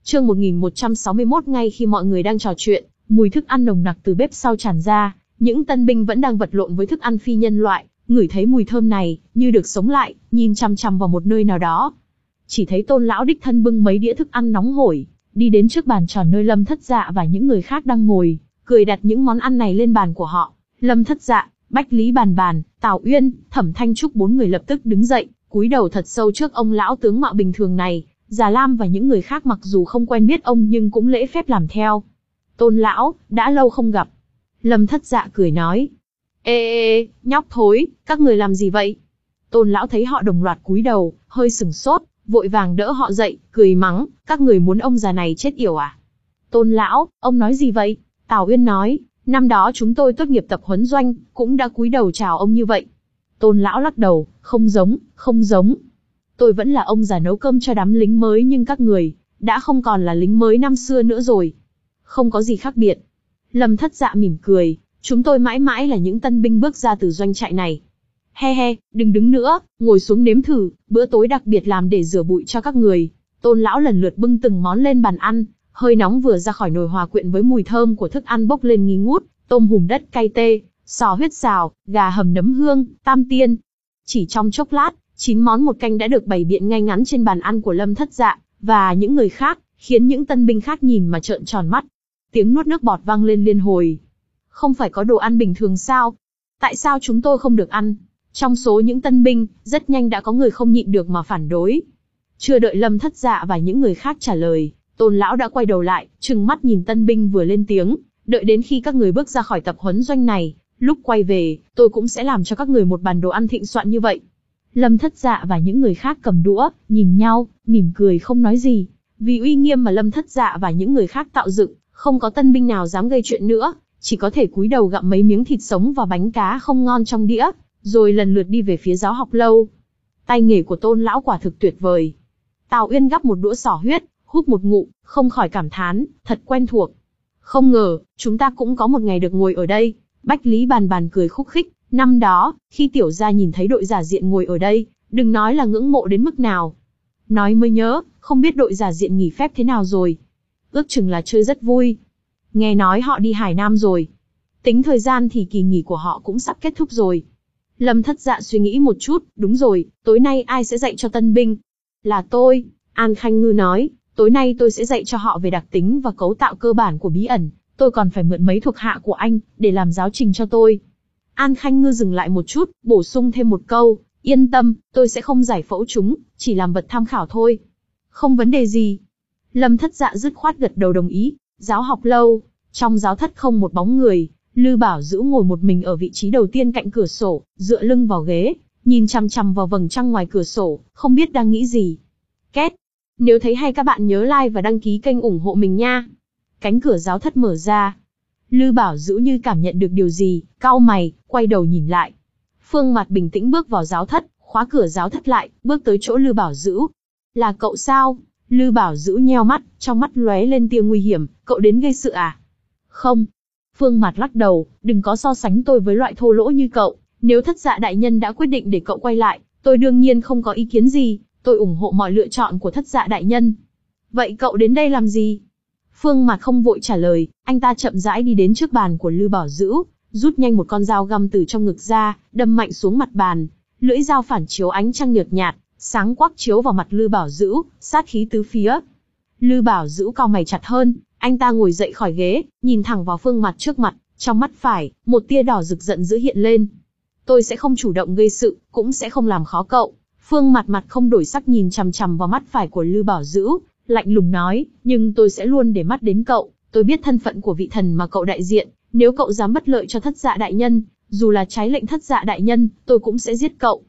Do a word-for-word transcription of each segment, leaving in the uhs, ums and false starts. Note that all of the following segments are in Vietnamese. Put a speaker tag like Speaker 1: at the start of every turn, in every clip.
Speaker 1: Chương một nghìn một trăm sáu mươi mốt. Ngay khi mọi người đang trò chuyện, mùi thức ăn nồng nặc từ bếp sau tràn ra, những tân binh vẫn đang vật lộn với thức ăn phi nhân loại, ngửi thấy mùi thơm này, như được sống lại, nhìn chằm chằm vào một nơi nào đó. Chỉ thấy Tôn lão đích thân bưng mấy đĩa thức ăn nóng hổi, đi đến trước bàn tròn nơi Lâm Thất Dạ và những người khác đang ngồi, cười đặt những món ăn này lên bàn của họ. Lâm Thất Dạ, Bách Lý Bàn Bàn, Tào Uyên, Thẩm Thanh Trúc bốn người lập tức đứng dậy, cúi đầu thật sâu trước ông lão tướng mạo bình thường này. Già Lam và những người khác mặc dù không quen biết ông nhưng cũng lễ phép làm theo. Tôn lão, đã lâu không gặp. Lâm Thất Dạ cười nói. Ê ê ê, nhóc thối, các người làm gì vậy? Tôn lão thấy họ đồng loạt cúi đầu, hơi sừng sốt, vội vàng đỡ họ dậy, cười mắng, các người muốn ông già này chết yểu à? Tôn lão, ông nói gì vậy? Tào Uyên nói, năm đó chúng tôi tốt nghiệp tập huấn doanh, cũng đã cúi đầu chào ông như vậy. Tôn lão lắc đầu, không giống, không giống. Tôi vẫn là ông già nấu cơm cho đám lính mới nhưng các người, đã không còn là lính mới năm xưa nữa rồi. Không có gì khác biệt. Lâm Thất Dạ mỉm cười, chúng tôi mãi mãi là những tân binh bước ra từ doanh trại này. He he, đừng đứng nữa, ngồi xuống nếm thử, bữa tối đặc biệt làm để rửa bụi cho các người. Tôn lão lần lượt bưng từng món lên bàn ăn, hơi nóng vừa ra khỏi nồi hòa quyện với mùi thơm của thức ăn bốc lên nghi ngút, tôm hùm đất cay tê, sò huyết xào, gà hầm nấm hương, tam tiên. Chỉ trong chốc lát, chín món một canh đã được bày biện ngay ngắn trên bàn ăn của Lâm Thất Dạ và những người khác, khiến những tân binh khác nhìn mà trợn tròn mắt. Tiếng nuốt nước bọt vang lên liên hồi. Không phải có đồ ăn bình thường sao? Tại sao chúng tôi không được ăn? Trong số những tân binh, rất nhanh đã có người không nhịn được mà phản đối. Chưa đợi Lâm Thất Dạ và những người khác trả lời, Tôn lão đã quay đầu lại, trừng mắt nhìn tân binh vừa lên tiếng, đợi đến khi các người bước ra khỏi tập huấn doanh này, lúc quay về, tôi cũng sẽ làm cho các người một bàn đồ ăn thịnh soạn như vậy. Lâm Thất Dạ và những người khác cầm đũa, nhìn nhau, mỉm cười không nói gì. Vì uy nghiêm mà Lâm Thất Dạ và những người khác tạo dựng, không có tân binh nào dám gây chuyện nữa, chỉ có thể cúi đầu gặm mấy miếng thịt sống và bánh cá không ngon trong đĩa, rồi lần lượt đi về phía giáo học lâu. Tay nghề của Tôn lão quả thực tuyệt vời. Tào Uyên gắp một đũa sò huyết, húp một ngụm, không khỏi cảm thán, thật quen thuộc. Không ngờ, chúng ta cũng có một ngày được ngồi ở đây. Bách Lý Bàn Bàn cười khúc khích, năm đó, khi tiểu gia nhìn thấy đội giả diện ngồi ở đây, đừng nói là ngưỡng mộ đến mức nào. Nói mới nhớ, không biết đội giả diện nghỉ phép thế nào rồi. Ước chừng là chơi rất vui. Nghe nói họ đi Hải Nam rồi. Tính thời gian thì kỳ nghỉ của họ cũng sắp kết thúc rồi. Lâm Thất Dạ suy nghĩ một chút, đúng rồi, tối nay ai sẽ dạy cho tân binh? Là tôi, An Khanh Ngư nói, tối nay tôi sẽ dạy cho họ về đặc tính và cấu tạo cơ bản của bí ẩn, tôi còn phải mượn mấy thuộc hạ của anh, để làm giáo trình cho tôi. An Khanh Ngư dừng lại một chút, bổ sung thêm một câu, yên tâm, tôi sẽ không giải phẫu chúng, chỉ làm vật tham khảo thôi. Không vấn đề gì. Lâm Thất Dạ dứt khoát gật đầu đồng ý. Giáo học lâu, trong giáo thất không một bóng người, Lư Bảo Dữu ngồi một mình ở vị trí đầu tiên cạnh cửa sổ, dựa lưng vào ghế, nhìn chằm chằm vào vầng trăng ngoài cửa sổ, không biết đang nghĩ gì. Két. Nếu thấy hay các bạn nhớ like và đăng ký kênh ủng hộ mình nha. Cánh cửa giáo thất mở ra. Lư Bảo Dữu như cảm nhận được điều gì, cau mày, quay đầu nhìn lại. Phương Mạt bình tĩnh bước vào giáo thất, khóa cửa giáo thất lại, bước tới chỗ Lư Bảo Dữu. Là cậu sao? Lư Bảo Dữu nheo mắt, trong mắt lóe lên tia nguy hiểm, cậu đến gây sự à? Không. Phương Mạt lắc đầu, đừng có so sánh tôi với loại thô lỗ như cậu, nếu Thất Dạ đại nhân đã quyết định để cậu quay lại, tôi đương nhiên không có ý kiến gì, tôi ủng hộ mọi lựa chọn của Thất Dạ đại nhân. Vậy cậu đến đây làm gì? Phương Mạt không vội trả lời, anh ta chậm rãi đi đến trước bàn của Lư Bảo Dữu, rút nhanh một con dao găm từ trong ngực ra, đâm mạnh xuống mặt bàn, lưỡi dao phản chiếu ánh trăng nhợt nhạt, sáng quắc chiếu vào mặt Lư Bảo Dữu, sát khí tứ phía. Lư Bảo Dữu cau mày chặt hơn, anh ta ngồi dậy khỏi ghế, nhìn thẳng vào Phương Mạt trước mặt, trong mắt phải, một tia đỏ rực giận dữ hiện lên. Tôi sẽ không chủ động gây sự, cũng sẽ không làm khó cậu. Phương Mạt mặt không đổi sắc nhìn chằm chằm vào mắt phải của Lư Bảo Dữu, lạnh lùng nói, nhưng tôi sẽ luôn để mắt đến cậu, tôi biết thân phận của vị thần mà cậu đại diện, nếu cậu dám bất lợi cho Thất Dạ đại nhân, dù là trái lệnh Thất Dạ đại nhân, tôi cũng sẽ giết cậu.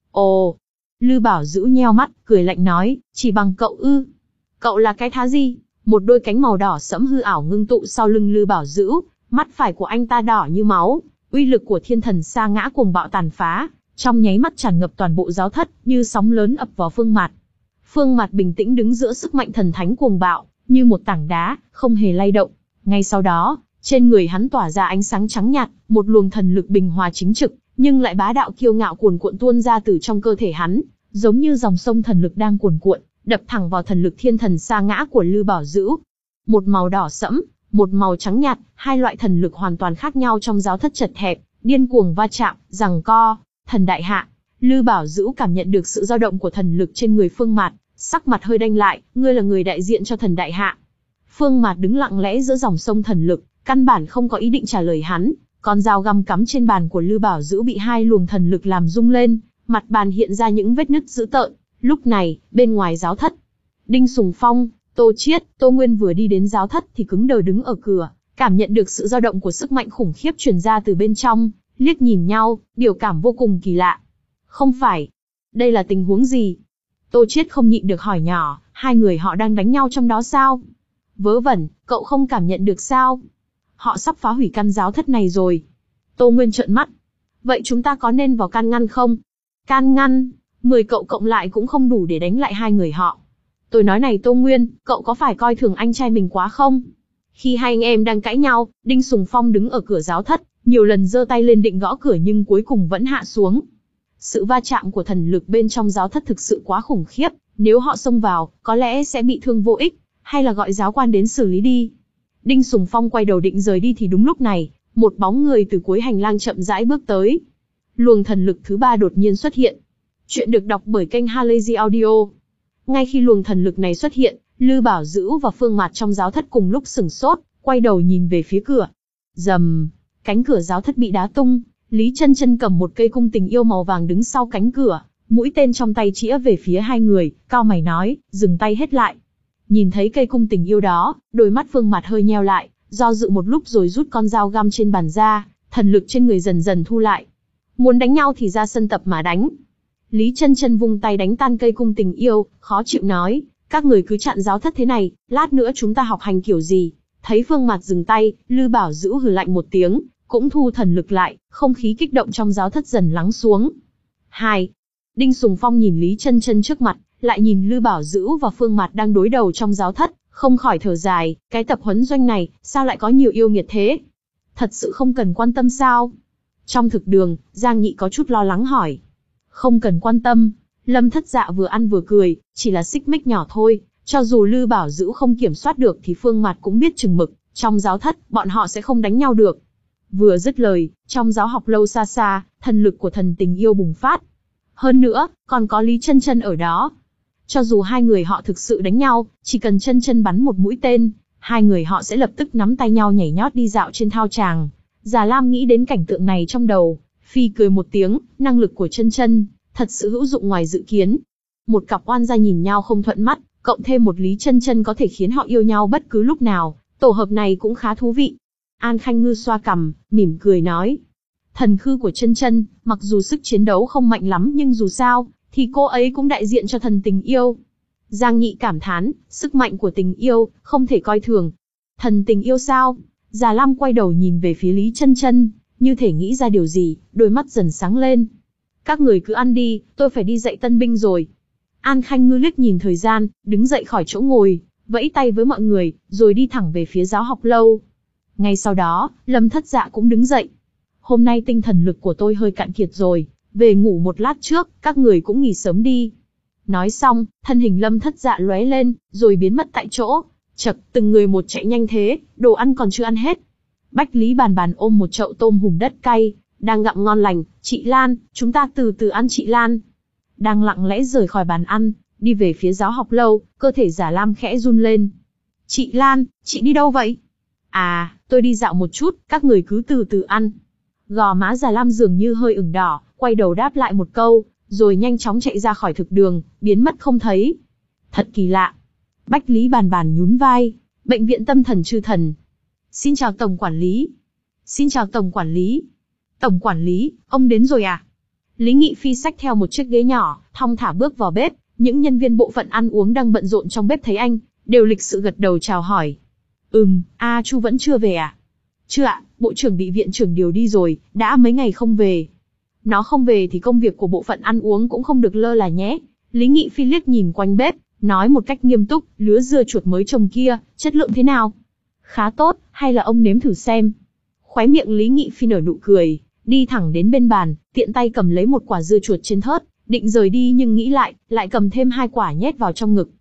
Speaker 1: Ồ. Lư Bảo Dữu nheo mắt, cười lạnh nói, chỉ bằng cậu ư? Cậu là cái thá gì? Một đôi cánh màu đỏ sẫm hư ảo ngưng tụ sau lưng Lư Bảo Dữu, mắt phải của anh ta đỏ như máu, uy lực của thiên thần sa ngã cuồng bạo tàn phá, trong nháy mắt tràn ngập toàn bộ giáo thất, như sóng lớn ập vào Phương Mạt. Phương Mạt bình tĩnh đứng giữa sức mạnh thần thánh cuồng bạo, như một tảng đá, không hề lay động. Ngay sau đó, trên người hắn tỏa ra ánh sáng trắng nhạt, một luồng thần lực bình hòa chính trực, nhưng lại bá đạo kiêu ngạo cuồn cuộn tuôn ra từ trong cơ thể hắn, giống như dòng sông thần lực đang cuồn cuộn, đập thẳng vào thần lực thiên thần sa ngã của Lư Bảo Dữu. Một màu đỏ sẫm, một màu trắng nhạt, hai loại thần lực hoàn toàn khác nhau trong giáo thất chật hẹp, điên cuồng va chạm, giằng co. Thần đại hạ. Lư Bảo Dữu cảm nhận được sự dao động của thần lực trên người Phương Mạt, sắc mặt hơi đanh lại, ngươi là người đại diện cho thần đại hạ. Phương Mạt đứng lặng lẽ giữa dòng sông thần lực, căn bản không có ý định trả lời hắn, con dao găm cắm trên bàn của Lư Bảo Dữu bị hai luồng thần lực làm rung lên, mặt bàn hiện ra những vết nứt dữ tợn. Lúc này, bên ngoài giáo thất, Đinh Sùng Phong, Tô Chiết, Tô Nguyên vừa đi đến giáo thất thì cứng đờ đứng ở cửa, cảm nhận được sự dao động của sức mạnh khủng khiếp truyền ra từ bên trong, liếc nhìn nhau, biểu cảm vô cùng kỳ lạ. Không phải, đây là tình huống gì? Tô Chiết không nhịn được hỏi nhỏ, hai người họ đang đánh nhau trong đó sao? Vớ vẩn, cậu không cảm nhận được sao? Họ sắp phá hủy căn giáo thất này rồi. Tô Nguyên trợn mắt. Vậy chúng ta có nên vào can ngăn không? Can ngăn, mười cậu cộng lại cũng không đủ để đánh lại hai người họ. Tôi nói này Tô Nguyên, cậu có phải coi thường anh trai mình quá không? Khi hai anh em đang cãi nhau, Đinh Sùng Phong đứng ở cửa giáo thất, nhiều lần giơ tay lên định gõ cửa nhưng cuối cùng vẫn hạ xuống. Sự va chạm của thần lực bên trong giáo thất thực sự quá khủng khiếp, nếu họ xông vào, có lẽ sẽ bị thương vô ích, hay là gọi giáo quan đến xử lý đi. Đinh Sùng Phong quay đầu định rời đi thì đúng lúc này, một bóng người từ cuối hành lang chậm rãi bước tới. Luồng thần lực thứ ba đột nhiên xuất hiện. Chuyện được đọc bởi kênh Halazy Audio. Ngay khi luồng thần lực này xuất hiện, Lư Bảo Dữu và Phương Mạt trong giáo thất cùng lúc sửng sốt, quay đầu nhìn về phía cửa. Rầm, cánh cửa giáo thất bị đá tung. Lý Chân Chân cầm một cây cung tình yêu màu vàng đứng sau cánh cửa, mũi tên trong tay chĩa về phía hai người, cau mày nói, dừng tay hết lại. Nhìn thấy cây cung tình yêu đó, đôi mắt Phương Mạt hơi nheo lại, do dự một lúc rồi rút con dao găm trên bàn ra, thần lực trên người dần dần thu lại. Muốn đánh nhau thì ra sân tập mà đánh. Lý Chân Chân vung tay đánh tan cây cung tình yêu, khó chịu nói, các người cứ chặn giáo thất thế này, lát nữa chúng ta học hành kiểu gì? Thấy Phương Mạt dừng tay, Lư Bảo Dữu hừ lạnh một tiếng, cũng thu thần lực lại, không khí kích động trong giáo thất dần lắng xuống. Hai. Đinh Sùng Phong nhìn Lý Chân Chân trước mặt, lại nhìn Lư Bảo Dữu và Phương Mạt đang đối đầu trong giáo thất, không khỏi thở dài, cái tập huấn doanh này, sao lại có nhiều yêu nghiệt thế? Thật sự không cần quan tâm sao? Trong thực đường, Giang Nhị có chút lo lắng hỏi. Không cần quan tâm, Lâm Thất Dạ vừa ăn vừa cười, chỉ là xích mích nhỏ thôi, cho dù Lư Bảo Dữu không kiểm soát được thì Phương Mạt cũng biết chừng mực, trong giáo thất, bọn họ sẽ không đánh nhau được. Vừa dứt lời, trong giáo học lâu xa xa, thần lực của thần tình yêu bùng phát. Hơn nữa, còn có Lý Chân Chân ở đó. Cho dù hai người họ thực sự đánh nhau, chỉ cần Chân Chân bắn một mũi tên, hai người họ sẽ lập tức nắm tay nhau nhảy nhót đi dạo trên thao tràng. Già Lam nghĩ đến cảnh tượng này trong đầu, phi cười một tiếng, năng lực của Chân Chân thật sự hữu dụng ngoài dự kiến. Một cặp oan gia nhìn nhau không thuận mắt, cộng thêm một Lý Chân Chân có thể khiến họ yêu nhau bất cứ lúc nào, tổ hợp này cũng khá thú vị. An Khanh Ngư xoa cằm, mỉm cười nói. Thần khư của Chân Chân, mặc dù sức chiến đấu không mạnh lắm nhưng dù sao, thì cô ấy cũng đại diện cho thần tình yêu. Giang Nhị cảm thán, sức mạnh của tình yêu, không thể coi thường. Thần tình yêu sao? Già Lam quay đầu nhìn về phía Lý Chân Chân, như thể nghĩ ra điều gì, đôi mắt dần sáng lên. Các người cứ ăn đi, tôi phải đi dạy tân binh rồi. An Khanh Ngư liếc nhìn thời gian, đứng dậy khỏi chỗ ngồi, vẫy tay với mọi người, rồi đi thẳng về phía giáo học lâu. Ngay sau đó, Lâm Thất Dạ cũng đứng dậy. Hôm nay tinh thần lực của tôi hơi cạn kiệt rồi, về ngủ một lát trước, các người cũng nghỉ sớm đi. Nói xong, thân hình Lâm Thất Dạ lóe lên, rồi biến mất tại chỗ. Chậc, từng người một chạy nhanh thế, đồ ăn còn chưa ăn hết. Bách Lý Bàn Bàn ôm một chậu tôm hùm đất cay, đang gặm ngon lành. Chị Lan, chúng ta từ từ ăn chị Lan. Đang lặng lẽ rời khỏi bàn ăn, đi về phía giáo học lâu, cơ thể Già Lam khẽ run lên. Chị Lan, chị đi đâu vậy? À, tôi đi dạo một chút, các người cứ từ từ ăn. Gò má Già Lam dường như hơi ửng đỏ, quay đầu đáp lại một câu, rồi nhanh chóng chạy ra khỏi thực đường, biến mất không thấy. Thật kỳ lạ. Bách Lý Bàn Bàn nhún vai. Bệnh viện tâm thần Chư Thần. Xin chào Tổng Quản lý. Xin chào Tổng Quản lý. Tổng Quản lý, ông đến rồi à? Lý Nghị Phi xách theo một chiếc ghế nhỏ, thong thả bước vào bếp. Những nhân viên bộ phận ăn uống đang bận rộn trong bếp thấy anh, đều lịch sự gật đầu chào hỏi. Ừm, A Chu vẫn chưa về à? Chưa ạ, bộ trưởng bị viện trưởng điều đi rồi, đã mấy ngày không về. Nó không về thì công việc của bộ phận ăn uống cũng không được lơ là nhé. Lý Nghị Phi liếc nhìn quanh bếp, nói một cách nghiêm túc, lứa dưa chuột mới trồng kia, chất lượng thế nào? Khá tốt, hay là ông nếm thử xem? Khóe miệng Lý Nghị Phi nở nụ cười, đi thẳng đến bên bàn, tiện tay cầm lấy một quả dưa chuột trên thớt, định rời đi nhưng nghĩ lại, lại cầm thêm hai quả nhét vào trong ngực.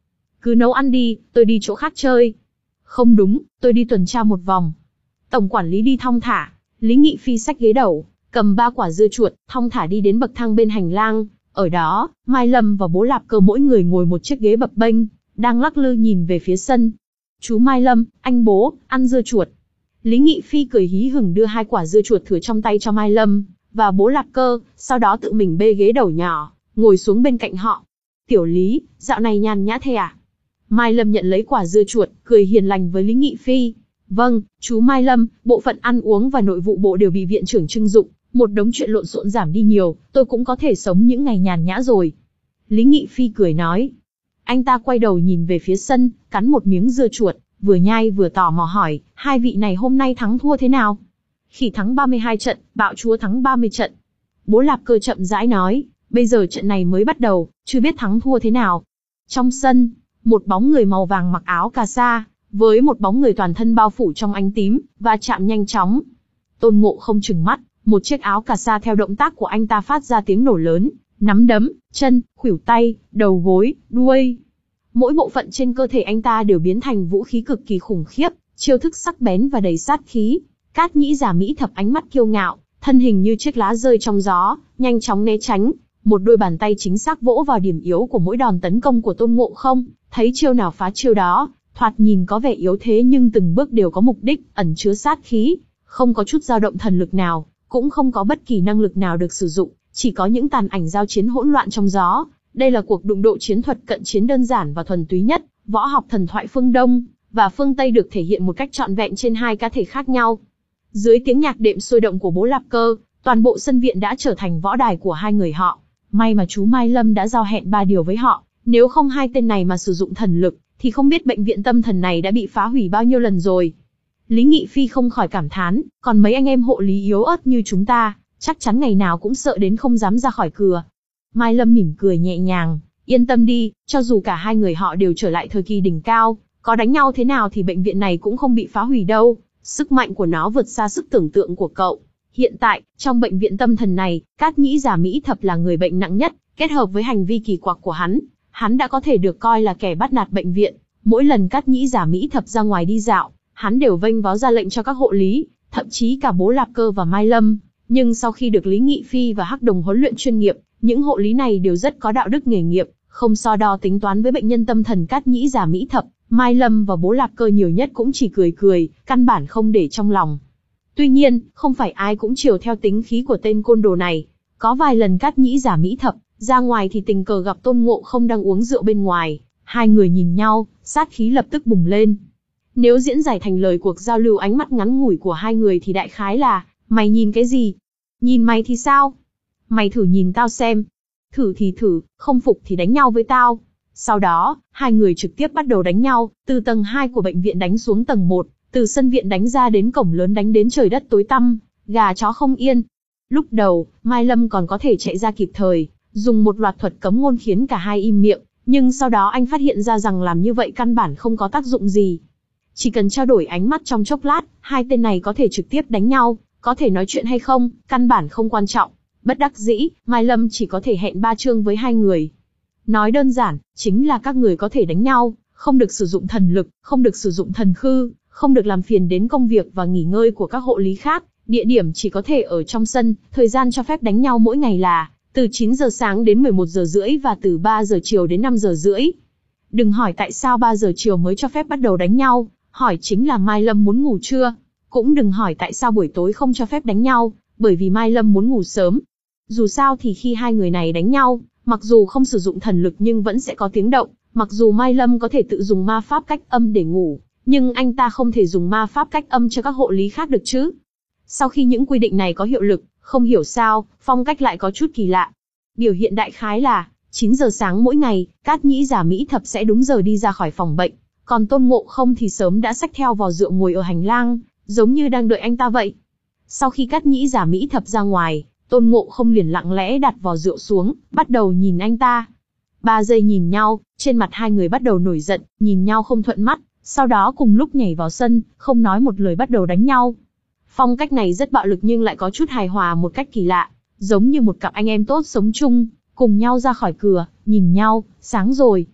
Speaker 1: Cứ nấu ăn đi, tôi đi chỗ khác chơi. Không đúng, tôi đi tuần tra một vòng. Tổng quản lý đi thong thả, Lý Nghị Phi xách ghế đầu, cầm ba quả dưa chuột, thong thả đi đến bậc thang bên hành lang. Ở đó, Mai Lâm và bố Lạp Cơ mỗi người ngồi một chiếc ghế bập bênh, đang lắc lư nhìn về phía sân. Chú Mai Lâm, anh bố, ăn dưa chuột. Lý Nghị Phi cười hí hửng đưa hai quả dưa chuột thừa trong tay cho Mai Lâm và bố Lạp Cơ, sau đó tự mình bê ghế đầu nhỏ, ngồi xuống bên cạnh họ. Tiểu Lý, dạo này nhàn nhã thế à? Mai Lâm nhận lấy quả dưa chuột, cười hiền lành với Lý Nghị Phi. Vâng, chú Mai Lâm, bộ phận ăn uống và nội vụ bộ đều bị viện trưởng trưng dụng, một đống chuyện lộn xộn giảm đi nhiều, tôi cũng có thể sống những ngày nhàn nhã rồi. Lý Nghị Phi cười nói. Anh ta quay đầu nhìn về phía sân, cắn một miếng dưa chuột, vừa nhai vừa tò mò hỏi, hai vị này hôm nay thắng thua thế nào? Khỉ thắng ba mươi hai trận, bạo chúa thắng ba mươi trận. Bố Lạp Cơ chậm rãi nói, bây giờ trận này mới bắt đầu, chưa biết thắng thua thế nào. Trong sân, một bóng người màu vàng mặc áo cà sa, với một bóng người toàn thân bao phủ trong ánh tím, và chạm nhanh chóng. Tôn Ngộ không trừng mắt, một chiếc áo cà sa theo động tác của anh ta phát ra tiếng nổ lớn, nắm đấm, chân, khuỷu tay, đầu gối, đuôi. Mỗi bộ phận trên cơ thể anh ta đều biến thành vũ khí cực kỳ khủng khiếp, chiêu thức sắc bén và đầy sát khí. Cát Nhĩ Giả Mỹ Thập ánh mắt kiêu ngạo, thân hình như chiếc lá rơi trong gió, nhanh chóng né tránh. Một đôi bàn tay chính xác vỗ vào điểm yếu của mỗi đòn tấn công của Tôn Ngộ không, thấy chiêu nào phá chiêu đó, thoạt nhìn có vẻ yếu thế nhưng từng bước đều có mục đích, ẩn chứa sát khí, không có chút dao động thần lực nào, cũng không có bất kỳ năng lực nào được sử dụng, chỉ có những tàn ảnh giao chiến hỗn loạn trong gió. Đây là cuộc đụng độ chiến thuật cận chiến đơn giản và thuần túy nhất, võ học thần thoại phương Đông và phương Tây được thể hiện một cách trọn vẹn trên hai cá thể khác nhau. Dưới tiếng nhạc đệm sôi động của bố Lạp Cơ, toàn bộ sân viện đã trở thành võ đài của hai người họ. May mà chú Mai Lâm đã giao hẹn ba điều với họ, nếu không hai tên này mà sử dụng thần lực, thì không biết bệnh viện tâm thần này đã bị phá hủy bao nhiêu lần rồi. Lý Nghị Phi không khỏi cảm thán, còn mấy anh em hộ lý yếu ớt như chúng ta, chắc chắn ngày nào cũng sợ đến không dám ra khỏi cửa. Mai Lâm mỉm cười nhẹ nhàng, yên tâm đi, cho dù cả hai người họ đều trở lại thời kỳ đỉnh cao, có đánh nhau thế nào thì bệnh viện này cũng không bị phá hủy đâu, sức mạnh của nó vượt xa sức tưởng tượng của cậu. Hiện tại, trong bệnh viện tâm thần này, Cát Nhĩ Giả Mỹ Thập là người bệnh nặng nhất, kết hợp với hành vi kỳ quặc của hắn, hắn đã có thể được coi là kẻ bắt nạt bệnh viện. Mỗi lần Cát Nhĩ Giả Mỹ Thập ra ngoài đi dạo, hắn đều vênh váo ra lệnh cho các hộ lý, thậm chí cả bố Lạp Cơ và Mai Lâm. Nhưng sau khi được Lý Nghị Phi và Hắc Đồng huấn luyện chuyên nghiệp, những hộ lý này đều rất có đạo đức nghề nghiệp, không so đo tính toán với bệnh nhân tâm thần Cát Nhĩ Giả Mỹ Thập. Mai Lâm và bố Lạp Cơ nhiều nhất cũng chỉ cười cười, căn bản không để trong lòng. Tuy nhiên, không phải ai cũng chiều theo tính khí của tên côn đồ này. Có vài lần Cát Nhĩ Giả Mỹ Thập ra ngoài thì tình cờ gặp Tôn Ngộ không đang uống rượu bên ngoài, hai người nhìn nhau, sát khí lập tức bùng lên. Nếu diễn giải thành lời cuộc giao lưu ánh mắt ngắn ngủi của hai người thì đại khái là, mày nhìn cái gì? Nhìn mày thì sao? Mày thử nhìn tao xem. Thử thì thử, không phục thì đánh nhau với tao. Sau đó, hai người trực tiếp bắt đầu đánh nhau, từ tầng hai của bệnh viện đánh xuống tầng một, từ sân viện đánh ra đến cổng lớn đánh đến trời đất tối tăm, gà chó không yên. Lúc đầu, Mai Lâm còn có thể chạy ra kịp thời, dùng một loạt thuật cấm ngôn khiến cả hai im miệng, nhưng sau đó anh phát hiện ra rằng làm như vậy căn bản không có tác dụng gì. Chỉ cần trao đổi ánh mắt trong chốc lát, hai tên này có thể trực tiếp đánh nhau, có thể nói chuyện hay không, căn bản không quan trọng. Bất đắc dĩ, Mai Lâm chỉ có thể hẹn ba chương với hai người. Nói đơn giản, chính là các người có thể đánh nhau, không được sử dụng thần lực, không được sử dụng thần khư, không được làm phiền đến công việc và nghỉ ngơi của các hộ lý khác. Địa điểm chỉ có thể ở trong sân, thời gian cho phép đánh nhau mỗi ngày là từ chín giờ sáng đến mười một giờ rưỡi và từ ba giờ chiều đến năm giờ rưỡi. Đừng hỏi tại sao ba giờ chiều mới cho phép bắt đầu đánh nhau, hỏi chính là Mai Lâm muốn ngủ trưa. Cũng đừng hỏi tại sao buổi tối không cho phép đánh nhau, bởi vì Mai Lâm muốn ngủ sớm. Dù sao thì khi hai người này đánh nhau, mặc dù không sử dụng thần lực nhưng vẫn sẽ có tiếng động, mặc dù Mai Lâm có thể tự dùng ma pháp cách âm để ngủ, nhưng anh ta không thể dùng ma pháp cách âm cho các hộ lý khác được chứ. Sau khi những quy định này có hiệu lực, không hiểu sao, phong cách lại có chút kỳ lạ. Biểu hiện đại khái là, chín giờ sáng mỗi ngày, Cát Nhĩ Giả Mỹ Thập sẽ đúng giờ đi ra khỏi phòng bệnh, còn Tôn Ngộ không thì sớm đã xách theo vò rượu ngồi ở hành lang, giống như đang đợi anh ta vậy. Sau khi Cát Nhĩ Giả Mỹ Thập ra ngoài, Tôn Ngộ không liền lặng lẽ đặt vò rượu xuống, bắt đầu nhìn anh ta. Ba giây nhìn nhau, trên mặt hai người bắt đầu nổi giận, nhìn nhau không thuận mắt, sau đó cùng lúc nhảy vào sân, không nói một lời bắt đầu đánh nhau. Phong cách này rất bạo lực nhưng lại có chút hài hòa một cách kỳ lạ, giống như một cặp anh em tốt sống chung, cùng nhau ra khỏi cửa, nhìn nhau, sáng rồi.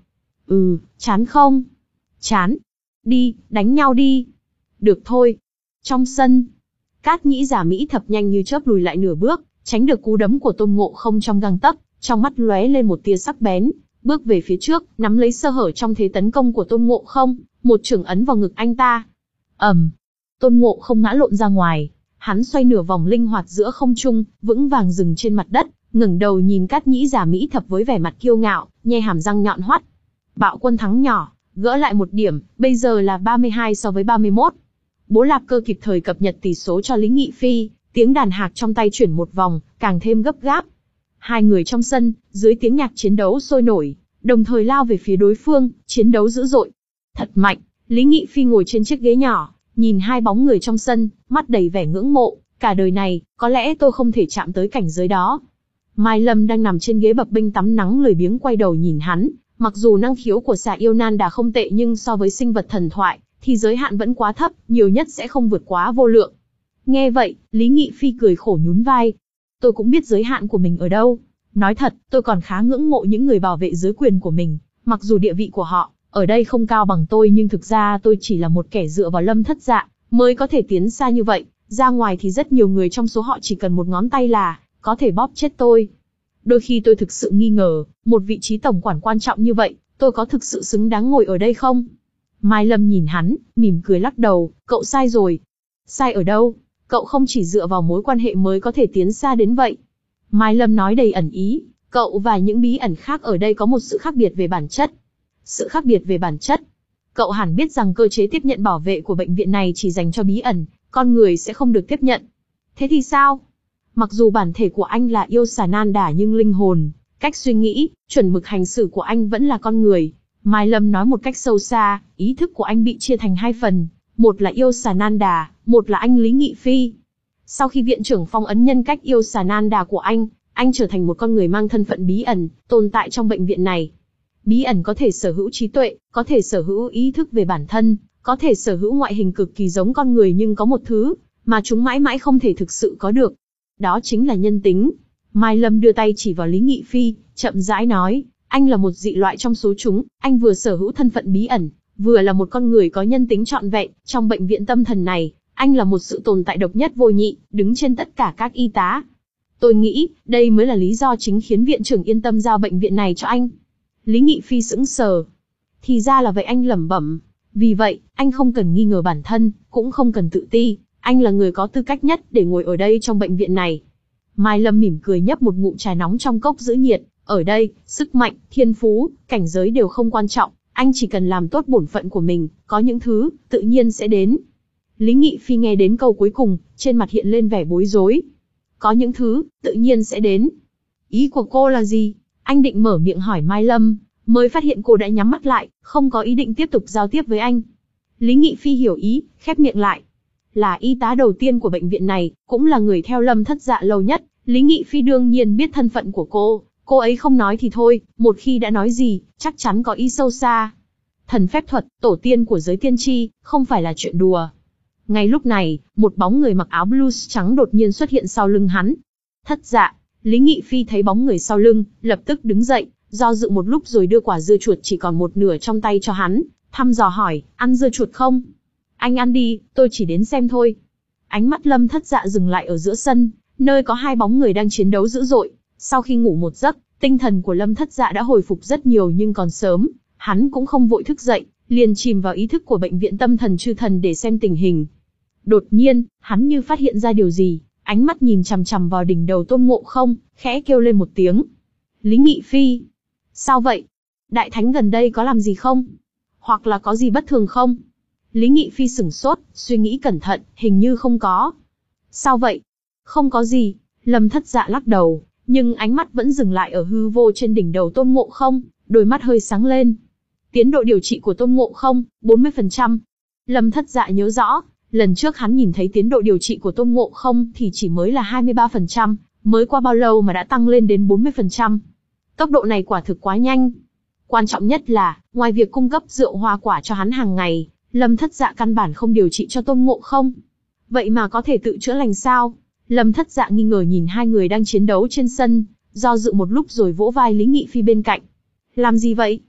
Speaker 1: Ừ, chán không? Chán. Đi, đánh nhau đi. Được thôi. Trong sân, Cát Nhĩ Giả Mỹ Thập nhanh như chớp lùi lại nửa bước, tránh được cú đấm của Tôn Ngộ Không trong gang tấc, trong mắt lóe lên một tia sắc bén, bước về phía trước, nắm lấy sơ hở trong thế tấn công của Tôn Ngộ Không, một chưởng ấn vào ngực anh ta. ầm, Tôn Ngộ Không ngã lộn ra ngoài, hắn xoay nửa vòng linh hoạt giữa không trung, vững vàng dừng trên mặt đất, ngẩng đầu nhìn Cát Nhĩ Giả Mỹ Thập với vẻ mặt kiêu ngạo, nhe hàm răng nhọn hoắt. Bạo Quân thắng nhỏ, gỡ lại một điểm, bây giờ là ba mươi hai so với ba mươi mốt. Bố Lạp Cơ kịp thời cập nhật tỷ số cho Lý Nghị Phi, tiếng đàn hạc trong tay chuyển một vòng, càng thêm gấp gáp. Hai người trong sân, dưới tiếng nhạc chiến đấu sôi nổi, đồng thời lao về phía đối phương, chiến đấu dữ dội. Thật mạnh, Lý Nghị Phi ngồi trên chiếc ghế nhỏ, nhìn hai bóng người trong sân, mắt đầy vẻ ngưỡng mộ, cả đời này, có lẽ tôi không thể chạm tới cảnh giới đó. Mai Lâm đang nằm trên ghế bập bênh tắm nắng lười biếng quay đầu nhìn hắn, mặc dù năng khiếu của xà yêu nan đà không tệ nhưng so với sinh vật thần thoại, thì giới hạn vẫn quá thấp, nhiều nhất sẽ không vượt quá vô lượng. Nghe vậy, Lý Nghị Phi cười khổ nhún vai. Tôi cũng biết giới hạn của mình ở đâu. Nói thật, tôi còn khá ngưỡng mộ những người bảo vệ giới quyền của mình, mặc dù địa vị của họ ở đây không cao bằng tôi nhưng thực ra tôi chỉ là một kẻ dựa vào Lâm Thất Dạ mới có thể tiến xa như vậy, ra ngoài thì rất nhiều người trong số họ chỉ cần một ngón tay là có thể bóp chết tôi. Đôi khi tôi thực sự nghi ngờ, một vị trí tổng quản quan trọng như vậy, tôi có thực sự xứng đáng ngồi ở đây không? Mai Lâm nhìn hắn, mỉm cười lắc đầu, cậu sai rồi. Sai ở đâu? Cậu không chỉ dựa vào mối quan hệ mới có thể tiến xa đến vậy. Mai Lâm nói đầy ẩn ý, cậu và những bí ẩn khác ở đây có một sự khác biệt về bản chất. Sự khác biệt về bản chất. Cậu hẳn biết rằng cơ chế tiếp nhận bảo vệ của bệnh viện này chỉ dành cho bí ẩn, con người sẽ không được tiếp nhận. Thế thì sao? Mặc dù bản thể của anh là yêu xà nan đả nhưng linh hồn, cách suy nghĩ, chuẩn mực hành xử của anh vẫn là con người. Mai Lâm nói một cách sâu xa, ý thức của anh bị chia thành hai phần, một là yêu xà nan đà, một là anh Lý Nghị Phi. Sau khi viện trưởng phong ấn nhân cách yêu xà nan đà của anh, anh trở thành một con người mang thân phận bí ẩn, tồn tại trong bệnh viện này. Bí ẩn có thể sở hữu trí tuệ, có thể sở hữu ý thức về bản thân, có thể sở hữu ngoại hình cực kỳ giống con người nhưng có một thứ mà chúng mãi mãi không thể thực sự có được. Đó chính là nhân tính. Mai Lâm đưa tay chỉ vào Lý Nghị Phi, chậm rãi nói, anh là một dị loại trong số chúng, anh vừa sở hữu thân phận bí ẩn, vừa là một con người có nhân tính trọn vẹn, trong bệnh viện tâm thần này, anh là một sự tồn tại độc nhất vô nhị, đứng trên tất cả các y tá. Tôi nghĩ, đây mới là lý do chính khiến viện trưởng yên tâm giao bệnh viện này cho anh. Lý Nghị Phi sững sờ. Thì ra là vậy, anh lẩm bẩm. Vì vậy, anh không cần nghi ngờ bản thân, cũng không cần tự ti, anh là người có tư cách nhất để ngồi ở đây trong bệnh viện này. Mai Lâm mỉm cười nhấp một ngụm trà nóng trong cốc giữ nhiệt. Ở đây, sức mạnh, thiên phú, cảnh giới đều không quan trọng, anh chỉ cần làm tốt bổn phận của mình, có những thứ, tự nhiên sẽ đến. Lý Nghị Phi nghe đến câu cuối cùng, trên mặt hiện lên vẻ bối rối. Có những thứ, tự nhiên sẽ đến. Ý của cô là gì? Anh định mở miệng hỏi Mai Lâm, mới phát hiện cô đã nhắm mắt lại, không có ý định tiếp tục giao tiếp với anh. Lý Nghị Phi hiểu ý, khép miệng lại. Là y tá đầu tiên của bệnh viện này, cũng là người theo Lâm Thất Dạ lâu nhất, Lý Nghị Phi đương nhiên biết thân phận của cô. Cô ấy không nói thì thôi, một khi đã nói gì, chắc chắn có ý sâu xa. Thần phép thuật, tổ tiên của giới tiên tri, không phải là chuyện đùa. Ngay lúc này, một bóng người mặc áo blues trắng đột nhiên xuất hiện sau lưng hắn. Thất Dạ, Lý Nghị Phi thấy bóng người sau lưng, lập tức đứng dậy, do dự một lúc rồi đưa quả dưa chuột chỉ còn một nửa trong tay cho hắn, thăm dò hỏi, ăn dưa chuột không? Anh ăn đi, tôi chỉ đến xem thôi. Ánh mắt Lâm Thất Dạ dừng lại ở giữa sân, nơi có hai bóng người đang chiến đấu dữ dội. Sau khi ngủ một giấc, tinh thần của Lâm Thất Dạ đã hồi phục rất nhiều nhưng còn sớm, hắn cũng không vội thức dậy, liền chìm vào ý thức của bệnh viện tâm thần chư thần để xem tình hình. Đột nhiên, hắn như phát hiện ra điều gì, ánh mắt nhìn chằm chằm vào đỉnh đầu Tôn Ngộ Không, khẽ kêu lên một tiếng. Lý Nghị Phi, sao vậy? Đại thánh gần đây có làm gì không? Hoặc là có gì bất thường không? Lý Nghị Phi sửng sốt, suy nghĩ cẩn thận, hình như không có. Sao vậy? Không có gì, Lâm Thất Dạ lắc đầu. Nhưng ánh mắt vẫn dừng lại ở hư vô trên đỉnh đầu Tôn Ngộ Không, đôi mắt hơi sáng lên. Tiến độ điều trị của Tôn Ngộ Không, bốn mươi phần trăm. Lâm Thất Dạ nhớ rõ, lần trước hắn nhìn thấy tiến độ điều trị của Tôn Ngộ Không thì chỉ mới là hai mươi ba phần trăm, mới qua bao lâu mà đã tăng lên đến bốn mươi phần trăm. Tốc độ này quả thực quá nhanh. Quan trọng nhất là, ngoài việc cung cấp rượu hoa quả cho hắn hàng ngày, Lâm Thất Dạ căn bản không điều trị cho Tôn Ngộ Không. Vậy mà có thể tự chữa lành sao? Lâm Thất Dạ nghi ngờ nhìn hai người đang chiến đấu trên sân, do dự một lúc rồi vỗ vai Lý Nghị Phi bên cạnh. Làm gì vậy?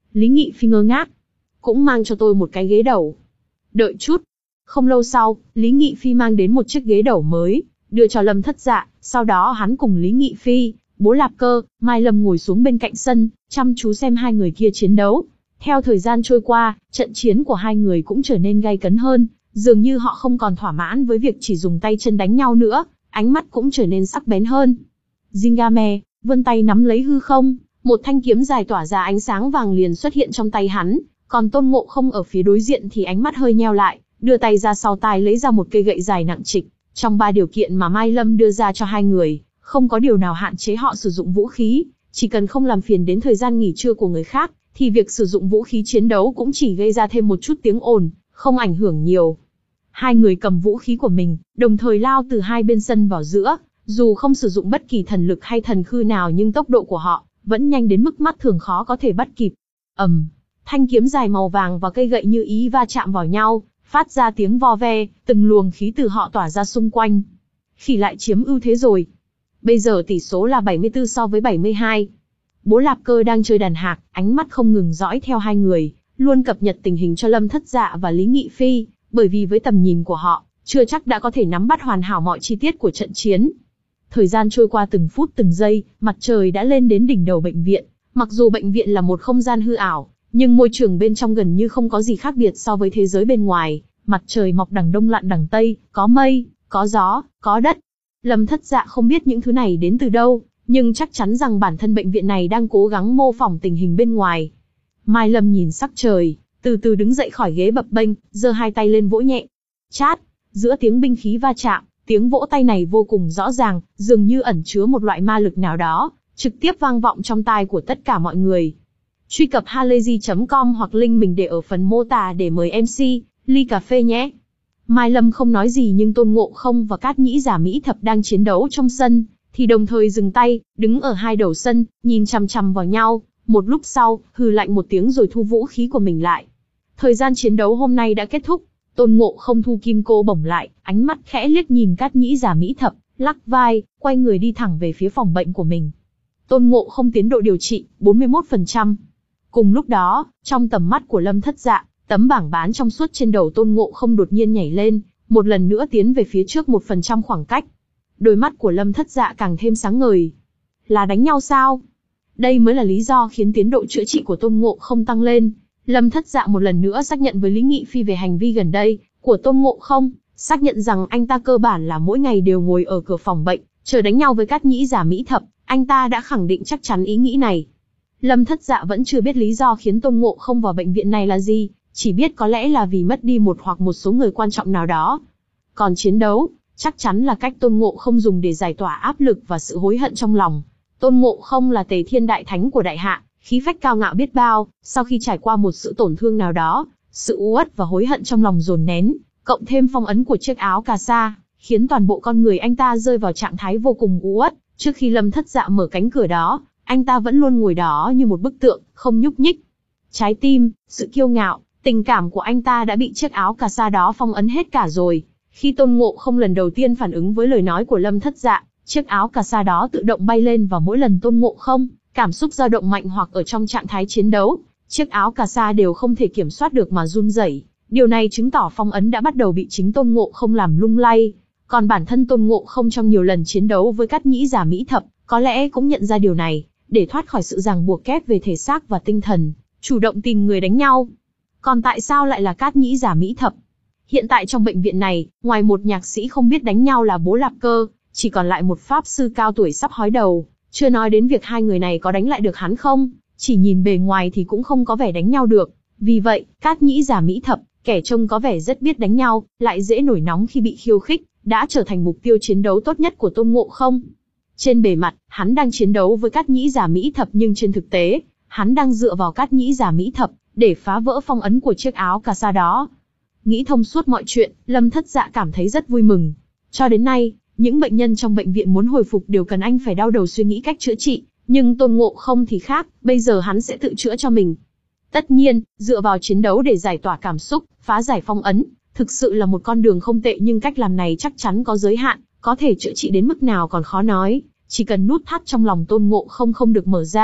Speaker 1: Lý Nghị Phi ngơ ngác. Cũng mang cho tôi một cái ghế đầu. Đợi chút. Không lâu sau, Lý Nghị Phi mang đến một chiếc ghế đầu mới, đưa cho Lâm Thất Dạ, sau đó hắn cùng Lý Nghị Phi, Bố Lạp Cơ, Mai Lâm ngồi xuống bên cạnh sân, chăm chú xem hai người kia chiến đấu. Theo thời gian trôi qua, trận chiến của hai người cũng trở nên gay cấn hơn, dường như họ không còn thỏa mãn với việc chỉ dùng tay chân đánh nhau nữa, ánh mắt cũng trở nên sắc bén hơn. Jingame, vươn tay nắm lấy hư không, một thanh kiếm dài tỏa ra ánh sáng vàng liền xuất hiện trong tay hắn, còn Tôn Ngộ Không ở phía đối diện thì ánh mắt hơi nheo lại, đưa tay ra sau tai lấy ra một cây gậy dài nặng trịch. Trong ba điều kiện mà Mai Lâm đưa ra cho hai người, không có điều nào hạn chế họ sử dụng vũ khí, chỉ cần không làm phiền đến thời gian nghỉ trưa của người khác, thì việc sử dụng vũ khí chiến đấu cũng chỉ gây ra thêm một chút tiếng ồn, không ảnh hưởng nhiều. Hai người cầm vũ khí của mình, đồng thời lao từ hai bên sân vào giữa, dù không sử dụng bất kỳ thần lực hay thần khư nào nhưng tốc độ của họ vẫn nhanh đến mức mắt thường khó có thể bắt kịp. ầm, um, thanh kiếm dài màu vàng và cây gậy như ý va chạm vào nhau, phát ra tiếng vo ve, từng luồng khí từ họ tỏa ra xung quanh. Khỉ lại chiếm ưu thế rồi. Bây giờ tỷ số là bảy mươi tư so với bảy mươi hai. Bố Lạp Cơ đang chơi đàn hạc, ánh mắt không ngừng dõi theo hai người, luôn cập nhật tình hình cho Lâm Thất Dạ và Lý Nghị Phi, bởi vì với tầm nhìn của họ, chưa chắc đã có thể nắm bắt hoàn hảo mọi chi tiết của trận chiến. Thời gian trôi qua từng phút từng giây, mặt trời đã lên đến đỉnh đầu bệnh viện. Mặc dù bệnh viện là một không gian hư ảo, nhưng môi trường bên trong gần như không có gì khác biệt so với thế giới bên ngoài. Mặt trời mọc đằng đông lặn đằng tây, có mây, có gió, có đất. Lâm Thất Dạ không biết những thứ này đến từ đâu, nhưng chắc chắn rằng bản thân bệnh viện này đang cố gắng mô phỏng tình hình bên ngoài. Mai Lâm nhìn sắc trời, từ từ đứng dậy khỏi ghế bập bênh, giơ hai tay lên vỗ nhẹ. Chát, giữa tiếng binh khí va chạm, tiếng vỗ tay này vô cùng rõ ràng, dường như ẩn chứa một loại ma lực nào đó, trực tiếp vang vọng trong tai của tất cả mọi người. Truy cập halayzi chấm com hoặc link mình để ở phần mô tả để mời em xê, ly cà phê nhé. Mai Lâm không nói gì nhưng Tôn Ngộ Không và Cát Nhĩ Giả Mỹ Thập đang chiến đấu trong sân, thì đồng thời dừng tay, đứng ở hai đầu sân, nhìn chằm chằm vào nhau, một lúc sau, hừ lạnh một tiếng rồi thu vũ khí của mình lại. Thời gian chiến đấu hôm nay đã kết thúc, Tôn Ngộ Không thu kim cô bổng lại, ánh mắt khẽ liếc nhìn Cát Nhĩ Giả Mỹ Thập, lắc vai, quay người đi thẳng về phía phòng bệnh của mình. Tôn Ngộ Không tiến độ điều trị, bốn mươi mốt phần trăm. Cùng lúc đó, trong tầm mắt của Lâm Thất Dạ, tấm bảng bán trong suốt trên đầu Tôn Ngộ Không đột nhiên nhảy lên, một lần nữa tiến về phía trước một phần trăm khoảng cách. Đôi mắt của Lâm Thất Dạ càng thêm sáng ngời. Là đánh nhau sao? Đây mới là lý do khiến tiến độ chữa trị của Tôn Ngộ Không tăng lên. Lâm Thất Dạ một lần nữa xác nhận với Lý Nghị Phi về hành vi gần đây của Tôn Ngộ Không, xác nhận rằng anh ta cơ bản là mỗi ngày đều ngồi ở cửa phòng bệnh, chờ đánh nhau với Cát Nhĩ Giả Mỹ Thập, anh ta đã khẳng định chắc chắn ý nghĩ này. Lâm Thất Dạ vẫn chưa biết lý do khiến Tôn Ngộ Không vào bệnh viện này là gì, chỉ biết có lẽ là vì mất đi một hoặc một số người quan trọng nào đó. Còn chiến đấu, chắc chắn là cách Tôn Ngộ Không dùng để giải tỏa áp lực và sự hối hận trong lòng. Tôn Ngộ Không là Tề Thiên Đại Thánh của Đại Hạ, khí phách cao ngạo biết bao, sau khi trải qua một sự tổn thương nào đó, sự uất và hối hận trong lòng dồn nén, cộng thêm phong ấn của chiếc áo cà sa, khiến toàn bộ con người anh ta rơi vào trạng thái vô cùng uất. Trước khi Lâm Thất Dạ mở cánh cửa đó, anh ta vẫn luôn ngồi đó như một bức tượng, không nhúc nhích. Trái tim, sự kiêu ngạo, tình cảm của anh ta đã bị chiếc áo cà sa đó phong ấn hết cả rồi. Khi Tôn Ngộ Không lần đầu tiên phản ứng với lời nói của Lâm Thất Dạ, chiếc áo cà sa đó tự động bay lên và mỗi lần Tôn Ngộ Không cảm xúc dao động mạnh hoặc ở trong trạng thái chiến đấu, chiếc áo cà sa đều không thể kiểm soát được mà run rẩy. Điều này chứng tỏ phong ấn đã bắt đầu bị chính Tôn Ngộ Không làm lung lay. Còn bản thân Tôn Ngộ Không trong nhiều lần chiến đấu với Cát Nhĩ Giả Mỹ Thập, có lẽ cũng nhận ra điều này, để thoát khỏi sự ràng buộc kép về thể xác và tinh thần, chủ động tìm người đánh nhau. Còn tại sao lại là Cát Nhĩ Giả Mỹ Thập? Hiện tại trong bệnh viện này, ngoài một nhạc sĩ không biết đánh nhau là Bố Lạp Cơ, chỉ còn lại một pháp sư cao tuổi sắp hói đầu. Chưa nói đến việc hai người này có đánh lại được hắn không, chỉ nhìn bề ngoài thì cũng không có vẻ đánh nhau được. Vì vậy, Cát Nhĩ Giả Mỹ Thập, kẻ trông có vẻ rất biết đánh nhau, lại dễ nổi nóng khi bị khiêu khích, đã trở thành mục tiêu chiến đấu tốt nhất của Tôn Ngộ Không. Trên bề mặt, hắn đang chiến đấu với Cát Nhĩ Giả Mỹ Thập nhưng trên thực tế, hắn đang dựa vào Cát Nhĩ Giả Mỹ Thập để phá vỡ phong ấn của chiếc áo cà sa đó. Nghĩ thông suốt mọi chuyện, Lâm Thất Dạ cảm thấy rất vui mừng. Cho đến nay, những bệnh nhân trong bệnh viện muốn hồi phục đều cần anh phải đau đầu suy nghĩ cách chữa trị, nhưng Tôn Ngộ Không thì khác, bây giờ hắn sẽ tự chữa cho mình. Tất nhiên, dựa vào chiến đấu để giải tỏa cảm xúc, phá giải phong ấn, thực sự là một con đường không tệ nhưng cách làm này chắc chắn có giới hạn, có thể chữa trị đến mức nào còn khó nói, chỉ cần nút thắt trong lòng Tôn Ngộ Không không được mở ra,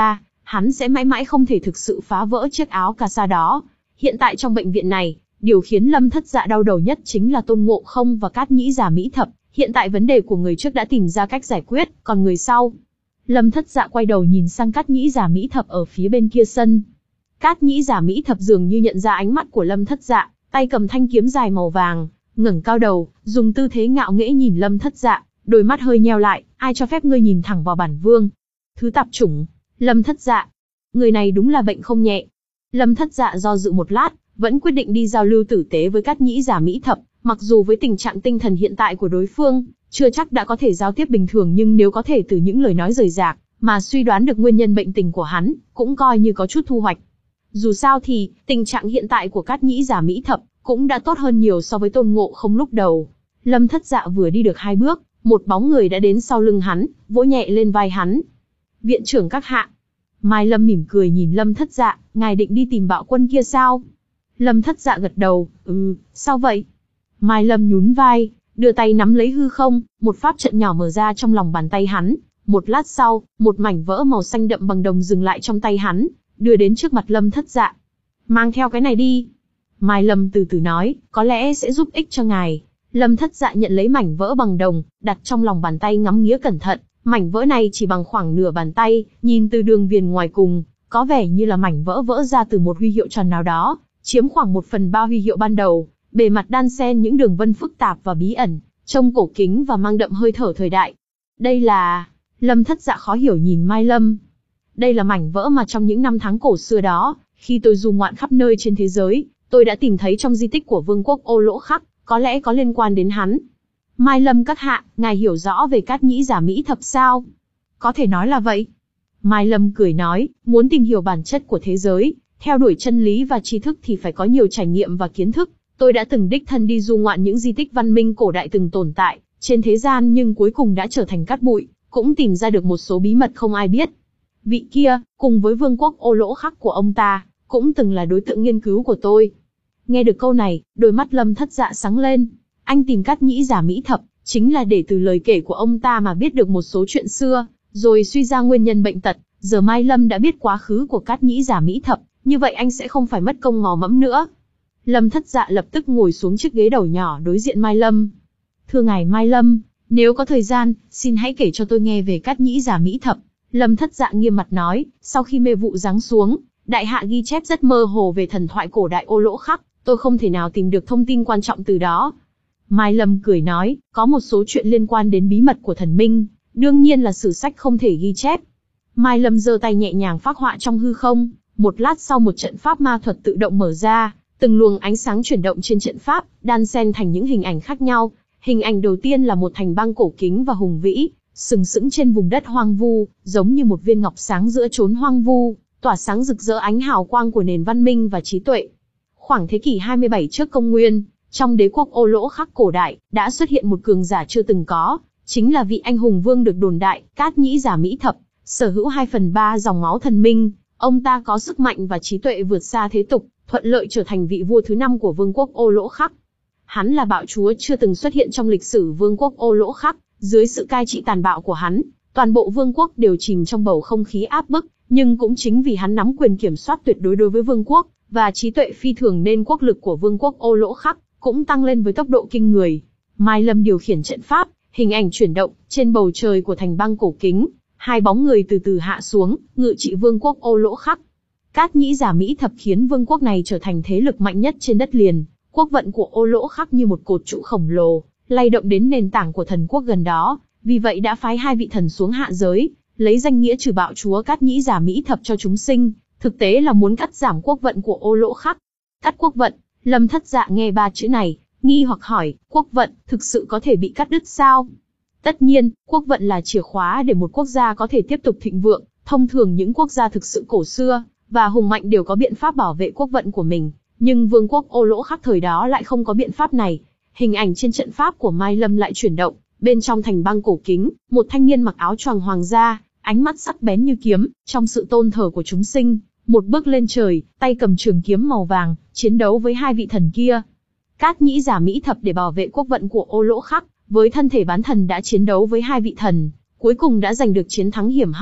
Speaker 1: hắn sẽ mãi mãi không thể thực sự phá vỡ chiếc áo cà sa đó. Hiện tại trong bệnh viện này, điều khiến Lâm Thất Dạ đau đầu nhất chính là Tôn Ngộ Không và Cát Nhĩ Giả Mỹ Thập. Hiện tại vấn đề của người trước đã tìm ra cách giải quyết, còn người sau. Lâm Thất Dạ quay đầu nhìn sang Cát Nhĩ Giả Mỹ Thập ở phía bên kia sân. Cát Nhĩ Giả Mỹ Thập dường như nhận ra ánh mắt của Lâm Thất Dạ, tay cầm thanh kiếm dài màu vàng, ngẩng cao đầu, dùng tư thế ngạo nghễ nhìn Lâm Thất Dạ, đôi mắt hơi nheo lại, ai cho phép ngươi nhìn thẳng vào bản vương? Thứ tạp chủng, Lâm Thất Dạ. Người này đúng là bệnh không nhẹ. Lâm Thất Dạ do dự một lát, vẫn quyết định đi giao lưu tử tế với Cát Nhĩ Giả Mỹ Thập, mặc dù với tình trạng tinh thần hiện tại của đối phương, chưa chắc đã có thể giao tiếp bình thường, nhưng nếu có thể từ những lời nói rời rạc mà suy đoán được nguyên nhân bệnh tình của hắn, cũng coi như có chút thu hoạch. Dù sao thì, tình trạng hiện tại của Cát Nhĩ Giả Mỹ Thập cũng đã tốt hơn nhiều so với Tôn Ngộ Không lúc đầu. Lâm Thất Dạ vừa đi được hai bước, một bóng người đã đến sau lưng hắn, vỗ nhẹ lên vai hắn. Viện trưởng các hạ. Mai Lâm mỉm cười nhìn Lâm Thất Dạ, ngài định đi tìm bạo quân kia sao? Lâm Thất Dạ gật đầu, ừ, sao vậy? Mai Lâm nhún vai, đưa tay nắm lấy hư không, một pháp trận nhỏ mở ra trong lòng bàn tay hắn. Một lát sau, một mảnh vỡ màu xanh đậm bằng đồng dừng lại trong tay hắn, đưa đến trước mặt Lâm Thất Dạ. Mang theo cái này đi. Mai Lâm từ từ nói, có lẽ sẽ giúp ích cho ngài. Lâm Thất Dạ nhận lấy mảnh vỡ bằng đồng, đặt trong lòng bàn tay ngắm nghía cẩn thận. Mảnh vỡ này chỉ bằng khoảng nửa bàn tay, nhìn từ đường viền ngoài cùng, có vẻ như là mảnh vỡ vỡ ra từ một huy hiệu tròn nào đó, chiếm khoảng một phần ba huy hiệu ban đầu, bề mặt đan xen những đường vân phức tạp và bí ẩn, trông cổ kính và mang đậm hơi thở thời đại. Đây là... Lâm Thất Dạ khó hiểu nhìn Mai Lâm. Đây là mảnh vỡ mà trong những năm tháng cổ xưa đó, khi tôi du ngoạn khắp nơi trên thế giới, tôi đã tìm thấy trong di tích của Vương quốc Ô Lỗ Khắc, có lẽ có liên quan đến hắn. Mai Lâm các hạ, ngài hiểu rõ về Cát Nhĩ Giả Mỹ Thập sao? Có thể nói là vậy. Mai Lâm cười nói, muốn tìm hiểu bản chất của thế giới, theo đuổi chân lý và tri thức thì phải có nhiều trải nghiệm và kiến thức. Tôi đã từng đích thân đi du ngoạn những di tích văn minh cổ đại từng tồn tại trên thế gian, nhưng cuối cùng đã trở thành cát bụi, cũng tìm ra được một số bí mật không ai biết. Vị kia, cùng với Vương quốc Ô Lỗ Khắc của ông ta, cũng từng là đối tượng nghiên cứu của tôi. Nghe được câu này, đôi mắt Lâm Thất Dạ sáng lên. Anh tìm Cát Nhĩ Giả Mỹ Thập, chính là để từ lời kể của ông ta mà biết được một số chuyện xưa, rồi suy ra nguyên nhân bệnh tật. Giờ Mai Lâm đã biết quá khứ của Cát Nhĩ Giả Mỹ Thập, như vậy anh sẽ không phải mất công mò mẫm nữa. Lâm Thất Dạ lập tức ngồi xuống chiếc ghế đầu nhỏ đối diện Mai Lâm. Thưa ngài Mai Lâm, nếu có thời gian, xin hãy kể cho tôi nghe về Cát Nhĩ Giả Mỹ Thập. Lâm Thất Dạ nghiêm mặt nói, sau khi mê vụ giáng xuống, đại hạ ghi chép rất mơ hồ về thần thoại cổ đại Ô Lỗ Khắc, tôi không thể nào tìm được thông tin quan trọng từ đó. Mai Lâm cười nói, có một số chuyện liên quan đến bí mật của thần minh, đương nhiên là sử sách không thể ghi chép. Mai Lâm giơ tay nhẹ nhàng phác họa trong hư không, một lát sau một trận pháp ma thuật tự động mở ra, từng luồng ánh sáng chuyển động trên trận pháp, đan xen thành những hình ảnh khác nhau. Hình ảnh đầu tiên là một thành bang cổ kính và hùng vĩ, sừng sững trên vùng đất hoang vu, giống như một viên ngọc sáng giữa chốn hoang vu, tỏa sáng rực rỡ ánh hào quang của nền văn minh và trí tuệ. Khoảng thế kỷ hai mươi bảy trước công nguyên, trong đế quốc Ô Lỗ Khắc cổ đại, đã xuất hiện một cường giả chưa từng có, chính là vị anh hùng vương được đồn đại, Cát Nhĩ Giả Mỹ Thập, sở hữu hai phần ba dòng máu thần minh. Ông ta có sức mạnh và trí tuệ vượt xa thế tục, thuận lợi trở thành vị vua thứ năm của vương quốc Ô Lỗ Khắc. Hắn là bạo chúa chưa từng xuất hiện trong lịch sử vương quốc Ô Lỗ Khắc, dưới sự cai trị tàn bạo của hắn, toàn bộ vương quốc đều chìm trong bầu không khí áp bức, nhưng cũng chính vì hắn nắm quyền kiểm soát tuyệt đối đối với vương quốc, và trí tuệ phi thường nên quốc lực của vương quốc Ô Lỗ Khắc cũng tăng lên với tốc độ kinh người. Mai Lâm điều khiển trận pháp, hình ảnh chuyển động, trên bầu trời của thành bang cổ kính, hai bóng người từ từ hạ xuống, ngự trị vương quốc Ô Lỗ Khắc. Cát Nhĩ Giả Mỹ Thập khiến vương quốc này trở thành thế lực mạnh nhất trên đất liền. Quốc vận của Ô Lỗ Khắc như một cột trụ khổng lồ, lay động đến nền tảng của thần quốc gần đó, vì vậy đã phái hai vị thần xuống hạ giới, lấy danh nghĩa trừ bạo chúa Cát Nhĩ Giả Mỹ Thập cho chúng sinh, thực tế là muốn cắt giảm quốc vận của Ô Lỗ Khắc. Cắt quốc vận, Lâm Thất Dạ nghe ba chữ này, nghi hoặc hỏi, quốc vận thực sự có thể bị cắt đứt sao? Tất nhiên, quốc vận là chìa khóa để một quốc gia có thể tiếp tục thịnh vượng, thông thường những quốc gia thực sự cổ xưa và hùng mạnh đều có biện pháp bảo vệ quốc vận của mình. Nhưng vương quốc Ô Lỗ Khắc thời đó lại không có biện pháp này. Hình ảnh trên trận pháp của Mai Lâm lại chuyển động, bên trong thành bang cổ kính, một thanh niên mặc áo choàng hoàng gia, ánh mắt sắc bén như kiếm, trong sự tôn thờ của chúng sinh, một bước lên trời, tay cầm trường kiếm màu vàng, chiến đấu với hai vị thần kia. Cát Nhĩ Giả Mỹ Thập để bảo vệ quốc vận của Ô Lỗ Khắc, với thân thể bán thần đã chiến đấu với hai vị thần, cuối cùng đã giành được chiến thắng hiểm hóc.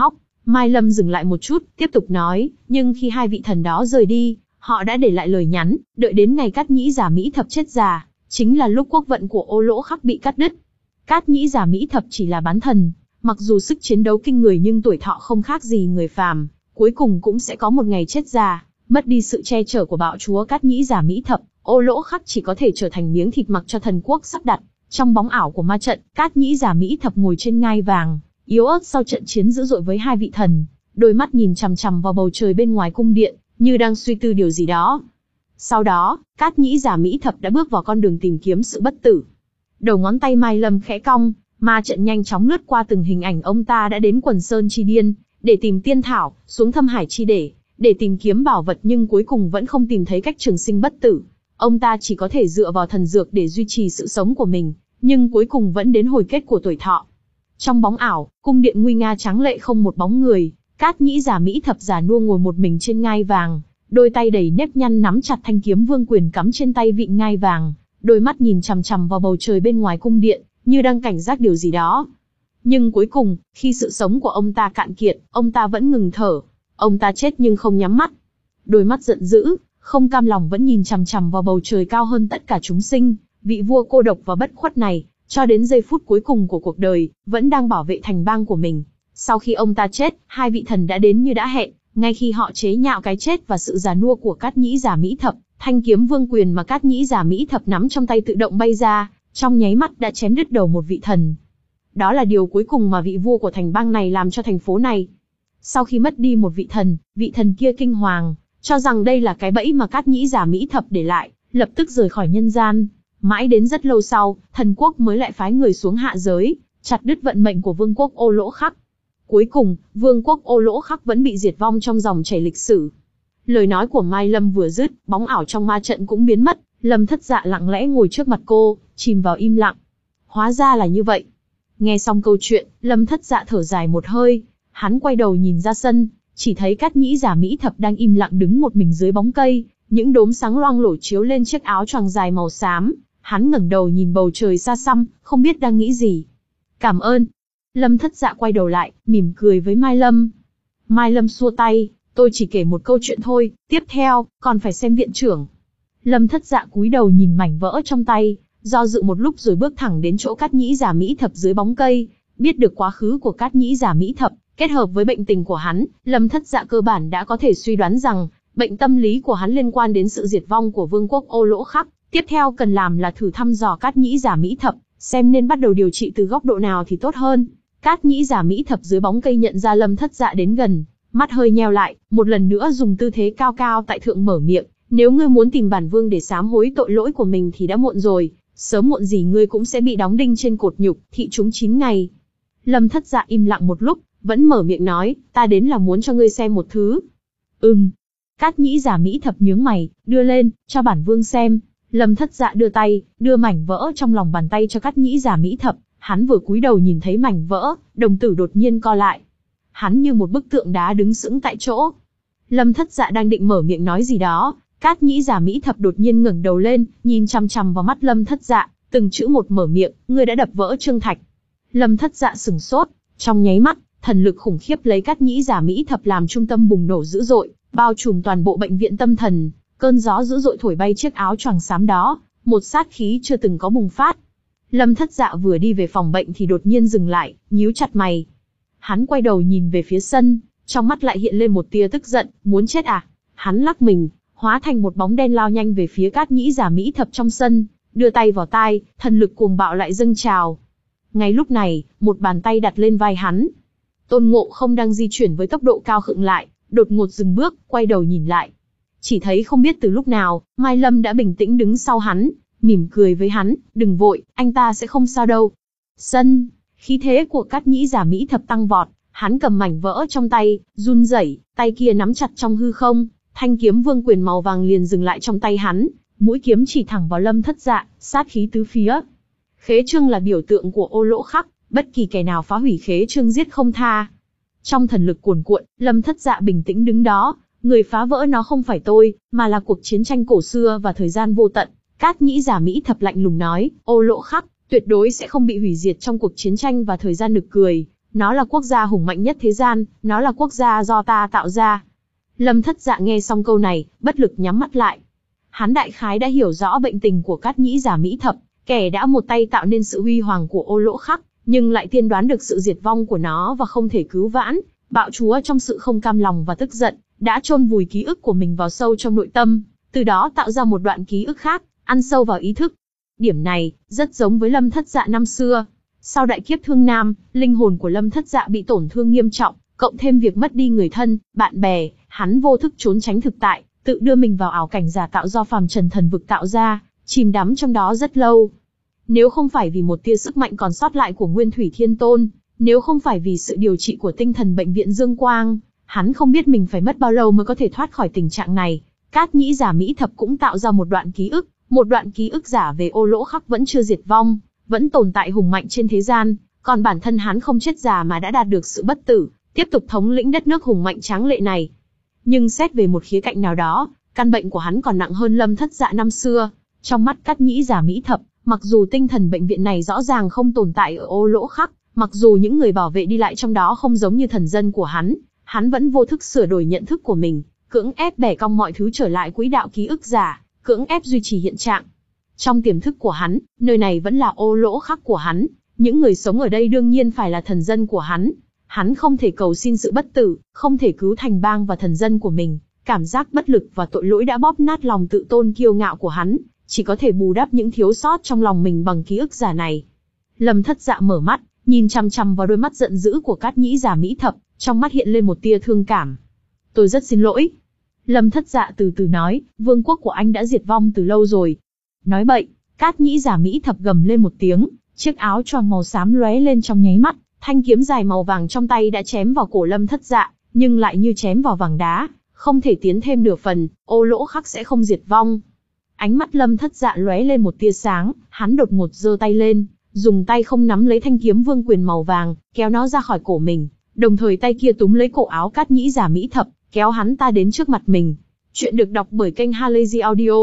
Speaker 1: Mai Lâm dừng lại một chút, tiếp tục nói, nhưng khi hai vị thần đó rời đi, họ đã để lại lời nhắn, đợi đến ngày Cát Nhĩ Giả Mỹ Thập chết già, chính là lúc quốc vận của Ô Lỗ Khắc bị cắt đứt. Cát Nhĩ Giả Mỹ Thập chỉ là bán thần, mặc dù sức chiến đấu kinh người nhưng tuổi thọ không khác gì người phàm, cuối cùng cũng sẽ có một ngày chết già, mất đi sự che chở của bạo chúa Cát Nhĩ Giả Mỹ Thập, Ô Lỗ Khắc chỉ có thể trở thành miếng thịt mặc cho thần quốc sắp đặt. Trong bóng ảo của ma trận, Cát Nhĩ Giả Mỹ Thập ngồi trên ngai vàng, yếu ớt sau trận chiến dữ dội với hai vị thần, đôi mắt nhìn chằm chằm vào bầu trời bên ngoài cung điện, như đang suy tư điều gì đó. Sau đó, Cát Nhĩ Giả Mỹ Thập đã bước vào con đường tìm kiếm sự bất tử. Đầu ngón tay Mai Lâm khẽ cong, ma trận nhanh chóng lướt qua từng hình ảnh. Ông ta đã đến Quần Sơn Chi Điên, để tìm tiên thảo, xuống Thâm Hải Chi Để, để tìm kiếm bảo vật, nhưng cuối cùng vẫn không tìm thấy cách trường sinh bất tử. Ông ta chỉ có thể dựa vào thần dược để duy trì sự sống của mình, nhưng cuối cùng vẫn đến hồi kết của tuổi thọ. Trong bóng ảo, cung điện nguy nga tráng lệ không một bóng người, Cát Nhĩ Giả Mỹ Thập già nua ngồi một mình trên ngai vàng, đôi tay đầy nếp nhăn nắm chặt thanh kiếm vương quyền cắm trên tay vịn ngai vàng, đôi mắt nhìn chằm chằm vào bầu trời bên ngoài cung điện, như đang cảnh giác điều gì đó. Nhưng cuối cùng, khi sự sống của ông ta cạn kiệt, ông ta vẫn ngừng thở. Ông ta chết nhưng không nhắm mắt. Đôi mắt giận dữ, không cam lòng vẫn nhìn chằm chằm vào bầu trời cao hơn tất cả chúng sinh, vị vua cô độc và bất khuất này, cho đến giây phút cuối cùng của cuộc đời, vẫn đang bảo vệ thành bang của mình. Sau khi ông ta chết, hai vị thần đã đến như đã hẹn, ngay khi họ chế nhạo cái chết và sự già nua của Cát Nhĩ Giả Mỹ Thập, thanh kiếm vương quyền mà Cát Nhĩ Giả Mỹ Thập nắm trong tay tự động bay ra, trong nháy mắt đã chém đứt đầu một vị thần. Đó là điều cuối cùng mà vị vua của thành bang này làm cho thành phố này. Sau khi mất đi một vị thần, vị thần kia kinh hoàng, cho rằng đây là cái bẫy mà Cát Nhĩ Giả Mỹ Thập để lại, lập tức rời khỏi nhân gian. Mãi đến rất lâu sau, thần quốc mới lại phái người xuống hạ giới, chặt đứt vận mệnh của vương quốc Ô Lỗ Khắc. Cuối cùng, vương quốc Ô Lỗ Khắc vẫn bị diệt vong trong dòng chảy lịch sử. Lời nói của Mai Lâm vừa dứt, bóng ảo trong ma trận cũng biến mất. Lâm Thất Dạ lặng lẽ ngồi trước mặt cô, chìm vào im lặng. Hóa ra là như vậy. Nghe xong câu chuyện, Lâm Thất Dạ thở dài một hơi. Hắn quay đầu nhìn ra sân, chỉ thấy Cát Nhĩ Giả Mỹ Thập đang im lặng đứng một mình dưới bóng cây, những đốm sáng loang lổ chiếu lên chiếc áo choàng dài màu xám. Hắn ngẩng đầu nhìn bầu trời xa xăm, không biết đang nghĩ gì. Cảm ơn. Lâm Thất Dạ quay đầu lại, mỉm cười với Mai Lâm. Mai Lâm xua tay, tôi chỉ kể một câu chuyện thôi, tiếp theo, còn phải xem viện trưởng. Lâm Thất Dạ cúi đầu nhìn mảnh vỡ trong tay, do dự một lúc rồi bước thẳng đến chỗ Cát Nhĩ Giả Mỹ Thập dưới bóng cây. Biết được quá khứ của Cát Nhĩ Giả Mỹ Thập, kết hợp với bệnh tình của hắn, Lâm Thất Dạ cơ bản đã có thể suy đoán rằng, bệnh tâm lý của hắn liên quan đến sự diệt vong của vương quốc Ô Lỗ Khắc. Tiếp theo cần làm là thử thăm dò Cát Nhĩ Giả Mỹ Thập, xem nên bắt đầu điều trị từ góc độ nào thì tốt hơn. Cát Nhĩ Giả Mỹ Thập dưới bóng cây nhận ra Lâm Thất Dạ đến gần, mắt hơi nheo lại, một lần nữa dùng tư thế cao cao tại thượng mở miệng. Nếu ngươi muốn tìm bản vương để sám hối tội lỗi của mình thì đã muộn rồi, sớm muộn gì ngươi cũng sẽ bị đóng đinh trên cột nhục, thị chúng chín ngày. Lâm Thất Dạ im lặng một lúc, vẫn mở miệng nói, ta đến là muốn cho ngươi xem một thứ. Ừm. Cát Nhĩ Giả Mỹ Thập nhướng mày, đưa lên, cho bản vương xem. Lâm Thất Dạ đưa tay, đưa mảnh vỡ trong lòng bàn tay cho Cát Nhĩ Giả Mỹ Thập. Hắn vừa cúi đầu nhìn thấy mảnh vỡ, đồng tử đột nhiên co lại. Hắn như một bức tượng đá đứng sững tại chỗ. Lâm Thất Dạ đang định mở miệng nói gì đó, Cát Nhĩ Giả Mỹ Thập đột nhiên ngẩng đầu lên, nhìn chằm chằm vào mắt Lâm Thất Dạ, từng chữ một mở miệng, ngươi đã đập vỡ Trương Thạch. Lâm Thất Dạ sửng sốt, trong nháy mắt, thần lực khủng khiếp lấy Cát Nhĩ Giả Mỹ Thập làm trung tâm bùng nổ dữ dội, bao trùm toàn bộ bệnh viện tâm thần. Cơn gió dữ dội thổi bay chiếc áo choàng xám đó, một sát khí chưa từng có bùng phát. Lâm Thất Dạ vừa đi về phòng bệnh thì đột nhiên dừng lại, nhíu chặt mày. Hắn quay đầu nhìn về phía sân, trong mắt lại hiện lên một tia tức giận, muốn chết à? Hắn lắc mình, hóa thành một bóng đen lao nhanh về phía Cát Nhĩ Giả Mỹ Thập trong sân, đưa tay vào tai, thần lực cuồng bạo lại dâng trào. Ngay lúc này, một bàn tay đặt lên vai hắn. Tôn Ngộ Không đang di chuyển với tốc độ cao khựng lại, đột ngột dừng bước, quay đầu nhìn lại. Chỉ thấy không biết từ lúc nào, Mai Lâm đã bình tĩnh đứng sau hắn, mỉm cười với hắn, đừng vội, anh ta sẽ không sao đâu. Sân, khí thế của Cát Nhĩ Giả Mỹ Thập tăng vọt, hắn cầm mảnh vỡ trong tay, run rẩy, tay kia nắm chặt trong hư không, thanh kiếm vương quyền màu vàng liền dừng lại trong tay hắn, mũi kiếm chỉ thẳng vào Lâm Thất Dạ, sát khí tứ phía. Khế chương là biểu tượng của Ô Lỗ Khắc, bất kỳ kẻ nào phá hủy khế chương giết không tha. Trong thần lực cuồn cuộn, Lâm Thất Dạ bình tĩnh đứng đó, người phá vỡ nó không phải tôi, mà là cuộc chiến tranh cổ xưa và thời gian vô tận. Cát Nhĩ Giả Mỹ Thập lạnh lùng nói, Ô Lỗ Khắc tuyệt đối sẽ không bị hủy diệt trong cuộc chiến tranh và thời gian nực cười, Nó là quốc gia hùng mạnh nhất thế gian, nó là quốc gia do ta tạo ra. Lâm Thất Dạ nghe xong câu này, bất lực nhắm mắt lại. Hắn đại khái đã hiểu rõ bệnh tình của Cát Nhĩ Giả Mỹ Thập, kẻ đã một tay tạo nên sự huy hoàng của Ô Lỗ Khắc, nhưng lại tiên đoán được sự diệt vong của nó và không thể cứu vãn. Bạo chúa trong sự không cam lòng và tức giận, đã chôn vùi ký ức của mình vào sâu trong nội tâm, từ đó tạo ra một đoạn ký ức khác, ăn sâu vào ý thức. Điểm này, rất giống với Lâm Thất Dạ năm xưa. Sau đại kiếp Thương Nam, linh hồn của Lâm Thất Dạ bị tổn thương nghiêm trọng, cộng thêm việc mất đi người thân, bạn bè, hắn vô thức trốn tránh thực tại, tự đưa mình vào ảo cảnh giả tạo do phàm trần thần vực tạo ra, chìm đắm trong đó rất lâu. Nếu không phải vì một tia sức mạnh còn sót lại của Nguyên Thủy Thiên Tôn, nếu không phải vì sự điều trị của tinh thần bệnh viện Dương Quang, hắn không biết mình phải mất bao lâu mới có thể thoát khỏi tình trạng này. Cát Nhĩ Giả Mỹ Thập cũng tạo ra một đoạn ký ức, một đoạn ký ức giả về Ô Lỗ Khắc vẫn chưa diệt vong, vẫn tồn tại hùng mạnh trên thế gian, còn bản thân hắn không chết già mà đã đạt được sự bất tử, tiếp tục thống lĩnh đất nước hùng mạnh tráng lệ này. Nhưng xét về một khía cạnh nào đó, căn bệnh của hắn còn nặng hơn Lâm Thất Dạ năm xưa. Trong mắt Cát Nhĩ Giả Mỹ Thập, mặc dù tinh thần bệnh viện này rõ ràng không tồn tại ở Ô Lỗ Khắc, mặc dù những người bảo vệ đi lại trong đó không giống như thần dân của hắn, hắn vẫn vô thức sửa đổi nhận thức của mình, cưỡng ép bẻ cong mọi thứ trở lại quỹ đạo ký ức giả, cưỡng ép duy trì hiện trạng. Trong tiềm thức của hắn, nơi này vẫn là Ô Lỗ Khắc của hắn, những người sống ở đây đương nhiên phải là thần dân của hắn. Hắn không thể cầu xin sự bất tử, không thể cứu thành bang và thần dân của mình. Cảm giác bất lực và tội lỗi đã bóp nát lòng tự tôn kiêu ngạo của hắn, chỉ có thể bù đắp những thiếu sót trong lòng mình bằng ký ức giả này. Lâm Thất Dạ mở mắt, nhìn chằm chằm vào đôi mắt giận dữ của Cát Nhĩ Giả Mỹ Thập, trong mắt hiện lên một tia thương cảm. Tôi rất xin lỗi. Lâm Thất Dạ từ từ nói, vương quốc của anh đã diệt vong từ lâu rồi. Nói bậy, Cát Nhĩ Giả Mỹ Thập gầm lên một tiếng, chiếc áo choàng màu xám lóe lên trong nháy mắt, thanh kiếm dài màu vàng trong tay đã chém vào cổ Lâm Thất Dạ, nhưng lại như chém vào vàng đá, không thể tiến thêm nửa phần, Ô Lỗ Khắc sẽ không diệt vong. Ánh mắt Lâm Thất Dạ lóe lên một tia sáng, hắn đột ngột giơ tay lên, dùng tay không nắm lấy thanh kiếm vương quyền màu vàng, kéo nó ra khỏi cổ mình, đồng thời tay kia túm lấy cổ áo Cát Nhĩ Giả Mỹ Thập, kéo hắn ta đến trước mặt mình. Chuyện được đọc bởi kênh Halazy Audio.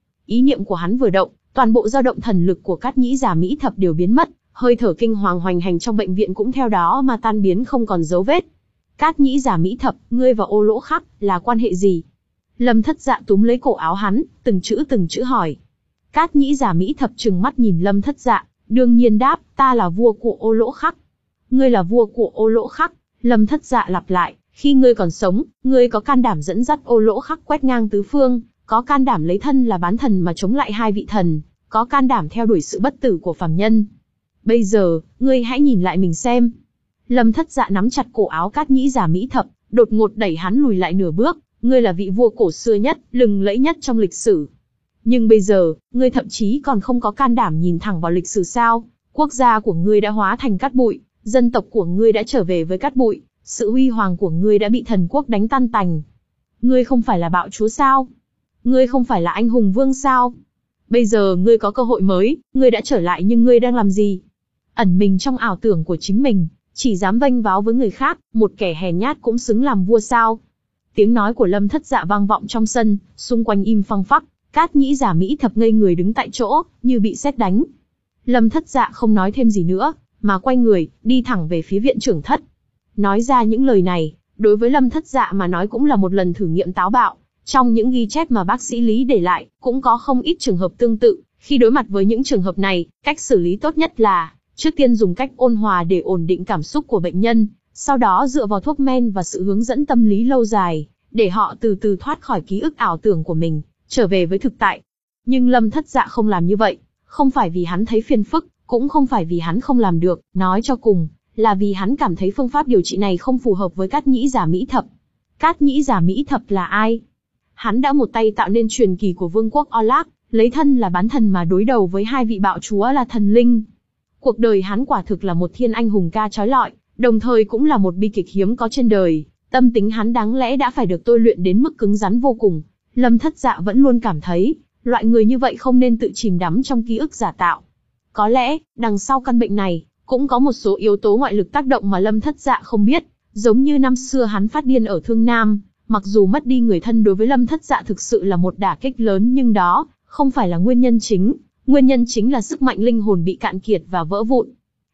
Speaker 1: Ý niệm của hắn vừa động, toàn bộ dao động thần lực của Cát Nhĩ Giả Mỹ Thập đều biến mất, hơi thở kinh hoàng hoành hành trong bệnh viện cũng theo đó mà tan biến không còn dấu vết. Cát Nhĩ Giả Mỹ Thập, ngươi và Ô Lỗ Khắc là quan hệ gì? Lâm Thất Dạ túm lấy cổ áo hắn, từng chữ từng chữ hỏi. Cát Nhĩ Giả Mỹ Thập trừng mắt nhìn Lâm Thất Dạ, đương nhiên đáp, ta là vua của Ô Lỗ Khắc. Ngươi là vua của Ô Lỗ Khắc? Lâm Thất Dạ lặp lại, khi ngươi còn sống, ngươi có can đảm dẫn dắt Ô Lỗ Khắc quét ngang tứ phương, có can đảm lấy thân là bán thần mà chống lại hai vị thần, có can đảm theo đuổi sự bất tử của phàm nhân. Bây giờ, ngươi hãy nhìn lại mình xem. Lâm Thất Dạ nắm chặt cổ áo Cát Nhĩ Giả Mỹ Thập, đột ngột đẩy hắn lùi lại nửa bước. Ngươi là vị vua cổ xưa nhất, lừng lẫy nhất trong lịch sử. Nhưng bây giờ, ngươi thậm chí còn không có can đảm nhìn thẳng vào lịch sử sao? Quốc gia của ngươi đã hóa thành cát bụi, dân tộc của ngươi đã trở về với cát bụi, sự huy hoàng của ngươi đã bị thần quốc đánh tan tành. Ngươi không phải là bạo chúa sao? Ngươi không phải là anh hùng vương sao? Bây giờ ngươi có cơ hội mới, ngươi đã trở lại nhưng ngươi đang làm gì? Ẩn mình trong ảo tưởng của chính mình, chỉ dám vênh váo với người khác, một kẻ hèn nhát cũng xứng làm vua sao? Tiếng nói của Lâm Thất Dạ vang vọng trong sân, xung quanh im phăng phắc, Cát Nhĩ Giả Mỹ Thập ngây người đứng tại chỗ, như bị sét đánh. Lâm Thất Dạ không nói thêm gì nữa, mà quay người, đi thẳng về phía viện trưởng thất. Nói ra những lời này, đối với Lâm Thất Dạ mà nói cũng là một lần thử nghiệm táo bạo. Trong những ghi chép mà bác sĩ Lý để lại, cũng có không ít trường hợp tương tự. Khi đối mặt với những trường hợp này, cách xử lý tốt nhất là, trước tiên dùng cách ôn hòa để ổn định cảm xúc của bệnh nhân. Sau đó dựa vào thuốc men và sự hướng dẫn tâm lý lâu dài, để họ từ từ thoát khỏi ký ức ảo tưởng của mình, trở về với thực tại. Nhưng Lâm Thất Dạ không làm như vậy, không phải vì hắn thấy phiền phức, cũng không phải vì hắn không làm được, nói cho cùng, là vì hắn cảm thấy phương pháp điều trị này không phù hợp với Cát Nhĩ Giả Mỹ Thập. Cát Nhĩ Giả Mỹ Thập là ai? Hắn đã một tay tạo nên truyền kỳ của vương quốc Olak, lấy thân là bán thần mà đối đầu với hai vị bạo chúa là thần linh. Cuộc đời hắn quả thực là một thiên anh hùng ca chói lọi, đồng thời cũng là một bi kịch hiếm có trên đời. Tâm tính hắn đáng lẽ đã phải được tôi luyện đến mức cứng rắn vô cùng. Lâm Thất Dạ vẫn luôn cảm thấy, loại người như vậy không nên tự chìm đắm trong ký ức giả tạo. Có lẽ, đằng sau căn bệnh này, cũng có một số yếu tố ngoại lực tác động mà Lâm Thất Dạ không biết. Giống như năm xưa hắn phát điên ở Thương Nam, mặc dù mất đi người thân đối với Lâm Thất Dạ thực sự là một đả kích lớn nhưng đó, không phải là nguyên nhân chính. Nguyên nhân chính là sức mạnh linh hồn bị cạn kiệt và vỡ vụn.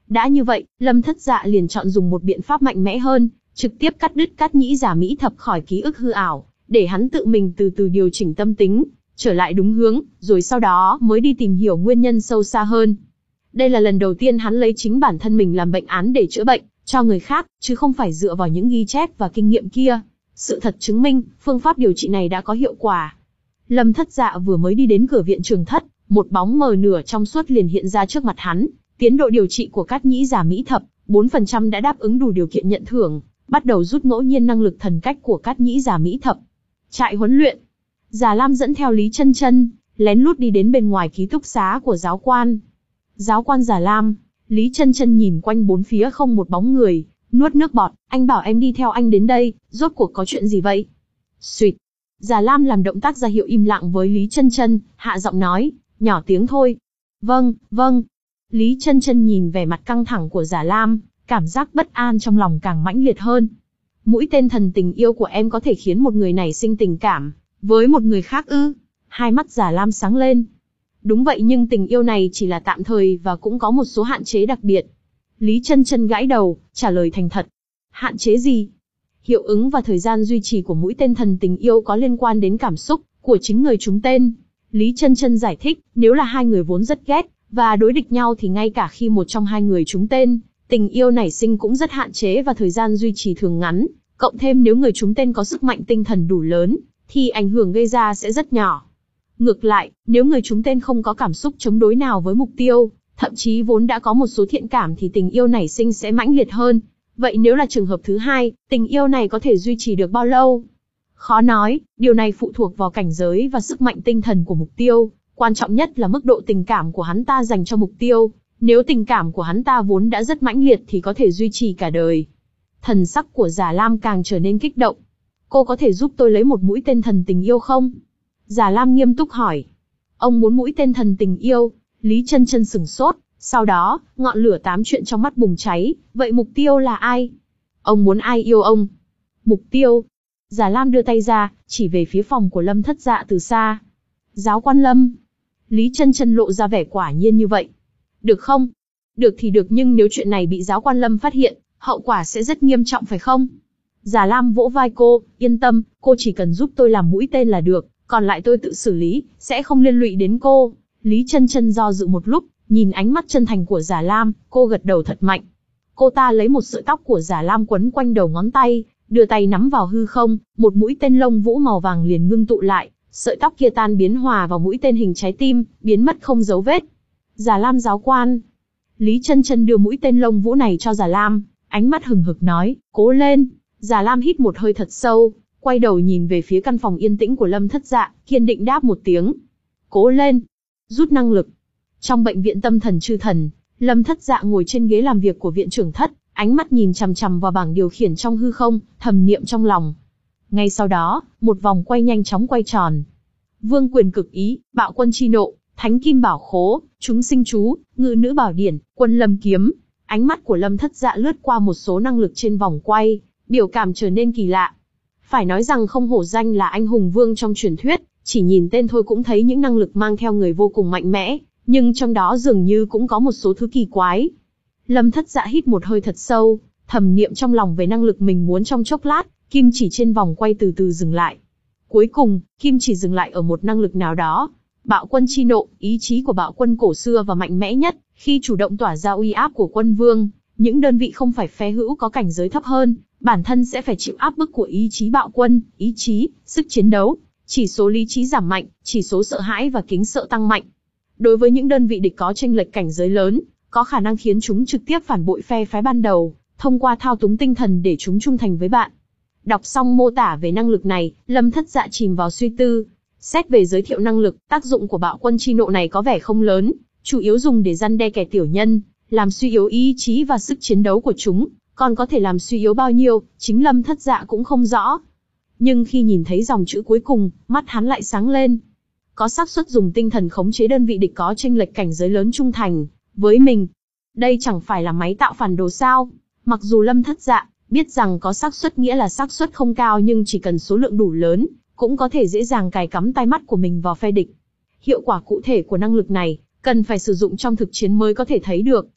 Speaker 1: Đã như vậy, Lâm Thất Dạ liền chọn dùng một biện pháp mạnh mẽ hơn, trực tiếp cắt đứt Cát Nhĩ Giả Mỹ Thập khỏi ký ức hư ảo, để hắn tự mình từ từ điều chỉnh tâm tính, trở lại đúng hướng, rồi sau đó mới đi tìm hiểu nguyên nhân sâu xa hơn. Đây là lần đầu tiên hắn lấy chính bản thân mình làm bệnh án để chữa bệnh cho người khác, chứ không phải dựa vào những ghi chép và kinh nghiệm kia. Sự thật chứng minh, phương pháp điều trị này đã có hiệu quả. Lâm Thất Dạ vừa mới đi đến cửa viện Trường Thất, một bóng mờ nửa trong suốt liền hiện ra trước mặt hắn. Tiến độ điều trị của Cát Nhĩ Giả Mỹ Thập, bốn phần trăm đã đáp ứng đủ điều kiện nhận thưởng, bắt đầu rút ngẫu nhiên năng lực thần cách của Cát Nhĩ Giả Mỹ Thập. Trại huấn luyện. Già Lam dẫn theo Lý Chân Chân, lén lút đi đến bên ngoài ký túc xá của giáo quan. Giáo quan Già Lam, Lý Chân Chân nhìn quanh bốn phía không một bóng người, nuốt nước bọt, anh bảo em đi theo anh đến đây, rốt cuộc có chuyện gì vậy? Xuyệt. Già Lam làm động tác ra hiệu im lặng với Lý Chân Chân, hạ giọng nói, nhỏ tiếng thôi. Vâng, vâng. Lý Chân Chân nhìn vẻ mặt căng thẳng của Già Lam, cảm giác bất an trong lòng càng mãnh liệt hơn. Mũi tên thần tình yêu của em có thể khiến một người này sinh tình cảm với một người khác ư? Hai mắt Già Lam sáng lên. Đúng vậy, nhưng tình yêu này chỉ là tạm thời và cũng có một số hạn chế đặc biệt. Lý Chân Chân gãi đầu, trả lời thành thật. Hạn chế gì? Hiệu ứng và thời gian duy trì của mũi tên thần tình yêu có liên quan đến cảm xúc của chính người trúng tên. Lý Chân Chân giải thích, nếu là hai người vốn rất ghét và đối địch nhau thì ngay cả khi một trong hai người trúng tên, tình yêu nảy sinh cũng rất hạn chế và thời gian duy trì thường ngắn. Cộng thêm nếu người trúng tên có sức mạnh tinh thần đủ lớn, thì ảnh hưởng gây ra sẽ rất nhỏ. Ngược lại, nếu người trúng tên không có cảm xúc chống đối nào với mục tiêu, thậm chí vốn đã có một số thiện cảm thì tình yêu nảy sinh sẽ mãnh liệt hơn. Vậy nếu là trường hợp thứ hai, tình yêu này có thể duy trì được bao lâu? Khó nói, điều này phụ thuộc vào cảnh giới và sức mạnh tinh thần của mục tiêu. Quan trọng nhất là mức độ tình cảm của hắn ta dành cho mục tiêu. Nếu tình cảm của hắn ta vốn đã rất mãnh liệt thì có thể duy trì cả đời. Thần sắc của Già Lam càng trở nên kích động. Cô có thể giúp tôi lấy một mũi tên thần tình yêu không? Già Lam nghiêm túc hỏi. Ông muốn mũi tên thần tình yêu? Lý Chân Chân sửng sốt, sau đó, ngọn lửa tám chuyện trong mắt bùng cháy. Vậy mục tiêu là ai? Ông muốn ai yêu ông? Mục tiêu? Già Lam đưa tay ra, chỉ về phía phòng của Lâm Thất Dạ từ xa. Giáo quan Lâm. Lý Chân Chân lộ ra vẻ quả nhiên như vậy. Được không? Được thì được, nhưng nếu chuyện này bị giáo quan Lâm phát hiện, hậu quả sẽ rất nghiêm trọng phải không? Già Lam vỗ vai cô, yên tâm, cô chỉ cần giúp tôi làm mũi tên là được, còn lại tôi tự xử lý, sẽ không liên lụy đến cô. Lý Chân Chân do dự một lúc, nhìn ánh mắt chân thành của Già Lam, cô gật đầu thật mạnh. Cô ta lấy một sợi tóc của Già Lam quấn quanh đầu ngón tay, đưa tay nắm vào hư không, một mũi tên lông vũ màu vàng liền ngưng tụ lại, sợi tóc kia tan biến hòa vào mũi tên hình trái tim, biến mất không dấu vết. Già Lam giáo quan. Lý Chân Chân đưa mũi tên lông vũ này cho Già Lam, ánh mắt hừng hực nói, cố lên. Già Lam hít một hơi thật sâu, quay đầu nhìn về phía căn phòng yên tĩnh của Lâm Thất Dạ, kiên định đáp một tiếng. Cố lên. Rút năng lực. Trong bệnh viện tâm thần Chư Thần, Lâm Thất Dạ ngồi trên ghế làm việc của viện trưởng Thất, ánh mắt nhìn chằm chằm vào bảng điều khiển trong hư không, thầm niệm trong lòng. Ngay sau đó, một vòng quay nhanh chóng quay tròn. Vương quyền cực ý, bạo quân chi nộ, thánh kim bảo khố, chúng sinh chú, ngự nữ bảo điển, quân lâm kiếm. Ánh mắt của Lâm Thất Dạ lướt qua một số năng lực trên vòng quay, biểu cảm trở nên kỳ lạ. Phải nói rằng không hổ danh là anh hùng vương trong truyền thuyết, chỉ nhìn tên thôi cũng thấy những năng lực mang theo người vô cùng mạnh mẽ, nhưng trong đó dường như cũng có một số thứ kỳ quái. Lâm Thất Dạ hít một hơi thật sâu, thầm niệm trong lòng về năng lực mình muốn. Trong chốc lát, kim chỉ trên vòng quay từ từ dừng lại. Cuối cùng, kim chỉ dừng lại ở một năng lực nào đó. Bạo quân chi nộ, ý chí của bạo quân cổ xưa và mạnh mẽ nhất, khi chủ động tỏa ra uy áp của quân vương, những đơn vị không phải phe hữu có cảnh giới thấp hơn, bản thân sẽ phải chịu áp bức của ý chí bạo quân, ý chí, sức chiến đấu, chỉ số lý trí giảm mạnh, chỉ số sợ hãi và kính sợ tăng mạnh. Đối với những đơn vị địch có chênh lệch cảnh giới lớn, có khả năng khiến chúng trực tiếp phản bội phe phái ban đầu, thông qua thao túng tinh thần để chúng trung thành với bạn. Đọc xong mô tả về năng lực này, Lâm Thất Dạ chìm vào suy tư. Xét về giới thiệu năng lực, tác dụng của bạo quân chi nộ này có vẻ không lớn, chủ yếu dùng để răn đe kẻ tiểu nhân, làm suy yếu ý chí và sức chiến đấu của chúng, còn có thể làm suy yếu bao nhiêu, chính Lâm Thất Dạ cũng không rõ. Nhưng khi nhìn thấy dòng chữ cuối cùng, mắt hắn lại sáng lên. Có xác suất dùng tinh thần khống chế đơn vị địch có chênh lệch cảnh giới lớn trung thành với mình. Đây chẳng phải là máy tạo phản đồ sao? Mặc dù Lâm Thất Dạ biết rằng có xác suất nghĩa là xác suất không cao, nhưng chỉ cần số lượng đủ lớn, cũng có thể dễ dàng cài cắm tai mắt của mình vào phe địch. Hiệu quả cụ thể của năng lực này cần phải sử dụng trong thực chiến mới có thể thấy được,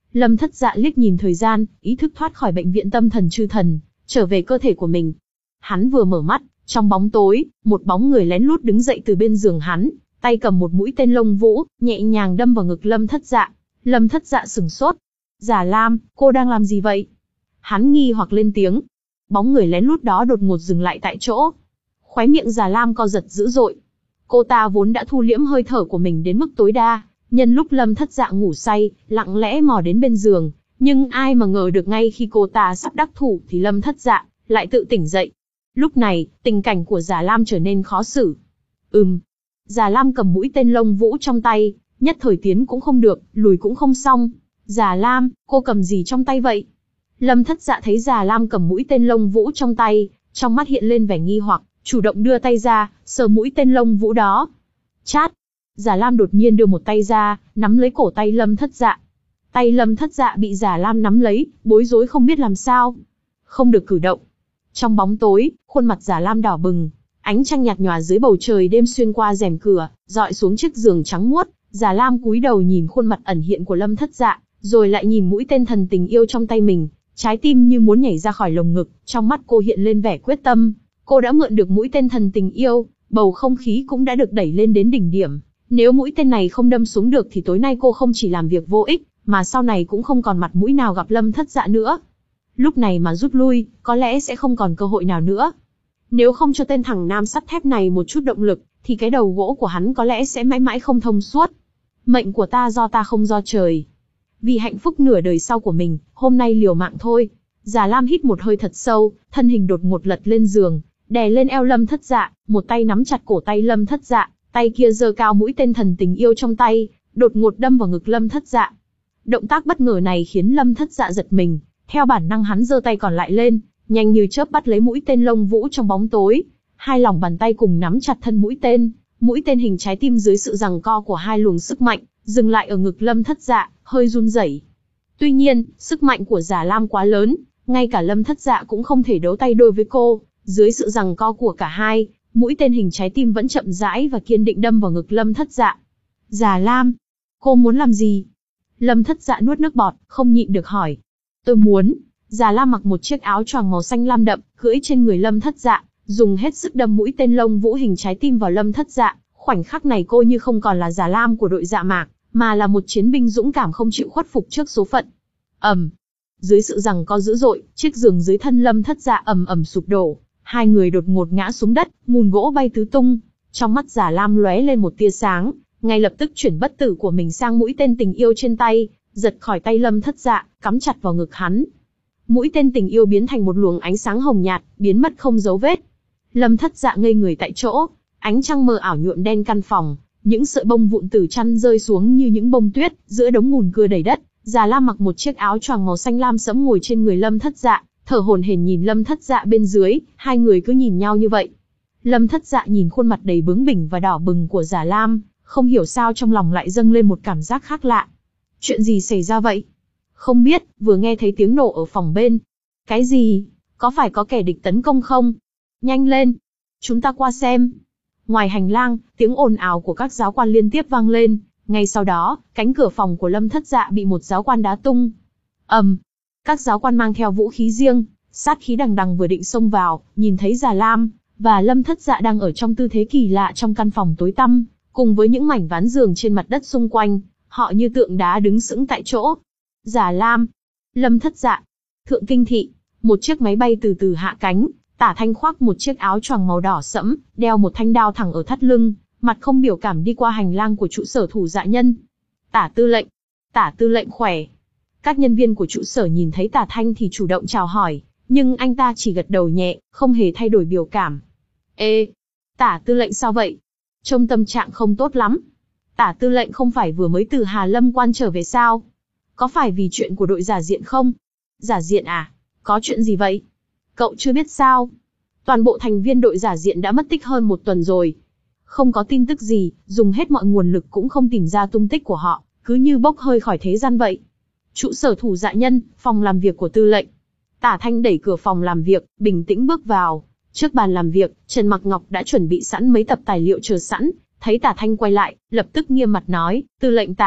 Speaker 1: Lâm Thất Dạ liếc nhìn thời gian, ý thức thoát khỏi bệnh viện tâm thần chư thần, trở về cơ thể của mình. Hắn vừa mở mắt, trong bóng tối, một bóng người lén lút đứng dậy từ bên giường hắn, tay cầm một mũi tên lông vũ, nhẹ nhàng đâm vào ngực Lâm Thất Dạ. Lâm Thất Dạ sửng sốt. Già Lam, cô đang làm gì vậy? Hắn nghi hoặc lên tiếng. Bóng người lén lút đó đột ngột dừng lại tại chỗ. Khóe miệng Già Lam co giật dữ dội. Cô ta vốn đã thu liễm hơi thở của mình đến mức tối đa, nhân lúc Lâm Thất Dạ ngủ say, lặng lẽ mò đến bên giường, nhưng ai mà ngờ được ngay khi cô ta sắp đắc thủ thì Lâm Thất Dạ lại tự tỉnh dậy. Lúc này, tình cảnh của Già Lam trở nên khó xử. Ừm. Già Lam cầm mũi tên lông vũ trong tay, nhất thời tiến cũng không được, lùi cũng không xong. Già Lam, cô cầm gì trong tay vậy? Lâm Thất Dạ thấy Già Lam cầm mũi tên lông vũ trong tay, trong mắt hiện lên vẻ nghi hoặc, chủ động đưa tay ra, sờ mũi tên lông vũ đó. Chát! Già Lam đột nhiên đưa một tay ra, nắm lấy cổ tay Lâm Thất Dạ. Tay Lâm Thất Dạ bị Già Lam nắm lấy, bối rối không biết làm sao. Không được cử động. Trong bóng tối, khuôn mặt Già Lam đỏ bừng, ánh trăng nhạt nhòa dưới bầu trời đêm xuyên qua rèm cửa, dọi xuống chiếc giường trắng muốt. Già Lam cúi đầu nhìn khuôn mặt ẩn hiện của Lâm Thất Dạ, rồi lại nhìn mũi tên thần tình yêu trong tay mình, trái tim như muốn nhảy ra khỏi lồng ngực, trong mắt cô hiện lên vẻ quyết tâm. Cô đã mượn được mũi tên thần tình yêu, bầu không khí cũng đã được đẩy lên đến đỉnh điểm. Nếu mũi tên này không đâm xuống được thì tối nay cô không chỉ làm việc vô ích, mà sau này cũng không còn mặt mũi nào gặp Lâm Thất Dạ nữa. Lúc này mà rút lui, có lẽ sẽ không còn cơ hội nào nữa. Nếu không cho tên thằng nam sắt thép này một chút động lực, thì cái đầu gỗ của hắn có lẽ sẽ mãi mãi không thông suốt. Mệnh của ta do ta không do trời. Vì hạnh phúc nửa đời sau của mình, hôm nay liều mạng thôi. Già Lam hít một hơi thật sâu, thân hình đột ngột lật lên giường, đè lên eo Lâm Thất Dạ, một tay nắm chặt cổ tay Lâm Thất Dạ, tay kia giơ cao mũi tên thần tình yêu trong tay, đột ngột đâm vào ngực Lâm Thất Dạ. Động tác bất ngờ này khiến Lâm Thất Dạ giật mình, theo bản năng hắn giơ tay còn lại lên, nhanh như chớp bắt lấy mũi tên lông vũ trong bóng tối. Hai lòng bàn tay cùng nắm chặt thân mũi tên, mũi tên hình trái tim dưới sự giằng co của hai luồng sức mạnh, dừng lại ở ngực Lâm Thất Dạ, hơi run rẩy. Tuy nhiên, sức mạnh của Già Lam quá lớn, ngay cả Lâm Thất Dạ cũng không thể đấu tay đôi với cô. Dưới sự giằng co của cả hai, mũi tên hình trái tim vẫn chậm rãi và kiên định đâm vào ngực Lâm Thất Dạ. Già Lam, cô muốn làm gì? Lâm Thất Dạ nuốt nước bọt, không nhịn được hỏi. Tôi muốn. Già Lam mặc một chiếc áo choàng màu xanh lam đậm, cưỡi trên người Lâm Thất Dạ, dùng hết sức đâm mũi tên lông vũ hình trái tim vào Lâm Thất Dạ. Khoảnh khắc này cô như không còn là Già Lam của đội Dạ Mạc, mà là một chiến binh dũng cảm không chịu khuất phục trước số phận. ầm, um. Dưới sự giằng co dữ dội, chiếc giường dưới thân Lâm Thất Dạ ầm ầm sụp đổ, hai người đột ngột ngã xuống đất, mùn gỗ bay tứ tung. Trong mắt Già Lam lóe lên một tia sáng, ngay lập tức chuyển bất tử của mình sang mũi tên tình yêu trên tay, giật khỏi tay Lâm Thất Dạ, cắm chặt vào ngực hắn. Mũi tên tình yêu biến thành một luồng ánh sáng hồng nhạt, biến mất không dấu vết. Lâm Thất Dạ ngây người tại chỗ, ánh trăng mờ ảo nhuộm đen căn phòng, những sợi bông vụn từ chăn rơi xuống như những bông tuyết, giữa đống mùn cưa đầy đất. Già Lam mặc một chiếc áo choàng màu xanh lam sẫm ngồi trên người Lâm Thất Dạ, thở hổn hển nhìn Lâm Thất Dạ bên dưới, hai người cứ nhìn nhau như vậy. Lâm Thất Dạ nhìn khuôn mặt đầy bướng bỉnh và đỏ bừng của Già Lam, không hiểu sao trong lòng lại dâng lên một cảm giác khác lạ. Chuyện gì xảy ra vậy? Không biết, vừa nghe thấy tiếng nổ ở phòng bên. Cái gì? Có phải có kẻ địch tấn công không? Nhanh lên! Chúng ta qua xem. Ngoài hành lang, tiếng ồn ào của các giáo quan liên tiếp vang lên. Ngay sau đó, cánh cửa phòng của Lâm Thất Dạ bị một giáo quan đá tung. ầm, um, các giáo quan mang theo vũ khí riêng, sát khí đằng đằng vừa định xông vào, nhìn thấy Già Lam và Lâm Thất Dạ đang ở trong tư thế kỳ lạ trong căn phòng tối tăm, cùng với những mảnh ván giường trên mặt đất xung quanh, họ như tượng đá đứng sững tại chỗ. Già Lam, Lâm Thất Dạ, Thượng Kinh Thị, một chiếc máy bay từ từ hạ cánh. Tả Thanh khoác một chiếc áo choàng màu đỏ sẫm, đeo một thanh đao thẳng ở thắt lưng, mặt không biểu cảm đi qua hành lang của trụ sở Thủ Dạ Nhân. Tả tư lệnh, Tả tư lệnh khỏe. Các nhân viên của trụ sở nhìn thấy Tả Thanh thì chủ động chào hỏi, nhưng anh ta chỉ gật đầu nhẹ, không hề thay đổi biểu cảm. Ê, Tả tư lệnh sao vậy? Trông tâm trạng không tốt lắm. Tả tư lệnh không phải vừa mới từ Hà Lâm quan trở về sao? Có phải vì chuyện của đội giả diện không? Giả diện à? Có chuyện gì vậy? Cậu chưa biết sao? Toàn bộ thành viên đội giả diện đã mất tích hơn một tuần rồi. Không có tin tức gì, dùng hết mọi nguồn lực cũng không tìm ra tung tích của họ, cứ như bốc hơi khỏi thế gian vậy. Trụ sở Thủ Dạ Nhân, phòng làm việc của tư lệnh. Tả Thanh đẩy cửa phòng làm việc, bình tĩnh bước vào. Trước bàn làm việc, Trần Mặc Ngọc đã chuẩn bị sẵn mấy tập tài liệu chờ sẵn. Thấy Tả Thanh quay lại, lập tức nghiêm mặt nói, tư lệnh Tả,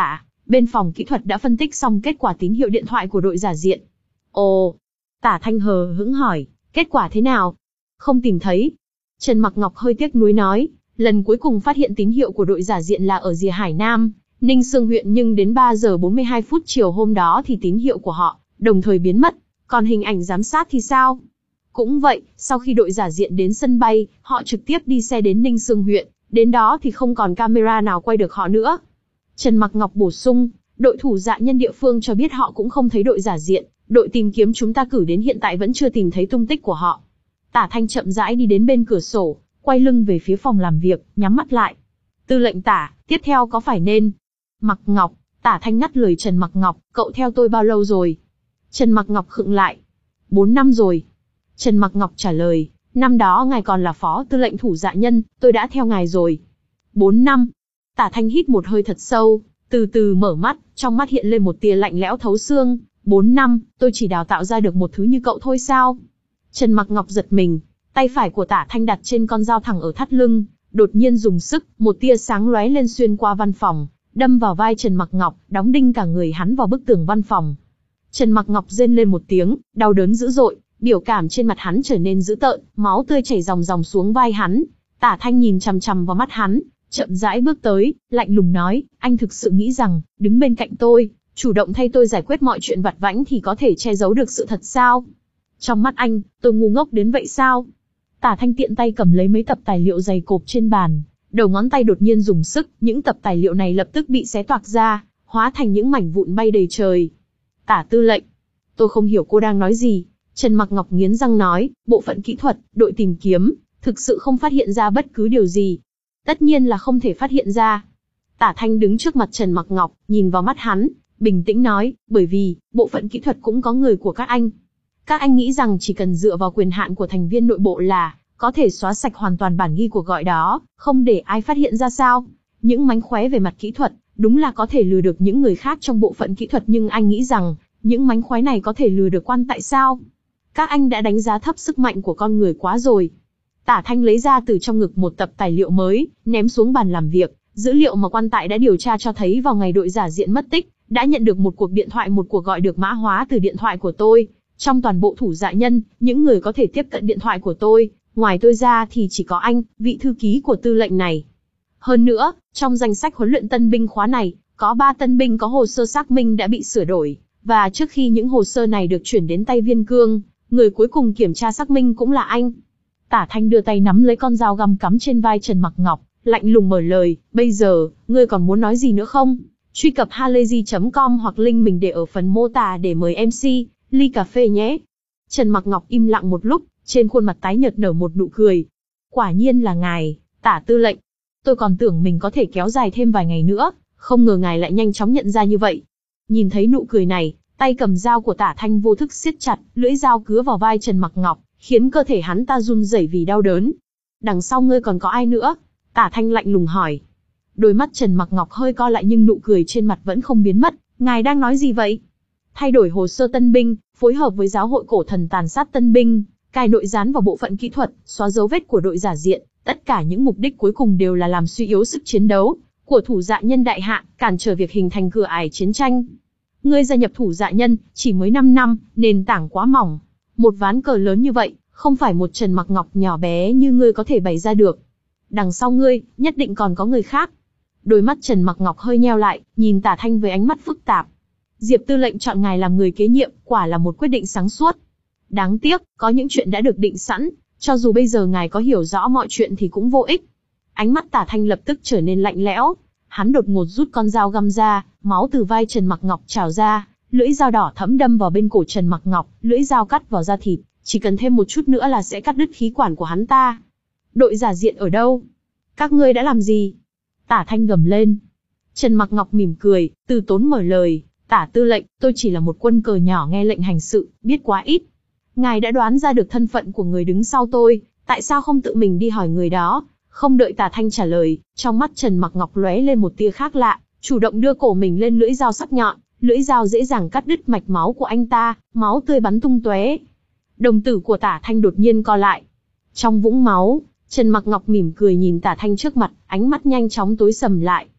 Speaker 1: bên phòng kỹ thuật đã phân tích xong kết quả tín hiệu điện thoại của đội giả diện. Ồ, Tả Thanh hờ hững hỏi, kết quả thế nào? Không tìm thấy. Trần Mặc Ngọc hơi tiếc nuối nói, lần cuối cùng phát hiện tín hiệu của đội giả diện là ở rìa Hải Nam, Ninh Xương huyện, nhưng đến ba giờ bốn mươi hai phút chiều hôm đó thì tín hiệu của họ đồng thời biến mất. Còn hình ảnh giám sát thì sao? Cũng vậy, sau khi đội giả diện đến sân bay, họ trực tiếp đi xe đến Ninh Xương huyện, đến đó thì không còn camera nào quay được họ nữa. Trần Mặc Ngọc bổ sung, đội thủ dạ nhân địa phương cho biết họ cũng không thấy đội giả diện, đội tìm kiếm chúng ta cử đến hiện tại vẫn chưa tìm thấy tung tích của họ. Tả Thanh chậm rãi đi đến bên cửa sổ, quay lưng về phía phòng làm việc, nhắm mắt lại. Tư lệnh Tả, tiếp theo có phải nên... Mặc Ngọc, Tả Thanh ngắt lời Trần Mặc Ngọc, cậu theo tôi bao lâu rồi? Trần Mặc Ngọc khựng lại. Bốn năm rồi. Trần Mặc Ngọc trả lời, năm đó ngài còn là phó tư lệnh thủ dạ nhân, tôi đã theo ngài rồi. Bốn năm. Tả Thanh hít một hơi thật sâu, từ từ mở mắt, trong mắt hiện lên một tia lạnh lẽo thấu xương. Bốn năm, tôi chỉ đào tạo ra được một thứ như cậu thôi sao? Trần Mặc Ngọc giật mình, tay phải của Tả Thanh đặt trên con dao thẳng ở thắt lưng, đột nhiên dùng sức, một tia sáng lóe lên xuyên qua văn phòng, đâm vào vai Trần Mặc Ngọc, đóng đinh cả người hắn vào bức tường văn phòng. Trần Mặc Ngọc rên lên một tiếng, đau đớn dữ dội, biểu cảm trên mặt hắn trở nên dữ tợn, máu tươi chảy ròng ròng xuống vai hắn. Tả Thanh nhìn chằm chằm vào mắt hắn, chậm rãi bước tới, lạnh lùng nói, anh thực sự nghĩ rằng, đứng bên cạnh tôi, chủ động thay tôi giải quyết mọi chuyện vặt vãnh thì có thể che giấu được sự thật sao? Trong mắt anh, tôi ngu ngốc đến vậy sao? Tả Thanh tiện tay cầm lấy mấy tập tài liệu dày cộp trên bàn, đầu ngón tay đột nhiên dùng sức, những tập tài liệu này lập tức bị xé toạc ra, hóa thành những mảnh vụn bay đầy trời. Tả tư lệnh, tôi không hiểu cô đang nói gì. Trần Mặc Ngọc nghiến răng nói, bộ phận kỹ thuật, đội tìm kiếm, thực sự không phát hiện ra bất cứ điều gì. Tất nhiên là không thể phát hiện ra. Tả Thanh đứng trước mặt Trần Mặc Ngọc, nhìn vào mắt hắn, bình tĩnh nói, bởi vì, bộ phận kỹ thuật cũng có người của các anh. Các anh nghĩ rằng chỉ cần dựa vào quyền hạn của thành viên nội bộ là, có thể xóa sạch hoàn toàn bản ghi cuộc gọi đó, không để ai phát hiện ra sao. Những mánh khóe về mặt kỹ thuật, đúng là có thể lừa được những người khác trong bộ phận kỹ thuật, nhưng anh nghĩ rằng, những mánh khóe này có thể lừa được quan tại sao? Các anh đã đánh giá thấp sức mạnh của con người quá rồi. Tả Thanh lấy ra từ trong ngực một tập tài liệu mới, ném xuống bàn làm việc. Dữ liệu mà quan tại đã điều tra cho thấy vào ngày đội giả diện mất tích, đã nhận được một cuộc điện thoại, một cuộc gọi được mã hóa từ điện thoại của tôi. Trong toàn bộ thủ dạ nhân, những người có thể tiếp cận điện thoại của tôi, ngoài tôi ra thì chỉ có anh, vị thư ký của tư lệnh này. Hơn nữa, trong danh sách huấn luyện tân binh khóa này, có ba tân binh có hồ sơ xác minh đã bị sửa đổi, và trước khi những hồ sơ này được chuyển đến tay Viên Cương, người cuối cùng kiểm tra xác minh cũng là anh. Tả Thanh đưa tay nắm lấy con dao găm cắm trên vai Trần Mặc Ngọc, lạnh lùng mở lời, bây giờ, ngươi còn muốn nói gì nữa không? Truy cập halayzi chấm com hoặc link mình để ở phần mô tả để mời em xê, ly cà phê nhé. Trần Mặc Ngọc im lặng một lúc, trên khuôn mặt tái nhợt nở một nụ cười. Quả nhiên là ngài, Tả tư lệnh. Tôi còn tưởng mình có thể kéo dài thêm vài ngày nữa, không ngờ ngài lại nhanh chóng nhận ra như vậy. Nhìn thấy nụ cười này, tay cầm dao của Tả Thanh vô thức siết chặt, lưỡi dao cứa vào vai Trần Mặc Ngọc, khiến cơ thể hắn ta run rẩy vì đau đớn. Đằng sau ngươi còn có ai nữa? Tả Thanh lạnh lùng hỏi. Đôi mắt Trần Mặc Ngọc hơi co lại nhưng nụ cười trên mặt vẫn không biến mất. Ngài đang nói gì vậy? Thay đổi hồ sơ tân binh, phối hợp với giáo hội cổ thần tàn sát tân binh, cài nội gián vào bộ phận kỹ thuật, xóa dấu vết của đội giả diện. Tất cả những mục đích cuối cùng đều là làm suy yếu sức chiến đấu của thủ dạ nhân đại hạ, cản trở việc hình thành cửa ải chiến tranh. Ngươi gia nhập thủ dạ nhân, chỉ mới năm năm, nền tảng quá mỏng. Một ván cờ lớn như vậy, không phải một Trần Mặc Ngọc nhỏ bé như ngươi có thể bày ra được. Đằng sau ngươi, nhất định còn có người khác. Đôi mắt Trần Mặc Ngọc hơi nheo lại, nhìn Tả Thanh với ánh mắt phức tạp. Diệp tư lệnh chọn ngài làm người kế nhiệm, quả là một quyết định sáng suốt. Đáng tiếc, có những chuyện đã được định sẵn, cho dù bây giờ ngài có hiểu rõ mọi chuyện thì cũng vô ích. Ánh mắt Tả Thanh lập tức trở nên lạnh lẽo. Hắn đột ngột rút con dao găm ra, máu từ vai Trần Mặc Ngọc trào ra, lưỡi dao đỏ thẫm đâm vào bên cổ Trần Mặc Ngọc, lưỡi dao cắt vào da thịt, chỉ cần thêm một chút nữa là sẽ cắt đứt khí quản của hắn ta. Đội giả diện ở đâu? Các ngươi đã làm gì? Tả Thanh gầm lên. Trần Mặc Ngọc mỉm cười, từ tốn mở lời, Tả tư lệnh, tôi chỉ là một quân cờ nhỏ nghe lệnh hành sự, biết quá ít. Ngài đã đoán ra được thân phận của người đứng sau tôi, tại sao không tự mình đi hỏi người đó? Không đợi Tả Thanh trả lời, trong mắt Trần Mặc Ngọc lóe lên một tia khác lạ, chủ động đưa cổ mình lên lưỡi dao sắc nhọn, lưỡi dao dễ dàng cắt đứt mạch máu của anh ta, máu tươi bắn tung tóe. Đồng tử của Tả Thanh đột nhiên co lại. Trong vũng máu, Trần Mặc Ngọc mỉm cười nhìn Tả Thanh trước mặt, ánh mắt nhanh chóng tối sầm lại.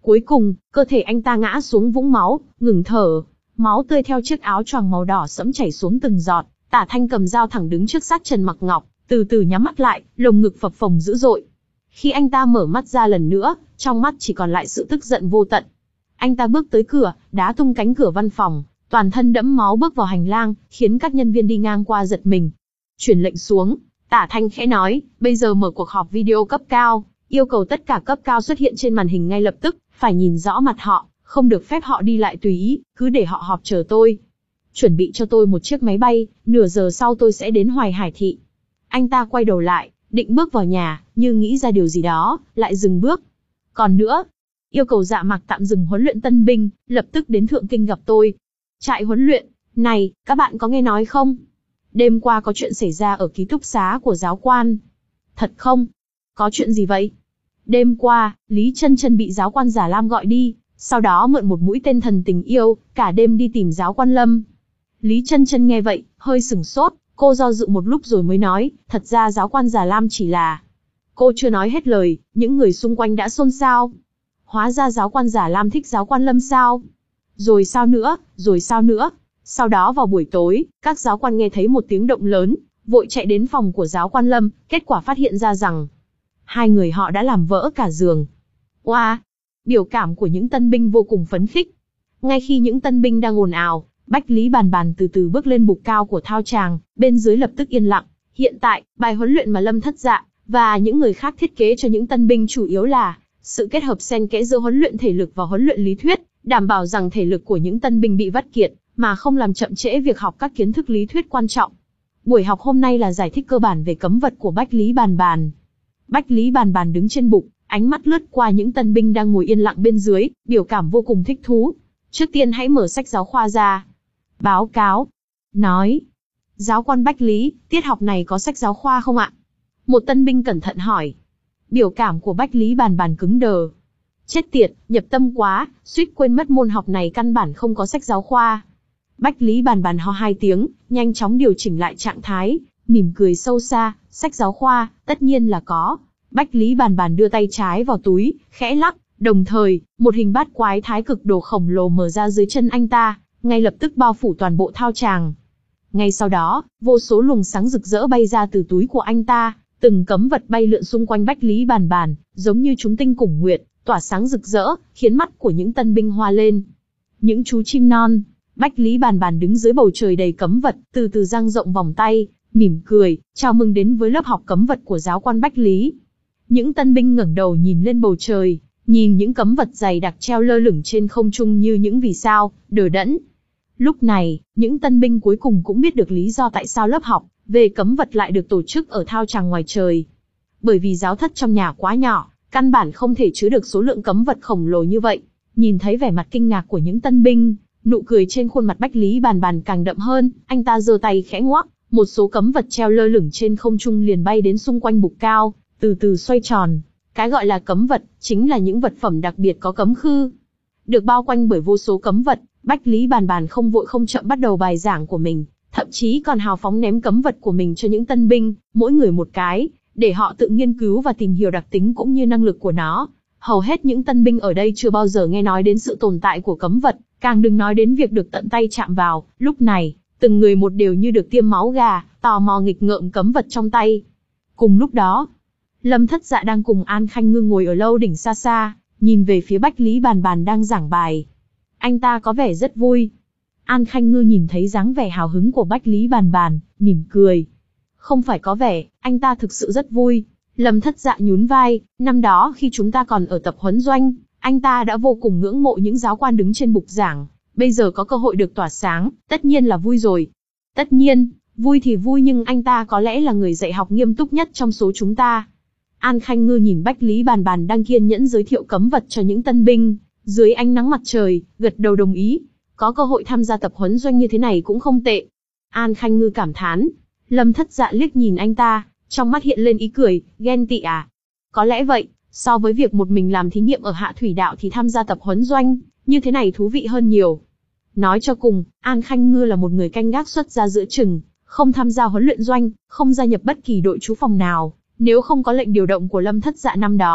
Speaker 1: Cuối cùng, cơ thể anh ta ngã xuống vũng máu, ngừng thở. Máu tươi theo chiếc áo choàng màu đỏ sẫm chảy xuống từng giọt. Tả Thanh cầm dao thẳng đứng trước xác Trần Mặc Ngọc, từ từ nhắm mắt lại, lồng ngực phập phồng dữ dội. Khi anh ta mở mắt ra lần nữa, trong mắt chỉ còn lại sự tức giận vô tận. Anh ta bước tới cửa, đá tung cánh cửa văn phòng, toàn thân đẫm máu bước vào hành lang, khiến các nhân viên đi ngang qua giật mình. Truyền lệnh xuống, Tả Thanh khẽ nói, bây giờ mở cuộc họp video cấp cao, yêu cầu tất cả cấp cao xuất hiện trên màn hình ngay lập tức, phải nhìn rõ mặt họ, không được phép họ đi lại tùy ý, cứ để họ họp chờ tôi. Chuẩn bị cho tôi một chiếc máy bay, nửa giờ sau tôi sẽ đến Hoài Hải Thị. Anh ta quay đầu lại, định bước vào nhà, nhưng nghĩ ra điều gì đó, lại dừng bước. Còn nữa, yêu cầu Dạ Mạc tạm dừng huấn luyện tân binh, lập tức đến Thượng Kinh gặp tôi. Trại huấn luyện, này, các bạn có nghe nói không? Đêm qua có chuyện xảy ra ở ký túc xá của giáo quan. Thật không? Có chuyện gì vậy? Đêm qua, Lý Chân Chân bị giáo quan Giả Lam gọi đi, sau đó mượn một mũi tên thần tình yêu, cả đêm đi tìm giáo quan Lâm. Lý Chân Chân nghe vậy, hơi sửng sốt, cô do dự một lúc rồi mới nói, thật ra giáo quan Giả Lam chỉ là... Cô chưa nói hết lời, những người xung quanh đã xôn xao. Hóa ra giáo quan Giả Lam thích giáo quan Lâm sao? Rồi sao nữa, rồi sao nữa? Sau đó vào buổi tối, các giáo quan nghe thấy một tiếng động lớn, vội chạy đến phòng của giáo quan Lâm, kết quả phát hiện ra rằng hai người họ đã làm vỡ cả giường. Oa! Wow. Biểu cảm của những tân binh vô cùng phấn khích. Ngay khi những tân binh đang ồn ào, Bách Lý Bàn Bàn từ từ bước lên bục cao của thao tràng, bên dưới lập tức yên lặng. Hiện tại, bài huấn luyện mà Lâm Thất Dạ và những người khác thiết kế cho những tân binh chủ yếu là sự kết hợp xen kẽ giữa huấn luyện thể lực và huấn luyện lý thuyết, đảm bảo rằng thể lực của những tân binh bị vắt kiệt, mà không làm chậm trễ việc học các kiến thức lý thuyết quan trọng. Buổi học hôm nay là giải thích cơ bản về cấm vật của Bách Lý Bàn Bàn. Bách Lý Bàn Bàn đứng trên bục, ánh mắt lướt qua những tân binh đang ngồi yên lặng bên dưới, biểu cảm vô cùng thích thú. Trước tiên hãy mở sách giáo khoa ra. Báo cáo. Nói. Giáo quan Bách Lý, tiết học này có sách giáo khoa không ạ? Một tân binh cẩn thận hỏi. Biểu cảm của Bách Lý Bàn Bàn cứng đờ. Chết tiệt, nhập tâm quá, suýt quên mất môn học này căn bản không có sách giáo khoa. Bách Lý Bàn Bàn ho hai tiếng, nhanh chóng điều chỉnh lại trạng thái, mỉm cười sâu xa, sách giáo khoa, tất nhiên là có. Bách Lý Bàn Bàn đưa tay trái vào túi, khẽ lắc, đồng thời, một hình bát quái thái cực đồ khổng lồ mở ra dưới chân anh ta, ngay lập tức bao phủ toàn bộ thao tràng. Ngay sau đó, vô số luồng sáng rực rỡ bay ra từ túi của anh ta, từng cấm vật bay lượn xung quanh Bách Lý Bàn Bàn, giống như chúng tinh cùng nguyệt, tỏa sáng rực rỡ, khiến mắt của những tân binh hoa lên. Những chú chim non, Bách Lý Bàn Bàn đứng dưới bầu trời đầy cấm vật, từ từ dang rộng vòng tay, mỉm cười, chào mừng đến với lớp học cấm vật của giáo quan Bách Lý. Những tân binh ngẩng đầu nhìn lên bầu trời, nhìn những cấm vật dày đặc treo lơ lửng trên không trung như những vì sao, đờ đẫn. Lúc này, những tân binh cuối cùng cũng biết được lý do tại sao lớp học về cấm vật lại được tổ chức ở thao tràng ngoài trời. Bởi vì giáo thất trong nhà quá nhỏ, căn bản không thể chứa được số lượng cấm vật khổng lồ như vậy. Nhìn thấy vẻ mặt kinh ngạc của những tân binh, nụ cười trên khuôn mặt Bách Lý Bàn Bàn càng đậm hơn, anh ta giơ tay khẽ ngoắc, một số cấm vật treo lơ lửng trên không trung liền bay đến xung quanh bục cao, từ từ xoay tròn. Cái gọi là cấm vật, chính là những vật phẩm đặc biệt có cấm khư. Được bao quanh bởi vô số cấm vật, Bách Lý Bàn Bàn không vội không chậm bắt đầu bài giảng của mình, thậm chí còn hào phóng ném cấm vật của mình cho những tân binh, mỗi người một cái, để họ tự nghiên cứu và tìm hiểu đặc tính cũng như năng lực của nó. Hầu hết những tân binh ở đây chưa bao giờ nghe nói đến sự tồn tại của cấm vật, càng đừng nói đến việc được tận tay chạm vào. Lúc này, từng người một đều như được tiêm máu gà, tò mò nghịch ngợm cấm vật trong tay. Cùng lúc đó, Lâm Thất Dạ đang cùng An Khanh Ngư ngồi ở lâu đỉnh xa xa, nhìn về phía Bách Lý Bàn Bàn đang giảng bài. Anh ta có vẻ rất vui. An Khanh Ngư nhìn thấy dáng vẻ hào hứng của Bách Lý Bàn Bàn, mỉm cười. Không phải có vẻ, anh ta thực sự rất vui. Lâm Thất Dạ nhún vai, năm đó khi chúng ta còn ở tập huấn doanh, anh ta đã vô cùng ngưỡng mộ những giáo quan đứng trên bục giảng. Bây giờ có cơ hội được tỏa sáng, tất nhiên là vui rồi. Tất nhiên, vui thì vui nhưng anh ta có lẽ là người dạy học nghiêm túc nhất trong số chúng ta. An Khanh Ngư nhìn Bách Lý Bàn Bàn đang kiên nhẫn giới thiệu cấm vật cho những tân binh, dưới ánh nắng mặt trời, gật đầu đồng ý. Có cơ hội tham gia tập huấn doanh như thế này cũng không tệ. An Khanh Ngư cảm thán. Lâm Thất Dạ liếc nhìn anh ta, trong mắt hiện lên ý cười, ghen tị à? Có lẽ vậy, so với việc một mình làm thí nghiệm ở Hạ Thủy Đạo thì tham gia tập huấn doanh, như thế này thú vị hơn nhiều. Nói cho cùng, An Khanh Ngư là một người canh gác xuất ra giữa chừng, không tham gia huấn luyện doanh, không gia nhập bất kỳ đội trú phòng nào. Nếu không có lệnh điều động của Lâm Thất Dạ năm đó,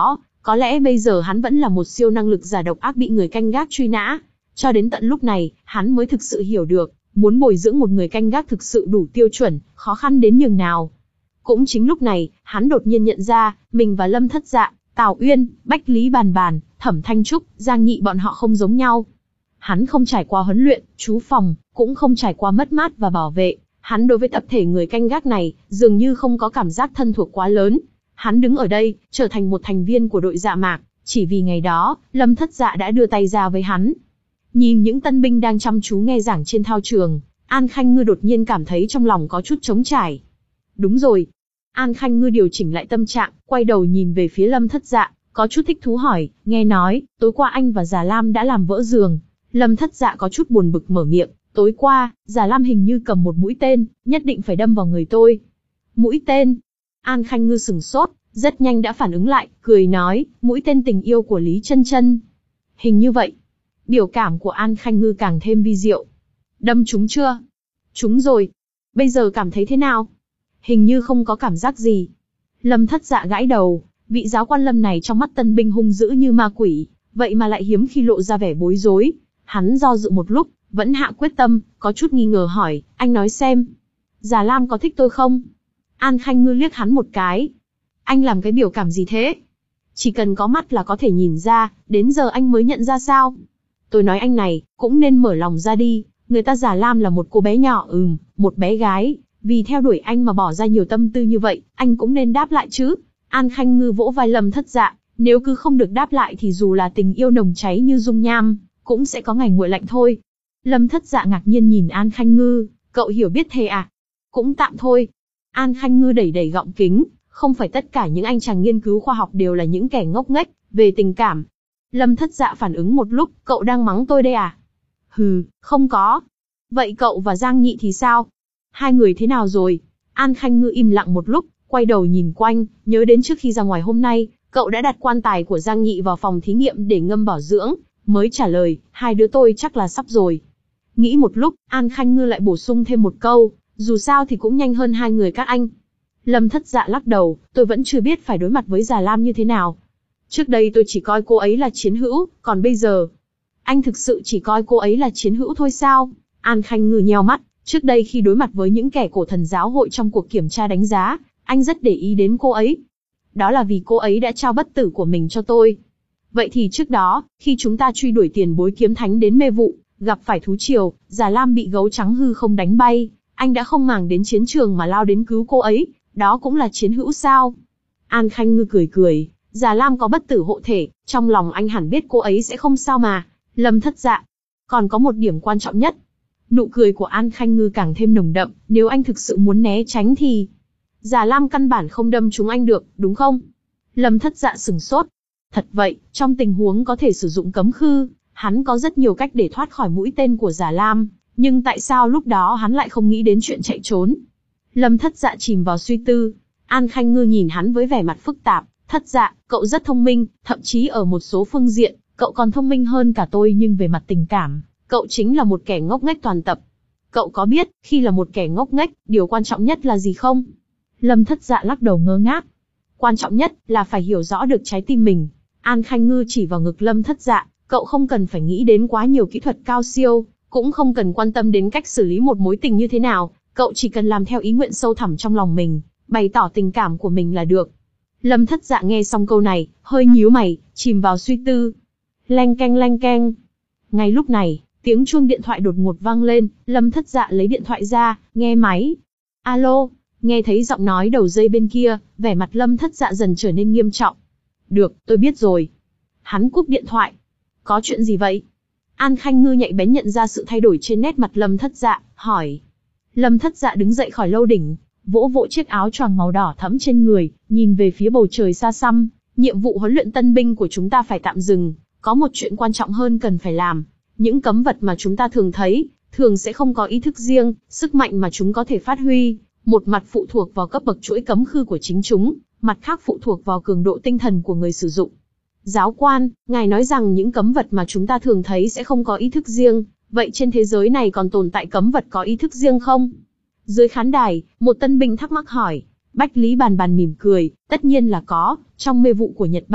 Speaker 1: Có lẽ bây giờ hắn vẫn là một siêu năng lực giả độc ác bị người canh gác truy nã. Cho đến tận lúc này, hắn mới thực sự hiểu được, muốn bồi dưỡng một người canh gác thực sự đủ tiêu chuẩn, khó khăn đến nhường nào. Cũng chính lúc này, hắn đột nhiên nhận ra, mình và Lâm Thất Dạ, Tào Uyên, Bách Lý Bàn Bàn, Thẩm Thanh Trúc, Giang Nghị bọn họ không giống nhau. Hắn không trải qua huấn luyện, trú phòng, cũng không trải qua mất mát và bảo vệ. Hắn đối với tập thể người canh gác này, dường như không có cảm giác thân thuộc quá lớn. Hắn đứng ở đây, trở thành một thành viên của đội Dạ Mạc, chỉ vì ngày đó, Lâm Thất Dạ đã đưa tay ra với hắn. Nhìn những tân binh đang chăm chú nghe giảng trên thao trường, An Khanh Ngư đột nhiên cảm thấy trong lòng có chút trống trải. Đúng rồi. An Khanh Ngư điều chỉnh lại tâm trạng, quay đầu nhìn về phía Lâm Thất Dạ, có chút thích thú hỏi, nghe nói, tối qua anh và Già Lam đã làm vỡ giường. Lâm Thất Dạ có chút buồn bực mở miệng, tối qua, Già Lam hình như cầm một mũi tên, nhất định phải đâm vào người tôi. Mũi tên? An Khanh Ngư sửng sốt, rất nhanh đã phản ứng lại, cười nói, mũi tên tình yêu của Lý Chân Chân. Hình như vậy. Biểu cảm của An Khanh Ngư càng thêm vi diệu. Đâm trúng chưa? Trúng rồi. Bây giờ cảm thấy thế nào? Hình như không có cảm giác gì. Lâm Thất Dạ gãi đầu, vị giáo quan Lâm này trong mắt tân binh hung dữ như ma quỷ, vậy mà lại hiếm khi lộ ra vẻ bối rối. Hắn do dự một lúc, vẫn hạ quyết tâm, có chút nghi ngờ hỏi, anh nói xem. Già Lam có thích tôi không? An Khanh Ngư liếc hắn một cái. Anh làm cái biểu cảm gì thế? Chỉ cần có mắt là có thể nhìn ra, đến giờ anh mới nhận ra sao? Tôi nói anh này, cũng nên mở lòng ra đi, người ta Già Lam là một cô bé nhỏ, ừm, một bé gái, vì theo đuổi anh mà bỏ ra nhiều tâm tư như vậy, anh cũng nên đáp lại chứ. An Khanh Ngư vỗ vai Lâm Thất Dạ, nếu cứ không được đáp lại thì dù là tình yêu nồng cháy như dung nham, cũng sẽ có ngày nguội lạnh thôi. Lâm Thất Dạ ngạc nhiên nhìn An Khanh Ngư, cậu hiểu biết thế à? Cũng tạm thôi. An Khanh Ngư đẩy đẩy gọng kính, không phải tất cả những anh chàng nghiên cứu khoa học đều là những kẻ ngốc nghếch về tình cảm. Lâm Thất Dạ phản ứng một lúc, cậu đang mắng tôi đây à? Hừ, không có. Vậy cậu và Giang Nhị thì sao? Hai người thế nào rồi? An Khanh Ngư im lặng một lúc, quay đầu nhìn quanh, nhớ đến trước khi ra ngoài hôm nay, cậu đã đặt quan tài của Giang Nhị vào phòng thí nghiệm để ngâm bảo dưỡng, mới trả lời, hai đứa tôi chắc là sắp rồi. Nghĩ một lúc, An Khanh Ngư lại bổ sung thêm một câu, dù sao thì cũng nhanh hơn hai người các anh. Lâm Thất Dạ lắc đầu, tôi vẫn chưa biết phải đối mặt với Già Lam như thế nào. Trước đây tôi chỉ coi cô ấy là chiến hữu, còn bây giờ... Anh thực sự chỉ coi cô ấy là chiến hữu thôi sao? An Khanh Ngư nheo mắt, trước đây khi đối mặt với những kẻ cổ thần giáo hội trong cuộc kiểm tra đánh giá, anh rất để ý đến cô ấy. Đó là vì cô ấy đã trao bất tử của mình cho tôi. Vậy thì trước đó, khi chúng ta truy đuổi tiền bối kiếm thánh đến mê vụ, gặp phải thú triều, Già Lam bị gấu trắng hư không đánh bay, anh đã không màng đến chiến trường mà lao đến cứu cô ấy, đó cũng là chiến hữu sao? An Khanh Ngư cười cười, Già Lam có bất tử hộ thể, trong lòng anh hẳn biết cô ấy sẽ không sao mà. Lâm Thất Dạ, còn có một điểm quan trọng nhất. Nụ cười của An Khanh Ngư càng thêm nồng đậm, nếu anh thực sự muốn né tránh thì... Già Lam căn bản không đâm trúng anh được, đúng không? Lâm Thất Dạ sửng sốt. Thật vậy, trong tình huống có thể sử dụng cấm khư, hắn có rất nhiều cách để thoát khỏi mũi tên của Già Lam, nhưng tại sao lúc đó hắn lại không nghĩ đến chuyện chạy trốn? Lâm Thất Dạ chìm vào suy tư. An Khanh Ngư nhìn hắn với vẻ mặt phức tạp. Thất Dạ, cậu rất thông minh, thậm chí ở một số phương diện, cậu còn thông minh hơn cả tôi, nhưng về mặt tình cảm, cậu chính là một kẻ ngốc nghếch toàn tập. Cậu có biết, khi là một kẻ ngốc nghếch, điều quan trọng nhất là gì không? Lâm Thất Dạ lắc đầu ngơ ngác. Quan trọng nhất là phải hiểu rõ được trái tim mình. An Khanh Ngư chỉ vào ngực Lâm Thất Dạ, cậu không cần phải nghĩ đến quá nhiều kỹ thuật cao siêu, cũng không cần quan tâm đến cách xử lý một mối tình như thế nào, cậu chỉ cần làm theo ý nguyện sâu thẳm trong lòng mình, bày tỏ tình cảm của mình là được. Lâm Thất Dạ nghe xong câu này, hơi nhíu mày, chìm vào suy tư. Leng keng leng keng. Ngay lúc này, tiếng chuông điện thoại đột ngột vang lên, Lâm Thất Dạ lấy điện thoại ra, nghe máy. Alo, nghe thấy giọng nói đầu dây bên kia, vẻ mặt Lâm Thất Dạ dần trở nên nghiêm trọng. Được, tôi biết rồi. Hắn cúp điện thoại. Có chuyện gì vậy? An Khanh Ngư nhạy bén nhận ra sự thay đổi trên nét mặt Lâm Thất Dạ, hỏi. Lâm Thất Dạ đứng dậy khỏi lâu đỉnh, vỗ vỗ chiếc áo choàng màu đỏ thẫm trên người, nhìn về phía bầu trời xa xăm. Nhiệm vụ huấn luyện tân binh của chúng ta phải tạm dừng, có một chuyện quan trọng hơn cần phải làm. Những cấm vật mà chúng ta thường thấy, thường sẽ không có ý thức riêng, sức mạnh mà chúng có thể phát huy, một mặt phụ thuộc vào cấp bậc chuỗi cấm khư của chính chúng, mặt khác phụ thuộc vào cường độ tinh thần của người sử dụng. Giáo quan, ngài nói rằng những cấm vật mà chúng ta thường thấy sẽ không có ý thức riêng, vậy trên thế giới này còn tồn tại cấm vật có ý thức riêng không? Dưới khán đài, một tân binh thắc mắc hỏi. Bách Lý Bàn Bàn mỉm cười, tất nhiên là có, trong mê vụ của Nhật Bản,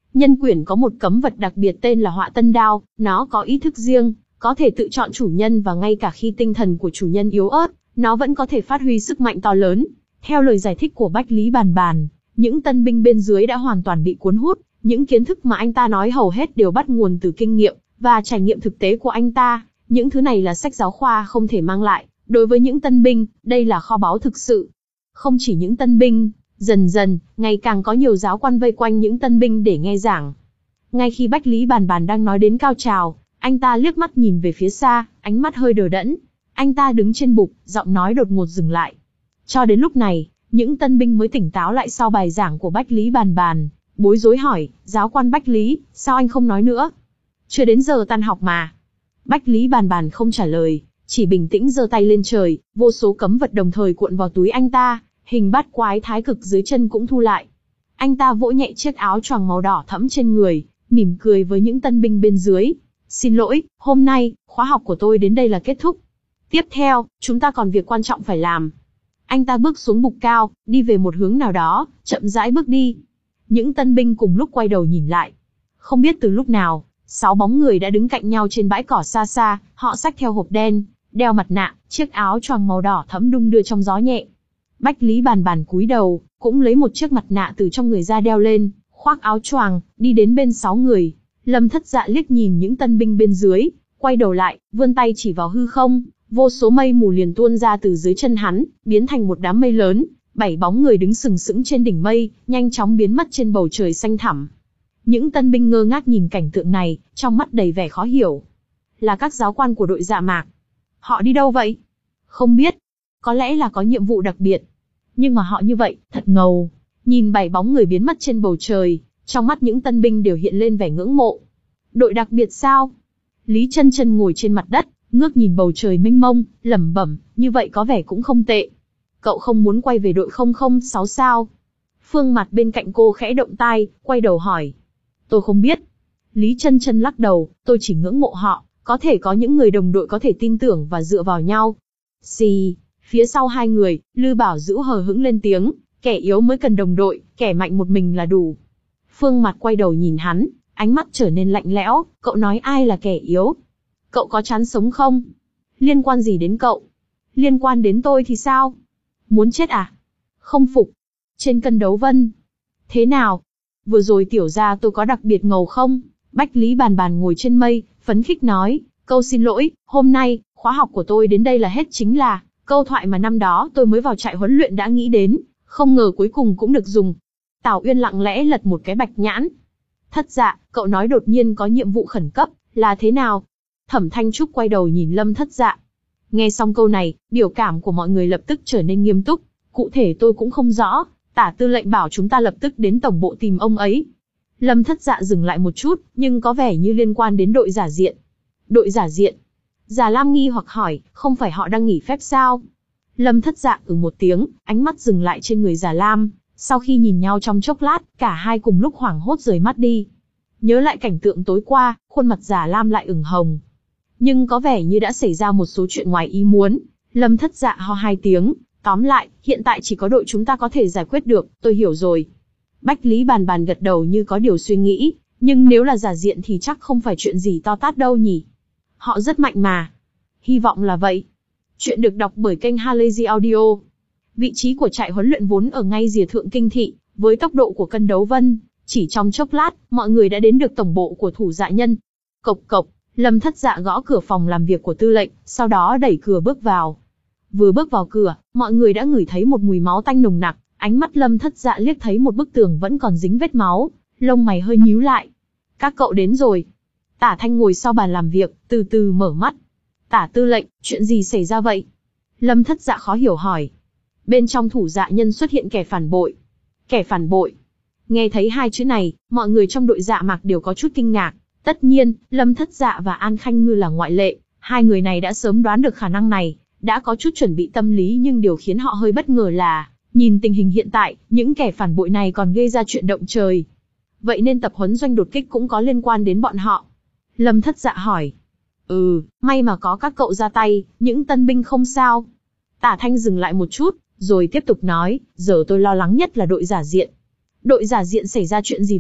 Speaker 1: Nhân quyển có một cấm vật đặc biệt tên là Họa Tân Đao, nó có ý thức riêng, có thể tự chọn chủ nhân và ngay cả khi tinh thần của chủ nhân yếu ớt, nó vẫn có thể phát huy sức mạnh to lớn. Theo lời giải thích của Bách Lý Bàn Bàn, những tân binh bên dưới đã hoàn toàn bị cuốn hút, những kiến thức mà anh ta nói hầu hết đều bắt nguồn từ kinh nghiệm và trải nghiệm thực tế của anh ta. Những thứ này là sách giáo khoa không thể mang lại. Đối với những tân binh, đây là kho báu thực sự. Không chỉ những tân binh, dần dần, ngày càng có nhiều giáo quan vây quanh những tân binh để nghe giảng. Ngay khi Bách Lý Bàn Bàn đang nói đến cao trào, anh ta liếc mắt nhìn về phía xa, ánh mắt hơi đờ đẫn. Anh ta đứng trên bục, giọng nói đột ngột dừng lại. Cho đến lúc này, những tân binh mới tỉnh táo lại sau bài giảng của Bách Lý Bàn Bàn, bối rối hỏi, giáo quan Bách Lý, sao anh không nói nữa? Chưa đến giờ tan học mà. Bách Lý Bàn Bàn không trả lời, chỉ bình tĩnh giơ tay lên trời, vô số cấm vật đồng thời cuộn vào túi anh ta, hình bát quái thái cực dưới chân cũng thu lại. Anh ta vỗ nhẹ chiếc áo choàng màu đỏ thẫm trên người, mỉm cười với những tân binh bên dưới. Xin lỗi, hôm nay, khóa học của tôi đến đây là kết thúc. Tiếp theo, chúng ta còn việc quan trọng phải làm. Anh ta bước xuống bục cao, đi về một hướng nào đó, chậm rãi bước đi. Những tân binh cùng lúc quay đầu nhìn lại. Không biết từ lúc nào, sáu bóng người đã đứng cạnh nhau trên bãi cỏ xa xa, họ xách theo hộp đen, đeo mặt nạ, chiếc áo choàng màu đỏ thẫm đung đưa trong gió nhẹ. Bách Lý Bàn Bàn cúi đầu, cũng lấy một chiếc mặt nạ từ trong người ra đeo lên, khoác áo choàng, đi đến bên sáu người. Lâm Thất Dạ liếc nhìn những tân binh bên dưới, quay đầu lại, vươn tay chỉ vào hư không, vô số mây mù liền tuôn ra từ dưới chân hắn, biến thành một đám mây lớn, bảy bóng người đứng sừng sững trên đỉnh mây, nhanh chóng biến mất trên bầu trời xanh thẳm. Những tân binh ngơ ngác nhìn cảnh tượng này, trong mắt đầy vẻ khó hiểu. Là các giáo quan của đội Dạ Mạc. Họ đi đâu vậy? Không biết. Có lẽ là có nhiệm vụ đặc biệt. Nhưng mà họ như vậy, thật ngầu. Nhìn bảy bóng người biến mất trên bầu trời, trong mắt những tân binh đều hiện lên vẻ ngưỡng mộ. Đội đặc biệt sao? Lý Chân Chân ngồi trên mặt đất, ngước nhìn bầu trời mênh mông, lẩm bẩm, như vậy có vẻ cũng không tệ. Cậu không muốn quay về đội không không sáu sao? Phương Mặt bên cạnh cô khẽ động tai, quay đầu hỏi. Tôi không biết. Lý Chân Chân lắc đầu, tôi chỉ ngưỡng mộ họ, có thể có những người đồng đội có thể tin tưởng và dựa vào nhau. Xì, phía sau hai người, Lư Bảo Dữu hờ hững lên tiếng, kẻ yếu mới cần đồng đội, kẻ mạnh một mình là đủ. Phương Mặt quay đầu nhìn hắn, ánh mắt trở nên lạnh lẽo, cậu nói ai là kẻ yếu? Cậu có chán sống không? Liên quan gì đến cậu? Liên quan đến tôi thì sao? Muốn chết à? Không phục. Trên cân đấu vân. Thế nào? Vừa rồi tiểu gia tôi có đặc biệt ngầu không? Bách Lý Bàn Bàn ngồi trên mây, phấn khích nói, câu xin lỗi, hôm nay, khóa học của tôi đến đây là hết, chính là câu thoại mà năm đó tôi mới vào trại huấn luyện đã nghĩ đến, không ngờ cuối cùng cũng được dùng. Tào Uyên lặng lẽ lật một cái bạch nhãn. Thất Dạ, cậu nói đột nhiên có nhiệm vụ khẩn cấp, là thế nào? Thẩm Thanh Trúc quay đầu nhìn Lâm Thất Dạ. Nghe xong câu này, biểu cảm của mọi người lập tức trở nên nghiêm túc. Cụ thể tôi cũng không rõ, Tả tư lệnh bảo chúng ta lập tức đến tổng bộ tìm ông ấy. Lâm Thất Dạ dừng lại một chút, nhưng có vẻ như liên quan đến đội giả diện. Đội giả diện? Già Lam nghi hoặc hỏi, không phải họ đang nghỉ phép sao? Lâm Thất Dạ ừ một tiếng, ánh mắt dừng lại trên người Già Lam. Sau khi nhìn nhau trong chốc lát, cả hai cùng lúc hoảng hốt rời mắt đi. Nhớ lại cảnh tượng tối qua, khuôn mặt Già Lam lại ửng hồng. Nhưng có vẻ như đã xảy ra một số chuyện ngoài ý muốn. Lâm Thất Dạ ho hai tiếng, tóm lại, hiện tại chỉ có đội chúng ta có thể giải quyết được, tôi hiểu rồi. Bách Lý Bàn Bàn gật đầu như có điều suy nghĩ, nhưng nếu là giả diện thì chắc không phải chuyện gì to tát đâu nhỉ. Họ rất mạnh mà. Hy vọng là vậy. Chuyện được đọc bởi kênh Halazy Audio. Vị trí của trại huấn luyện vốn ở ngay rìa Thượng Kinh Thị, với tốc độ của cân đấu vân, chỉ trong chốc lát, mọi người đã đến được tổng bộ của Thủ Dạ Nhân. Cộc cộc, Lâm Thất Dạ gõ cửa phòng làm việc của tư lệnh, sau đó đẩy cửa bước vào. Vừa bước vào cửa, mọi người đã ngửi thấy một mùi máu tanh nồng nặc, ánh mắt Lâm Thất Dạ liếc thấy một bức tường vẫn còn dính vết máu, lông mày hơi nhíu lại. Các cậu đến rồi. Tả Thanh ngồi sau bàn làm việc, từ từ mở mắt. Tả tư lệnh, chuyện gì xảy ra vậy? Lâm Thất Dạ khó hiểu hỏi. Bên trong Thủ Dạ Nhân xuất hiện kẻ phản bội. Kẻ phản bội. Nghe thấy hai chữ này, mọi người trong đội Dạ Mạc đều có chút kinh ngạc. Tất nhiên, Lâm Thất Dạ và An Khanh Ngư là ngoại lệ. Hai người này đã sớm đoán được khả năng này, đã có chút chuẩn bị tâm lý, nhưng điều khiến họ hơi bất ngờ là, nhìn tình hình hiện tại, những kẻ phản bội này còn gây ra chuyện động trời. Vậy nên tập huấn doanh đột kích cũng có liên quan đến bọn họ. Lâm Thất Dạ hỏi. Ừ, may mà có các cậu ra tay, những tân binh không sao. Tả Thanh dừng lại một chút, rồi tiếp tục nói, giờ tôi lo lắng nhất là đội giả diện. Đội giả diện xảy ra chuyện gì vậy?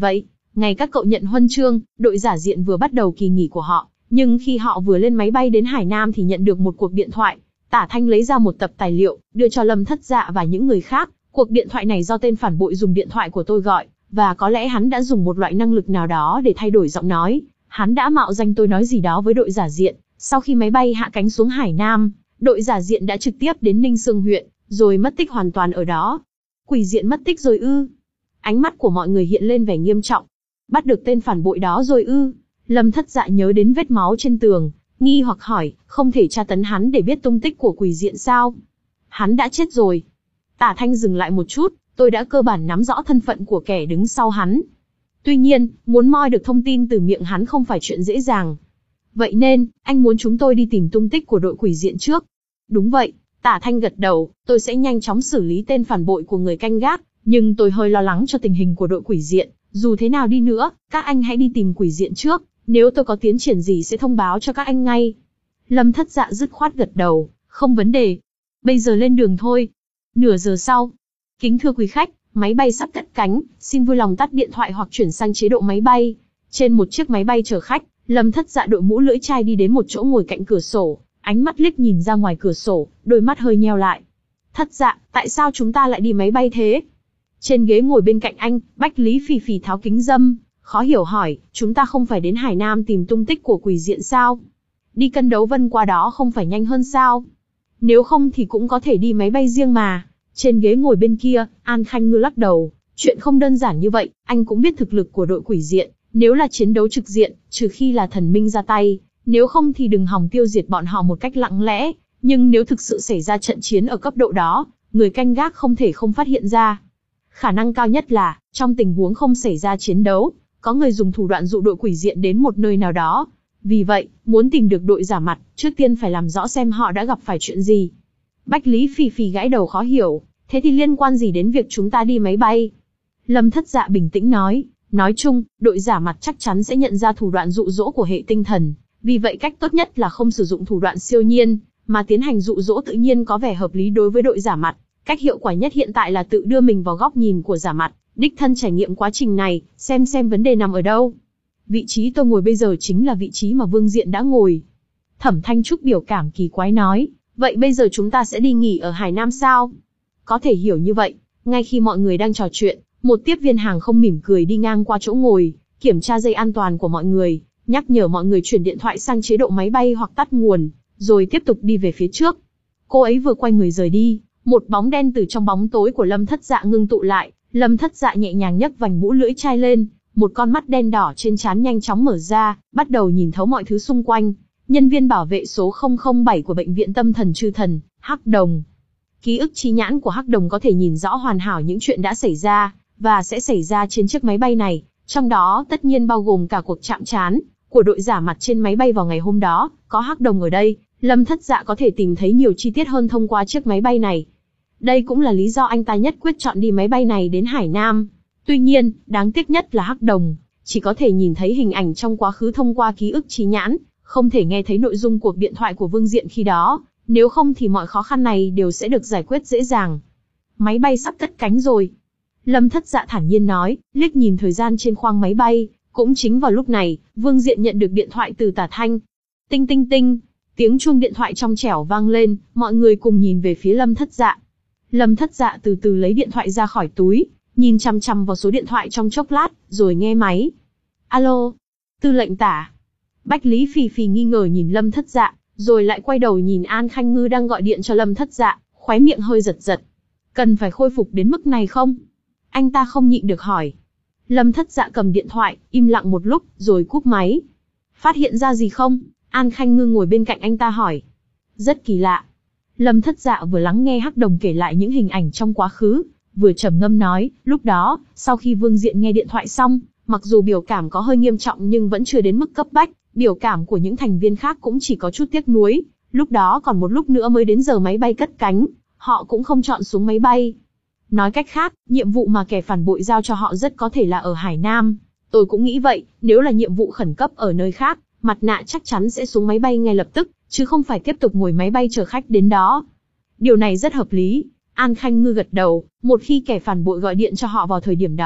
Speaker 1: Ngày các cậu nhận huân chương, đội giả diện vừa bắt đầu kỳ nghỉ của họ, nhưng khi họ vừa lên máy bay đến Hải Nam thì nhận được một cuộc điện thoại. Tả Thanh lấy ra một tập tài liệu, đưa cho Lâm Thất Dạ và những người khác. Cuộc điện thoại này do tên phản bội dùng điện thoại của tôi gọi, và có lẽ hắn đã dùng một loại năng lực nào đó để thay đổi giọng nói. Hắn đã mạo danh tôi nói gì đó với đội giả diện. Sau khi máy bay hạ cánh xuống Hải Nam, đội giả diện đã trực tiếp đến Ninh Xương huyện, rồi mất tích hoàn toàn ở đó. Quỷ diện mất tích rồi ư? Ánh mắt của mọi người hiện lên vẻ nghiêm trọng. Bắt được tên phản bội đó rồi ư? Lâm Thất Dạ nhớ đến vết máu trên tường, nghi hoặc hỏi, không thể tra tấn hắn để biết tung tích của quỷ diện sao? Hắn đã chết rồi. Tả Thanh dừng lại một chút, tôi đã cơ bản nắm rõ thân phận của kẻ đứng sau hắn. Tuy nhiên, muốn moi được thông tin từ miệng hắn không phải chuyện dễ dàng. Vậy nên, anh muốn chúng tôi đi tìm tung tích của đội quỷ diện trước. Đúng vậy, Tả Thanh gật đầu, tôi sẽ nhanh chóng xử lý tên phản bội của người canh gác, nhưng tôi hơi lo lắng cho tình hình của đội quỷ diện. Dù thế nào đi nữa, các anh hãy đi tìm quỷ diện trước, nếu tôi có tiến triển gì sẽ thông báo cho các anh ngay. Lâm Thất Dạ dứt khoát gật đầu, không vấn đề. Bây giờ lên đường thôi. Nửa giờ sau. Kính thưa quý khách, máy bay sắp cất cánh, xin vui lòng tắt điện thoại hoặc chuyển sang chế độ máy bay. Trên một chiếc máy bay chở khách, Lâm Thất Dạ đội mũ lưỡi chai đi đến một chỗ ngồi cạnh cửa sổ, ánh mắt liếc nhìn ra ngoài cửa sổ, đôi mắt hơi nheo lại. Thất Dạ, tại sao chúng ta lại đi máy bay thế? Trên ghế ngồi bên cạnh anh, Bách Lý Phì Phì tháo kính râm, khó hiểu hỏi, chúng ta không phải đến Hải Nam tìm tung tích của quỷ diện sao? Đi Cân Đấu Vân qua đó không phải nhanh hơn sao? Nếu không thì cũng có thể đi máy bay riêng mà. Trên ghế ngồi bên kia, An Khanh Ngư lắc đầu, chuyện không đơn giản như vậy, anh cũng biết thực lực của đội quỷ diện, nếu là chiến đấu trực diện, trừ khi là thần minh ra tay, nếu không thì đừng hòng tiêu diệt bọn họ một cách lặng lẽ, nhưng nếu thực sự xảy ra trận chiến ở cấp độ đó, người canh gác không thể không phát hiện ra. Khả năng cao nhất là, trong tình huống không xảy ra chiến đấu, có người dùng thủ đoạn dụ đội quỷ diện đến một nơi nào đó. Vì vậy, muốn tìm được đội giả mặt, trước tiên phải làm rõ xem họ đã gặp phải chuyện gì. Bách Lý Phì Phì gãi đầu khó hiểu, thế thì liên quan gì đến việc chúng ta đi máy bay? Lâm Thất Dạ bình tĩnh nói, nói chung, đội giả mặt chắc chắn sẽ nhận ra thủ đoạn dụ dỗ của hệ tinh thần, vì vậy cách tốt nhất là không sử dụng thủ đoạn siêu nhiên, mà tiến hành dụ dỗ tự nhiên có vẻ hợp lý đối với đội giả mặt. Cách hiệu quả nhất hiện tại là tự đưa mình vào góc nhìn của giả mặt, đích thân trải nghiệm quá trình này, xem xem vấn đề nằm ở đâu. Vị trí tôi ngồi bây giờ chính là vị trí mà Vương Diện đã ngồi. Thẩm Thanh Trúc biểu cảm kỳ quái nói, vậy bây giờ chúng ta sẽ đi nghỉ ở Hải Nam sao? Có thể hiểu như vậy, ngay khi mọi người đang trò chuyện, một tiếp viên hàng không mỉm cười đi ngang qua chỗ ngồi, kiểm tra dây an toàn của mọi người, nhắc nhở mọi người chuyển điện thoại sang chế độ máy bay hoặc tắt nguồn, rồi tiếp tục đi về phía trước. Cô ấy vừa quay người rời đi, một bóng đen từ trong bóng tối của Lâm Thất Dạ ngưng tụ lại, Lâm Thất Dạ nhẹ nhàng nhấc vành mũ lưỡi chai lên, một con mắt đen đỏ trên trán nhanh chóng mở ra, bắt đầu nhìn thấu mọi thứ xung quanh. Nhân viên bảo vệ số không không bảy của bệnh viện tâm thần Chư Thần, Hắc Đồng. Ký ức chi nhãn của Hắc Đồng có thể nhìn rõ hoàn hảo những chuyện đã xảy ra, và sẽ xảy ra trên chiếc máy bay này, trong đó tất nhiên bao gồm cả cuộc chạm trán của đội giả mặt trên máy bay vào ngày hôm đó. Có Hắc Đồng ở đây, Lâm Thất Dạ có thể tìm thấy nhiều chi tiết hơn thông qua chiếc máy bay này. Đây cũng là lý do anh ta nhất quyết chọn đi máy bay này đến Hải Nam. Tuy nhiên, đáng tiếc nhất là Hắc Đồng chỉ có thể nhìn thấy hình ảnh trong quá khứ thông qua ký ức chi nhãn, không thể nghe thấy nội dung cuộc điện thoại của Vương Diện khi đó, nếu không thì mọi khó khăn này đều sẽ được giải quyết dễ dàng. Máy bay sắp cất cánh rồi. Lâm Thất Dạ thản nhiên nói, liếc nhìn thời gian trên khoang máy bay. Cũng chính vào lúc này, Vương Diện nhận được điện thoại từ Tả Thanh. Tinh tinh tinh, tiếng chuông điện thoại trong trẻo vang lên, mọi người cùng nhìn về phía Lâm Thất Dạ. Lâm Thất Dạ từ từ lấy điện thoại ra khỏi túi, nhìn chằm chằm vào số điện thoại trong chốc lát, rồi nghe máy. Alo, Tư lệnh Tả. Bách Lý Phì Phì nghi ngờ nhìn Lâm Thất Dạ, rồi lại quay đầu nhìn An Khanh Ngư đang gọi điện cho Lâm Thất Dạ, khóe miệng hơi giật giật. Cần phải khôi phục đến mức này không? Anh ta không nhịn được hỏi. Lâm Thất Dạ cầm điện thoại, im lặng một lúc, rồi cúp máy. Phát hiện ra gì không? An Khanh Ngư ngồi bên cạnh anh ta hỏi. Rất kỳ lạ. Lâm Thất Dạ vừa lắng nghe Hắc Đồng kể lại những hình ảnh trong quá khứ, vừa trầm ngâm nói, lúc đó, sau khi Vương Diện nghe điện thoại xong, mặc dù biểu cảm có hơi nghiêm trọng nhưng vẫn chưa đến mức cấp bách, biểu cảm của những thành viên khác cũng chỉ có chút tiếc nuối, lúc đó còn một lúc nữa mới đến giờ máy bay cất cánh, họ cũng không chọn xuống máy bay. Nói cách khác, nhiệm vụ mà kẻ phản bội giao cho họ rất có thể là ở Hải Nam. Tôi cũng nghĩ vậy, nếu là nhiệm vụ khẩn cấp ở nơi khác, mặt nạ chắc chắn sẽ xuống máy bay ngay lập tức, chứ không phải tiếp tục ngồi máy bay chờ khách đến đó. Điều này rất hợp lý. An Khanh Ngư gật đầu, một khi kẻ phản bội gọi điện cho họ vào thời điểm đó,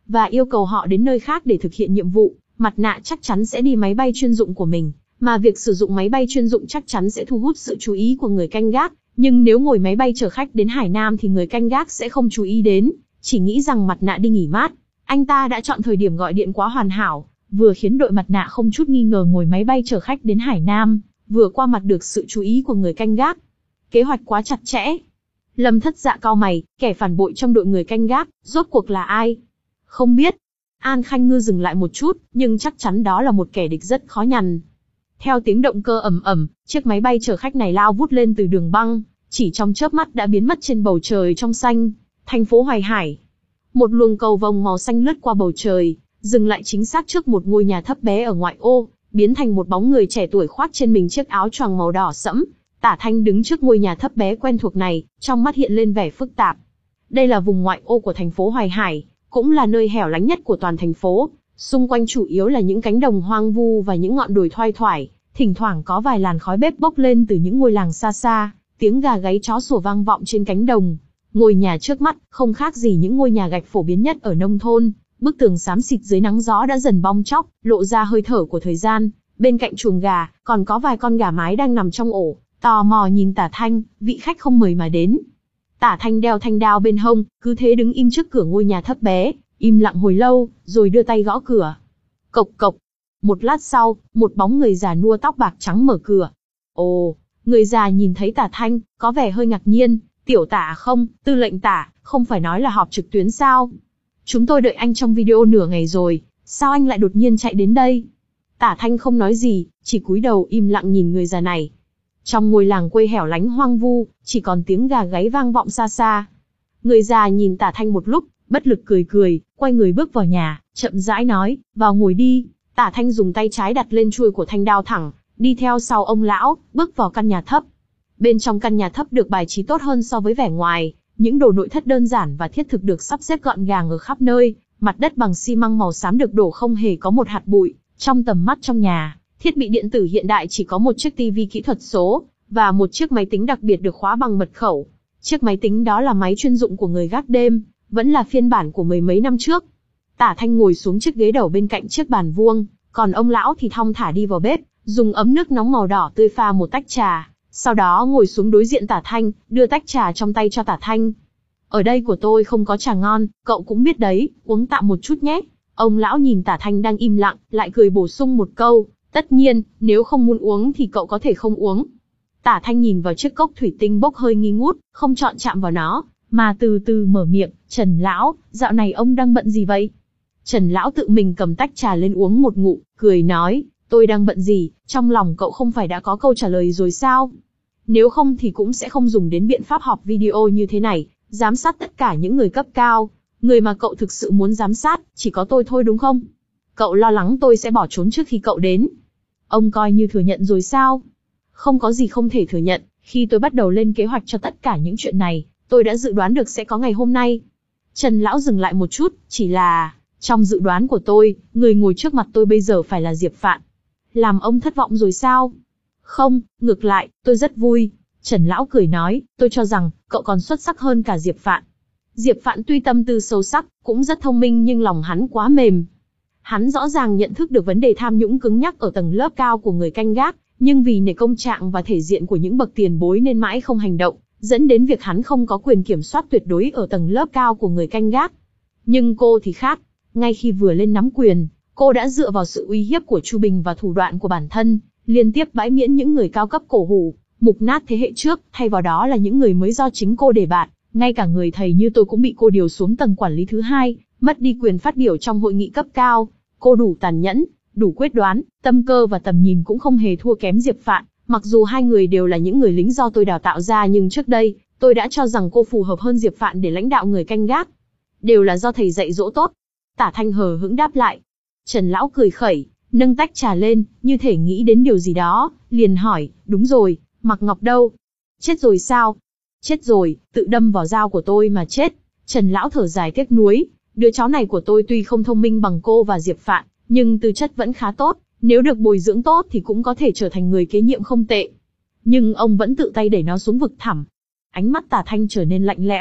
Speaker 1: và yêu cầu họ đến nơi khác để thực hiện nhiệm vụ, mặt nạ chắc chắn sẽ đi máy bay chuyên dụng của mình, mà việc sử dụng máy bay chuyên dụng chắc chắn sẽ thu hút sự chú ý của người canh gác, nhưng nếu ngồi máy bay chở khách đến Hải Nam thì người canh gác sẽ không chú ý đến, chỉ nghĩ rằng mặt nạ đi nghỉ mát. Anh ta đã chọn thời điểm gọi điện quá hoàn hảo, vừa khiến đội mặt nạ không chút nghi ngờ ngồi máy bay chở khách đến Hải Nam, vừa qua mặt được sự chú ý của người canh gác. Kế hoạch quá chặt chẽ. Lâm Thất Dạ cau mày, kẻ phản bội trong đội người canh gác, rốt cuộc là ai? Không biết. An Khanh Ngư dừng lại một chút, nhưng chắc chắn đó là một kẻ địch rất khó nhằn. Theo tiếng động cơ ầm ầm, chiếc máy bay chở khách này lao vút lên từ đường băng, chỉ trong chớp mắt đã biến mất trên bầu trời trong xanh, thành phố Hoài Hải. Một luồng cầu vồng màu xanh lướt qua bầu trời, dừng lại chính xác trước một ngôi nhà thấp bé ở ngoại ô, biến thành một bóng người trẻ tuổi khoác trên mình chiếc áo choàng màu đỏ sẫm. Tả Thanh đứng trước ngôi nhà thấp bé quen thuộc này, trong mắt hiện lên vẻ phức tạp. Đây là vùng ngoại ô của thành phố Hoài Hải, cũng là nơi hẻo lánh nhất của toàn thành phố. Xung quanh chủ yếu là những cánh đồng hoang vu và những ngọn đồi thoai thoải, thỉnh thoảng có vài làn khói bếp bốc lên từ những ngôi làng xa xa, tiếng gà gáy chó sủa vang vọng trên cánh đồng. Ngôi nhà trước mắt không khác gì những ngôi nhà gạch phổ biến nhất ở nông thôn, bức tường xám xịt dưới nắng gió đã dần bong tróc, lộ ra hơi thở của thời gian. Bên cạnh chuồng gà, còn có vài con gà mái đang nằm trong ổ, tò mò nhìn Tả Thanh, vị khách không mời mà đến. Tả Thanh đeo thanh đao bên hông, cứ thế đứng im trước cửa ngôi nhà thấp bé, im lặng hồi lâu, rồi đưa tay gõ cửa. Cộc cộc. Một lát sau, một bóng người già nua tóc bạc trắng mở cửa. Ồ, người già nhìn thấy Tả Thanh, có vẻ hơi ngạc nhiên. Tiểu Tả không, tư lệnh Tả, không phải nói là họp trực tuyến sao? Chúng tôi đợi anh trong video nửa ngày rồi, sao anh lại đột nhiên chạy đến đây? Tả Thanh không nói gì, chỉ cúi đầu im lặng nhìn người già này. Trong ngôi làng quê hẻo lánh hoang vu, chỉ còn tiếng gà gáy vang vọng xa xa. Người già nhìn Tả Thanh một lúc, bất lực cười cười, quay người bước vào nhà, chậm rãi nói, vào ngồi đi. Tả Thanh dùng tay trái đặt lên chuôi của thanh đao thẳng, đi theo sau ông lão, bước vào căn nhà thấp. Bên trong căn nhà thấp được bài trí tốt hơn so với vẻ ngoài, những đồ nội thất đơn giản và thiết thực được sắp xếp gọn gàng ở khắp nơi, mặt đất bằng xi măng màu xám được đổ không hề có một hạt bụi. Trong tầm mắt trong nhà, thiết bị điện tử hiện đại chỉ có một chiếc tivi kỹ thuật số, và một chiếc máy tính đặc biệt được khóa bằng mật khẩu. Chiếc máy tính đó là máy chuyên dụng của người gác đêm, vẫn là phiên bản của mười mấy năm trước. Tả Thanh ngồi xuống chiếc ghế đầu bên cạnh chiếc bàn vuông, còn ông lão thì thong thả đi vào bếp, dùng ấm nước nóng màu đỏ tươi pha một tách trà, sau đó ngồi xuống đối diện Tả Thanh, đưa tách trà trong tay cho Tả Thanh. Ở đây của tôi không có trà ngon, cậu cũng biết đấy, uống tạm một chút nhé. Ông lão nhìn Tả Thanh đang im lặng, lại cười bổ sung một câu, tất nhiên, nếu không muốn uống thì cậu có thể không uống. Tả Thanh nhìn vào chiếc cốc thủy tinh bốc hơi nghi ngút, không chọn chạm vào nó, mà từ từ mở miệng, Trần lão, dạo này ông đang bận gì vậy? Trần lão tự mình cầm tách trà lên uống một ngụm, cười nói, tôi đang bận gì, trong lòng cậu không phải đã có câu trả lời rồi sao? Nếu không thì cũng sẽ không dùng đến biện pháp họp video như thế này, giám sát tất cả những người cấp cao. Người mà cậu thực sự muốn giám sát, chỉ có tôi thôi đúng không? Cậu lo lắng tôi sẽ bỏ trốn trước khi cậu đến. Ông coi như thừa nhận rồi sao? Không có gì không thể thừa nhận, khi tôi bắt đầu lên kế hoạch cho tất cả những chuyện này, tôi đã dự đoán được sẽ có ngày hôm nay. Trần lão dừng lại một chút, chỉ là, trong dự đoán của tôi, người ngồi trước mặt tôi bây giờ phải là Diệp Phạn. Làm ông thất vọng rồi sao? Không, ngược lại, tôi rất vui. Trần lão cười nói, tôi cho rằng, cậu còn xuất sắc hơn cả Diệp Phạn. Diệp Phạn tuy tâm tư sâu sắc, cũng rất thông minh nhưng lòng hắn quá mềm. Hắn rõ ràng nhận thức được vấn đề tham nhũng cứng nhắc ở tầng lớp cao của người canh gác, nhưng vì nể công trạng và thể diện của những bậc tiền bối nên mãi không hành động, dẫn đến việc hắn không có quyền kiểm soát tuyệt đối ở tầng lớp cao của người canh gác. Nhưng cô thì khác, ngay khi vừa lên nắm quyền, cô đã dựa vào sự uy hiếp của Chu Bình và thủ đoạn của bản thân, liên tiếp bãi miễn những người cao cấp cổ hủ, mục nát thế hệ trước, thay vào đó là những người mới do chính cô đề bạt. Ngay cả người thầy như tôi cũng bị cô điều xuống tầng quản lý thứ hai, mất đi quyền phát biểu trong hội nghị cấp cao. Cô đủ tàn nhẫn, đủ quyết đoán, tâm cơ và tầm nhìn cũng không hề thua kém Diệp Phạn. Mặc dù hai người đều là những người lính do tôi đào tạo ra nhưng trước đây, tôi đã cho rằng cô phù hợp hơn Diệp Phạn để lãnh đạo người canh gác. Đều là do thầy dạy dỗ tốt. Tả Thanh hờ hững đáp lại. Trần lão cười khẩy, nâng tách trà lên, như thể nghĩ đến điều gì đó, liền hỏi, đúng rồi, Mạc Ngọc đâu? Chết rồi sao? Chết rồi, tự đâm vào dao của tôi mà chết. Trần lão thở dài tiếc nuối, đứa cháu này của tôi tuy không thông minh bằng cô và Diệp Phạn, nhưng tư chất vẫn khá tốt, nếu được bồi dưỡng tốt thì cũng có thể trở thành người kế nhiệm không tệ. Nhưng ông vẫn tự tay đẩy nó xuống vực thẳm. Ánh mắt Tả Thanh trở nên lạnh lẽo,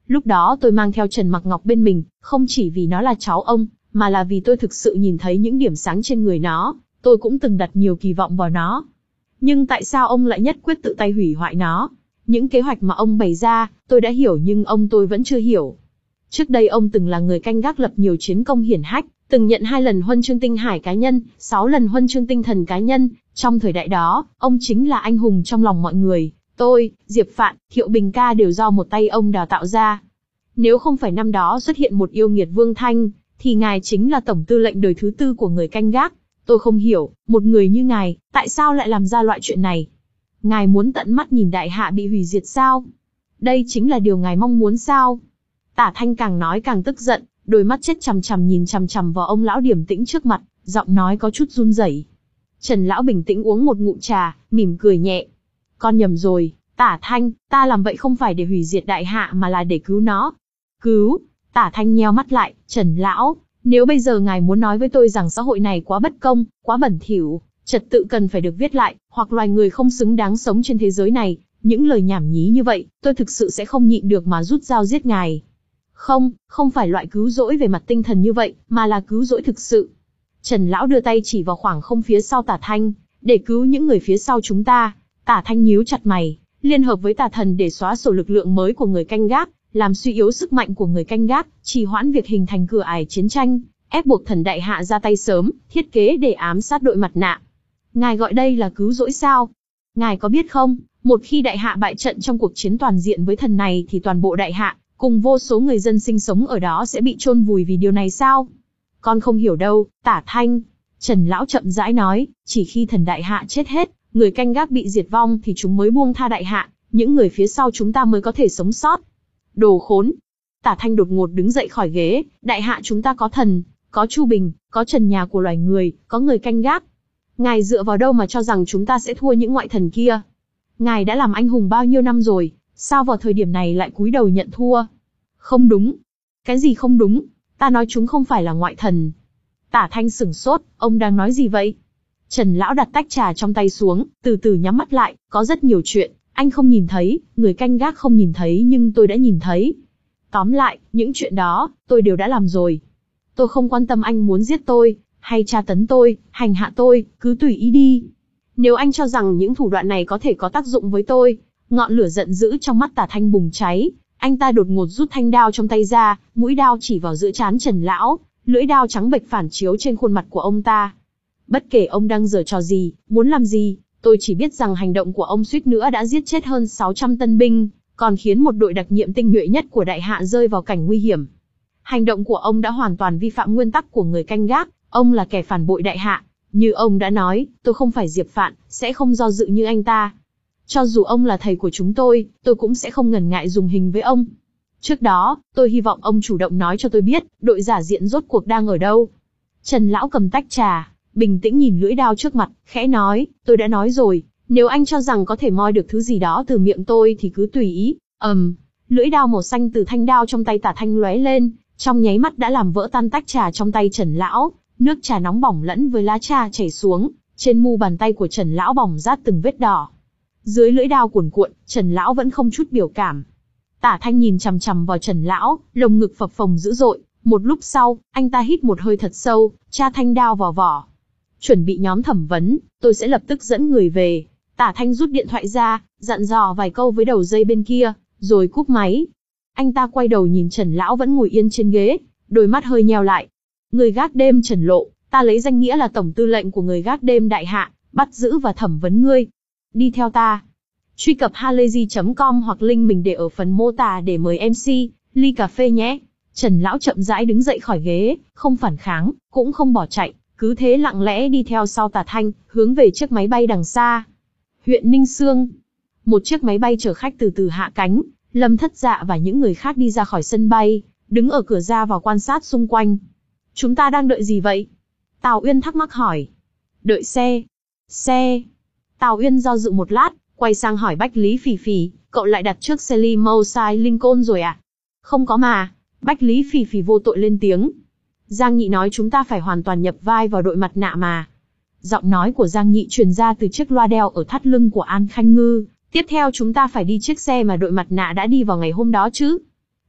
Speaker 1: Lúc đó tôi mang theo Trần Mặc Ngọc bên mình, không chỉ vì nó là cháu ông, mà là vì tôi thực sự nhìn thấy những điểm sáng trên người nó, tôi cũng từng đặt nhiều kỳ vọng vào nó. Nhưng tại sao ông lại nhất quyết tự tay hủy hoại nó? Những kế hoạch mà ông bày ra, tôi đã hiểu nhưng ông tôi vẫn chưa hiểu. Trước đây ông từng là người canh gác lập nhiều chiến công hiển hách, từng nhận hai lần huân chương tinh hải cá nhân, sáu lần huân chương tinh thần cá nhân. Trong thời đại đó, ông chính là anh hùng trong lòng mọi người. Tôi, Diệp Phạn, Thiệu Bình ca đều do một tay ông đào tạo ra. Nếu không phải năm đó xuất hiện một yêu nghiệt Vương Thanh, thì ngài chính là tổng tư lệnh đời thứ tư của người canh gác. Tôi không hiểu, một người như ngài, tại sao lại làm ra loại chuyện này? Ngài muốn tận mắt nhìn đại hạ bị hủy diệt sao? Đây chính là điều ngài mong muốn sao? Tả Thanh càng nói càng tức giận, đôi mắt chết chằm chằm nhìn chằm chằm vào ông lão điềm tĩnh trước mặt, giọng nói có chút run rẩy. Trần lão bình tĩnh uống một ngụm trà, mỉm cười nhẹ. Con nhầm rồi, Tả Thanh, ta làm vậy không phải để hủy diệt đại hạ mà là để cứu nó. Cứu? Tả Thanh nheo mắt lại, Trần lão, nếu bây giờ ngài muốn nói với tôi rằng xã hội này quá bất công, quá bẩn thỉu, trật tự cần phải được viết lại, hoặc loài người không xứng đáng sống trên thế giới này, những lời nhảm nhí như vậy, tôi thực sự sẽ không nhịn được mà rút dao giết ngài. Không, không phải loại cứu rỗi về mặt tinh thần như vậy, mà là cứu rỗi thực sự. Trần lão đưa tay chỉ vào khoảng không phía sau Tả Thanh, để cứu những người phía sau chúng ta. Tả Thanh nhíu chặt mày, liên hợp với Tà Thần để xóa sổ lực lượng mới của người canh gác, làm suy yếu sức mạnh của người canh gác, trì hoãn việc hình thành cửa ải chiến tranh, ép buộc Thần Đại Hạ ra tay sớm, thiết kế để ám sát đội mặt nạ. Ngài gọi đây là cứu rỗi sao? Ngài có biết không, một khi Đại Hạ bại trận trong cuộc chiến toàn diện với thần này thì toàn bộ Đại Hạ, cùng vô số người dân sinh sống ở đó sẽ bị chôn vùi vì điều này sao? Con không hiểu đâu, Tả Thanh. Trần lão chậm rãi nói, chỉ khi thần Đại Hạ chết hết, người canh gác bị diệt vong thì chúng mới buông tha Đại Hạ, những người phía sau chúng ta mới có thể sống sót. Đồ khốn! Tả Thanh đột ngột đứng dậy khỏi ghế, Đại Hạ chúng ta có thần, có Chu Bình, có trần nhà của loài người, có người canh gác. Ngài dựa vào đâu mà cho rằng chúng ta sẽ thua những ngoại thần kia? Ngài đã làm anh hùng bao nhiêu năm rồi, sao vào thời điểm này lại cúi đầu nhận thua? Không đúng. Cái gì không đúng? Ta nói chúng không phải là ngoại thần. Tả Thanh sửng sốt, ông đang nói gì vậy? Trần lão đặt tách trà trong tay xuống, từ từ nhắm mắt lại, có rất nhiều chuyện, anh không nhìn thấy, người canh gác không nhìn thấy nhưng tôi đã nhìn thấy. Tóm lại, những chuyện đó, tôi đều đã làm rồi. Tôi không quan tâm anh muốn giết tôi, hay tra tấn tôi, hành hạ tôi, cứ tùy ý đi. Nếu anh cho rằng những thủ đoạn này có thể có tác dụng với tôi, ngọn lửa giận dữ trong mắt Tả Thanh bùng cháy, anh ta đột ngột rút thanh đao trong tay ra, mũi đao chỉ vào giữa trán Trần lão, lưỡi đao trắng bệch phản chiếu trên khuôn mặt của ông ta. Bất kể ông đang giở trò gì, muốn làm gì, tôi chỉ biết rằng hành động của ông suýt nữa đã giết chết hơn sáu trăm tân binh, còn khiến một đội đặc nhiệm tinh nhuệ nhất của Đại Hạ rơi vào cảnh nguy hiểm. Hành động của ông đã hoàn toàn vi phạm nguyên tắc của người canh gác, ông là kẻ phản bội Đại Hạ. Như ông đã nói, tôi không phải Diệp Phạn, sẽ không do dự như anh ta. Cho dù ông là thầy của chúng tôi, tôi cũng sẽ không ngần ngại dùng hình với ông. Trước đó, tôi hy vọng ông chủ động nói cho tôi biết, đội giả diện rốt cuộc đang ở đâu. Trần lão cầm tách trà, bình tĩnh nhìn lưỡi đao trước mặt, khẽ nói, tôi đã nói rồi, nếu anh cho rằng có thể moi được thứ gì đó từ miệng tôi thì cứ tùy ý. ầm, um, lưỡi đao màu xanh từ thanh đao trong tay Tả Thanh lóe lên, trong nháy mắt đã làm vỡ tan tách trà trong tay Trần lão, nước trà nóng bỏng lẫn với lá trà chảy xuống, trên mu bàn tay của Trần lão bỏng rát từng vết đỏ. Dưới lưỡi đao cuồn cuộn, Trần lão vẫn không chút biểu cảm. Tả Thanh nhìn chằm chằm vào Trần lão, lồng ngực phập phồng dữ dội. Một lúc sau, anh ta hít một hơi thật sâu, tra thanh đao vào vỏ. Chuẩn bị nhóm thẩm vấn, tôi sẽ lập tức dẫn người về. Tả Thanh rút điện thoại ra, dặn dò vài câu với đầu dây bên kia, rồi cúp máy. Anh ta quay đầu nhìn Trần lão vẫn ngồi yên trên ghế, đôi mắt hơi nheo lại. Người gác đêm Trần Lộ, ta lấy danh nghĩa là tổng tư lệnh của người gác đêm Đại Hạ, bắt giữ và thẩm vấn ngươi. Đi theo ta. Truy cập halayzi chấm com hoặc link mình để ở phần mô tả để mời em xê, ly cà phê nhé. Trần lão chậm rãi đứng dậy khỏi ghế, không phản kháng, cũng không bỏ chạy, cứ thế lặng lẽ đi theo sau Tả Thanh, hướng về chiếc máy bay đằng xa. Huyện Ninh Xương. Một chiếc máy bay chở khách từ từ hạ cánh, Lâm Thất Dạ và những người khác đi ra khỏi sân bay, đứng ở cửa ra vào quan sát xung quanh. Chúng ta đang đợi gì vậy? Tào Uyên thắc mắc hỏi. Đợi xe. Xe. Tào Uyên do dự một lát, quay sang hỏi Bách Lý Phỉ Phỉ, cậu lại đặt trước xe limousine Lincoln rồi à? Không có mà. Bách Lý Phỉ Phỉ vô tội lên tiếng. Giang Nhị nói chúng ta phải hoàn toàn nhập vai vào đội mặt nạ mà. Giọng nói của Giang Nhị truyền ra từ chiếc loa đeo ở thắt lưng của An Khanh Ngư. Tiếp theo chúng ta phải đi chiếc xe mà đội mặt nạ đã đi vào ngày hôm đó chứ.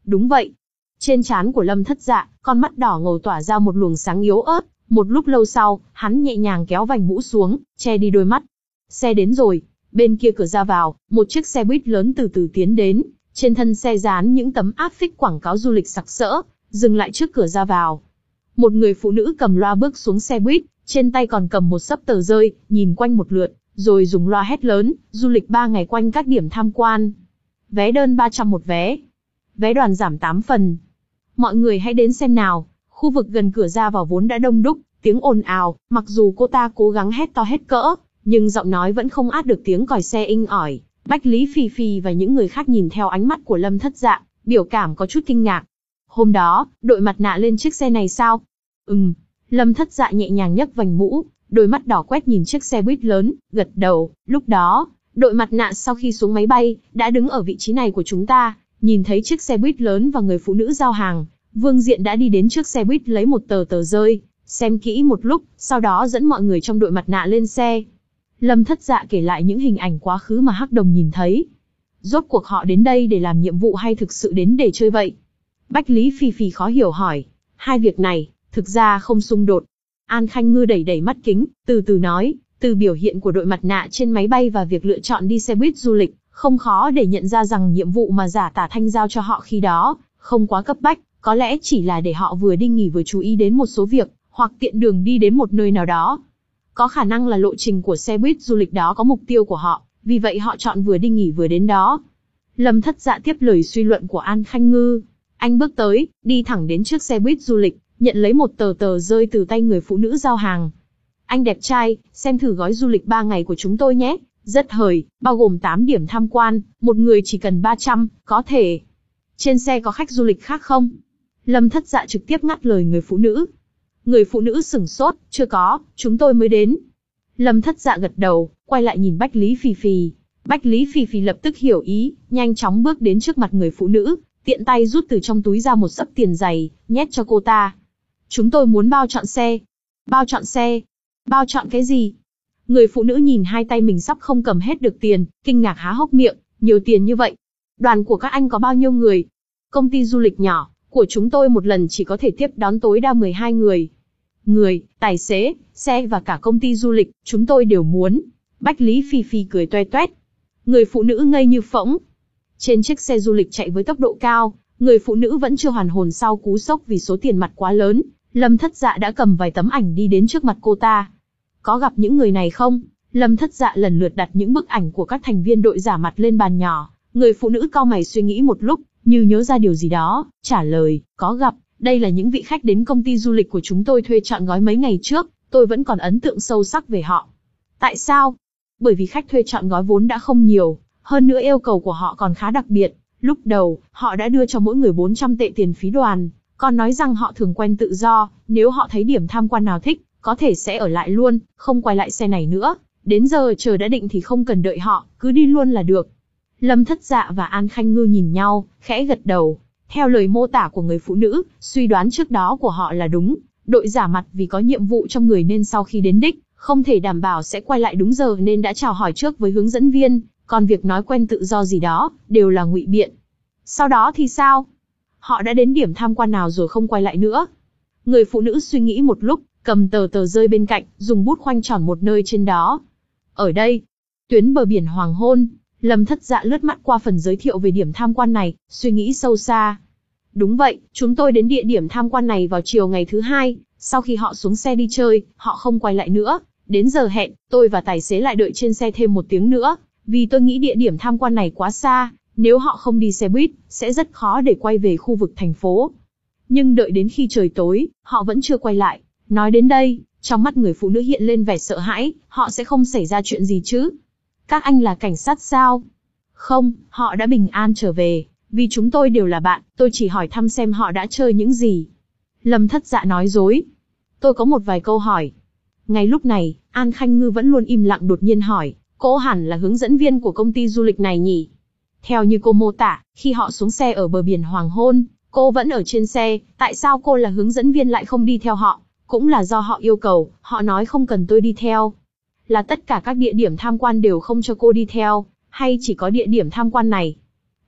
Speaker 1: Đúng vậy. Trên trán của Lâm Thất Dạ, con mắt đỏ ngầu tỏa ra một luồng sáng yếu ớt. Một lúc lâu sau, hắn nhẹ nhàng kéo vành mũ xuống, che đi đôi mắt. Xe đến rồi. Bên kia cửa ra vào, một chiếc xe buýt lớn từ từ tiến đến. Trên thân xe dán những tấm áp phích quảng cáo du lịch sặc sỡ, dừng lại trước cửa ra vào. Một người phụ nữ cầm loa bước xuống xe buýt, trên tay còn cầm một xấp tờ rơi, nhìn quanh một lượt, rồi dùng loa hét lớn, du lịch ba ngày quanh các điểm tham quan. Vé đơn ba trăm một vé. Vé đoàn giảm tám phần. Mọi người hãy đến xem nào. Khu vực gần cửa ra vào vốn đã đông đúc, tiếng ồn ào, mặc dù cô ta cố gắng hét to hết cỡ, nhưng giọng nói vẫn không át được tiếng còi xe inh ỏi. Bách Lý Phi Phi và những người khác nhìn theo ánh mắt của Lâm Thất Dạ, biểu cảm có chút kinh ngạc. Hôm đó, đội mặt nạ lên chiếc xe này sao? Ừm. Lâm Thất Dạ nhẹ nhàng nhấc vành mũ, đôi mắt đỏ quét nhìn chiếc xe buýt lớn, gật đầu. Lúc đó, đội mặt nạ sau khi xuống máy bay, đã đứng ở vị trí này của chúng ta, nhìn thấy chiếc xe buýt lớn và người phụ nữ giao hàng. Vương Diện đã đi đến trước xe buýt lấy một tờ tờ rơi, xem kỹ một lúc, sau đó dẫn mọi người trong đội mặt nạ lên xe. Lâm Thất Dạ kể lại những hình ảnh quá khứ mà Hắc Đồng nhìn thấy. Rốt cuộc họ đến đây để làm nhiệm vụ hay thực sự đến để chơi vậy? Bách Lý Phi Phi khó hiểu hỏi. Hai việc này, thực ra không xung đột. An Khanh Ngư đẩy đẩy mắt kính, từ từ nói, từ biểu hiện của đội mặt nạ trên máy bay và việc lựa chọn đi xe buýt du lịch, không khó để nhận ra rằng nhiệm vụ mà Giả Tả Thanh giao cho họ khi đó, không quá cấp bách, có lẽ chỉ là để họ vừa đi nghỉ vừa chú ý đến một số việc, hoặc tiện đường đi đến một nơi nào đó. Có khả năng là lộ trình của xe buýt du lịch đó có mục tiêu của họ, vì vậy họ chọn vừa đi nghỉ vừa đến đó. Lâm Thất Dạ tiếp lời suy luận của An Khanh Ngư. Anh bước tới, đi thẳng đến trước xe buýt du lịch, nhận lấy một tờ tờ rơi từ tay người phụ nữ giao hàng. Anh đẹp trai, xem thử gói du lịch ba ngày của chúng tôi nhé. Rất hời, bao gồm tám điểm tham quan, một người chỉ cần ba trăm, có thể. Trên xe có khách du lịch khác không? Lâm Thất Dạ trực tiếp ngắt lời người phụ nữ. Người phụ nữ sửng sốt, chưa có, chúng tôi mới đến. Lâm Thất Dạ gật đầu, quay lại nhìn Bách Lý Phi Phi. Bách Lý Phi Phi lập tức hiểu ý, nhanh chóng bước đến trước mặt người phụ nữ, tiện tay rút từ trong túi ra một xấp tiền dày, nhét cho cô ta. Chúng tôi muốn bao chọn xe. Bao chọn xe? Bao chọn cái gì? Người phụ nữ nhìn hai tay mình sắp không cầm hết được tiền, kinh ngạc há hốc miệng, nhiều tiền như vậy. Đoàn của các anh có bao nhiêu người? Công ty du lịch nhỏ, của chúng tôi một lần chỉ có thể tiếp đón tối đa mười hai người. Người, tài xế, xe và cả công ty du lịch, chúng tôi đều muốn. Bách Lý Phi Phi cười toe toét. Người phụ nữ ngây như phỗng. Trên chiếc xe du lịch chạy với tốc độ cao, người phụ nữ vẫn chưa hoàn hồn sau cú sốc vì số tiền mặt quá lớn. Lâm Thất Dạ đã cầm vài tấm ảnh đi đến trước mặt cô ta. Có gặp những người này không? Lâm Thất Dạ lần lượt đặt những bức ảnh của các thành viên đội giả mặt lên bàn nhỏ. Người phụ nữ cau mày suy nghĩ một lúc, như nhớ ra điều gì đó, trả lời, có gặp, đây là những vị khách đến công ty du lịch của chúng tôi thuê chọn gói mấy ngày trước, tôi vẫn còn ấn tượng sâu sắc về họ. Tại sao? Bởi vì khách thuê chọn gói vốn đã không nhiều, hơn nữa yêu cầu của họ còn khá đặc biệt. Lúc đầu, họ đã đưa cho mỗi người bốn trăm tệ tiền phí đoàn, còn nói rằng họ thường quen tự do, nếu họ thấy điểm tham quan nào thích, có thể sẽ ở lại luôn, không quay lại xe này nữa. Đến giờ chờ đã định thì không cần đợi họ, cứ đi luôn là được. Lâm Thất Dạ và An Khanh Ngư nhìn nhau, khẽ gật đầu. Theo lời mô tả của người phụ nữ, suy đoán trước đó của họ là đúng. Đội giả mặt vì có nhiệm vụ trong người nên sau khi đến đích, không thể đảm bảo sẽ quay lại đúng giờ nên đã chào hỏi trước với hướng dẫn viên, còn việc nói quen tự do gì đó, đều là ngụy biện. Sau đó thì sao? Họ đã đến điểm tham quan nào rồi không quay lại nữa? Người phụ nữ suy nghĩ một lúc, cầm tờ tờ rơi bên cạnh, dùng bút khoanh tròn một nơi trên đó. Ở đây, tuyến bờ biển hoàng hôn. Lâm Thất Dạ lướt mắt qua phần giới thiệu về điểm tham quan này, suy nghĩ sâu xa. Đúng vậy, chúng tôi đến địa điểm tham quan này vào chiều ngày thứ hai, sau khi họ xuống xe đi chơi, họ không quay lại nữa. Đến giờ hẹn, tôi và tài xế lại đợi trên xe thêm một tiếng nữa, vì tôi nghĩ địa điểm tham quan này quá xa, nếu họ không đi xe buýt, sẽ rất khó để quay về khu vực thành phố. Nhưng đợi đến khi trời tối, họ vẫn chưa quay lại. Nói đến đây, trong mắt người phụ nữ hiện lên vẻ sợ hãi, họ sẽ không xảy ra chuyện gì chứ? Các anh là cảnh sát sao? Không, họ đã bình an trở về, vì chúng tôi đều là bạn, tôi chỉ hỏi thăm xem họ đã chơi những gì. Lâm Thất Dạ nói dối. Tôi có một vài câu hỏi. Ngay lúc này, An Khanh Ngư vẫn luôn im lặng đột nhiên hỏi, cô hẳn là hướng dẫn viên của công ty du lịch này nhỉ? Theo như cô mô tả, khi họ xuống xe ở bờ biển hoàng hôn, cô vẫn ở trên xe, tại sao cô là hướng dẫn viên lại không đi theo họ? Cũng là do họ yêu cầu, họ nói không cần tôi đi theo. Là tất cả các địa điểm tham quan đều không cho cô đi theo, hay chỉ có địa điểm tham quan này?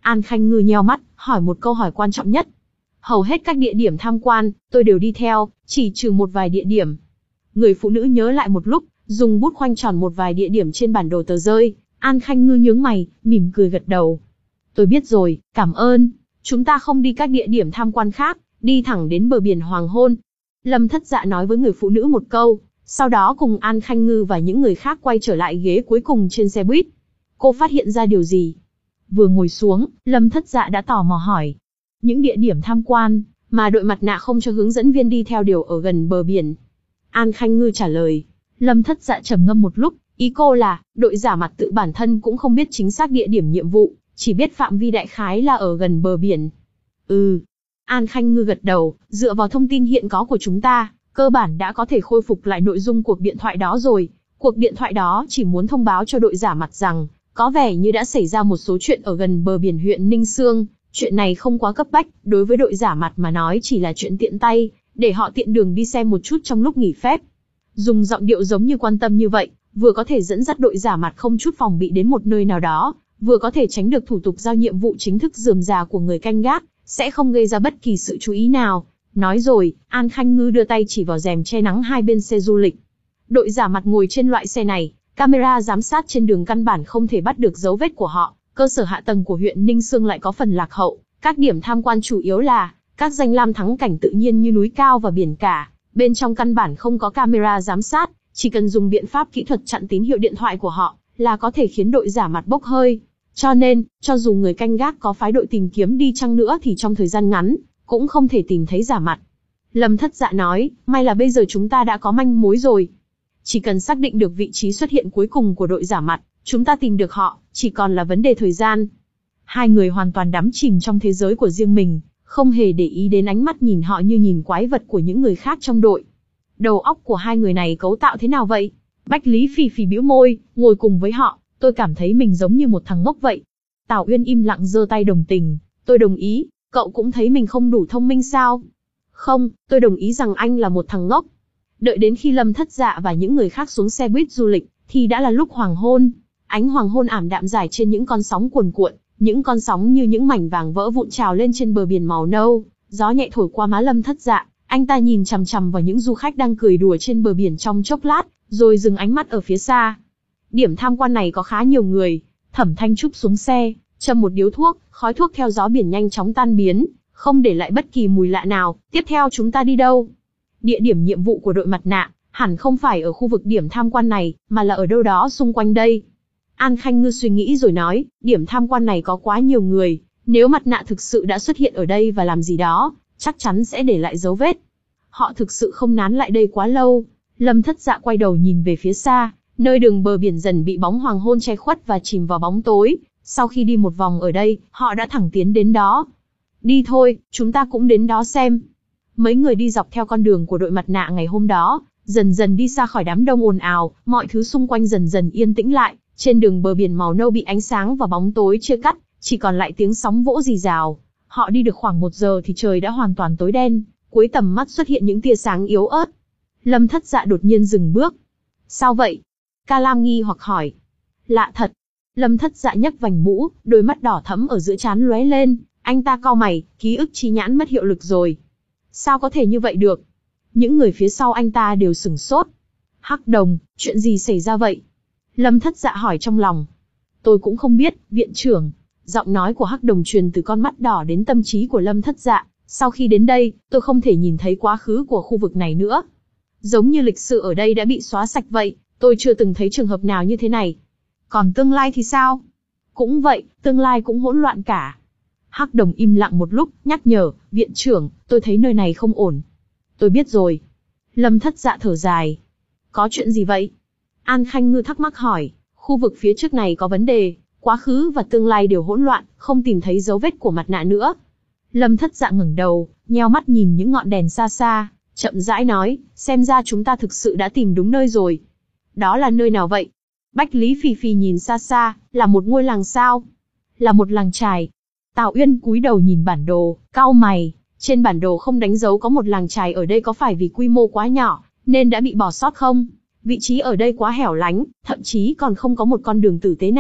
Speaker 1: An Khanh Ngư nheo mắt, hỏi một câu hỏi quan trọng nhất. Hầu hết các địa điểm tham quan, tôi đều đi theo, chỉ trừ một vài địa điểm. Người phụ nữ nhớ lại một lúc, dùng bút khoanh tròn một vài địa điểm trên bản đồ tờ rơi. An Khanh Ngư nhướng mày, mỉm cười gật đầu. Tôi biết rồi, cảm ơn. Chúng ta không đi các địa điểm tham quan khác, đi thẳng đến bờ biển hoàng hôn. Lâm Thất Dạ nói với người phụ nữ một câu, sau đó cùng An Khanh Ngư và những người khác quay trở lại ghế cuối cùng trên xe buýt. Cô phát hiện ra điều gì? Vừa ngồi xuống, Lâm Thất Dạ đã tò mò hỏi. Những địa điểm tham quan mà đội mặt nạ không cho hướng dẫn viên đi theo đều ở gần bờ biển. An Khanh Ngư trả lời. Lâm Thất Dạ trầm ngâm một lúc, ý cô là, đội giả mặt tự bản thân cũng không biết chính xác địa điểm nhiệm vụ, chỉ biết phạm vi đại khái là ở gần bờ biển. Ừ. An Khanh Ngư gật đầu, dựa vào thông tin hiện có của chúng ta, cơ bản đã có thể khôi phục lại nội dung cuộc điện thoại đó rồi. Cuộc điện thoại đó chỉ muốn thông báo cho đội giả mặt rằng, có vẻ như đã xảy ra một số chuyện ở gần bờ biển huyện Ninh Xương. Chuyện này không quá cấp bách, đối với đội giả mặt mà nói chỉ là chuyện tiện tay, để họ tiện đường đi xem một chút trong lúc nghỉ phép. Dùng giọng điệu giống như quan tâm như vậy, vừa có thể dẫn dắt đội giả mặt không chút phòng bị đến một nơi nào đó, vừa có thể tránh được thủ tục giao nhiệm vụ chính thức rườm rà của người canh gác, sẽ không gây ra bất kỳ sự chú ý nào. Nói rồi, An Khanh Ngư đưa tay chỉ vào rèm che nắng hai bên xe du lịch. Đội giả mặt ngồi trên loại xe này, camera giám sát trên đường căn bản không thể bắt được dấu vết của họ. Cơ sở hạ tầng của huyện Ninh Xương lại có phần lạc hậu, các điểm tham quan chủ yếu là các danh lam thắng cảnh tự nhiên như núi cao và biển cả, bên trong căn bản không có camera giám sát, chỉ cần dùng biện pháp kỹ thuật chặn tín hiệu điện thoại của họ là có thể khiến đội giả mặt bốc hơi. Cho nên, cho dù người canh gác có phái đội tìm kiếm đi chăng nữa thì trong thời gian ngắn cũng không thể tìm thấy giả mặt. Lâm Thất Dạ nói, may là bây giờ chúng ta đã có manh mối rồi. Chỉ cần xác định được vị trí xuất hiện cuối cùng của đội giả mặt, chúng ta tìm được họ, chỉ còn là vấn đề thời gian. Hai người hoàn toàn đắm chìm trong thế giới của riêng mình, không hề để ý đến ánh mắt nhìn họ như nhìn quái vật của những người khác trong đội. Đầu óc của hai người này cấu tạo thế nào vậy? Bách Lý phì phì bĩu môi, ngồi cùng với họ, tôi cảm thấy mình giống như một thằng ngốc vậy. Tào Uyên im lặng giơ tay đồng tình, tôi đồng ý, cậu cũng thấy mình không đủ thông minh sao? Không, tôi đồng ý rằng anh là một thằng ngốc. Đợi đến khi Lâm Thất Dạ và những người khác xuống xe buýt du lịch, thì đã là lúc hoàng hôn. Ánh hoàng hôn ảm đạm rải trên những con sóng cuồn cuộn, những con sóng như những mảnh vàng vỡ vụn trào lên trên bờ biển màu nâu, gió nhẹ thổi qua má Lâm Thất Dạ, anh ta nhìn chằm chằm vào những du khách đang cười đùa trên bờ biển trong chốc lát, rồi dừng ánh mắt ở phía xa. Điểm tham quan này có khá nhiều người. Thẩm Thanh Trúc xuống xe, châm một điếu thuốc, khói thuốc theo gió biển nhanh chóng tan biến, không để lại bất kỳ mùi lạ nào. Tiếp theo chúng ta đi đâu? Địa điểm nhiệm vụ của đội mặt nạ hẳn không phải ở khu vực điểm tham quan này, mà là ở đâu đó xung quanh đây. An Khanh Ngư suy nghĩ rồi nói, điểm tham quan này có quá nhiều người, nếu mặt nạ thực sự đã xuất hiện ở đây và làm gì đó, chắc chắn sẽ để lại dấu vết. Họ thực sự không nán lại đây quá lâu. Lâm Thất Dạ quay đầu nhìn về phía xa, nơi đường bờ biển dần bị bóng hoàng hôn che khuất và chìm vào bóng tối. Sau khi đi một vòng ở đây, họ đã thẳng tiến đến đó. Đi thôi, chúng ta cũng đến đó xem. Mấy người đi dọc theo con đường của đội mặt nạ ngày hôm đó, dần dần đi xa khỏi đám đông ồn ào, mọi thứ xung quanh dần dần yên tĩnh lại. Trên đường bờ biển màu nâu bị ánh sáng và bóng tối chia cắt, chỉ còn lại tiếng sóng vỗ rì rào. Họ đi được khoảng một giờ thì trời đã hoàn toàn tối đen, cuối tầm mắt xuất hiện những tia sáng yếu ớt. Lâm Thất Dạ đột nhiên dừng bước. Sao vậy? Ca Lam nghi hoặc hỏi. Lạ thật. Lâm Thất Dạ nhấc vành mũ, đôi mắt đỏ thẫm ở giữa trán lóe lên, anh ta cau mày, ký ức chi nhãn mất hiệu lực rồi. Sao có thể như vậy được? Những người phía sau anh ta đều sửng sốt. Hắc Đồng, chuyện gì xảy ra vậy? Lâm Thất Dạ hỏi trong lòng. Tôi cũng không biết, viện trưởng. Giọng nói của Hắc Đồng truyền từ con mắt đỏ đến tâm trí của Lâm Thất Dạ. Sau khi đến đây, tôi không thể nhìn thấy quá khứ của khu vực này nữa. Giống như lịch sử ở đây đã bị xóa sạch vậy, tôi chưa từng thấy trường hợp nào như thế này. Còn tương lai thì sao? Cũng vậy, tương lai cũng hỗn loạn cả. Hắc Đồng im lặng một lúc, nhắc nhở, viện trưởng, tôi thấy nơi này không ổn. Tôi biết rồi. Lâm Thất Dạ thở dài. Có chuyện gì vậy? An Khanh Ngư thắc mắc hỏi, khu vực phía trước này có vấn đề, quá khứ và tương lai đều hỗn loạn, không tìm thấy dấu vết của mặt nạ nữa. Lâm Thất Dạ ngẩng đầu, nheo mắt nhìn những ngọn đèn xa xa, chậm rãi nói, xem ra chúng ta thực sự đã tìm đúng nơi rồi. Đó là nơi nào vậy? Bách Lý phì phì nhìn xa xa, là một ngôi làng sao? Là một làng chài. Tào Uyên cúi đầu nhìn bản đồ, cau mày, trên bản đồ không đánh dấu có một làng chài ở đây, có phải vì quy mô quá nhỏ, nên đã bị bỏ sót không? Vị trí ở đây quá hẻo lánh, thậm chí còn không có một con đường tử tế nào,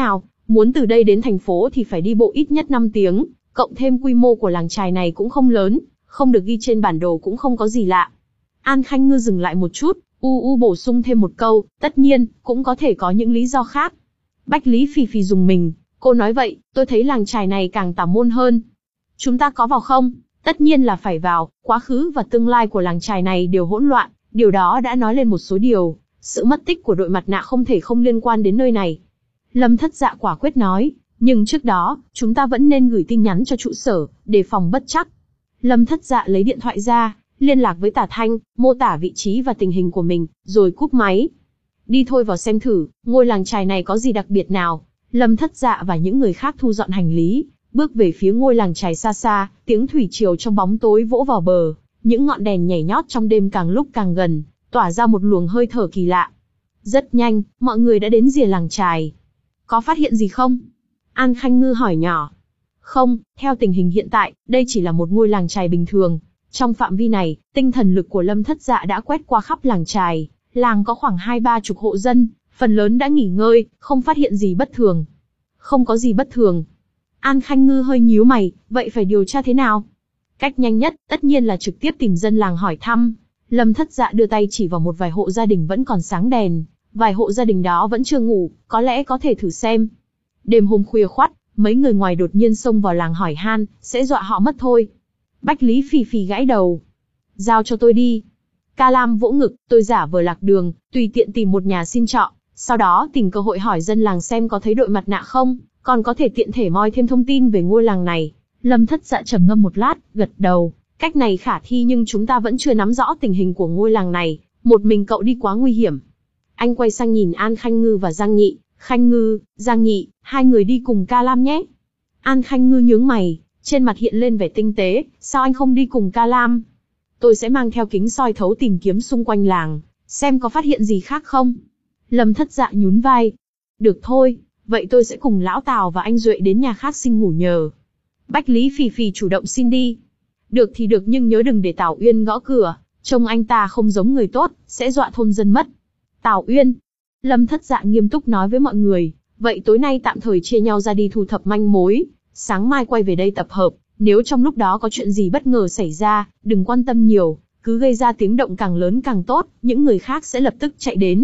Speaker 1: Muốn từ đây đến thành phố thì phải đi bộ ít nhất năm tiếng, cộng thêm quy mô của làng chài này cũng không lớn, không được ghi trên bản đồ cũng không có gì lạ. An Khanh Ngư dừng lại một chút, u u bổ sung thêm một câu, tất nhiên, cũng có thể có những lý do khác. Bách Lý Phì Phì dùng mình, cô nói vậy, tôi thấy làng chài này càng tà môn hơn. Chúng ta có vào không? Tất nhiên là phải vào, quá khứ và tương lai của làng chài này đều hỗn loạn, điều đó đã nói lên một số điều, sự mất tích của đội mặt nạ không thể không liên quan đến nơi này. Lâm Thất Dạ quả quyết nói, nhưng trước đó, chúng ta vẫn nên gửi tin nhắn cho trụ sở, đề phòng bất trắc. Lâm Thất Dạ lấy điện thoại ra, liên lạc với Tả Thanh, mô tả vị trí và tình hình của mình, rồi cúp máy. Đi thôi vào xem thử, ngôi làng chài này có gì đặc biệt nào. Lâm Thất Dạ và những người khác thu dọn hành lý, bước về phía ngôi làng chài xa xa, tiếng thủy triều trong bóng tối vỗ vào bờ, những ngọn đèn nhảy nhót trong đêm càng lúc càng gần, tỏa ra một luồng hơi thở kỳ lạ. Rất nhanh, mọi người đã đến rìa làng chài. Có phát hiện gì không? An Khanh Ngư hỏi nhỏ. Không, theo tình hình hiện tại, đây chỉ là một ngôi làng chài bình thường. Trong phạm vi này, tinh thần lực của Lâm Thất Dạ đã quét qua khắp làng chài. Làng có khoảng hai ba chục hộ dân, phần lớn đã nghỉ ngơi, không phát hiện gì bất thường. Không có gì bất thường. An Khanh Ngư hơi nhíu mày, vậy phải điều tra thế nào? Cách nhanh nhất, tất nhiên là trực tiếp tìm dân làng hỏi thăm. Lâm Thất Dạ đưa tay chỉ vào một vài hộ gia đình vẫn còn sáng đèn. Vài hộ gia đình đó vẫn chưa ngủ, có lẽ có thể thử xem. Đêm hôm khuya khoắt, mấy người ngoài đột nhiên xông vào làng hỏi han, sẽ dọa họ mất thôi. Bách Lý Phì Phì gãi đầu. Giao cho tôi đi. Ca Lam vỗ ngực, tôi giả vờ lạc đường, tùy tiện tìm một nhà xin trọ, sau đó tìm cơ hội hỏi dân làng xem có thấy đội mặt nạ không, còn có thể tiện thể moi thêm thông tin về ngôi làng này. Lâm Thất Dạ trầm ngâm một lát, gật đầu. Cách này khả thi nhưng chúng ta vẫn chưa nắm rõ tình hình của ngôi làng này, một mình cậu đi quá nguy hiểm. Anh quay sang nhìn An Khanh Ngư và Giang Nhị, Khanh Ngư, Giang Nhị, hai người đi cùng Ca Lam nhé. An Khanh Ngư nhướng mày, trên mặt hiện lên vẻ tinh tế, sao anh không đi cùng Ca Lam? Tôi sẽ mang theo kính soi thấu tìm kiếm xung quanh làng, xem có phát hiện gì khác không. Lâm Thất Dạ nhún vai. Được thôi, vậy tôi sẽ cùng Lão Tào và anh Duệ đến nhà khác xin ngủ nhờ. Bách Lý Phì Phì chủ động xin đi. Được thì được nhưng nhớ đừng để Tào Uyên gõ cửa, trông anh ta không giống người tốt, sẽ dọa thôn dân mất. Tào Uyên. Lâm Thất Dạ nghiêm túc nói với mọi người, vậy tối nay tạm thời chia nhau ra đi thu thập manh mối, sáng mai quay về đây tập hợp, nếu trong lúc đó có chuyện gì bất ngờ xảy ra, đừng quan tâm nhiều, cứ gây ra tiếng động càng lớn càng tốt, những người khác sẽ lập tức chạy đến.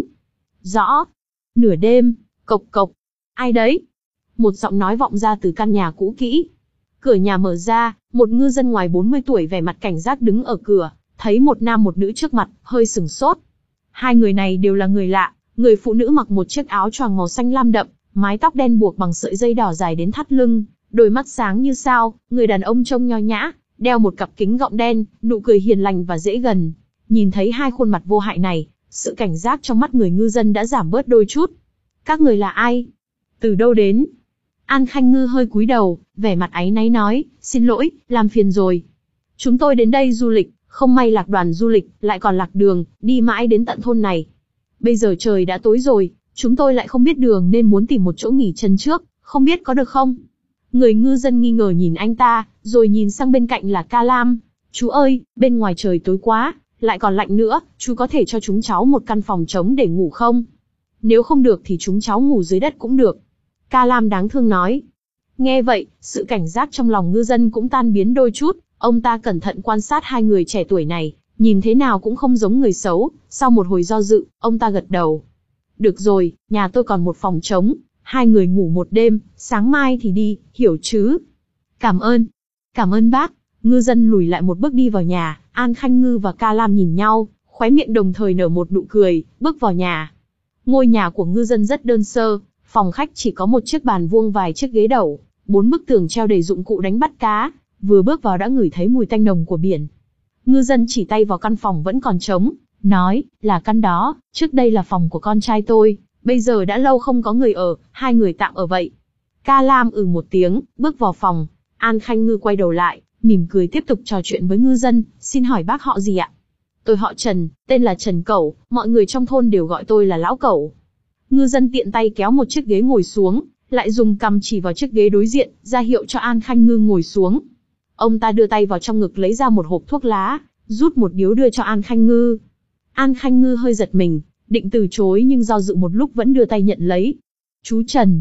Speaker 1: Rõ. Nửa đêm, cộc cộc. Ai đấy? Một giọng nói vọng ra từ căn nhà cũ kỹ. Cửa nhà mở ra, một ngư dân ngoài bốn mươi tuổi vẻ mặt cảnh giác đứng ở cửa, thấy một nam một nữ trước mặt, hơi sửng sốt. Hai người này đều là người lạ, người phụ nữ mặc một chiếc áo choàng màu xanh lam đậm, mái tóc đen buộc bằng sợi dây đỏ dài đến thắt lưng, đôi mắt sáng như sao, người đàn ông trông nho nhã, đeo một cặp kính gọng đen, nụ cười hiền lành và dễ gần. Nhìn thấy hai khuôn mặt vô hại này, sự cảnh giác trong mắt người ngư dân đã giảm bớt đôi chút. Các người là ai? Từ đâu đến? An Khanh Ngư hơi cúi đầu, vẻ mặt áy náy nói, xin lỗi, làm phiền rồi. Chúng tôi đến đây du lịch, không may lạc đoàn du lịch, lại còn lạc đường, đi mãi đến tận thôn này. Bây giờ trời đã tối rồi, chúng tôi lại không biết đường nên muốn tìm một chỗ nghỉ chân trước, không biết có được không? Người ngư dân nghi ngờ nhìn anh ta, rồi nhìn sang bên cạnh là Ca Lam. Chú ơi, bên ngoài trời tối quá, lại còn lạnh nữa, chú có thể cho chúng cháu một căn phòng trống để ngủ không? Nếu không được thì chúng cháu ngủ dưới đất cũng được. Ca Lam đáng thương nói. Nghe vậy, sự cảnh giác trong lòng ngư dân cũng tan biến đôi chút, ông ta cẩn thận quan sát hai người trẻ tuổi này, nhìn thế nào cũng không giống người xấu, sau một hồi do dự, ông ta gật đầu. Được rồi, nhà tôi còn một phòng trống, hai người ngủ một đêm, sáng mai thì đi, hiểu chứ? Cảm ơn. Cảm ơn bác. Ngư dân lùi lại một bước đi vào nhà, An Khanh Ngư và Ca Lam nhìn nhau, khóe miệng đồng thời nở một nụ cười, bước vào nhà. Ngôi nhà của ngư dân rất đơn sơ, phòng khách chỉ có một chiếc bàn vuông vài chiếc ghế đẩu, bốn bức tường treo đầy dụng cụ đánh bắt cá, vừa bước vào đã ngửi thấy mùi tanh nồng của biển. Ngư dân chỉ tay vào căn phòng vẫn còn trống, nói, là căn đó, trước đây là phòng của con trai tôi, bây giờ đã lâu không có người ở, hai người tạm ở vậy. Ca Lam ừ một tiếng, bước vào phòng, An Khanh Ngư quay đầu lại, mỉm cười tiếp tục trò chuyện với ngư dân, xin hỏi bác họ gì ạ? Tôi họ Trần, tên là Trần Cẩu, mọi người trong thôn đều gọi tôi là Lão Cẩu. Ngư dân tiện tay kéo một chiếc ghế ngồi xuống, lại dùng cằm chỉ vào chiếc ghế đối diện, ra hiệu cho An Khanh Ngư ngồi xuống. Ông ta đưa tay vào trong ngực lấy ra một hộp thuốc lá, rút một điếu đưa cho An Khanh Ngư. An Khanh Ngư hơi giật mình, định từ chối nhưng do dự một lúc vẫn đưa tay nhận lấy. Chú Trần.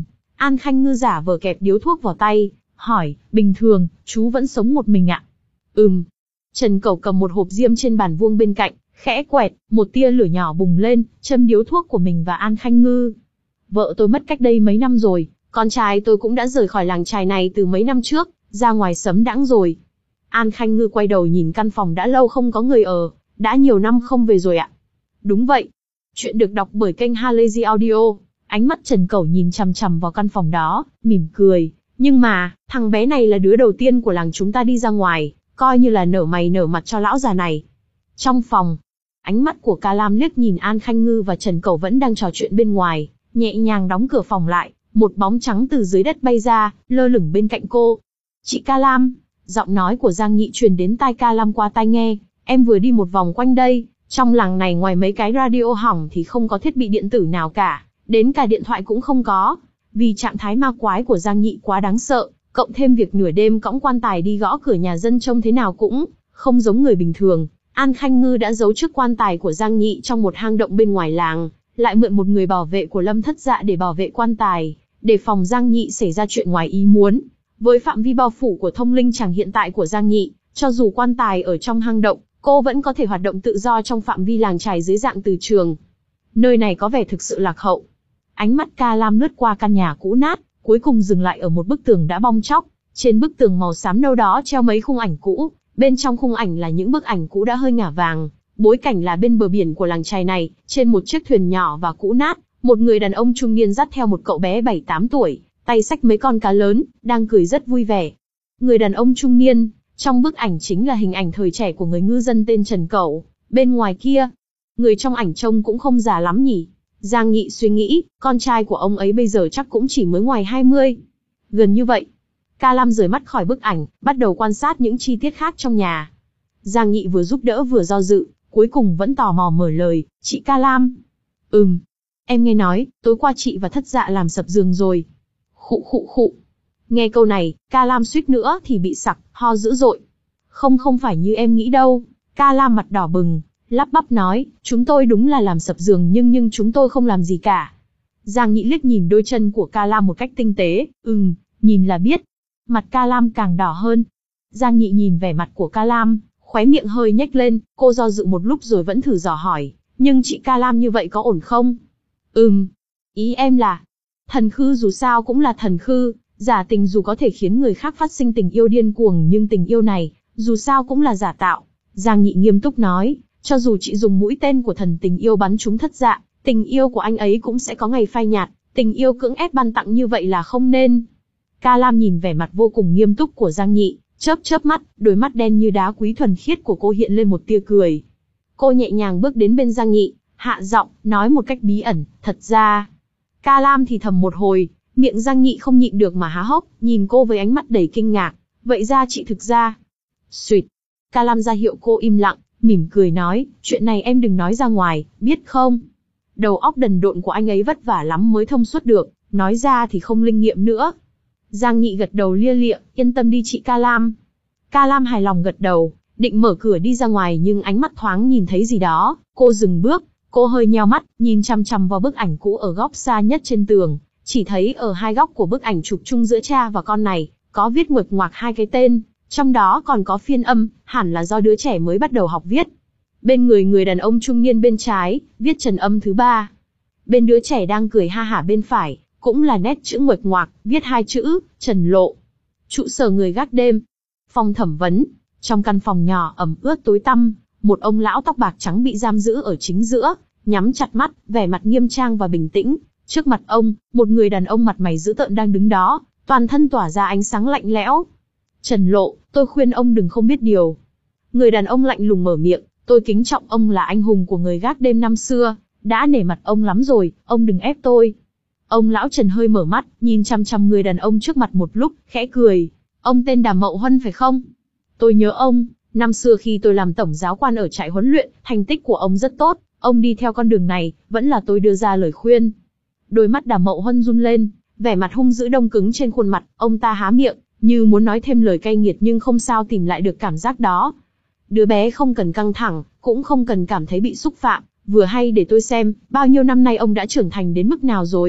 Speaker 1: An Khanh Ngư giả vờ kẹp điếu thuốc vào tay, hỏi, bình thường, chú vẫn sống một mình ạ? Ừm. Trần Cẩu cầm một hộp diêm trên bàn vuông bên cạnh, khẽ quẹt, một tia lửa nhỏ bùng lên, châm điếu thuốc của mình và An Khanh Ngư. Vợ tôi mất cách đây mấy năm rồi, con trai tôi cũng đã rời khỏi làng chài này từ mấy năm trước, ra ngoài sấm đãng rồi. An Khanh Ngư quay đầu nhìn căn phòng đã lâu không có người ở, đã nhiều năm không về rồi ạ. Đúng vậy. Chuyện được đọc bởi kênh Halazy Audio. Ánh mắt Trần Cẩu nhìn chằm chằm vào căn phòng đó, mỉm cười. Nhưng mà, thằng bé này là đứa đầu tiên của làng chúng ta đi ra ngoài, coi như là nở mày nở mặt cho lão già này. Trong phòng, ánh mắt của Ca Lam liếc nhìn An Khanh Ngư và Trần Cẩu vẫn đang trò chuyện bên ngoài, nhẹ nhàng đóng cửa phòng lại, một bóng trắng từ dưới đất bay ra, lơ lửng bên cạnh cô. Chị Ca Lam, giọng nói của Giang Nhị truyền đến tai Ca Lam qua tai nghe, em vừa đi một vòng quanh đây, trong làng này ngoài mấy cái radio hỏng thì không có thiết bị điện tử nào cả, đến cả điện thoại cũng không có, vì trạng thái ma quái của Giang Nhị quá đáng sợ, cộng thêm việc nửa đêm cõng quan tài đi gõ cửa nhà dân trông thế nào cũng không giống người bình thường. An Khanh Ngư đã giấu chiếc quan tài của Giang Nhị trong một hang động bên ngoài làng, lại mượn một người bảo vệ của Lâm Thất Dạ để bảo vệ quan tài, để phòng Giang Nhị xảy ra chuyện ngoài ý muốn. Với phạm vi bao phủ của thông linh chàng hiện tại của Giang Nhị, cho dù quan tài ở trong hang động, cô vẫn có thể hoạt động tự do trong phạm vi làng chài dưới dạng từ trường. Nơi này có vẻ thực sự lạc hậu. Ánh mắt Ca Lam lướt qua căn nhà cũ nát, cuối cùng dừng lại ở một bức tường đã bong tróc. Trên bức tường màu xám nâu đó treo mấy khung ảnh cũ, bên trong khung ảnh là những bức ảnh cũ đã hơi ngả vàng. Bối cảnh là bên bờ biển của làng chài này, trên một chiếc thuyền nhỏ và cũ nát, một người đàn ông trung niên dắt theo một cậu bé bảy tám tuổi, tay xách mấy con cá lớn, đang cười rất vui vẻ. Người đàn ông trung niên, trong bức ảnh chính là hình ảnh thời trẻ của người ngư dân tên Trần Cẩu. Bên ngoài kia, người trong ảnh trông cũng không già lắm nhỉ. Giang Nhị suy nghĩ, con trai của ông ấy bây giờ chắc cũng chỉ mới ngoài hai mươi. Gần như vậy. Ca Lam rời mắt khỏi bức ảnh, bắt đầu quan sát những chi tiết khác trong nhà. Giang Nhị vừa giúp đỡ vừa do dự, cuối cùng vẫn tò mò mở lời, chị Ca Lam. Ừm, em nghe nói, tối qua chị và Thất Dạ làm sập giường rồi. Khụ khụ khụ. Nghe câu này, Ca Lam suýt nữa thì bị sặc, ho dữ dội. Không không phải như em nghĩ đâu. Ca Lam mặt đỏ bừng, lắp bắp nói, chúng tôi đúng là làm sập giường nhưng nhưng chúng tôi không làm gì cả. Giang Nhị liếc nhìn đôi chân của Ca Lam một cách tinh tế, ừm, nhìn là biết. Mặt Ca Lam càng đỏ hơn. Giang Nhị nhìn vẻ mặt của Ca Lam, khóe miệng hơi nhếch lên, cô do dự một lúc rồi vẫn thử dò hỏi, nhưng chị Ca Lam như vậy có ổn không? Ừm, ý em là, thần khư dù sao cũng là thần khư, giả tình dù có thể khiến người khác phát sinh tình yêu điên cuồng nhưng tình yêu này, dù sao cũng là giả tạo. Giang Nhị nghiêm túc nói, cho dù chị dùng mũi tên của thần tình yêu bắn trúng Thất Dạ, tình yêu của anh ấy cũng sẽ có ngày phai nhạt, tình yêu cưỡng ép ban tặng như vậy là không nên. Ca Lam nhìn vẻ mặt vô cùng nghiêm túc của Giang Nhị, chớp chớp mắt, đôi mắt đen như đá quý thuần khiết của cô hiện lên một tia cười. Cô nhẹ nhàng bước đến bên Giang Nhị, hạ giọng, nói một cách bí ẩn, thật ra. Ca Lam thì thầm một hồi, miệng Giang Nhị không nhịn được mà há hốc, nhìn cô với ánh mắt đầy kinh ngạc. Vậy ra chị thực ra. Xuyệt. Ca Lam ra hiệu cô im lặng, mỉm cười nói, chuyện này em đừng nói ra ngoài, biết không? Đầu óc đần độn của anh ấy vất vả lắm mới thông suốt được, nói ra thì không linh nghiệm nữa. Giang Nhị gật đầu lia lịa, yên tâm đi chị Ca Lam. Ca Lam hài lòng gật đầu, định mở cửa đi ra ngoài nhưng ánh mắt thoáng nhìn thấy gì đó, cô dừng bước, cô hơi nheo mắt, nhìn chằm chằm vào bức ảnh cũ ở góc xa nhất trên tường, chỉ thấy ở hai góc của bức ảnh chụp chung giữa cha và con này, có viết nguệch ngoạc hai cái tên, trong đó còn có phiên âm, hẳn là do đứa trẻ mới bắt đầu học viết. Bên người người đàn ông trung niên bên trái, viết trần âm thứ ba. Bên đứa trẻ đang cười ha hả bên phải, cũng là nét chữ nguệch ngoạc, viết hai chữ, Trần Lộ. Trụ sở người gác đêm. Phòng thẩm vấn. Trong căn phòng nhỏ ẩm ướt tối tăm, một ông lão tóc bạc trắng bị giam giữ ở chính giữa, nhắm chặt mắt, vẻ mặt nghiêm trang và bình tĩnh. Trước mặt ông, một người đàn ông mặt mày dữ tợn đang đứng đó, toàn thân tỏa ra ánh sáng lạnh lẽo. Trần Lộ, tôi khuyên ông đừng không biết điều. Người đàn ông lạnh lùng mở miệng, tôi kính trọng ông là anh hùng của người gác đêm năm xưa, đã nể mặt ông lắm rồi, ông đừng ép tôi. Ông lão Trần hơi mở mắt, nhìn chăm chăm người đàn ông trước mặt một lúc, khẽ cười. Ông tên Đàm Mậu Huân phải không? Tôi nhớ ông, năm xưa khi tôi làm tổng giáo quan ở trại huấn luyện, thành tích của ông rất tốt, ông đi theo con đường này, vẫn là tôi đưa ra lời khuyên. Đôi mắt Đàm Mậu Huân run lên, vẻ mặt hung dữ đông cứng trên khuôn mặt, ông ta há miệng, như muốn nói thêm lời cay nghiệt nhưng không sao tìm lại được cảm giác đó. Đứa bé không cần căng thẳng, cũng không cần cảm thấy bị xúc phạm, vừa hay để tôi xem, bao nhiêu năm nay ông đã trưởng thành đến mức nào rồi.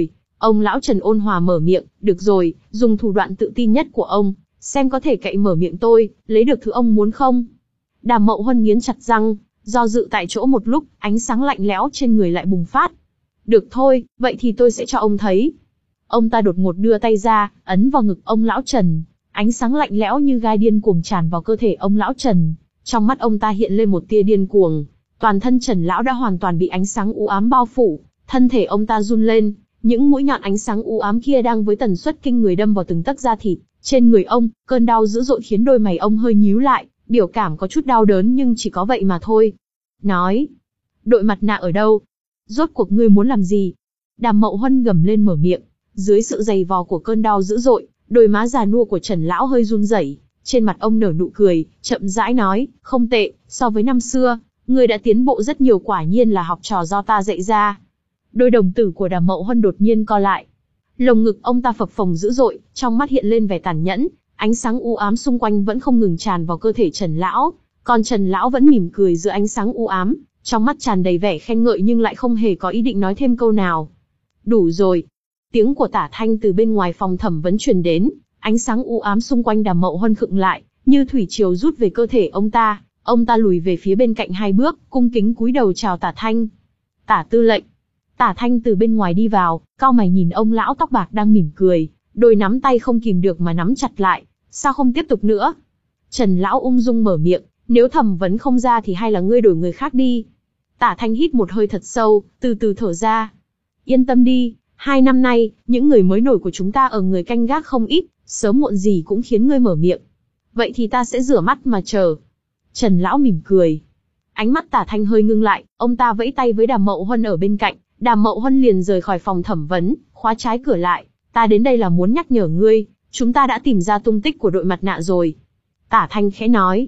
Speaker 1: Ông lão Trần ôn hòa mở miệng, được rồi, dùng thủ đoạn tự tin nhất của ông, xem có thể cậy mở miệng tôi, lấy được thứ ông muốn không? Đàm Mậu Huân nghiến chặt răng, do dự tại chỗ một lúc, ánh sáng lạnh lẽo trên người lại bùng phát. Được thôi, vậy thì tôi sẽ cho ông thấy. Ông ta đột ngột đưa tay ra, ấn vào ngực ông lão Trần. Ánh sáng lạnh lẽo như gai điên cuồng tràn vào cơ thể ông lão Trần. Trong mắt ông ta hiện lên một tia điên cuồng. Toàn thân Trần lão đã hoàn toàn bị ánh sáng u ám bao phủ. Thân thể ông ta run lên. Những mũi nhọn ánh sáng u ám kia đang với tần suất kinh người đâm vào từng tấc da thịt. Trên người ông, cơn đau dữ dội khiến đôi mày ông hơi nhíu lại. Biểu cảm có chút đau đớn nhưng chỉ có vậy mà thôi. Nói. Đội mặt nạ ở đâu? Rốt cuộc ngươi muốn làm gì? Đàm Mậu Huân gầm lên mở miệng. Dưới sự giày vò của cơn đau dữ dội, đôi má già nua của Trần lão hơi run rẩy. Trên mặt ông nở nụ cười, chậm rãi nói, không tệ, so với năm xưa, ngươi đã tiến bộ rất nhiều, quả nhiên là học trò do ta dạy ra. Đôi đồng tử của Đàm Mậu Huân đột nhiên co lại. Lồng ngực ông ta phập phồng dữ dội, trong mắt hiện lên vẻ tàn nhẫn, ánh sáng u ám xung quanh vẫn không ngừng tràn vào cơ thể Trần lão, còn Trần lão vẫn mỉm cười giữa ánh sáng u ám, trong mắt tràn đầy vẻ khen ngợi nhưng lại không hề có ý định nói thêm câu nào. Đủ rồi. Tiếng của Tả Thanh từ bên ngoài phòng thẩm vấn truyền đến, ánh sáng u ám xung quanh Đàm Mậu Huân khựng lại, như thủy triều rút về cơ thể ông ta. Ông ta lùi về phía bên cạnh hai bước, cung kính cúi đầu chào Tả Thanh. Tả tư lệnh. Tả Thanh từ bên ngoài đi vào, cau mày nhìn ông lão tóc bạc đang mỉm cười, đôi nắm tay không kìm được mà nắm chặt lại. Sao không tiếp tục nữa? Trần lão ung dung mở miệng, nếu thẩm vấn không ra thì hay là ngươi đổi người khác đi. Tả Thanh hít một hơi thật sâu, từ từ thở ra. Yên tâm đi, hai năm nay, những người mới nổi của chúng ta ở người canh gác không ít, sớm muộn gì cũng khiến ngươi mở miệng. Vậy thì ta sẽ rửa mắt mà chờ. Trần lão mỉm cười. Ánh mắt Tả Thanh hơi ngưng lại, ông ta vẫy tay với Đàm Mậu Huân ở bên cạnh, Đàm Mậu Huân liền rời khỏi phòng thẩm vấn, khóa trái cửa lại. Ta đến đây là muốn nhắc nhở ngươi, chúng ta đã tìm ra tung tích của đội mặt nạ rồi. Tả Thanh khẽ nói.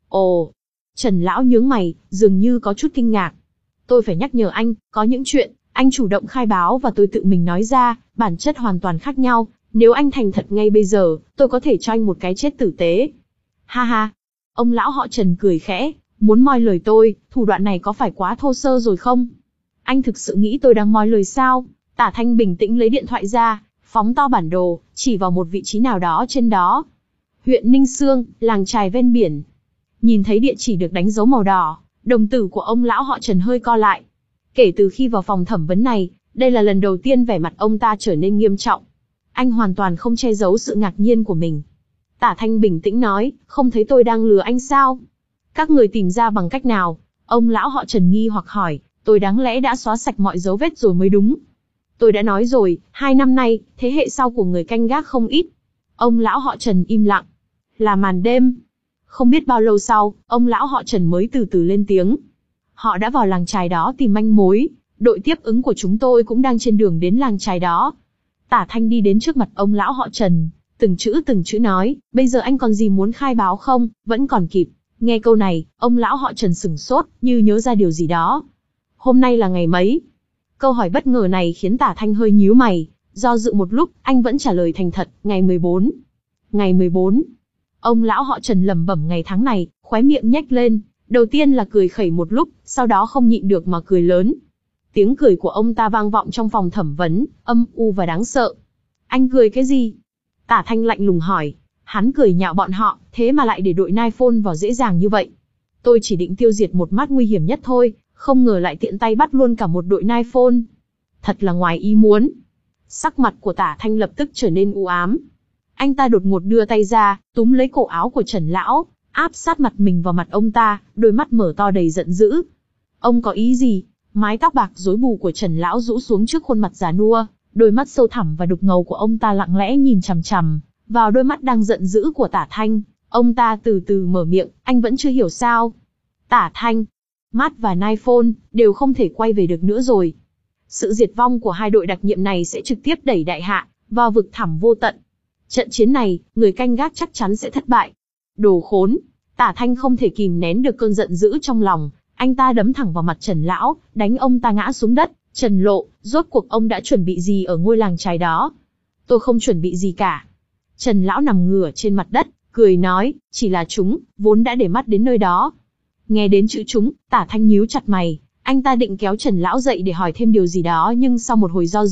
Speaker 1: Ồ. Trần lão nhướng mày, dường như có chút kinh ngạc. Tôi phải nhắc nhở anh, có những chuyện, anh chủ động khai báo và tôi tự mình nói ra, bản chất hoàn toàn khác nhau. Nếu anh thành thật ngay bây giờ, tôi có thể cho anh một cái chết tử tế. Ha ha. Ông lão họ Trần cười khẽ, muốn moi lời tôi, thủ đoạn này có phải quá thô sơ rồi không? Anh thực sự nghĩ tôi đang moi lời sao? Tả Thanh bình tĩnh lấy điện thoại ra, phóng to bản đồ, chỉ vào một vị trí nào đó trên đó. Huyện Ninh Xương, làng chài ven biển. Nhìn thấy địa chỉ được đánh dấu màu đỏ, đồng tử của ông lão họ Trần hơi co lại. Kể từ khi vào phòng thẩm vấn này, đây là lần đầu tiên vẻ mặt ông ta trở nên nghiêm trọng. Anh hoàn toàn không che giấu sự ngạc nhiên của mình. Tả Thanh bình tĩnh nói, không thấy tôi đang lừa anh sao? Các người tìm ra bằng cách nào? Ông lão họ Trần nghi hoặc hỏi, tôi đáng lẽ đã xóa sạch mọi dấu vết rồi mới đúng. Tôi đã nói rồi, hai năm nay, thế hệ sau của người canh gác không ít. Ông lão họ Trần im lặng. Là màn đêm. Không biết bao lâu sau, ông lão họ Trần mới từ từ lên tiếng. Họ đã vào làng chài đó tìm manh mối, đội tiếp ứng của chúng tôi cũng đang trên đường đến làng chài đó. Tả Thanh đi đến trước mặt ông lão họ Trần, từng chữ từng chữ nói, bây giờ anh còn gì muốn khai báo không, vẫn còn kịp. Nghe câu này, ông lão họ Trần sửng sốt, như nhớ ra điều gì đó. Hôm nay là ngày mấy? Câu hỏi bất ngờ này khiến Tả Thanh hơi nhíu mày, do dự một lúc, anh vẫn trả lời thành thật, ngày mười bốn. Ngày mười bốn. Ông lão họ Trần lẩm bẩm ngày tháng này, khóe miệng nhếch lên, đầu tiên là cười khẩy một lúc, sau đó không nhịn được mà cười lớn. Tiếng cười của ông ta vang vọng trong phòng thẩm vấn, âm u và đáng sợ. Anh cười cái gì? Tả Thanh lạnh lùng hỏi. Hắn cười nhạo bọn họ, thế mà lại để đội Nai Phone vào dễ dàng như vậy. Tôi chỉ định tiêu diệt một mắt nguy hiểm nhất thôi, không ngờ lại tiện tay bắt luôn cả một đội Nai Phone. Thật là ngoài ý muốn. Sắc mặt của Tả Thanh lập tức trở nên u ám. Anh ta đột ngột đưa tay ra, túm lấy cổ áo của Trần lão, áp sát mặt mình vào mặt ông ta, đôi mắt mở to đầy giận dữ. Ông có ý gì? Mái tóc bạc rối bù của Trần lão rũ xuống trước khuôn mặt già nua, đôi mắt sâu thẳm và đục ngầu của ông ta lặng lẽ nhìn chằm chằm vào đôi mắt đang giận dữ của Tả Thanh. Ông ta từ từ mở miệng, anh vẫn chưa hiểu sao? Tả Thanh, Mát và Nai Phone đều không thể quay về được nữa rồi. Sự diệt vong của hai đội đặc nhiệm này sẽ trực tiếp đẩy Đại Hạ vào vực thẳm vô tận. Trận chiến này, người canh gác chắc chắn sẽ thất bại. Đồ khốn! Tả Thanh không thể kìm nén được cơn giận dữ trong lòng, anh ta đấm thẳng vào mặt Trần lão, đánh ông ta ngã xuống đất. Trần Lộ, rốt cuộc ông đã chuẩn bị gì ở ngôi làng chài đó? Tôi không chuẩn bị gì cả. Trần lão nằm ngửa trên mặt đất, cười nói, chỉ là chúng, vốn đã để mắt đến nơi đó. Nghe đến chữ chúng, Tả Thanh nhíu chặt mày, anh ta định kéo Trần lão dậy để hỏi thêm điều gì đó nhưng sau một hồi do dự,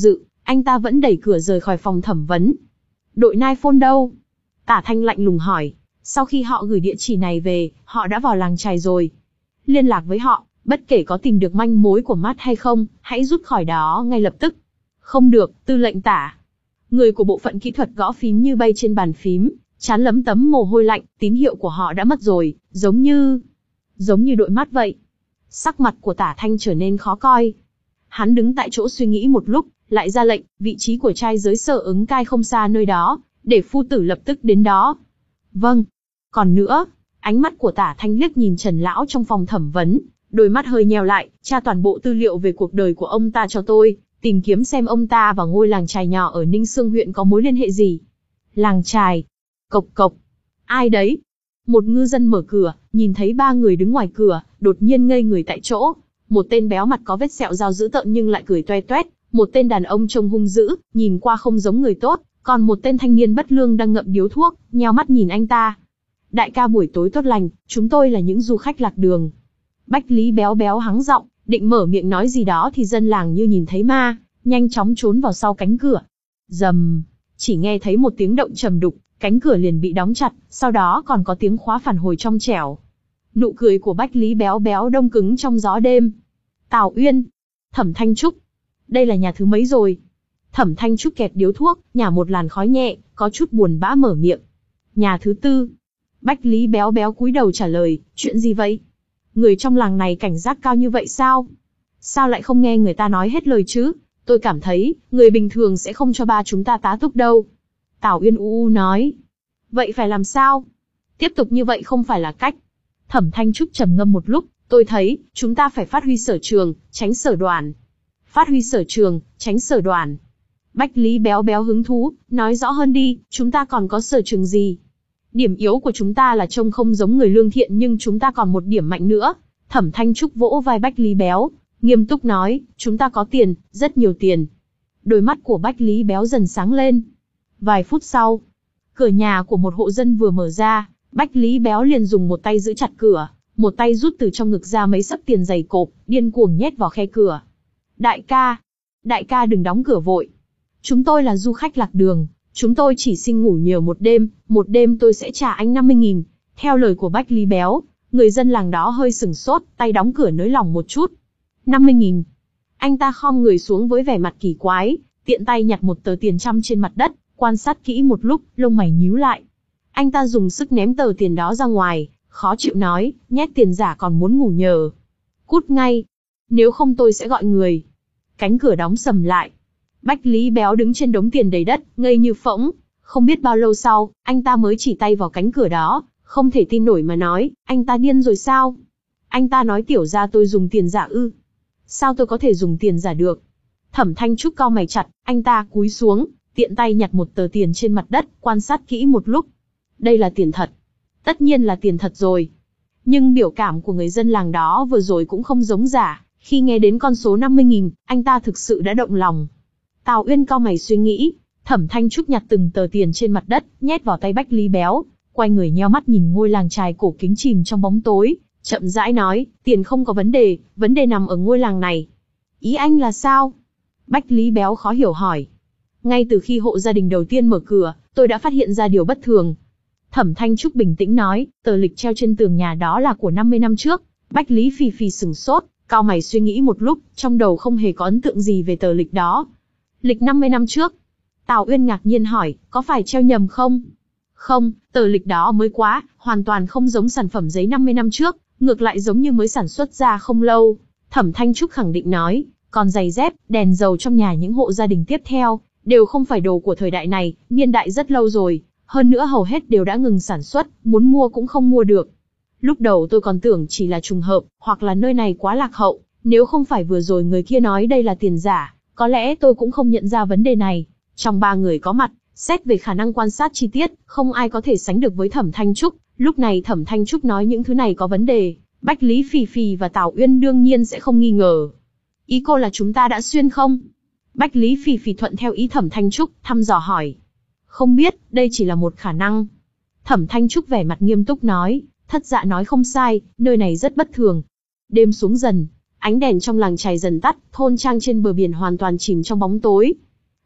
Speaker 1: Anh ta vẫn đẩy cửa rời khỏi phòng thẩm vấn. Đội Nai Phone đâu? Tả Thanh lạnh lùng hỏi. Sau khi họ gửi địa chỉ này về, họ đã vào làng chài rồi. Liên lạc với họ, bất kể có tìm được manh mối của Matt hay không, hãy rút khỏi đó ngay lập tức. Không được, tư lệnh Tả. Người của bộ phận kỹ thuật gõ phím như bay trên bàn phím, trán lấm tấm mồ hôi lạnh, tín hiệu của họ đã mất rồi, giống như... giống như đội Matt vậy. Sắc mặt của Tả Thanh trở nên khó coi. Hắn đứng tại chỗ suy nghĩ một lúc, lại ra lệnh, vị trí của trai giới sở ứng cai không xa nơi đó, để phu tử lập tức đến đó. Vâng. Còn nữa, ánh mắt của Tả Thanh liếc nhìn Trần Lão trong phòng thẩm vấn, đôi mắt hơi nheo lại, tra toàn bộ tư liệu về cuộc đời của ông ta cho tôi, tìm kiếm xem ông ta và ngôi làng chài nhỏ ở Ninh Xương huyện có mối liên hệ gì. Làng chài. Cộc cộc. Ai đấy? Một ngư dân mở cửa, nhìn thấy ba người đứng ngoài cửa, đột nhiên ngây người tại chỗ. Một tên béo mặt có vết sẹo dao dữ tợn nhưng lại cười toe toét, một tên đàn ông trông hung dữ, nhìn qua không giống người tốt, còn một tên thanh niên bất lương đang ngậm điếu thuốc, nheo mắt nhìn anh ta. Đại ca buổi tối tốt lành, chúng tôi là những du khách lạc đường. Bách Lý béo béo hắng giọng, định mở miệng nói gì đó thì dân làng như nhìn thấy ma, nhanh chóng trốn vào sau cánh cửa. Rầm, chỉ nghe thấy một tiếng động trầm đục, cánh cửa liền bị đóng chặt, sau đó còn có tiếng khóa phản hồi trong trẻo. Nụ cười của Bách Lý béo béo đông cứng trong gió đêm. Tào Uyên, Thẩm Thanh Trúc, đây là nhà thứ mấy rồi? Thẩm Thanh Trúc kẹt điếu thuốc, nhả một làn khói nhẹ, có chút buồn bã mở miệng. Nhà thứ tư. Bách Lý béo béo cúi đầu trả lời, chuyện gì vậy? Người trong làng này cảnh giác cao như vậy sao? Sao lại không nghe người ta nói hết lời chứ? Tôi cảm thấy, người bình thường sẽ không cho ba chúng ta tá túc đâu. Tào Uyên u u nói. Vậy phải làm sao? Tiếp tục như vậy không phải là cách. Thẩm Thanh Trúc trầm ngâm một lúc, tôi thấy, chúng ta phải phát huy sở trường, tránh sở đoàn. Phát huy sở trường, tránh sở đoàn. Bách Lý béo béo hứng thú, nói rõ hơn đi, chúng ta còn có sở trường gì? Điểm yếu của chúng ta là trông không giống người lương thiện nhưng chúng ta còn một điểm mạnh nữa. Thẩm Thanh Trúc vỗ vai Bách Lý béo, nghiêm túc nói, chúng ta có tiền, rất nhiều tiền. Đôi mắt của Bách Lý béo dần sáng lên. Vài phút sau, cửa nhà của một hộ dân vừa mở ra, Bách Lý béo liền dùng một tay giữ chặt cửa, một tay rút từ trong ngực ra mấy xấp tiền dày cộp, điên cuồng nhét vào khe cửa. Đại ca, đại ca đừng đóng cửa vội. Chúng tôi là du khách lạc đường, chúng tôi chỉ xin ngủ nhiều một đêm, một đêm tôi sẽ trả anh năm mươi nghìn. Theo lời của Bách Lý béo, người dân làng đó hơi sửng sốt, tay đóng cửa nới lỏng một chút. năm mươi nghìn. Anh ta khom người xuống với vẻ mặt kỳ quái, tiện tay nhặt một tờ tiền trăm trên mặt đất, quan sát kỹ một lúc, lông mày nhíu lại. Anh ta dùng sức ném tờ tiền đó ra ngoài, khó chịu nói, nhét tiền giả còn muốn ngủ nhờ. Cút ngay, nếu không tôi sẽ gọi người. Cánh cửa đóng sầm lại. Bách Lý béo đứng trên đống tiền đầy đất, ngây như phỗng. Không biết bao lâu sau, anh ta mới chỉ tay vào cánh cửa đó, không thể tin nổi mà nói, anh ta điên rồi sao? Anh ta nói tiểu ra tôi dùng tiền giả ư? Sao tôi có thể dùng tiền giả được? Thẩm Thanh Trúc cau mày chặt, anh ta cúi xuống, tiện tay nhặt một tờ tiền trên mặt đất, quan sát kỹ một lúc. Đây là tiền thật. Tất nhiên là tiền thật rồi. Nhưng biểu cảm của người dân làng đó vừa rồi cũng không giống giả. Khi nghe đến con số năm mươi nghìn, anh ta thực sự đã động lòng. Tào Uyên cau mày suy nghĩ. Thẩm Thanh Trúc nhặt từng tờ tiền trên mặt đất, nhét vào tay Bách Lý béo, quay người nheo mắt nhìn ngôi làng chài cổ kính chìm trong bóng tối, chậm rãi nói, tiền không có vấn đề, vấn đề nằm ở ngôi làng này. Ý anh là sao? Bách Lý béo khó hiểu hỏi. Ngay từ khi hộ gia đình đầu tiên mở cửa, tôi đã phát hiện ra điều bất thường. Thẩm Thanh Trúc bình tĩnh nói, tờ lịch treo trên tường nhà đó là của năm mươi năm trước. Bách Lý phì phì sửng sốt, cau mày suy nghĩ một lúc, trong đầu không hề có ấn tượng gì về tờ lịch đó. Lịch năm mươi năm trước? Tào Uyên ngạc nhiên hỏi, có phải treo nhầm không? Không, tờ lịch đó mới quá, hoàn toàn không giống sản phẩm giấy năm mươi năm trước, ngược lại giống như mới sản xuất ra không lâu. Thẩm Thanh Trúc khẳng định nói, còn giày dép, đèn dầu trong nhà những hộ gia đình tiếp theo, đều không phải đồ của thời đại này, niên đại rất lâu rồi. Hơn nữa hầu hết đều đã ngừng sản xuất, muốn mua cũng không mua được. Lúc đầu tôi còn tưởng chỉ là trùng hợp, hoặc là nơi này quá lạc hậu, nếu không phải vừa rồi người kia nói đây là tiền giả, có lẽ tôi cũng không nhận ra vấn đề này. Trong ba người có mặt, xét về khả năng quan sát chi tiết, không ai có thể sánh được với Thẩm Thanh Trúc. Lúc này Thẩm Thanh Trúc nói những thứ này có vấn đề, Bách Lý Phì Phì và Tào Uyên đương nhiên sẽ không nghi ngờ. Ý cô là chúng ta đã xuyên không? Bách Lý Phì Phì thuận theo ý Thẩm Thanh Trúc, thăm dò hỏi. Không biết, đây chỉ là một khả năng. Thẩm Thanh Trúc vẻ mặt nghiêm túc nói, thất dạ nói không sai, nơi này rất bất thường. Đêm xuống dần, ánh đèn trong làng chài dần tắt, thôn trang trên bờ biển hoàn toàn chìm trong bóng tối.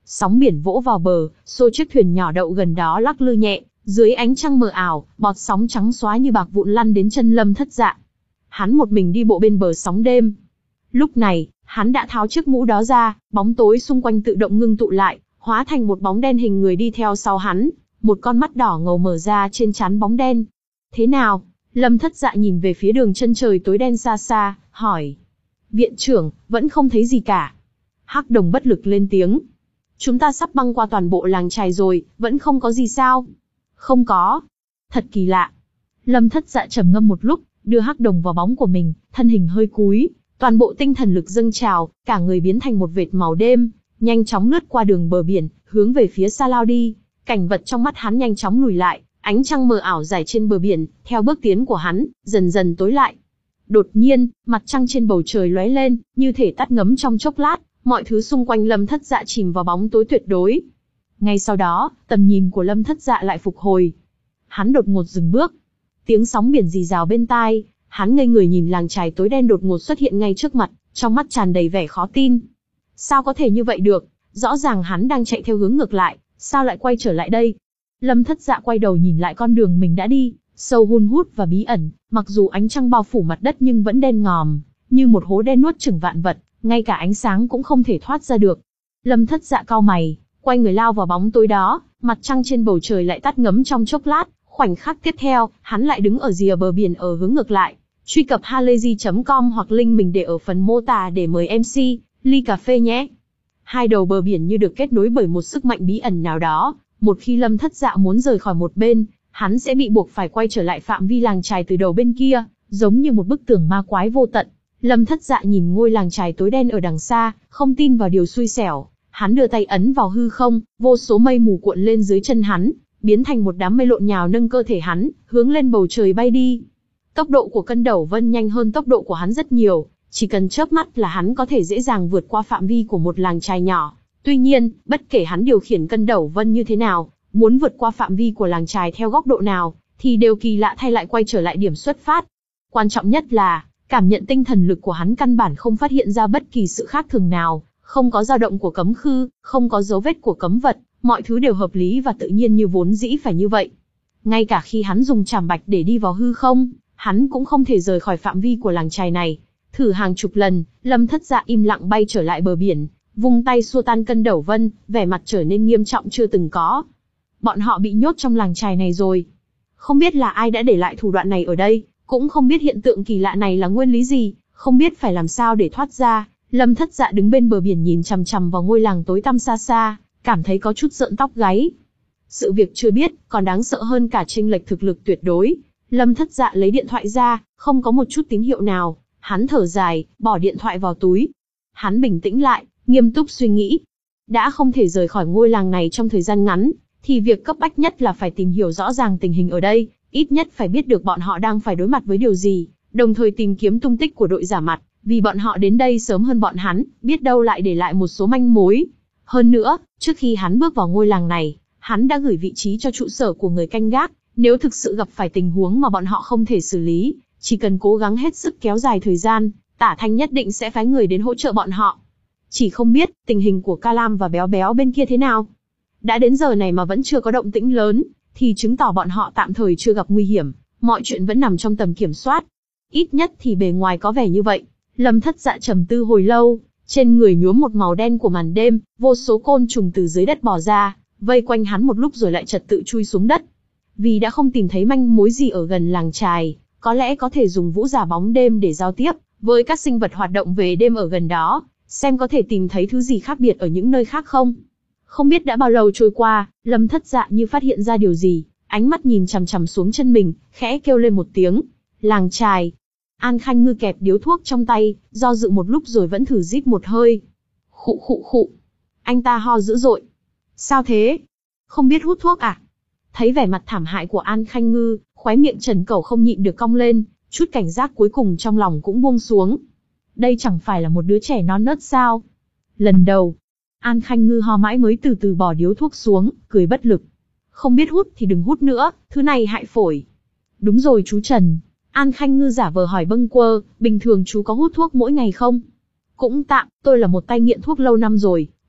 Speaker 1: Sóng biển vỗ vào bờ, xô chiếc thuyền nhỏ đậu gần đó lắc lư nhẹ, dưới ánh trăng mờ ảo, bọt sóng trắng xóa như bạc vụn lăn đến chân Lâm Thất Dạ. Hắn một mình đi bộ bên bờ sóng đêm. Lúc này, hắn đã tháo chiếc mũ đó ra, bóng tối xung quanh tự động ngưng tụ lại, hóa thành một bóng đen hình người đi theo sau hắn, một con mắt đỏ ngầu mở ra trên trán bóng đen. Thế nào? Lâm Thất Dạ nhìn về phía đường chân trời tối đen xa xa, hỏi. Viện trưởng, vẫn không thấy gì cả. Hắc Đồng bất lực lên tiếng. Chúng ta sắp băng qua toàn bộ làng chài rồi, vẫn không có gì sao? Không có. Thật kỳ lạ. Lâm Thất Dạ trầm ngâm một lúc, đưa Hắc Đồng vào bóng của mình, thân hình hơi cúi, toàn bộ tinh thần lực dâng trào, cả người biến thành một vệt màu đêm, nhanh chóng lướt qua đường bờ biển, hướng về phía xa lao đi. Cảnh vật trong mắt hắn nhanh chóng lùi lại, ánh trăng mờ ảo rải trên bờ biển, theo bước tiến của hắn, dần dần tối lại. Đột nhiên, mặt trăng trên bầu trời lóe lên, như thể tắt ngấm trong chốc lát, mọi thứ xung quanh Lâm Thất Dạ chìm vào bóng tối tuyệt đối. Ngay sau đó, tầm nhìn của Lâm Thất Dạ lại phục hồi. Hắn đột ngột dừng bước. Tiếng sóng biển rì rào bên tai, hắn ngây người nhìn làng chài tối đen đột ngột xuất hiện ngay trước mặt, trong mắt tràn đầy vẻ khó tin. Sao có thể như vậy được? Rõ ràng hắn đang chạy theo hướng ngược lại, sao lại quay trở lại đây? Lâm Thất Dạ quay đầu nhìn lại con đường mình đã đi, sâu hun hút và bí ẩn, mặc dù ánh trăng bao phủ mặt đất nhưng vẫn đen ngòm, như một hố đen nuốt chửng vạn vật, ngay cả ánh sáng cũng không thể thoát ra được. Lâm Thất Dạ cau mày, quay người lao vào bóng tối đó, mặt trăng trên bầu trời lại tắt ngấm trong chốc lát, khoảnh khắc tiếp theo, hắn lại đứng ở rìa bờ biển ở hướng ngược lại. Truy cập halayzi chấm com hoặc link mình để ở phần mô tả để mời em xê, ly cà phê nhé. Hai đầu bờ biển như được kết nối bởi một sức mạnh bí ẩn nào đó, một khi Lâm Thất Dạ muốn rời khỏi một bên, hắn sẽ bị buộc phải quay trở lại phạm vi làng chài từ đầu bên kia, giống như một bức tường ma quái vô tận. Lâm Thất Dạ nhìn ngôi làng chài tối đen ở đằng xa, không tin vào điều xui xẻo, hắn đưa tay ấn vào hư không, vô số mây mù cuộn lên dưới chân hắn, biến thành một đám mây lộn nhào nâng cơ thể hắn, hướng lên bầu trời bay đi. Tốc độ của Cân Đẩu Vân nhanh hơn tốc độ của hắn rất nhiều, chỉ cần chớp mắt là hắn có thể dễ dàng vượt qua phạm vi của một làng chài nhỏ. Tuy nhiên, bất kể hắn điều khiển Cân Đẩu Vân như thế nào, muốn vượt qua phạm vi của làng chài theo góc độ nào, thì đều kỳ lạ thay lại quay trở lại điểm xuất phát. Quan trọng nhất là, cảm nhận tinh thần lực của hắn căn bản không phát hiện ra bất kỳ sự khác thường nào, không có dao động của cấm khư, không có dấu vết của cấm vật, mọi thứ đều hợp lý và tự nhiên như vốn dĩ phải như vậy. Ngay cả khi hắn dùng trảm bạch để đi vào hư không, hắn cũng không thể rời khỏi phạm vi của làng chài này. Thử hàng chục lần, Lâm Thất Dạ im lặng bay trở lại bờ biển, vung tay xua tan Cân Đẩu Vân, vẻ mặt trở nên nghiêm trọng chưa từng có. Bọn họ bị nhốt trong làng chài này rồi. Không biết là ai đã để lại thủ đoạn này ở đây, cũng không biết hiện tượng kỳ lạ này là nguyên lý gì, không biết phải làm sao để thoát ra. Lâm Thất Dạ đứng bên bờ biển nhìn chằm chằm vào ngôi làng tối tăm xa xa, cảm thấy có chút rợn tóc gáy. Sự việc chưa biết, còn đáng sợ hơn cả chênh lệch thực lực tuyệt đối. Lâm Thất Dạ lấy điện thoại ra, không có một chút tín hiệu nào. Hắn thở dài, bỏ điện thoại vào túi. Hắn bình tĩnh lại, nghiêm túc suy nghĩ. Đã không thể rời khỏi ngôi làng này trong thời gian ngắn, thì việc cấp bách nhất là phải tìm hiểu rõ ràng tình hình ở đây, ít nhất phải biết được bọn họ đang phải đối mặt với điều gì, đồng thời tìm kiếm tung tích của đội giả mặt, vì bọn họ đến đây sớm hơn bọn hắn, biết đâu lại để lại một số manh mối. Hơn nữa, trước khi hắn bước vào ngôi làng này, hắn đã gửi vị trí cho trụ sở của người canh gác, nếu thực sự gặp phải tình huống mà bọn họ không thể xử lý, chỉ cần cố gắng hết sức kéo dài thời gian, Tả Thanh nhất định sẽ phái người đến hỗ trợ bọn họ. Chỉ không biết, tình hình của Ca Lam và Béo Béo bên kia thế nào? Đã đến giờ này mà vẫn chưa có động tĩnh lớn, thì chứng tỏ bọn họ tạm thời chưa gặp nguy hiểm, mọi chuyện vẫn nằm trong tầm kiểm soát. Ít nhất thì bề ngoài có vẻ như vậy. Lâm Thất Dạ trầm tư hồi lâu, trên người nhuốm một màu đen của màn đêm, vô số côn trùng từ dưới đất bò ra, vây quanh hắn một lúc rồi lại trật tự chui xuống đất. Vì đã không tìm thấy manh mối gì ở gần làng chài, có lẽ có thể dùng vũ giả bóng đêm để giao tiếp với các sinh vật hoạt động về đêm ở gần đó, xem có thể tìm thấy thứ gì khác biệt ở những nơi khác không. Không biết đã bao lâu trôi qua, Lâm Thất Dạ như phát hiện ra điều gì, ánh mắt nhìn chằm chằm xuống chân mình, khẽ kêu lên một tiếng. Làng chài. An Khanh Ngư kẹp điếu thuốc trong tay, do dự một lúc rồi vẫn thử rít một hơi. Khụ khụ khụ. Anh ta ho dữ dội. Sao thế? Không biết hút thuốc à? Thấy vẻ mặt thảm hại của An Khanh Ngư, khóe miệng Trần Cẩu không nhịn được cong lên, chút cảnh giác cuối cùng trong lòng cũng buông xuống. Đây chẳng phải là một đứa trẻ non nớt sao? Lần đầu, An Khanh Ngư ho mãi mới từ từ bỏ điếu thuốc xuống, cười bất lực. Không biết hút thì đừng hút nữa, thứ này hại phổi. Đúng rồi chú Trần. An Khanh Ngư giả vờ hỏi bâng quơ, bình thường chú có hút thuốc mỗi ngày không? Cũng tạm, tôi là một tay nghiện thuốc lâu năm rồi,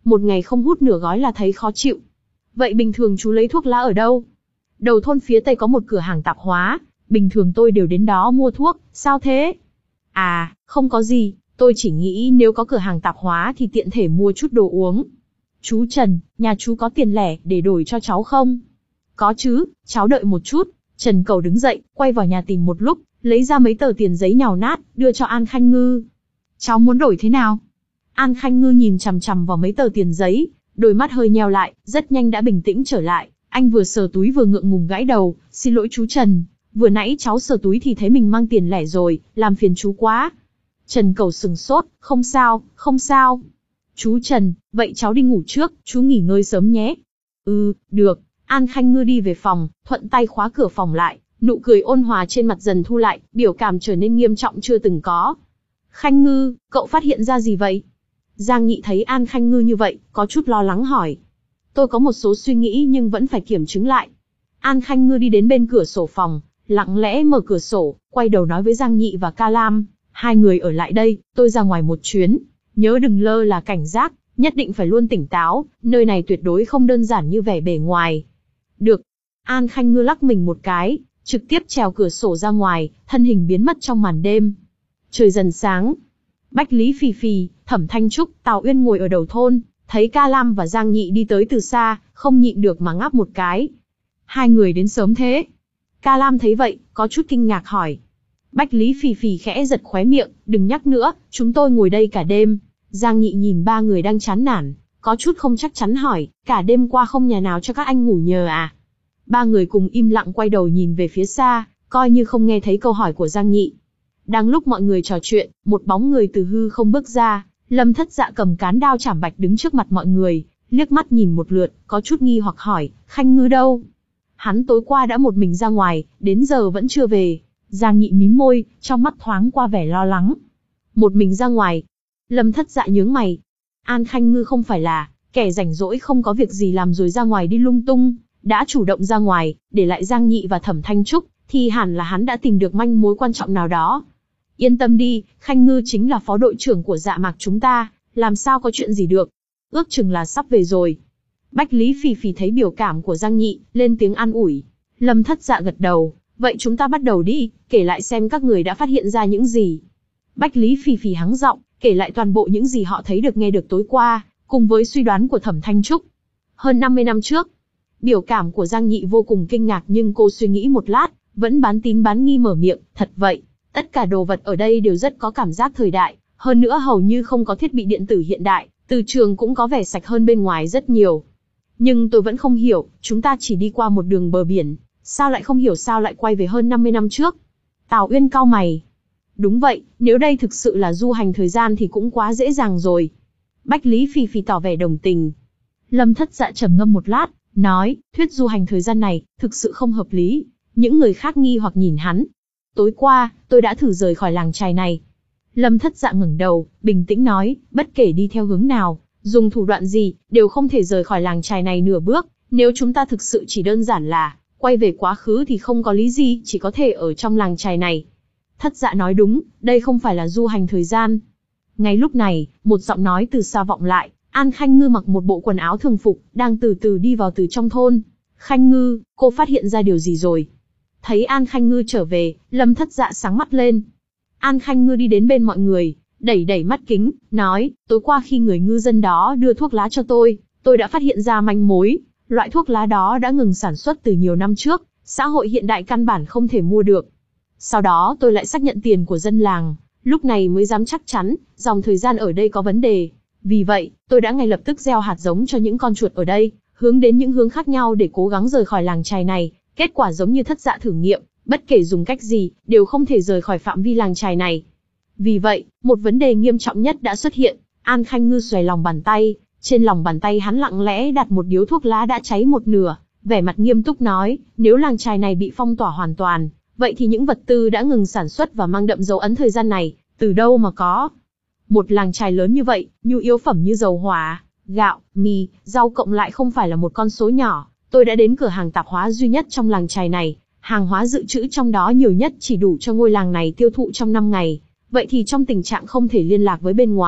Speaker 1: một ngày không hút nửa gói là thấy khó chịu. Vậy bình thường chú lấy thuốc lá ở đâu? Đầu thôn phía tây có một cửa hàng tạp hóa, bình thường tôi đều đến đó mua thuốc, sao thế? À, không có gì, tôi chỉ nghĩ nếu có cửa hàng tạp hóa thì tiện thể mua chút đồ uống. Chú Trần, nhà chú có tiền lẻ để đổi cho cháu không? Có chứ, cháu đợi một chút. Trần Cầu đứng dậy, quay vào nhà tìm một lúc, lấy ra mấy tờ tiền giấy nhàu nát, đưa cho An Khanh Ngư. Cháu muốn đổi thế nào? An Khanh Ngư nhìn chằm chằm vào mấy tờ tiền giấy, đôi mắt hơi nheo lại, rất nhanh đã bình tĩnh trở lại. Anh vừa sờ túi vừa ngượng ngùng gãi đầu, xin lỗi chú Trần, vừa nãy cháu sờ túi thì thấy mình mang tiền lẻ rồi, làm phiền chú quá. Trần Cầu sừng sốt, không sao, không sao. Chú Trần, vậy cháu đi ngủ trước, chú nghỉ ngơi sớm nhé. Ừ, được. An Khanh Ngư đi về phòng, thuận tay khóa cửa phòng lại, nụ cười ôn hòa trên mặt dần thu lại, biểu cảm trở nên nghiêm trọng chưa từng có. Khanh Ngư, cậu phát hiện ra gì vậy? Giang Nhị thấy An Khanh Ngư như vậy, có chút lo lắng hỏi. Tôi có một số suy nghĩ nhưng vẫn phải kiểm chứng lại. An Khanh Ngư đi đến bên cửa sổ phòng, lặng lẽ mở cửa sổ, quay đầu nói với Giang Nhị và Ca Lam. Hai người ở lại đây, tôi ra ngoài một chuyến. Nhớ đừng lơ là cảnh giác, nhất định phải luôn tỉnh táo, nơi này tuyệt đối không đơn giản như vẻ bề ngoài. Được. An Khanh Ngư lắc mình một cái, trực tiếp trèo cửa sổ ra ngoài, thân hình biến mất trong màn đêm. Trời dần sáng. Bách Lý Phì Phì, Thẩm Thanh Trúc, Tào Uyên ngồi ở đầu thôn, thấy Ca Lam và Giang Nhị đi tới từ xa, không nhịn được mà ngáp một cái. Hai người đến sớm thế. Ca Lam thấy vậy, có chút kinh ngạc hỏi. Bách Lý Phì Phì khẽ giật khóe miệng, đừng nhắc nữa, chúng tôi ngồi đây cả đêm. Giang Nhị nhìn ba người đang chán nản, có chút không chắc chắn hỏi, cả đêm qua không nhà nào cho các anh ngủ nhờ à? Ba người cùng im lặng quay đầu nhìn về phía xa, coi như không nghe thấy câu hỏi của Giang Nhị. Đang lúc mọi người trò chuyện, một bóng người từ hư không bước ra, Lâm Thất Dạ cầm cán đao chảm bạch đứng trước mặt mọi người, liếc mắt nhìn một lượt, có chút nghi hoặc hỏi, Khanh Ngư đâu? Hắn tối qua đã một mình ra ngoài, đến giờ vẫn chưa về. Giang Nhị mím môi, trong mắt thoáng qua vẻ lo lắng. Một mình ra ngoài. Lâm Thất Dạ nhướng mày. An Khanh Ngư không phải là kẻ rảnh rỗi không có việc gì làm rồi ra ngoài đi lung tung, đã chủ động ra ngoài, để lại Giang Nhị và Thẩm Thanh Trúc, thì hẳn là hắn đã tìm được manh mối quan trọng nào đó. Yên tâm đi, Khanh Ngư chính là phó đội trưởng của Dạ Mạc chúng ta, làm sao có chuyện gì được. Ước chừng là sắp về rồi. Bách Lý Phì Phì thấy biểu cảm của Giang Nhị, lên tiếng an ủi. Lâm Thất Dạ gật đầu, vậy chúng ta bắt đầu đi, kể lại xem các người đã phát hiện ra những gì. Bách Lý Phì Phì hắng giọng, kể lại toàn bộ những gì họ thấy được nghe được tối qua, cùng với suy đoán của Thẩm Thanh Trúc. Hơn năm mươi năm trước, biểu cảm của Giang Nhị vô cùng kinh ngạc nhưng cô suy nghĩ một lát, vẫn bán tín bán nghi mở miệng, thật vậy, tất cả đồ vật ở đây đều rất có cảm giác thời đại, hơn nữa hầu như không có thiết bị điện tử hiện đại, từ trường cũng có vẻ sạch hơn bên ngoài rất nhiều. Nhưng tôi vẫn không hiểu, chúng ta chỉ đi qua một đường bờ biển, sao lại không hiểu sao lại quay về hơn năm mươi năm trước. Tào Uyên cau mày. Đúng vậy, nếu đây thực sự là du hành thời gian thì cũng quá dễ dàng rồi. Bách Lý Phì Phì tỏ vẻ đồng tình. Lâm Thất Dạ trầm ngâm một lát, nói, thuyết du hành thời gian này, thực sự không hợp lý. Những người khác nghi hoặc nhìn hắn. Tối qua, tôi đã thử rời khỏi làng chài này. Lâm Thất Dạ ngẩng đầu, bình tĩnh nói, bất kể đi theo hướng nào, dùng thủ đoạn gì, đều không thể rời khỏi làng chài này nửa bước. Nếu chúng ta thực sự chỉ đơn giản là quay về quá khứ thì không có lý gì, chỉ có thể ở trong làng chài này. Thất Dạ nói đúng, đây không phải là du hành thời gian. Ngay lúc này, một giọng nói từ xa vọng lại, An Khanh Ngư mặc một bộ quần áo thường phục, đang từ từ đi vào từ trong thôn. Khanh Ngư, cô phát hiện ra điều gì rồi? Thấy An Khanh Ngư trở về, Lâm Thất Dạ sáng mắt lên. An Khanh Ngư đi đến bên mọi người, đẩy đẩy mắt kính, nói, tối qua khi người ngư dân đó đưa thuốc lá cho tôi, tôi đã phát hiện ra manh mối. Loại thuốc lá đó đã ngừng sản xuất từ nhiều năm trước, xã hội hiện đại căn bản không thể mua được. Sau đó tôi lại xác nhận tiền của dân làng, lúc này mới dám chắc chắn, dòng thời gian ở đây có vấn đề. Vì vậy, tôi đã ngay lập tức gieo hạt giống cho những con chuột ở đây, hướng đến những hướng khác nhau để cố gắng rời khỏi làng chài này. Kết quả giống như Thất Dạ thử nghiệm, bất kể dùng cách gì, đều không thể rời khỏi phạm vi làng chài này. Vì vậy, một vấn đề nghiêm trọng nhất đã xuất hiện. An Khanh Ngư xoay lòng bàn tay, trên lòng bàn tay hắn lặng lẽ đặt một điếu thuốc lá đã cháy một nửa, vẻ mặt nghiêm túc nói, nếu làng chài này bị phong tỏa hoàn toàn, vậy thì những vật tư đã ngừng sản xuất và mang đậm dấu ấn thời gian này, từ đâu mà có? Một làng chài lớn như vậy, nhu yếu phẩm như dầu hỏa, gạo, mì, rau cộng lại không phải là một con số nhỏ. Tôi đã đến cửa hàng tạp hóa duy nhất trong làng chài này, hàng hóa dự trữ trong đó nhiều nhất chỉ đủ cho ngôi làng này tiêu thụ trong năm ngày. Vậy thì trong tình trạng không thể liên lạc với bên ngoài,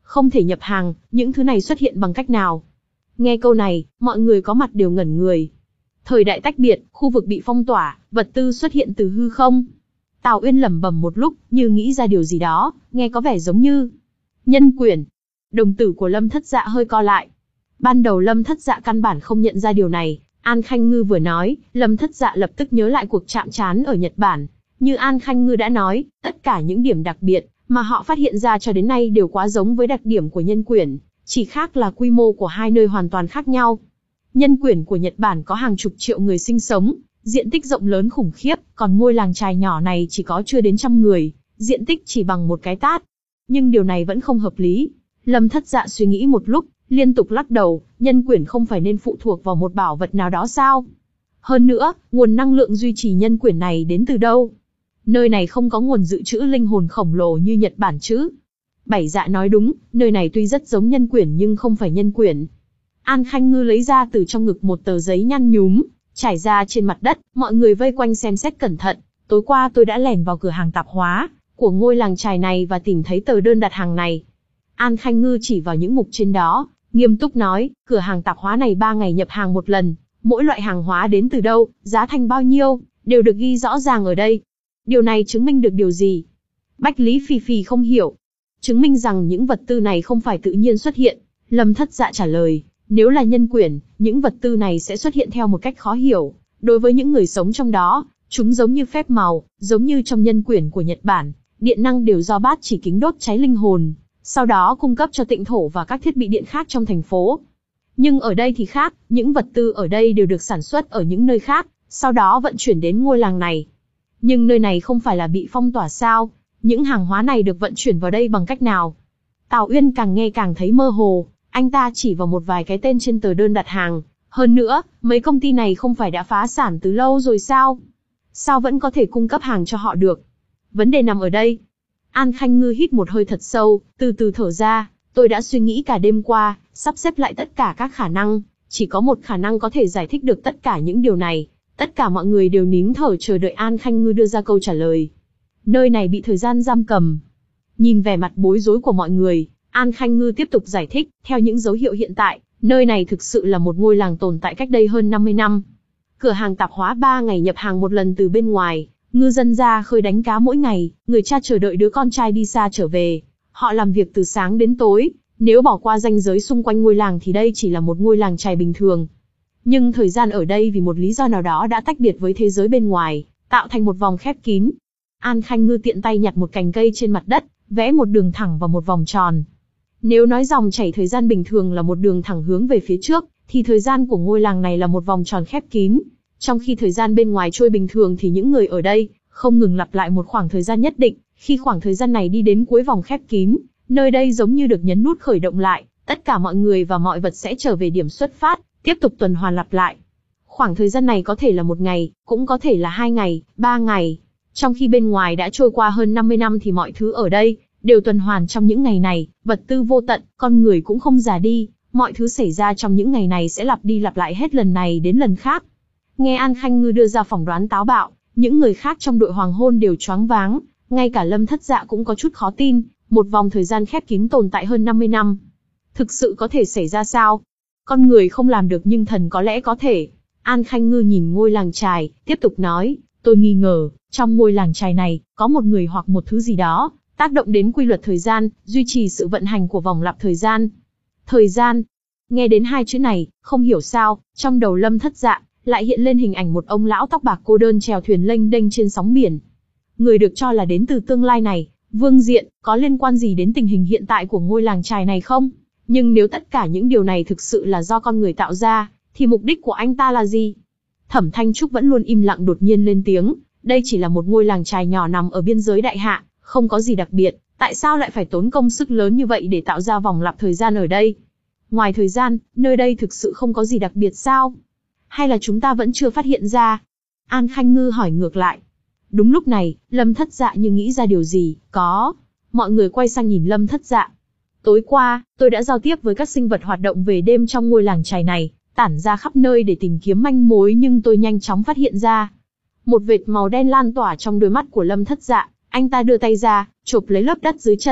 Speaker 1: Không thể nhập hàng, những thứ này xuất hiện bằng cách nào? Nghe câu này, mọi người có mặt đều ngẩn người. Thời đại tách biệt, khu vực bị phong tỏa, vật tư xuất hiện từ hư không. Tào Uyên lẩm bẩm một lúc, như nghĩ ra điều gì đó, nghe có vẻ giống như nhân quyển. Đồng tử của Lâm Thất Dạ hơi co lại. Ban đầu Lâm Thất Dạ căn bản không nhận ra điều này. An Khanh Ngư vừa nói, Lâm Thất Dạ lập tức nhớ lại cuộc chạm trán ở Nhật Bản. Như An Khanh Ngư đã nói, tất cả những điểm đặc biệt mà họ phát hiện ra cho đến nay đều quá giống với đặc điểm của nhân quyển, chỉ khác là quy mô của hai nơi hoàn toàn khác nhau. Nhân quyển của Nhật Bản có hàng chục triệu người sinh sống, diện tích rộng lớn khủng khiếp, còn ngôi làng chài nhỏ này chỉ có chưa đến trăm người, diện tích chỉ bằng một cái tát. Nhưng điều này vẫn không hợp lý. Lâm Thất Dạ suy nghĩ một lúc, liên tục lắc đầu, nhân quyển không phải nên phụ thuộc vào một bảo vật nào đó sao? Hơn nữa, nguồn năng lượng duy trì nhân quyển này đến từ đâu? Nơi này không có nguồn dự trữ linh hồn khổng lồ như Nhật Bản chứ? Bảy Dạ nói đúng, nơi này tuy rất giống nhân quyển nhưng không phải nhân quyển. An Khanh Ngư lấy ra từ trong ngực một tờ giấy nhăn nhúm, trải ra trên mặt đất, mọi người vây quanh xem xét cẩn thận. Tối qua tôi đã lẻn vào cửa hàng tạp hóa của ngôi làng chài này và tìm thấy tờ đơn đặt hàng này. An Khanh Ngư chỉ vào những mục trên đó, nghiêm túc nói, cửa hàng tạp hóa này ba ngày nhập hàng một lần, mỗi loại hàng hóa đến từ đâu, giá thành bao nhiêu, đều được ghi rõ ràng ở đây. Điều này chứng minh được điều gì? Bách Lý Phì Phì không hiểu. Chứng minh rằng những vật tư này không phải tự nhiên xuất hiện. Lâm Thất Dạ trả lời, nếu là nhân quyển, những vật tư này sẽ xuất hiện theo một cách khó hiểu. Đối với những người sống trong đó, chúng giống như phép màu, giống như trong nhân quyển của Nhật Bản, điện năng đều do bát chỉ kính đốt cháy linh hồn, sau đó cung cấp cho tịnh thổ và các thiết bị điện khác trong thành phố. Nhưng ở đây thì khác, những vật tư ở đây đều được sản xuất ở những nơi khác, sau đó vận chuyển đến ngôi làng này. Nhưng nơi này không phải là bị phong tỏa sao? Những hàng hóa này được vận chuyển vào đây bằng cách nào? Tào Uyên càng nghe càng thấy mơ hồ, anh ta chỉ vào một vài cái tên trên tờ đơn đặt hàng. Hơn nữa, mấy công ty này không phải đã phá sản từ lâu rồi sao? Sao vẫn có thể cung cấp hàng cho họ được? Vấn đề nằm ở đây. An Khanh Ngư hít một hơi thật sâu, từ từ thở ra. Tôi đã suy nghĩ cả đêm qua, sắp xếp lại tất cả các khả năng. Chỉ có một khả năng có thể giải thích được tất cả những điều này. Tất cả mọi người đều nín thở chờ đợi An Khanh Ngư đưa ra câu trả lời. Nơi này bị thời gian giam cầm. Nhìn vẻ mặt bối rối của mọi người, An Khanh Ngư tiếp tục giải thích, theo những dấu hiệu hiện tại, nơi này thực sự là một ngôi làng tồn tại cách đây hơn năm mươi năm. Cửa hàng tạp hóa ba ngày nhập hàng một lần từ bên ngoài, ngư dân ra khơi đánh cá mỗi ngày, người cha chờ đợi đứa con trai đi xa trở về. Họ làm việc từ sáng đến tối, nếu bỏ qua ranh giới xung quanh ngôi làng thì đây chỉ là một ngôi làng chài bình thường. Nhưng thời gian ở đây vì một lý do nào đó đã tách biệt với thế giới bên ngoài, tạo thành một vòng khép kín. An Khanh Ngư tiện tay nhặt một cành cây trên mặt đất, vẽ một đường thẳng vào một vòng tròn. Nếu nói dòng chảy thời gian bình thường là một đường thẳng hướng về phía trước, thì thời gian của ngôi làng này là một vòng tròn khép kín. Trong khi thời gian bên ngoài trôi bình thường thì những người ở đây không ngừng lặp lại một khoảng thời gian nhất định. Khi khoảng thời gian này đi đến cuối vòng khép kín, nơi đây giống như được nhấn nút khởi động lại, tất cả mọi người và mọi vật sẽ trở về điểm xuất phát, tiếp tục tuần hoàn lặp lại. Khoảng thời gian này có thể là một ngày, cũng có thể là hai ngày, ba ngày. Trong khi bên ngoài đã trôi qua hơn năm mươi năm thì mọi thứ ở đây đều tuần hoàn trong những ngày này, vật tư vô tận, con người cũng không già đi, mọi thứ xảy ra trong những ngày này sẽ lặp đi lặp lại hết lần này đến lần khác. Nghe An Khanh Ngư đưa ra phỏng đoán táo bạo, những người khác trong đội hoàng hôn đều choáng váng, ngay cả Lâm Thất Dạ cũng có chút khó tin, một vòng thời gian khép kín tồn tại hơn năm mươi năm. Thực sự có thể xảy ra sao? Con người không làm được nhưng thần có lẽ có thể. An Khanh Ngư nhìn ngôi làng chài, tiếp tục nói, tôi nghi ngờ, trong ngôi làng chài này, có một người hoặc một thứ gì đó, tác động đến quy luật thời gian, duy trì sự vận hành của vòng lặp thời gian. Thời gian. Nghe đến hai chữ này, không hiểu sao, trong đầu Lâm Thất Dạ, lại hiện lên hình ảnh một ông lão tóc bạc cô đơn chèo thuyền lênh đênh trên sóng biển. Người được cho là đến từ tương lai này, Vương Diện, có liên quan gì đến tình hình hiện tại của ngôi làng chài này không? Nhưng nếu tất cả những điều này thực sự là do con người tạo ra, thì mục đích của anh ta là gì? Thẩm Thanh Trúc vẫn luôn im lặng đột nhiên lên tiếng, đây chỉ là một ngôi làng chài nhỏ nằm ở biên giới đại hạ, không có gì đặc biệt, tại sao lại phải tốn công sức lớn như vậy để tạo ra vòng lặp thời gian ở đây? Ngoài thời gian, nơi đây thực sự không có gì đặc biệt sao? Hay là chúng ta vẫn chưa phát hiện ra? An Khanh Ngư hỏi ngược lại. Đúng lúc này, Lâm Thất Dạ như nghĩ ra điều gì, có. Mọi người quay sang nhìn Lâm Thất Dạ. Tối qua, tôi đã giao tiếp với các sinh vật hoạt động về đêm trong ngôi làng chài này, tản ra khắp nơi để tìm kiếm manh mối nhưng tôi nhanh chóng phát hiện ra. Một vệt màu đen lan tỏa trong đôi mắt của Lâm Thất Dạ, anh ta đưa tay ra, chộp lấy lớp đất dưới chân,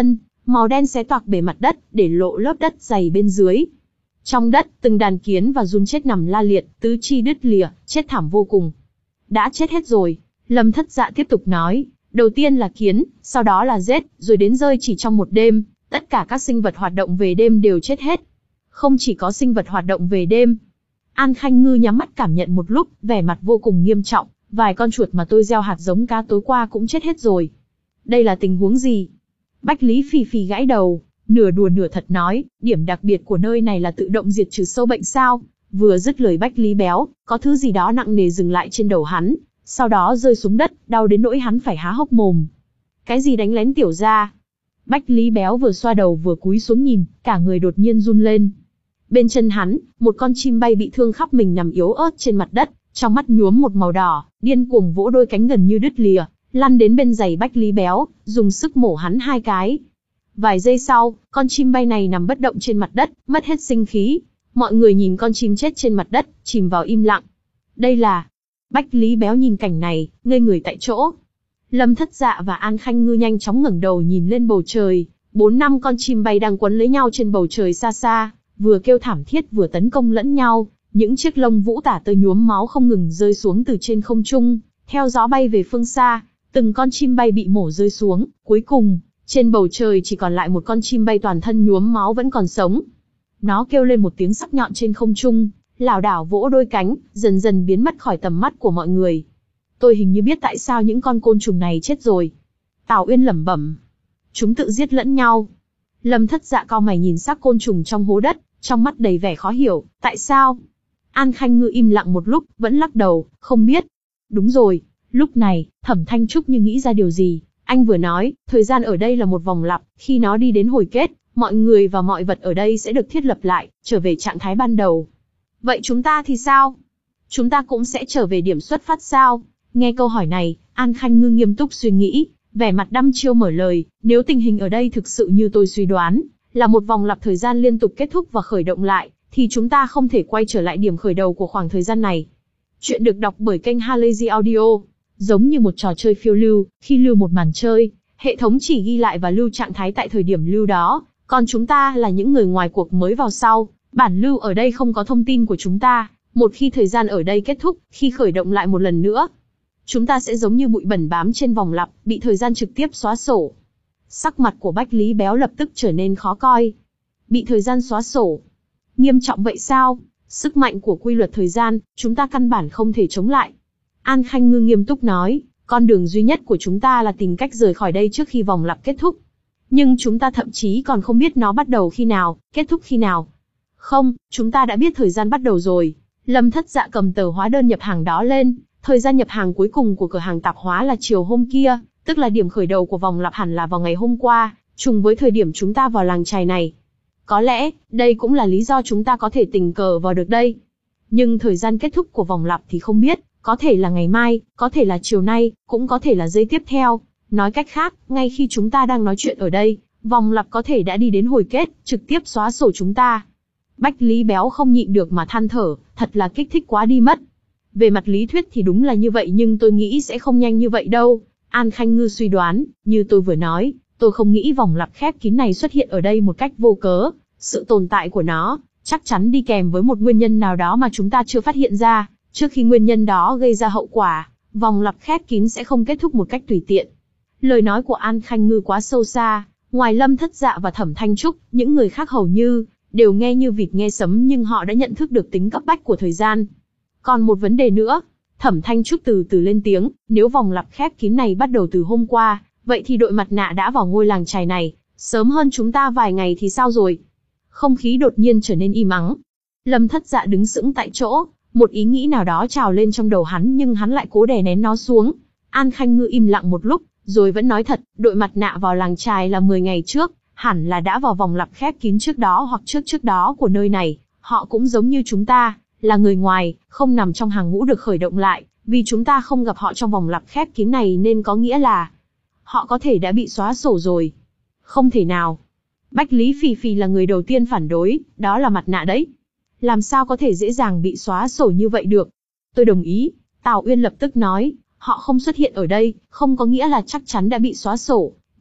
Speaker 1: màu đen xé toạc bề mặt đất, để lộ lớp đất dày bên dưới. Trong đất, từng đàn kiến và giun chết nằm la liệt, tứ chi đứt lìa, chết thảm vô cùng. Đã chết hết rồi, Lâm Thất Dạ tiếp tục nói, đầu tiên là kiến, sau đó là rết, rồi đến rơi chỉ trong một đêm, tất cả các sinh vật hoạt động về đêm đều chết hết. Không chỉ có sinh vật hoạt động về đêm. An Khanh Ngư nhắm mắt cảm nhận một lúc, vẻ mặt vô cùng nghiêm trọng, vài con chuột mà tôi gieo hạt giống cá tối qua cũng chết hết rồi. Đây là tình huống gì? Bách Lý Phi Phi gãi đầu, nửa đùa nửa thật nói, điểm đặc biệt của nơi này là tự động diệt trừ sâu bệnh sao? Vừa dứt lời Bách Lý Béo, có thứ gì đó nặng nề dừng lại trên đầu hắn, sau đó rơi xuống đất, đau đến nỗi hắn phải há hốc mồm. Cái gì đánh lén tiểu gia? Bách Lý Béo vừa xoa đầu vừa cúi xuống nhìn, cả người đột nhiên run lên. Bên chân hắn, một con chim bay bị thương khắp mình nằm yếu ớt trên mặt đất, trong mắt nhuốm một màu đỏ, điên cuồng vỗ đôi cánh gần như đứt lìa, lăn đến bên giày Bách Lý Béo, dùng sức mổ hắn hai cái. Vài giây sau, con chim bay này nằm bất động trên mặt đất, mất hết sinh khí. Mọi người nhìn con chim chết trên mặt đất, chìm vào im lặng. Đây là... Bách Lý Béo nhìn cảnh này, ngây người tại chỗ. Lâm Thất Dạ và An Khanh Ngư nhanh chóng ngẩng đầu nhìn lên bầu trời. Bốn năm con chim bay đang quấn lấy nhau trên bầu trời xa xa, vừa kêu thảm thiết vừa tấn công lẫn nhau. Những chiếc lông vũ tả tơi nhuốm máu không ngừng rơi xuống từ trên không trung, theo gió bay về phương xa. Từng con chim bay bị mổ rơi xuống, cuối cùng, trên bầu trời chỉ còn lại một con chim bay toàn thân nhuốm máu vẫn còn sống. Nó kêu lên một tiếng sắc nhọn trên không trung, lảo đảo vỗ đôi cánh, dần dần biến mất khỏi tầm mắt của mọi người. Tôi hình như biết tại sao những con côn trùng này chết rồi. Tào Uyên lẩm bẩm. Chúng tự giết lẫn nhau. Lâm Thất Dạ cau mày nhìn xác côn trùng trong hố đất, trong mắt đầy vẻ khó hiểu, tại sao? An Khanh Ngư im lặng một lúc, vẫn lắc đầu, không biết. Đúng rồi, lúc này, Thẩm Thanh Trúc như nghĩ ra điều gì, anh vừa nói, thời gian ở đây là một vòng lặp, khi nó đi đến hồi kết, mọi người và mọi vật ở đây sẽ được thiết lập lại, trở về trạng thái ban đầu. Vậy chúng ta thì sao? Chúng ta cũng sẽ trở về điểm xuất phát sao? Nghe câu hỏi này, An Khanh Ngư nghiêm túc suy nghĩ, vẻ mặt đăm chiêu mở lời, nếu tình hình ở đây thực sự như tôi suy đoán, là một vòng lặp thời gian liên tục kết thúc và khởi động lại, thì chúng ta không thể quay trở lại điểm khởi đầu của khoảng thời gian này. Chuyện được đọc bởi kênh Halazy Audio. Giống như một trò chơi phiêu lưu, khi lưu một màn chơi, hệ thống chỉ ghi lại và lưu trạng thái tại thời điểm lưu đó, còn chúng ta là những người ngoài cuộc mới vào sau, bản lưu ở đây không có thông tin của chúng ta, một khi thời gian ở đây kết thúc, khi khởi động lại một lần nữa, chúng ta sẽ giống như bụi bẩn bám trên vòng lặp, bị thời gian trực tiếp xóa sổ. Sắc mặt của Bách Lý Béo lập tức trở nên khó coi. Bị thời gian xóa sổ. Nghiêm trọng vậy sao? Sức mạnh của quy luật thời gian, chúng ta căn bản không thể chống lại. An Khanh Ngư nghiêm túc nói, con đường duy nhất của chúng ta là tìm cách rời khỏi đây trước khi vòng lặp kết thúc. Nhưng chúng ta thậm chí còn không biết nó bắt đầu khi nào, kết thúc khi nào. Không, chúng ta đã biết thời gian bắt đầu rồi. Lâm Thất Dạ cầm tờ hóa đơn nhập hàng đó lên, thời gian nhập hàng cuối cùng của cửa hàng tạp hóa là chiều hôm kia, tức là điểm khởi đầu của vòng lặp hẳn là vào ngày hôm qua, trùng với thời điểm chúng ta vào làng chài này. Có lẽ, đây cũng là lý do chúng ta có thể tình cờ vào được đây. Nhưng thời gian kết thúc của vòng lặp thì không biết, có thể là ngày mai, có thể là chiều nay, cũng có thể là giây tiếp theo. Nói cách khác, ngay khi chúng ta đang nói chuyện ở đây, vòng lặp có thể đã đi đến hồi kết, trực tiếp xóa sổ chúng ta. Bách Lý Béo không nhịn được mà than thở, thật là kích thích quá đi mất. Về mặt lý thuyết thì đúng là như vậy nhưng tôi nghĩ sẽ không nhanh như vậy đâu. An Khanh Ngư suy đoán, như tôi vừa nói, tôi không nghĩ vòng lặp khép kín này xuất hiện ở đây một cách vô cớ. Sự tồn tại của nó, chắc chắn đi kèm với một nguyên nhân nào đó mà chúng ta chưa phát hiện ra. Trước khi nguyên nhân đó gây ra hậu quả, vòng lặp khép kín sẽ không kết thúc một cách tùy tiện. Lời nói của An Khanh Ngư quá sâu xa, ngoài Lâm Thất Dạ và Thẩm Thanh Trúc, những người khác hầu như đều nghe như vịt nghe sấm nhưng họ đã nhận thức được tính cấp bách của thời gian. Còn một vấn đề nữa, Thẩm Thanh Trúc từ từ lên tiếng, nếu vòng lặp khép kín này bắt đầu từ hôm qua, vậy thì đội mặt nạ đã vào ngôi làng chài này, sớm hơn chúng ta vài ngày thì sao rồi? Không khí đột nhiên trở nên im ắng. Lâm Thất Dạ đứng sững tại chỗ, một ý nghĩ nào đó trào lên trong đầu hắn nhưng hắn lại cố đè nén nó xuống. An Khanh Ngư im lặng một lúc, rồi vẫn nói thật, đội mặt nạ vào làng chài là mười ngày trước, hẳn là đã vào vòng lặp khép kín trước đó hoặc trước trước đó của nơi này. Họ cũng giống như chúng ta, là người ngoài, không nằm trong hàng ngũ được khởi động lại, vì chúng ta không gặp họ trong vòng lặp khép kín này nên có nghĩa là họ có thể đã bị xóa sổ rồi. Không thể nào. Bách Lý Phì Phì là người đầu tiên phản đối, đó là mặt nạ đấy. Làm sao có thể dễ dàng bị xóa sổ như vậy được? Tôi đồng ý, Tào Uyên lập tức nói, họ không xuất hiện ở đây, không có nghĩa là chắc chắn đã bị xóa sổ.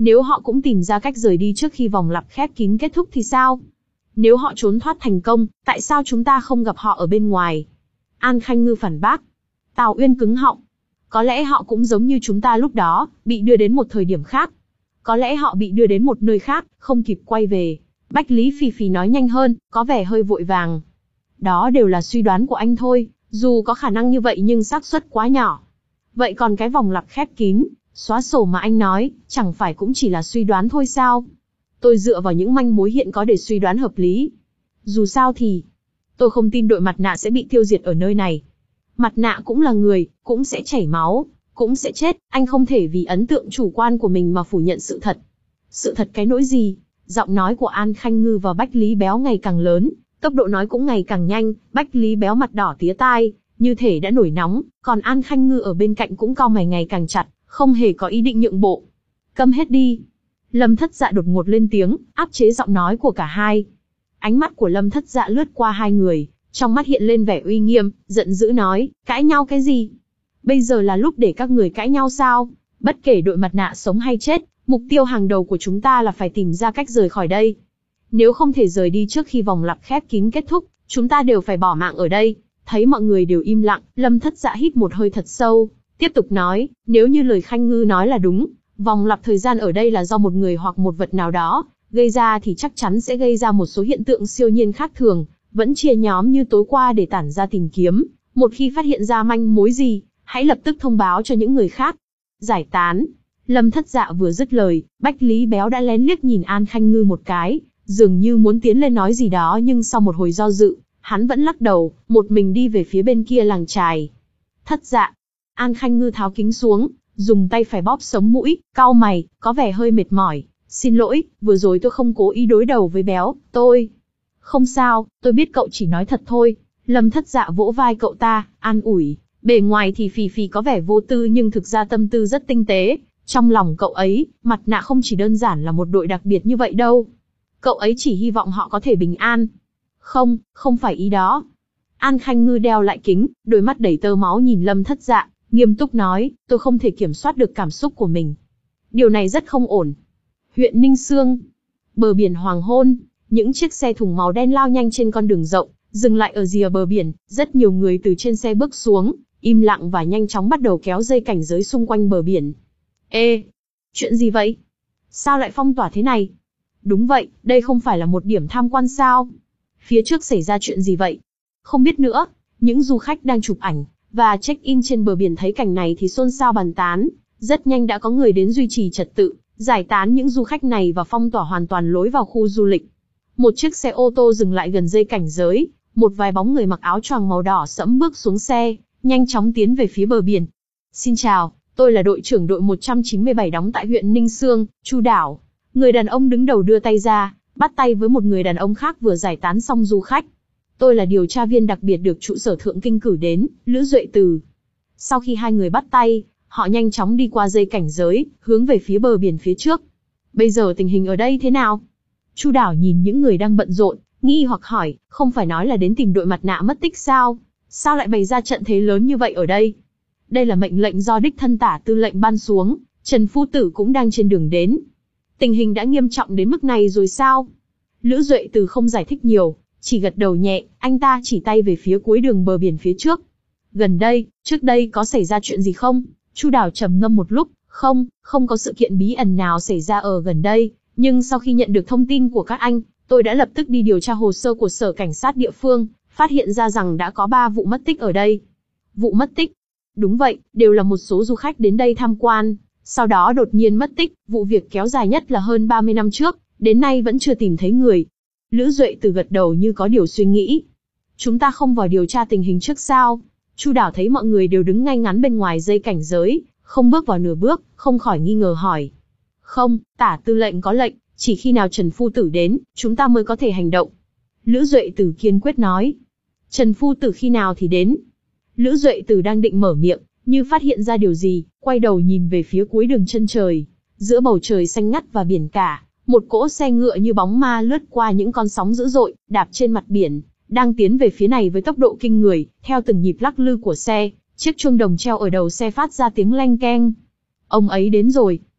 Speaker 1: Nếu họ cũng tìm ra cách rời đi trước khi vòng lặp khép kín kết thúc thì sao? Nếu họ trốn thoát thành công, tại sao chúng ta không gặp họ ở bên ngoài? An Khanh Ngư phản bác. Tào Uyên cứng họng. Có lẽ họ cũng giống như chúng ta lúc đó, bị đưa đến một thời điểm khác. Có lẽ họ bị đưa đến một nơi khác, không kịp quay về. Bách Lý Phì Phì nói nhanh hơn, có vẻ hơi vội vàng. Đó đều là suy đoán của anh thôi, dù có khả năng như vậy nhưng xác suất quá nhỏ. Vậy còn cái vòng lặp khép kín, xóa sổ mà anh nói, chẳng phải cũng chỉ là suy đoán thôi sao? Tôi dựa vào những manh mối hiện có để suy đoán hợp lý. Dù sao thì, tôi không tin đội mặt nạ sẽ bị tiêu diệt ở nơi này. Mặt nạ cũng là người, cũng sẽ chảy máu, cũng sẽ chết, anh không thể vì ấn tượng chủ quan của mình mà phủ nhận sự thật. Sự thật cái nỗi gì? Giọng nói của An Khanh Ngư và Bách Lý Béo ngày càng lớn, tốc độ nói cũng ngày càng nhanh, Bách Lý Béo mặt đỏ tía tai, như thể đã nổi nóng, còn An Khanh Ngư ở bên cạnh cũng cau mày ngày càng chặt, không hề có ý định nhượng bộ. Câm hết đi. Lâm Thất Dạ đột ngột lên tiếng, áp chế giọng nói của cả hai. Ánh mắt của Lâm Thất Dạ lướt qua hai người, trong mắt hiện lên vẻ uy nghiêm, giận dữ nói, cãi nhau cái gì? Bây giờ là lúc để các người cãi nhau sao? Bất kể đội mặt nạ sống hay chết, mục tiêu hàng đầu của chúng ta là phải tìm ra cách rời khỏi đây. Nếu không thể rời đi trước khi vòng lặp khép kín kết thúc, chúng ta đều phải bỏ mạng ở đây. Thấy mọi người đều im lặng, Lâm Thất Dạ hít một hơi thật sâu, tiếp tục nói, nếu như lời Khanh Ngư nói là đúng, vòng lặp thời gian ở đây là do một người hoặc một vật nào đó gây ra thì chắc chắn sẽ gây ra một số hiện tượng siêu nhiên khác thường, vẫn chia nhóm như tối qua để tản ra tìm kiếm, một khi phát hiện ra manh mối gì, hãy lập tức thông báo cho những người khác. Giải tán. Lâm Thất Dạ vừa dứt lời, Bách Lý Béo đã lén liếc nhìn An Khanh Ngư một cái, dường như muốn tiến lên nói gì đó nhưng sau một hồi do dự, hắn vẫn lắc đầu, một mình đi về phía bên kia làng chài. Thất Dạ. An Khanh Ngư tháo kính xuống, dùng tay phải bóp sống mũi, cau mày, có vẻ hơi mệt mỏi. Xin lỗi, vừa rồi tôi không cố ý đối đầu với Béo, tôi... Không sao, tôi biết cậu chỉ nói thật thôi. Lâm Thất Dạ vỗ vai cậu ta, an ủi. Bề ngoài thì Phì Phì có vẻ vô tư nhưng thực ra tâm tư rất tinh tế. Trong lòng cậu ấy, mặt nạ không chỉ đơn giản là một đội đặc biệt như vậy đâu. Cậu ấy chỉ hy vọng họ có thể bình an. Không, không phải ý đó. An Khanh Ngư đeo lại kính, đôi mắt đầy tơ máu nhìn Lâm Thất Dạ, nghiêm túc nói, tôi không thể kiểm soát được cảm xúc của mình. Điều này rất không ổn. Huyện Ninh Xương. Bờ biển hoàng hôn, những chiếc xe thùng màu đen lao nhanh trên con đường rộng, dừng lại ở rìa bờ biển, rất nhiều người từ trên xe bước xuống, im lặng và nhanh chóng bắt đầu kéo dây cảnh giới xung quanh bờ biển. Ê, chuyện gì vậy? Sao lại phong tỏa thế này? Đúng vậy, đây không phải là một điểm tham quan sao? Phía trước xảy ra chuyện gì vậy? Không biết nữa, những du khách đang chụp ảnh và check-in trên bờ biển thấy cảnh này thì xôn xao bàn tán, rất nhanh đã có người đến duy trì trật tự, giải tán những du khách này và phong tỏa hoàn toàn lối vào khu du lịch. Một chiếc xe ô tô dừng lại gần dây cảnh giới, một vài bóng người mặc áo choàng màu đỏ sẫm bước xuống xe, nhanh chóng tiến về phía bờ biển. Xin chào, tôi là đội trưởng đội một trăm chín mươi bảy đóng tại huyện Ninh Xương, Chu Đảo. Người đàn ông đứng đầu đưa tay ra, bắt tay với một người đàn ông khác vừa giải tán xong du khách. Tôi là điều tra viên đặc biệt được trụ sở Thượng Kinh cử đến, Lữ Duệ Từ. Sau khi hai người bắt tay, họ nhanh chóng đi qua dây cảnh giới, hướng về phía bờ biển phía trước. Bây giờ tình hình ở đây thế nào? Chu Đảo nhìn những người đang bận rộn, nghi hoặc hỏi, không phải nói là đến tìm đội mặt nạ mất tích sao? Sao lại bày ra trận thế lớn như vậy ở đây? Đây là mệnh lệnh do đích thân tả tư lệnh ban xuống, Trần Phu Tử cũng đang trên đường đến. Tình hình đã nghiêm trọng đến mức này rồi sao? Lữ Duệ Từ không giải thích nhiều, chỉ gật đầu nhẹ, anh ta chỉ tay về phía cuối đường bờ biển phía trước. Gần đây, trước đây có xảy ra chuyện gì không? Chu Đảo trầm ngâm một lúc, không, không có sự kiện bí ẩn nào xảy ra ở gần đây, nhưng sau khi nhận được thông tin của các anh, tôi đã lập tức đi điều tra hồ sơ của sở cảnh sát địa phương, phát hiện ra rằng đã có ba vụ mất tích ở đây. Vụ mất tích? Đúng vậy, đều là một số du khách đến đây tham quan, sau đó đột nhiên mất tích, vụ việc kéo dài nhất là hơn ba mươi năm trước, đến nay vẫn chưa tìm thấy người. Lữ Duệ Từ gật đầu như có điều suy nghĩ. Chúng ta không vào điều tra tình hình trước sao? Chu Đảo thấy mọi người đều đứng ngay ngắn bên ngoài dây cảnh giới, không bước vào nửa bước, không khỏi nghi ngờ hỏi. Không, tả tư lệnh có lệnh, chỉ khi nào Trần Phu Tử đến, chúng ta mới có thể hành động. Lữ Duệ Từ kiên quyết nói. Trần Phu Tử khi nào thì đến? Lữ Duệ Từ đang định mở miệng, như phát hiện ra điều gì, quay đầu nhìn về phía cuối đường chân trời. Giữa bầu trời xanh ngắt và biển cả, một cỗ xe ngựa như bóng ma lướt qua những con sóng dữ dội, đạp trên mặt biển, đang tiến về phía này với tốc độ kinh người. Theo từng nhịp lắc lư của xe, chiếc chuông đồng treo ở đầu xe phát ra tiếng leng keng. Ông ấy đến rồi.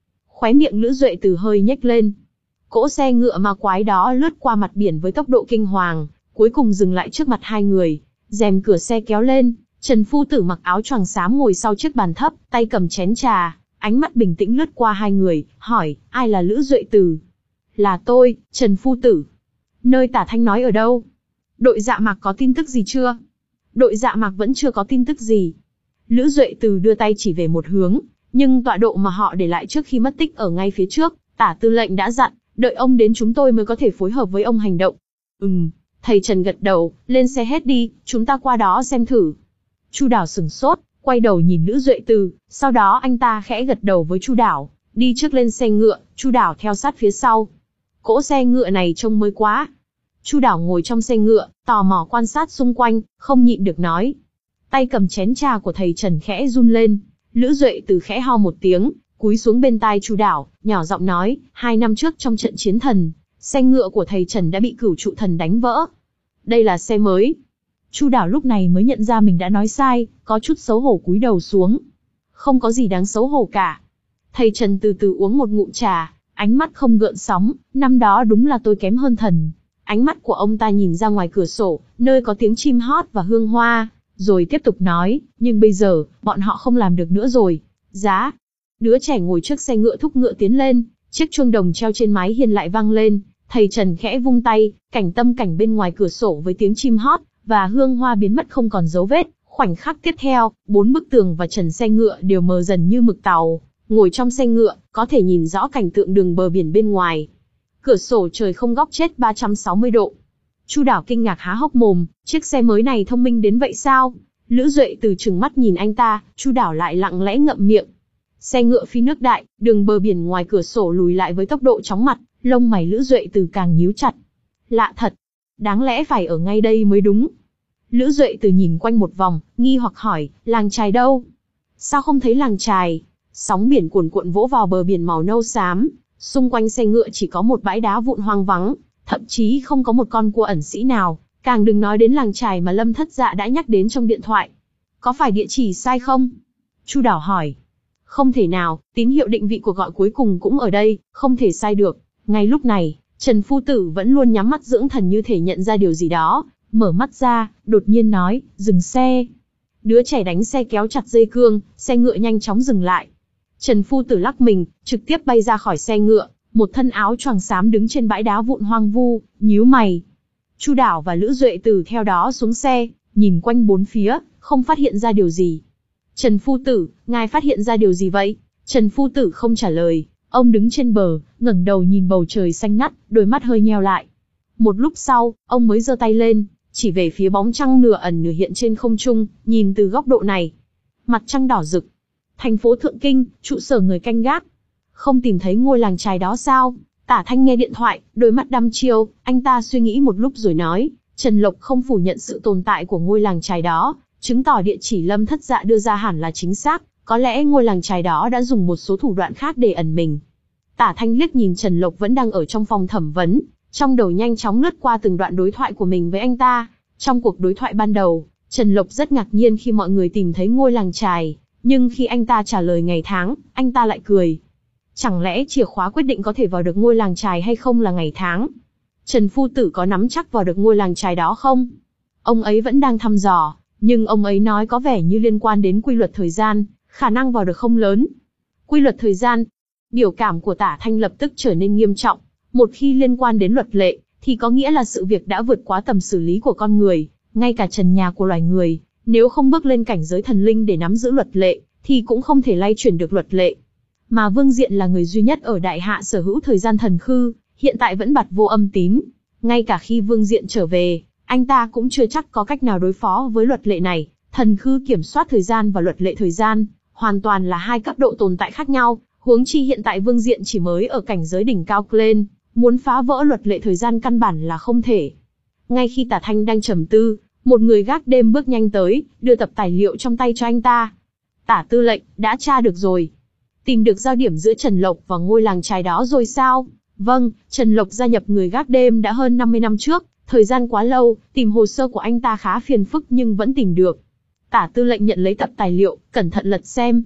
Speaker 1: Khóe miệng Lữ Duệ Từ hơi nhếch lên. Cỗ xe ngựa ma quái đó lướt qua mặt biển với tốc độ kinh hoàng, cuối cùng dừng lại trước mặt hai người. Rèm cửa xe kéo lên, Trần Phu Tử mặc áo choàng xám ngồi sau chiếc bàn thấp, tay cầm chén trà, ánh mắt bình tĩnh lướt qua hai người, hỏi, ai là Lữ Duệ Từ? Là tôi, Trần Phu Tử. Nơi Tả Thanh nói ở đâu? Đội Dạ Mạc có tin tức gì chưa? Đội Dạ Mạc vẫn chưa có tin tức gì. Lữ Duệ Từ đưa tay chỉ về một hướng, nhưng tọa độ mà họ để lại trước khi mất tích ở ngay phía trước. Tả tư lệnh đã dặn, đợi ông đến chúng tôi mới có thể phối hợp với ông hành động. Ừm, thầy Trần gật đầu, lên xe hết đi, chúng ta qua đó xem thử. Chu Đảo sửng sốt, quay đầu nhìn Lữ Duệ Từ, sau đó anh ta khẽ gật đầu với Chu Đảo, đi trước lên xe ngựa, Chu Đảo theo sát phía sau. Cỗ xe ngựa này trông mới quá. Chu Đảo ngồi trong xe ngựa, tò mò quan sát xung quanh, không nhịn được nói. Tay cầm chén trà của thầy Trần khẽ run lên, Lữ Duệ Từ khẽ ho một tiếng, cúi xuống bên tai Chu Đảo, nhỏ giọng nói, hai năm trước trong trận chiến thần, xe ngựa của thầy Trần đã bị Cửu Trụ Thần đánh vỡ. Đây là xe mới. Chu Đảo lúc này mới nhận ra mình đã nói sai, có chút xấu hổ cúi đầu xuống. Không có gì đáng xấu hổ cả. Thầy Trần từ từ uống một ngụm trà, ánh mắt không gợn sóng, năm đó đúng là tôi kém hơn thần. Ánh mắt của ông ta nhìn ra ngoài cửa sổ, nơi có tiếng chim hót và hương hoa, rồi tiếp tục nói, nhưng bây giờ, bọn họ không làm được nữa rồi. Giá. Đứa trẻ ngồi trước xe ngựa thúc ngựa tiến lên, chiếc chuông đồng treo trên mái hiên lại vang lên, thầy Trần khẽ vung tay, cảnh tâm cảnh bên ngoài cửa sổ với tiếng chim hót và hương hoa biến mất không còn dấu vết. Khoảnh khắc tiếp theo, bốn bức tường và trần xe ngựa đều mờ dần như mực tàu. Ngồi trong xe ngựa, có thể nhìn rõ cảnh tượng đường bờ biển bên ngoài. Cửa sổ trời không góc chết ba trăm sáu mươi độ. Chu Đảo kinh ngạc há hốc mồm, chiếc xe mới này thông minh đến vậy sao? Lữ Duệ Từ trừng mắt nhìn anh ta, Chu Đảo lại lặng lẽ ngậm miệng. Xe ngựa phi nước đại, đường bờ biển ngoài cửa sổ lùi lại với tốc độ chóng mặt, lông mày Lữ Duệ Từ càng nhíu chặt. Lạ thật, đáng lẽ phải ở ngay đây mới đúng. Lữ Duệ Từ nhìn quanh một vòng, nghi hoặc hỏi, làng chài đâu? Sao không thấy làng chài? Sóng biển cuồn cuộn vỗ vào bờ biển màu nâu xám, xung quanh xe ngựa chỉ có một bãi đá vụn hoang vắng, thậm chí không có một con cua ẩn sĩ nào, càng đừng nói đến làng chài mà Lâm Thất Dạ đã nhắc đến trong điện thoại. Có phải địa chỉ sai không? Chu Đảo hỏi. Không thể nào, tín hiệu định vị cuộc gọi cuối cùng cũng ở đây, không thể sai được. Ngay lúc này, Trần Phu Tử vẫn luôn nhắm mắt dưỡng thần như thể nhận ra điều gì đó, mở mắt ra, đột nhiên nói, dừng xe. Đứa trẻ đánh xe kéo chặt dây cương, xe ngựa nhanh chóng dừng lại. Trần Phu Tử lắc mình, trực tiếp bay ra khỏi xe ngựa, một thân áo choàng xám đứng trên bãi đá vụn hoang vu, nhíu mày. Chu Đảo và Lữ Duệ Từ theo đó xuống xe, nhìn quanh bốn phía, không phát hiện ra điều gì. Trần Phu Tử, ngài phát hiện ra điều gì vậy? Trần Phu Tử không trả lời, ông đứng trên bờ, ngẩng đầu nhìn bầu trời xanh ngắt, đôi mắt hơi nheo lại. Một lúc sau, ông mới giơ tay lên, chỉ về phía bóng trăng nửa ẩn nửa hiện trên không trung, nhìn từ góc độ này. Mặt trăng đỏ rực. Thành phố Thượng Kinh, trụ sở người canh gác. Không tìm thấy ngôi làng chài đó sao? Tả Thanh nghe điện thoại, đôi mắt đăm chiêu, anh ta suy nghĩ một lúc rồi nói, Trần Lộc không phủ nhận sự tồn tại của ngôi làng chài đó, chứng tỏ địa chỉ Lâm Thất Dạ đưa ra hẳn là chính xác, có lẽ ngôi làng chài đó đã dùng một số thủ đoạn khác để ẩn mình. Tả Thanh liếc nhìn Trần Lộc vẫn đang ở trong phòng thẩm vấn, trong đầu nhanh chóng lướt qua từng đoạn đối thoại của mình với anh ta. Trong cuộc đối thoại ban đầu, Trần Lộc rất ngạc nhiên khi mọi người tìm thấy ngôi làng chài, nhưng khi anh ta trả lời ngày tháng, anh ta lại cười. Chẳng lẽ chìa khóa quyết định có thể vào được ngôi làng chài hay không là ngày tháng? Trần Phu Tử có nắm chắc vào được ngôi làng chài đó không? Ông ấy vẫn đang thăm dò, nhưng ông ấy nói có vẻ như liên quan đến quy luật thời gian, khả năng vào được không lớn. Quy luật thời gian. Biểu cảm của Tả Thanh lập tức trở nên nghiêm trọng. Một khi liên quan đến luật lệ, thì có nghĩa là sự việc đã vượt quá tầm xử lý của con người, ngay cả trần nhà của loài người. Nếu không bước lên cảnh giới thần linh để nắm giữ luật lệ, thì cũng không thể lay chuyển được luật lệ. Mà Vương Diện là người duy nhất ở Đại Hạ sở hữu thời gian thần khư, hiện tại vẫn bặt vô âm tín. Ngay cả khi Vương Diện trở về, anh ta cũng chưa chắc có cách nào đối phó với luật lệ này. Thần khư kiểm soát thời gian và luật lệ thời gian, hoàn toàn là hai cấp độ tồn tại khác nhau. Huống chi hiện tại Vương Diện chỉ mới ở cảnh giới đỉnh cao lên, muốn phá vỡ luật lệ thời gian căn bản là không thể. Ngay khi Tả Thanh đang trầm tư, một người gác đêm bước nhanh tới, đưa tập tài liệu trong tay cho anh ta. Tả tư lệnh, đã tra được rồi. Tìm được giao điểm giữa Trần Lộc và ngôi làng chài đó rồi sao? Vâng, Trần Lộc gia nhập người gác đêm đã hơn năm mươi năm trước, thời gian quá lâu, tìm hồ sơ của anh ta khá phiền phức nhưng vẫn tìm được. Tả tư lệnh nhận lấy tập tài liệu, cẩn thận lật xem.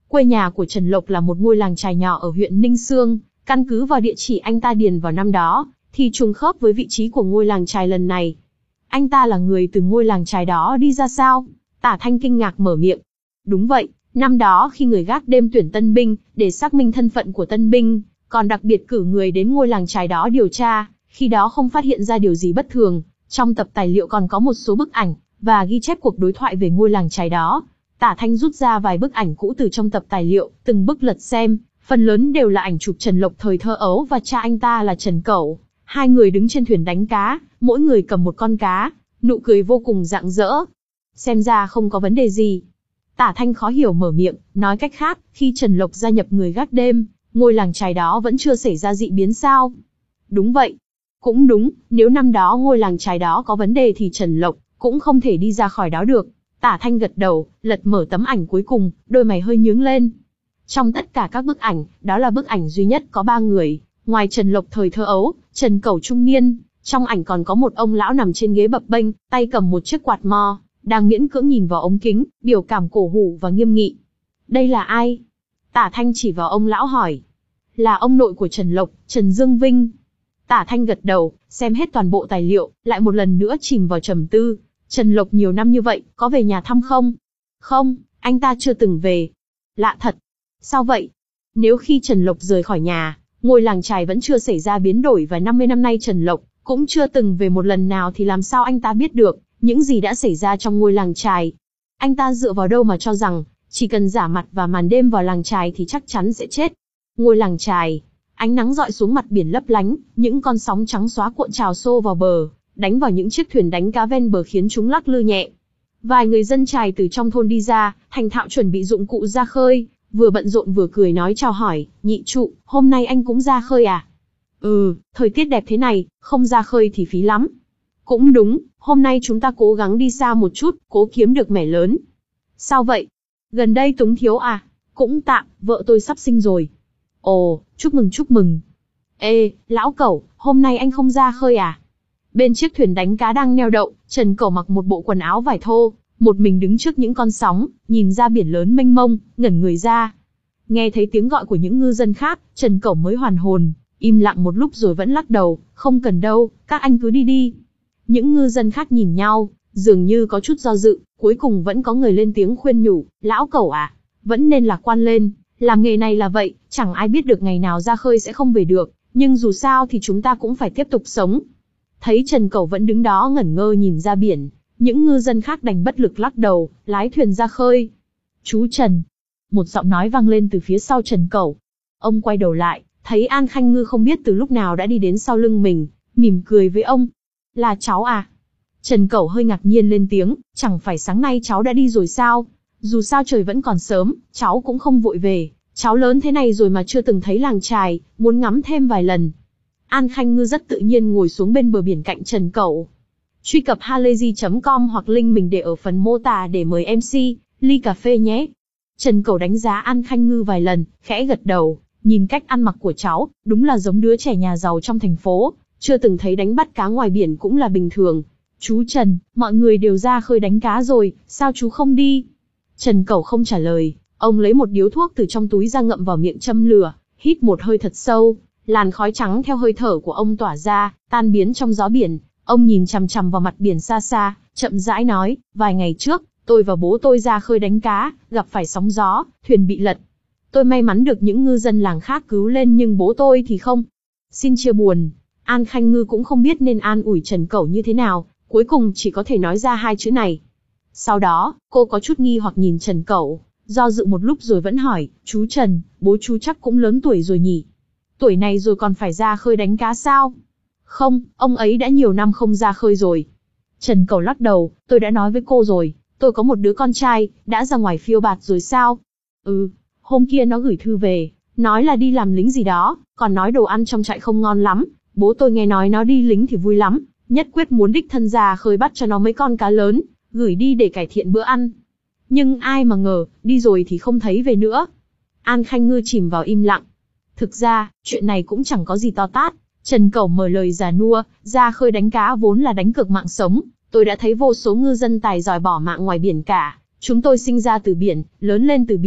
Speaker 1: Quê nhà của Trần Lộc là một ngôi làng chài nhỏ ở huyện Ninh Xương, căn cứ vào địa chỉ anh ta điền vào năm đó, thì trùng khớp với vị trí của ngôi làng chài lần này. Anh ta là người từ ngôi làng chài đó đi ra sao? Tả Thanh kinh ngạc mở miệng. Đúng vậy, năm đó khi người gác đêm tuyển tân binh, để xác minh thân phận của tân binh, còn đặc biệt cử người đến ngôi làng chài đó điều tra, khi đó không phát hiện ra điều gì bất thường. Trong tập tài liệu còn có một số bức ảnh, và ghi chép cuộc đối thoại về ngôi làng chài đó. Tả Thanh rút ra vài bức ảnh cũ từ trong tập tài liệu, từng bức lật xem, phần lớn đều là ảnh chụp Trần Lộc thời thơ ấu và cha anh ta là Trần Cẩu. Hai người đứng trên thuyền đánh cá, mỗi người cầm một con cá, nụ cười vô cùng rạng rỡ. Xem ra không có vấn đề gì. Tả Thanh khó hiểu mở miệng, nói cách khác, khi Trần Lộc gia nhập người gác đêm, ngôi làng chài đó vẫn chưa xảy ra dị biến sao? Đúng vậy. Cũng đúng, nếu năm đó ngôi làng chài đó có vấn đề thì Trần Lộc cũng không thể đi ra khỏi đó được. Tả Thanh gật đầu, lật mở tấm ảnh cuối cùng, đôi mày hơi nhướng lên. Trong tất cả các bức ảnh, đó là bức ảnh duy nhất có ba người, ngoài Trần Lộc thời thơ ấu, Trần Cẩu trung niên, trong ảnh còn có một ông lão nằm trên ghế bập bênh, tay cầm một chiếc quạt mo, đang miễn cưỡng nhìn vào ống kính, biểu cảm cổ hủ và nghiêm nghị. Đây là ai? Tả Thanh chỉ vào ông lão hỏi. Là ông nội của Trần Lộc, Trần Dương Vinh. Tả Thanh gật đầu, xem hết toàn bộ tài liệu, lại một lần nữa chìm vào trầm tư. Trần Lộc nhiều năm như vậy, có về nhà thăm không? Không, anh ta chưa từng về. Lạ thật. Sao vậy? Nếu khi Trần Lộc rời khỏi nhà, ngôi làng chài vẫn chưa xảy ra biến đổi và năm mươi năm nay Trần Lộc cũng chưa từng về một lần nào thì làm sao anh ta biết được những gì đã xảy ra trong ngôi làng chài? Anh ta dựa vào đâu mà cho rằng chỉ cần giả mặt và màn đêm vào làng chài thì chắc chắn sẽ chết? Ngôi làng chài, ánh nắng rọi xuống mặt biển lấp lánh, những con sóng trắng xóa cuộn trào xô vào bờ, đánh vào những chiếc thuyền đánh cá ven bờ khiến chúng lắc lư nhẹ. Vài người dân chài từ trong thôn đi ra, thành thạo chuẩn bị dụng cụ ra khơi, vừa bận rộn vừa cười nói chào hỏi. Nhị trụ, hôm nay anh cũng ra khơi à? Ừ, thời tiết đẹp thế này, không ra khơi thì phí lắm. Cũng đúng, hôm nay chúng ta cố gắng đi xa một chút, cố kiếm được mẻ lớn. Sao vậy? Gần đây túng thiếu à? Cũng tạm, vợ tôi sắp sinh rồi. Ồ, chúc mừng chúc mừng. Ê, lão Cẩu, hôm nay anh không ra khơi à? Bên chiếc thuyền đánh cá đang neo đậu, Trần Cẩu mặc một bộ quần áo vải thô, một mình đứng trước những con sóng, nhìn ra biển lớn mênh mông, ngẩn người ra. Nghe thấy tiếng gọi của những ngư dân khác, Trần Cẩu mới hoàn hồn, im lặng một lúc rồi vẫn lắc đầu, không cần đâu, các anh cứ đi đi. Những ngư dân khác nhìn nhau, dường như có chút do dự, cuối cùng vẫn có người lên tiếng khuyên nhủ, lão Cẩu à, vẫn nên lạc quan lên, làm nghề này là vậy, chẳng ai biết được ngày nào ra khơi sẽ không về được, nhưng dù sao thì chúng ta cũng phải tiếp tục sống. Thấy Trần Cẩu vẫn đứng đó ngẩn ngơ nhìn ra biển, những ngư dân khác đành bất lực lắc đầu, lái thuyền ra khơi. Chú Trần. Một giọng nói vang lên từ phía sau Trần Cẩu. Ông quay đầu lại, thấy An Khanh Ngư không biết từ lúc nào đã đi đến sau lưng mình, mỉm cười với ông. Là cháu à? Trần Cẩu hơi ngạc nhiên lên tiếng, chẳng phải sáng nay cháu đã đi rồi sao? Dù sao trời vẫn còn sớm, cháu cũng không vội về, cháu lớn thế này rồi mà chưa từng thấy làng chài, muốn ngắm thêm vài lần. An Khanh Ngư rất tự nhiên ngồi xuống bên bờ biển cạnh Trần Cẩu. Truy cập halayzi chấm com hoặc link mình để ở phần mô tả để mời em xê, ly cà phê nhé. Trần Cẩu đánh giá An Khanh Ngư vài lần, khẽ gật đầu, nhìn cách ăn mặc của cháu, đúng là giống đứa trẻ nhà giàu trong thành phố, chưa từng thấy đánh bắt cá ngoài biển cũng là bình thường. Chú Trần, mọi người đều ra khơi đánh cá rồi, sao chú không đi? Trần Cẩu không trả lời, ông lấy một điếu thuốc từ trong túi ra ngậm vào miệng châm lửa, hít một hơi thật sâu, làn khói trắng theo hơi thở của ông tỏa ra, tan biến trong gió biển. Ông nhìn chằm chằm vào mặt biển xa xa, chậm rãi nói, vài ngày trước, tôi và bố tôi ra khơi đánh cá, gặp phải sóng gió, thuyền bị lật. Tôi may mắn được những ngư dân làng khác cứu lên nhưng bố tôi thì không. Xin chia buồn. An Khanh Ngư cũng không biết nên an ủi Trần Cẩu như thế nào, cuối cùng chỉ có thể nói ra hai chữ này. Sau đó, cô có chút nghi hoặc nhìn Trần Cẩu, do dự một lúc rồi vẫn hỏi, chú Trần, bố chú chắc cũng lớn tuổi rồi nhỉ? Tuổi này rồi còn phải ra khơi đánh cá sao? Không, ông ấy đã nhiều năm không ra khơi rồi. Trần Cẩu lắc đầu, tôi đã nói với cô rồi, tôi có một đứa con trai, đã ra ngoài phiêu bạt rồi sao? Ừ, hôm kia nó gửi thư về, nói là đi làm lính gì đó, còn nói đồ ăn trong trại không ngon lắm. Bố tôi nghe nói nó đi lính thì vui lắm, nhất quyết muốn đích thân ra khơi bắt cho nó mấy con cá lớn, gửi đi để cải thiện bữa ăn. Nhưng ai mà ngờ, đi rồi thì không thấy về nữa. An Khanh Ngư chìm vào im lặng. Thực ra, chuyện này cũng chẳng có gì to tát. Trần Cẩu mở lời già nua, ra khơi đánh cá vốn là đánh cược mạng sống. Tôi đã thấy vô số ngư dân tài giỏi bỏ mạng ngoài biển cả. Chúng tôi sinh ra từ biển, lớn lên từ biển,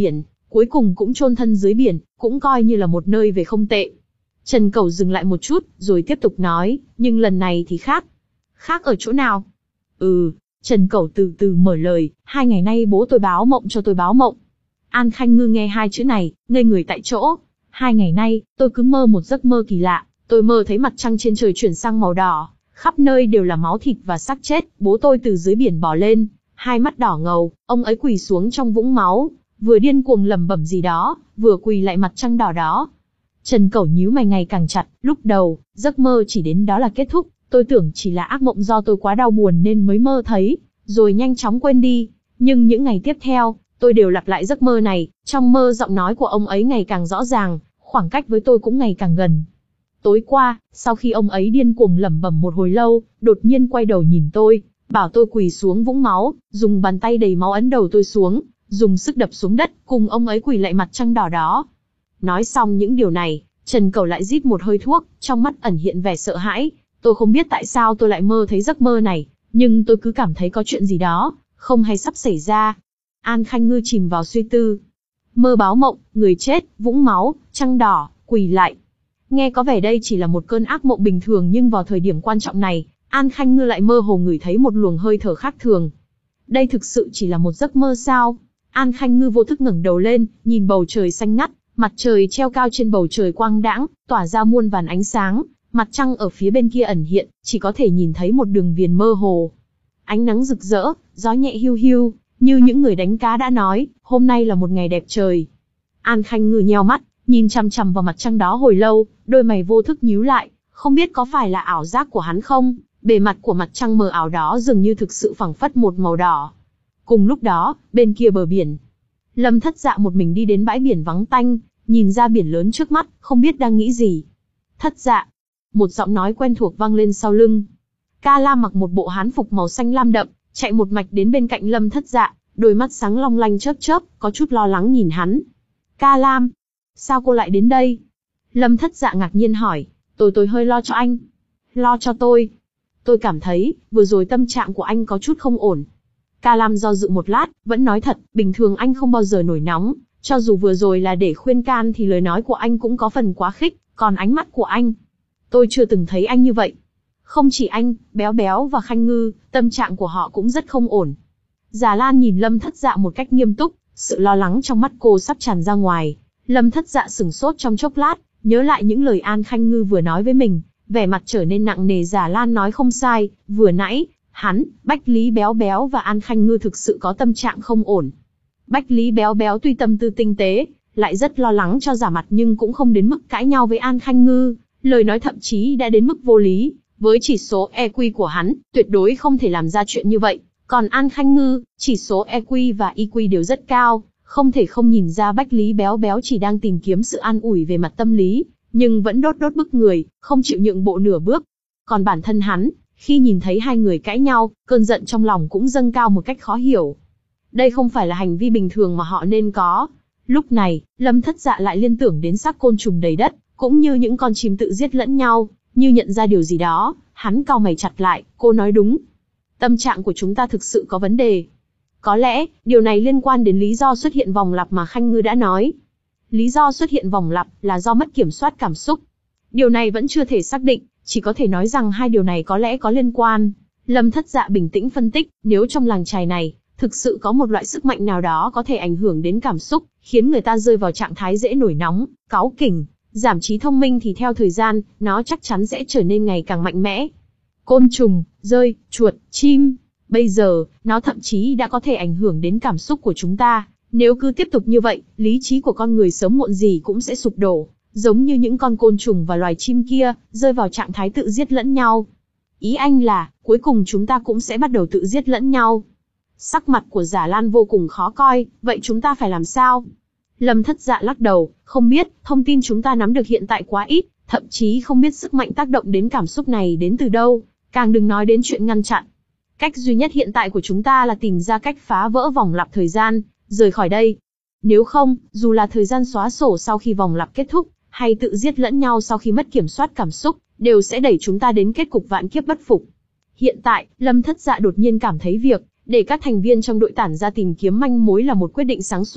Speaker 1: cuối cùng cũng chôn thân dưới biển, cũng coi như là một nơi về không tệ. Trần Cẩu dừng lại một chút, rồi tiếp tục nói, nhưng lần này thì khác. Khác ở chỗ nào? Ừ, Trần Cẩu từ từ mở lời, hai ngày nay bố tôi báo mộng cho tôi báo mộng. An Khanh Ngư nghe hai chữ này, ngây người tại chỗ. Hai ngày nay, tôi cứ mơ một giấc mơ kỳ lạ, tôi mơ thấy mặt trăng trên trời chuyển sang màu đỏ, khắp nơi đều là máu thịt và xác chết, bố tôi từ dưới biển bò lên, hai mắt đỏ ngầu, ông ấy quỳ xuống trong vũng máu, vừa điên cuồng lẩm bẩm gì đó, vừa quỳ lại mặt trăng đỏ đó. Trần Cẩu nhíu mày ngày càng chặt, lúc đầu, giấc mơ chỉ đến đó là kết thúc, tôi tưởng chỉ là ác mộng do tôi quá đau buồn nên mới mơ thấy, rồi nhanh chóng quên đi. Nhưng những ngày tiếp theo, tôi đều lặp lại giấc mơ này, trong mơ giọng nói của ông ấy ngày càng rõ ràng, khoảng cách với tôi cũng ngày càng gần. Tối qua, sau khi ông ấy điên cuồng lẩm bẩm một hồi lâu, đột nhiên quay đầu nhìn tôi, bảo tôi quỳ xuống vũng máu, dùng bàn tay đầy máu ấn đầu tôi xuống, dùng sức đập xuống đất, cùng ông ấy quỳ lại mặt trăng đỏ đó. Nói xong những điều này, Trần Cẩu lại rít một hơi thuốc, trong mắt ẩn hiện vẻ sợ hãi. Tôi không biết tại sao tôi lại mơ thấy giấc mơ này, nhưng tôi cứ cảm thấy có chuyện gì đó không hay sắp xảy ra. An Khanh Ngư chìm vào suy tư. Mơ báo mộng, người chết, vũng máu, trăng đỏ, quỳ lại. Nghe có vẻ đây chỉ là một cơn ác mộng bình thường, nhưng vào thời điểm quan trọng này, An Khanh Ngư lại mơ hồ ngửi thấy một luồng hơi thở khác thường. Đây thực sự chỉ là một giấc mơ sao? An Khanh Ngư vô thức ngẩng đầu lên, nhìn bầu trời xanh ngắt, mặt trời treo cao trên bầu trời quang đãng, tỏa ra muôn vàn ánh sáng, mặt trăng ở phía bên kia ẩn hiện, chỉ có thể nhìn thấy một đường viền mơ hồ. Ánh nắng rực rỡ, gió nhẹ hiu hiu, như những người đánh cá đã nói, hôm nay là một ngày đẹp trời. An Khanh Ngư nheo mắt, nhìn chằm chằm vào mặt trăng đó hồi lâu, đôi mày vô thức nhíu lại, không biết có phải là ảo giác của hắn không, bề mặt của mặt trăng mờ ảo đó dường như thực sự phẳng phất một màu đỏ. Cùng lúc đó, bên kia bờ biển, Lâm Thất Dạ một mình đi đến bãi biển vắng tanh, nhìn ra biển lớn trước mắt, không biết đang nghĩ gì. Thất Dạ, một giọng nói quen thuộc vang lên sau lưng. Ca Lam mặc một bộ hán phục màu xanh lam đậm, chạy một mạch đến bên cạnh Lâm Thất Dạ, đôi mắt sáng long lanh chớp chớp, có chút lo lắng nhìn hắn. Ca Lam, sao cô lại đến đây? Lâm Thất Dạ ngạc nhiên hỏi. Tôi tôi hơi lo cho anh. Lo cho tôi? Tôi cảm thấy, vừa rồi tâm trạng của anh có chút không ổn. Ca Lam do dự một lát, vẫn nói thật, bình thường anh không bao giờ nổi nóng, cho dù vừa rồi là để khuyên can thì lời nói của anh cũng có phần quá khích, còn ánh mắt của anh, tôi chưa từng thấy anh như vậy. Không chỉ anh, Béo Béo và Khanh Ngư, tâm trạng của họ cũng rất không ổn. Già Lan nhìn Lâm Thất Dạ một cách nghiêm túc, sự lo lắng trong mắt cô sắp tràn ra ngoài. Lâm Thất Dạ sửng sốt trong chốc lát, nhớ lại những lời An Khanh Ngư vừa nói với mình, vẻ mặt trở nên nặng nề. Già Lan nói không sai, vừa nãy, hắn, Bách Lý Béo Béo và An Khanh Ngư thực sự có tâm trạng không ổn. Bách Lý Béo Béo tuy tâm tư tinh tế, lại rất lo lắng cho Giả Mặt, nhưng cũng không đến mức cãi nhau với An Khanh Ngư, lời nói thậm chí đã đến mức vô lý. Với chỉ số e quy của hắn, tuyệt đối không thể làm ra chuyện như vậy. Còn An Khanh Ngư, chỉ số e quy và i quy đều rất cao, không thể không nhìn ra Bách Lý Béo Béo chỉ đang tìm kiếm sự an ủi về mặt tâm lý, nhưng vẫn đốt đốt bức người, không chịu nhượng bộ nửa bước. Còn bản thân hắn, khi nhìn thấy hai người cãi nhau, cơn giận trong lòng cũng dâng cao một cách khó hiểu. Đây không phải là hành vi bình thường mà họ nên có. Lúc này, Lâm Thất Dạ lại liên tưởng đến xác côn trùng đầy đất, cũng như những con chim tự giết lẫn nhau, như nhận ra điều gì đó, hắn cau mày chặt lại. Cô nói đúng, tâm trạng của chúng ta thực sự có vấn đề. Có lẽ, điều này liên quan đến lý do xuất hiện vòng lặp mà Khanh Ngư đã nói. Lý do xuất hiện vòng lặp là do mất kiểm soát cảm xúc. Điều này vẫn chưa thể xác định, chỉ có thể nói rằng hai điều này có lẽ có liên quan. Lâm Thất Dạ bình tĩnh phân tích, nếu trong làng chài này, thực sự có một loại sức mạnh nào đó có thể ảnh hưởng đến cảm xúc, khiến người ta rơi vào trạng thái dễ nổi nóng, cáu kỉnh, giảm trí thông minh, thì theo thời gian, nó chắc chắn sẽ trở nên ngày càng mạnh mẽ. Côn trùng, rơi, chuột, chim, bây giờ, nó thậm chí đã có thể ảnh hưởng đến cảm xúc của chúng ta. Nếu cứ tiếp tục như vậy, lý trí của con người sớm muộn gì cũng sẽ sụp đổ, giống như những con côn trùng và loài chim kia, rơi vào trạng thái tự giết lẫn nhau. Ý anh là, cuối cùng chúng ta cũng sẽ bắt đầu tự giết lẫn nhau. Sắc mặt của Giả Lan vô cùng khó coi, vậy chúng ta phải làm sao? Lâm Thất Dạ lắc đầu, không biết, thông tin chúng ta nắm được hiện tại quá ít, thậm chí không biết sức mạnh tác động đến cảm xúc này đến từ đâu, càng đừng nói đến chuyện ngăn chặn. Cách duy nhất hiện tại của chúng ta là tìm ra cách phá vỡ vòng lặp thời gian, rời khỏi đây. Nếu không, dù là thời gian xóa sổ sau khi vòng lặp kết thúc, hay tự giết lẫn nhau sau khi mất kiểm soát cảm xúc, đều sẽ đẩy chúng ta đến kết cục vạn kiếp bất phục. Hiện tại, Lâm Thất Dạ đột nhiên cảm thấy việc để các thành viên trong đội tản ra tìm kiếm manh mối là một quyết định sáng suốt.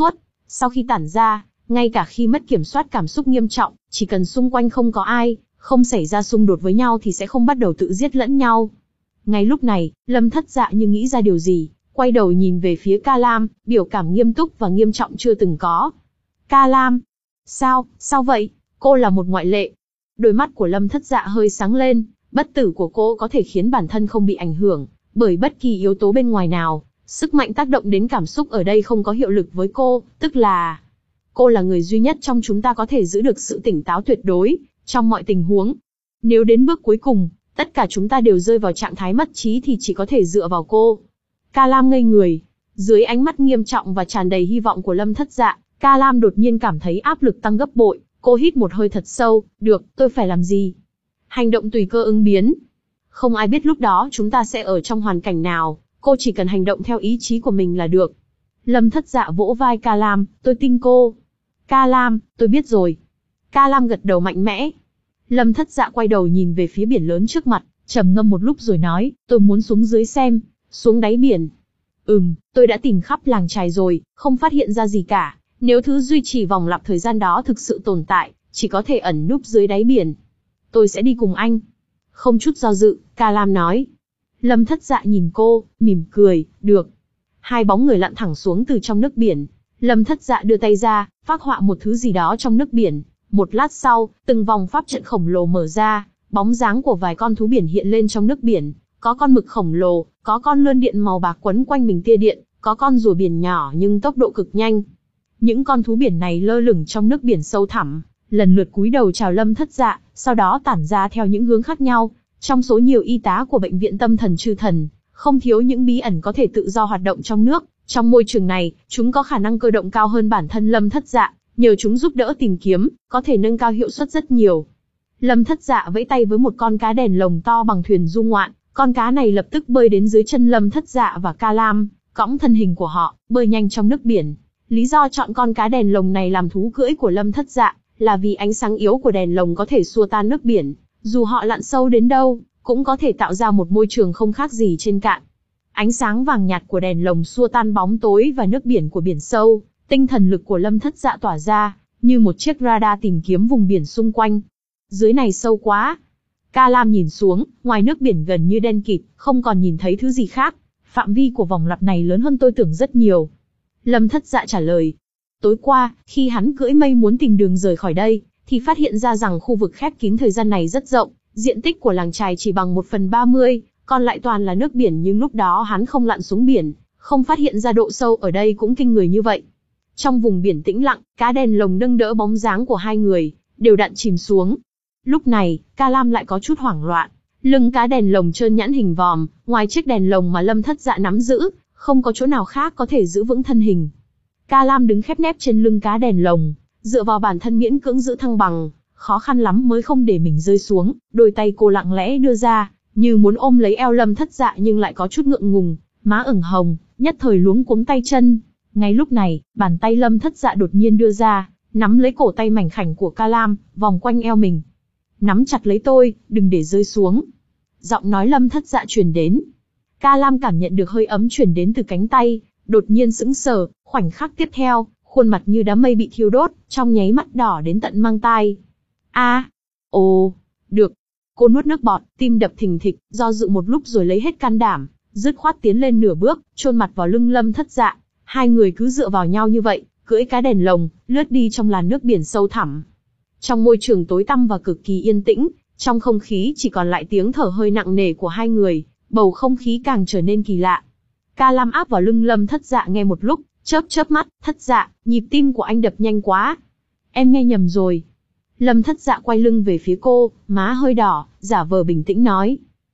Speaker 1: Sau khi tản ra, ngay cả khi mất kiểm soát cảm xúc nghiêm trọng, chỉ cần xung quanh không có ai, không xảy ra xung đột với nhau thì sẽ không bắt đầu tự giết lẫn nhau. Ngay lúc này, Lâm Thất Dạ như nghĩ ra điều gì, quay đầu nhìn về phía Ca Lam, biểu cảm nghiêm túc và nghiêm trọng chưa từng có. Ca Lam, sao, sao vậy? Cô là một ngoại lệ. Đôi mắt của Lâm Thất Dạ hơi sáng lên, bất tử của cô có thể khiến bản thân không bị ảnh hưởng bởi bất kỳ yếu tố bên ngoài nào. Sức mạnh tác động đến cảm xúc ở đây không có hiệu lực với cô, tức là cô là người duy nhất trong chúng ta có thể giữ được sự tỉnh táo tuyệt đối trong mọi tình huống. Nếu đến bước cuối cùng, tất cả chúng ta đều rơi vào trạng thái mất trí thì chỉ có thể dựa vào cô. Ca Lam ngây người. Dưới ánh mắt nghiêm trọng và tràn đầy hy vọng của Lâm Thất Dạ, Ca Lam đột nhiên cảm thấy áp lực tăng gấp bội. Cô hít một hơi thật sâu. Được, tôi phải làm gì? Hành động tùy cơ ứng biến. Không ai biết lúc đó chúng ta sẽ ở trong hoàn cảnh nào. Cô chỉ cần hành động theo ý chí của mình là được. Lâm Thất Dạ vỗ vai Ca Lam. Tôi tin cô. Ca Lam, tôi biết rồi. Ca Lam gật đầu mạnh mẽ. Lâm Thất Dạ quay đầu nhìn về phía biển lớn trước mặt, trầm ngâm một lúc rồi nói, tôi muốn xuống dưới xem. Xuống đáy biển. Ừm, tôi đã tìm khắp làng trài rồi, không phát hiện ra gì cả. Nếu thứ duy trì vòng lặp thời gian đó thực sự tồn tại, chỉ có thể ẩn núp dưới đáy biển. Tôi sẽ đi cùng anh. Không chút do dự, Ca Lam nói. Lâm Thất Dạ nhìn cô, mỉm cười, được. Hai bóng người lặn thẳng xuống từ trong nước biển. Lâm Thất Dạ đưa tay ra, phác họa một thứ gì đó trong nước biển. Một lát sau, từng vòng pháp trận khổng lồ mở ra, bóng dáng của vài con thú biển hiện lên trong nước biển. Có con mực khổng lồ, có con lươn điện màu bạc quấn quanh mình tia điện, có con rùa biển nhỏ nhưng tốc độ cực nhanh. Những con thú biển này lơ lửng trong nước biển sâu thẳm, lần lượt cúi đầu chào Lâm Thất Dạ, sau đó tản ra theo những hướng khác nhau. Trong số nhiều y tá của bệnh viện tâm thần Chư Thần, không thiếu những bí ẩn có thể tự do hoạt động trong nước. Trong môi trường này, chúng có khả năng cơ động cao hơn bản thân Lâm Thất Dạ, nhờ chúng giúp đỡ tìm kiếm, có thể nâng cao hiệu suất rất nhiều. Lâm Thất Dạ vẫy tay với một con cá đèn lồng to bằng thuyền du ngoạn, con cá này lập tức bơi đến dưới chân Lâm Thất Dạ và Ca Lam, cõng thân hình của họ, bơi nhanh trong nước biển. Lý do chọn con cá đèn lồng này làm thú cưỡi của Lâm Thất Dạ là vì ánh sáng yếu của đèn lồng có thể xua tan nước biển, dù họ lặn sâu đến đâu, cũng có thể tạo ra một môi trường không khác gì trên cạn. Ánh sáng vàng nhạt của đèn lồng xua tan bóng tối và nước biển của biển sâu, tinh thần lực của Lâm Thất Dạ tỏa ra, như một chiếc radar tìm kiếm vùng biển xung quanh. Dưới này sâu quá. Ca Lam nhìn xuống, ngoài nước biển gần như đen kịt, không còn nhìn thấy thứ gì khác. Phạm vi của vòng lặp này lớn hơn tôi tưởng rất nhiều. Lâm Thất Dạ trả lời. Tối qua, khi hắn cưỡi mây muốn tìm đường rời khỏi đây, thì phát hiện ra rằng khu vực khép kín thời gian này rất rộng, diện tích của làng trài chỉ bằng một phần ba mươi, còn lại toàn là nước biển, nhưng lúc đó hắn không lặn xuống biển, không phát hiện ra độ sâu ở đây cũng kinh người như vậy. Trong vùng biển tĩnh lặng, cá đèn lồng nâng đỡ bóng dáng của hai người, đều đặn chìm xuống. Lúc này, Ca Lam lại có chút hoảng loạn. Lưng cá đèn lồng trơn nhẵn hình vòm, ngoài chiếc đèn lồng mà Lâm Thất Dạ nắm giữ, không có chỗ nào khác có thể giữ vững thân hình. Ca Lam đứng khép nép trên lưng cá đèn lồng, dựa vào bản thân miễn cưỡng giữ thăng bằng, khó khăn lắm mới không để mình rơi xuống. Đôi tay cô lặng lẽ đưa ra, như muốn ôm lấy eo Lâm Thất Dạ nhưng lại có chút ngượng ngùng, má ửng hồng, nhất thời luống cuống tay chân. Ngay lúc này, bàn tay Lâm Thất Dạ đột nhiên đưa ra, nắm lấy cổ tay mảnh khảnh của Ca Lam, vòng quanh eo mình. Nắm chặt lấy tôi, đừng để rơi xuống. Giọng nói Lâm Thất Dạ truyền đến. Ca Lam cảm nhận được hơi ấm truyền đến từ cánh tay, đột nhiên sững sờ, khoảnh khắc tiếp theo, khuôn mặt như đám mây bị thiêu đốt, trong nháy mắt đỏ đến tận mang tai. A, à, ồ, được. Cô nuốt nước bọt, tim đập thình thịch, do dự một lúc rồi lấy hết can đảm, dứt khoát tiến lên nửa bước, chôn mặt vào lưng Lâm Thất Dạ. Hai người cứ dựa vào nhau như vậy, cưỡi cá đèn lồng, lướt đi trong làn nước biển sâu thẳm. Trong môi trường tối tăm và cực kỳ yên tĩnh, trong không khí chỉ còn lại tiếng thở hơi nặng nề của hai người, bầu không khí càng trở nên kỳ lạ. Ca Lam áp vào lưng Lâm Thất Dạ nghe một lúc, chớp chớp mắt, Thất Dạ, nhịp tim của anh đập nhanh quá. Em nghe nhầm rồi. Lâm Thất Dạ quay lưng về phía cô, má hơi đỏ, giả vờ bình tĩnh nói.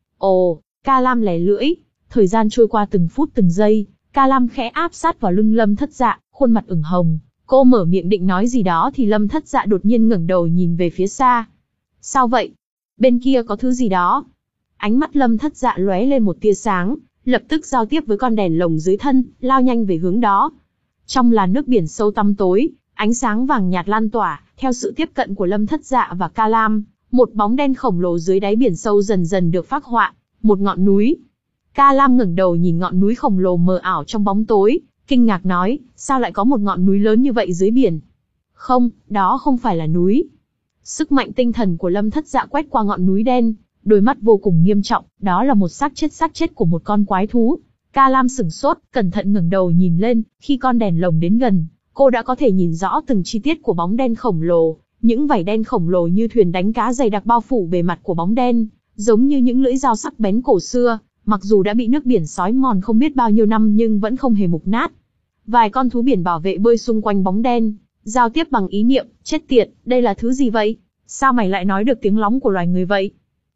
Speaker 1: Ồ, Ca Lam lè lưỡi. Thời gian trôi qua từng phút từng giây, Ca Lam khẽ áp sát vào lưng Lâm Thất Dạ, khuôn mặt ửng hồng. Cô mở miệng định nói gì đó thì Lâm Thất Dạ đột nhiên ngẩng đầu nhìn về phía xa. Sao vậy? Bên kia có thứ gì đó. Ánh mắt Lâm Thất Dạ lóe lên một tia sáng, lập tức giao tiếp với con đèn lồng dưới thân, lao nhanh về hướng đó. Trong làn nước biển sâu tăm tối, ánh sáng vàng nhạt lan tỏa, theo sự tiếp cận của Lâm Thất Dạ và Ca Lam, một bóng đen khổng lồ dưới đáy biển sâu dần dần được phác họa, một ngọn núi. Ca Lam ngẩng đầu nhìn ngọn núi khổng lồ mờ ảo trong bóng tối, kinh ngạc nói, sao lại có một ngọn núi lớn như vậy dưới biển? Không, đó không phải là núi. Sức mạnh tinh thần của Lâm Thất Dạ quét qua ngọn núi đen, đôi mắt vô cùng nghiêm trọng, đó là một xác chết xác chết của một con quái thú. Ca Lam sửng sốt, cẩn thận ngẩng đầu nhìn lên, khi con đèn lồng đến gần, cô đã có thể nhìn rõ từng chi tiết của bóng đen khổng lồ, những vảy đen khổng lồ như thuyền đánh cá dày đặc bao phủ bề mặt của bóng đen, giống như những lưỡi dao sắc bén cổ xưa, mặc dù đã bị nước biển xói mòn không biết bao nhiêu năm nhưng vẫn không hề mục nát. Vài con thú biển bảo vệ bơi xung quanh bóng đen, giao tiếp bằng ý niệm, chết tiệt, đây là thứ gì vậy? Sao mày lại nói được tiếng lóng của loài người vậy?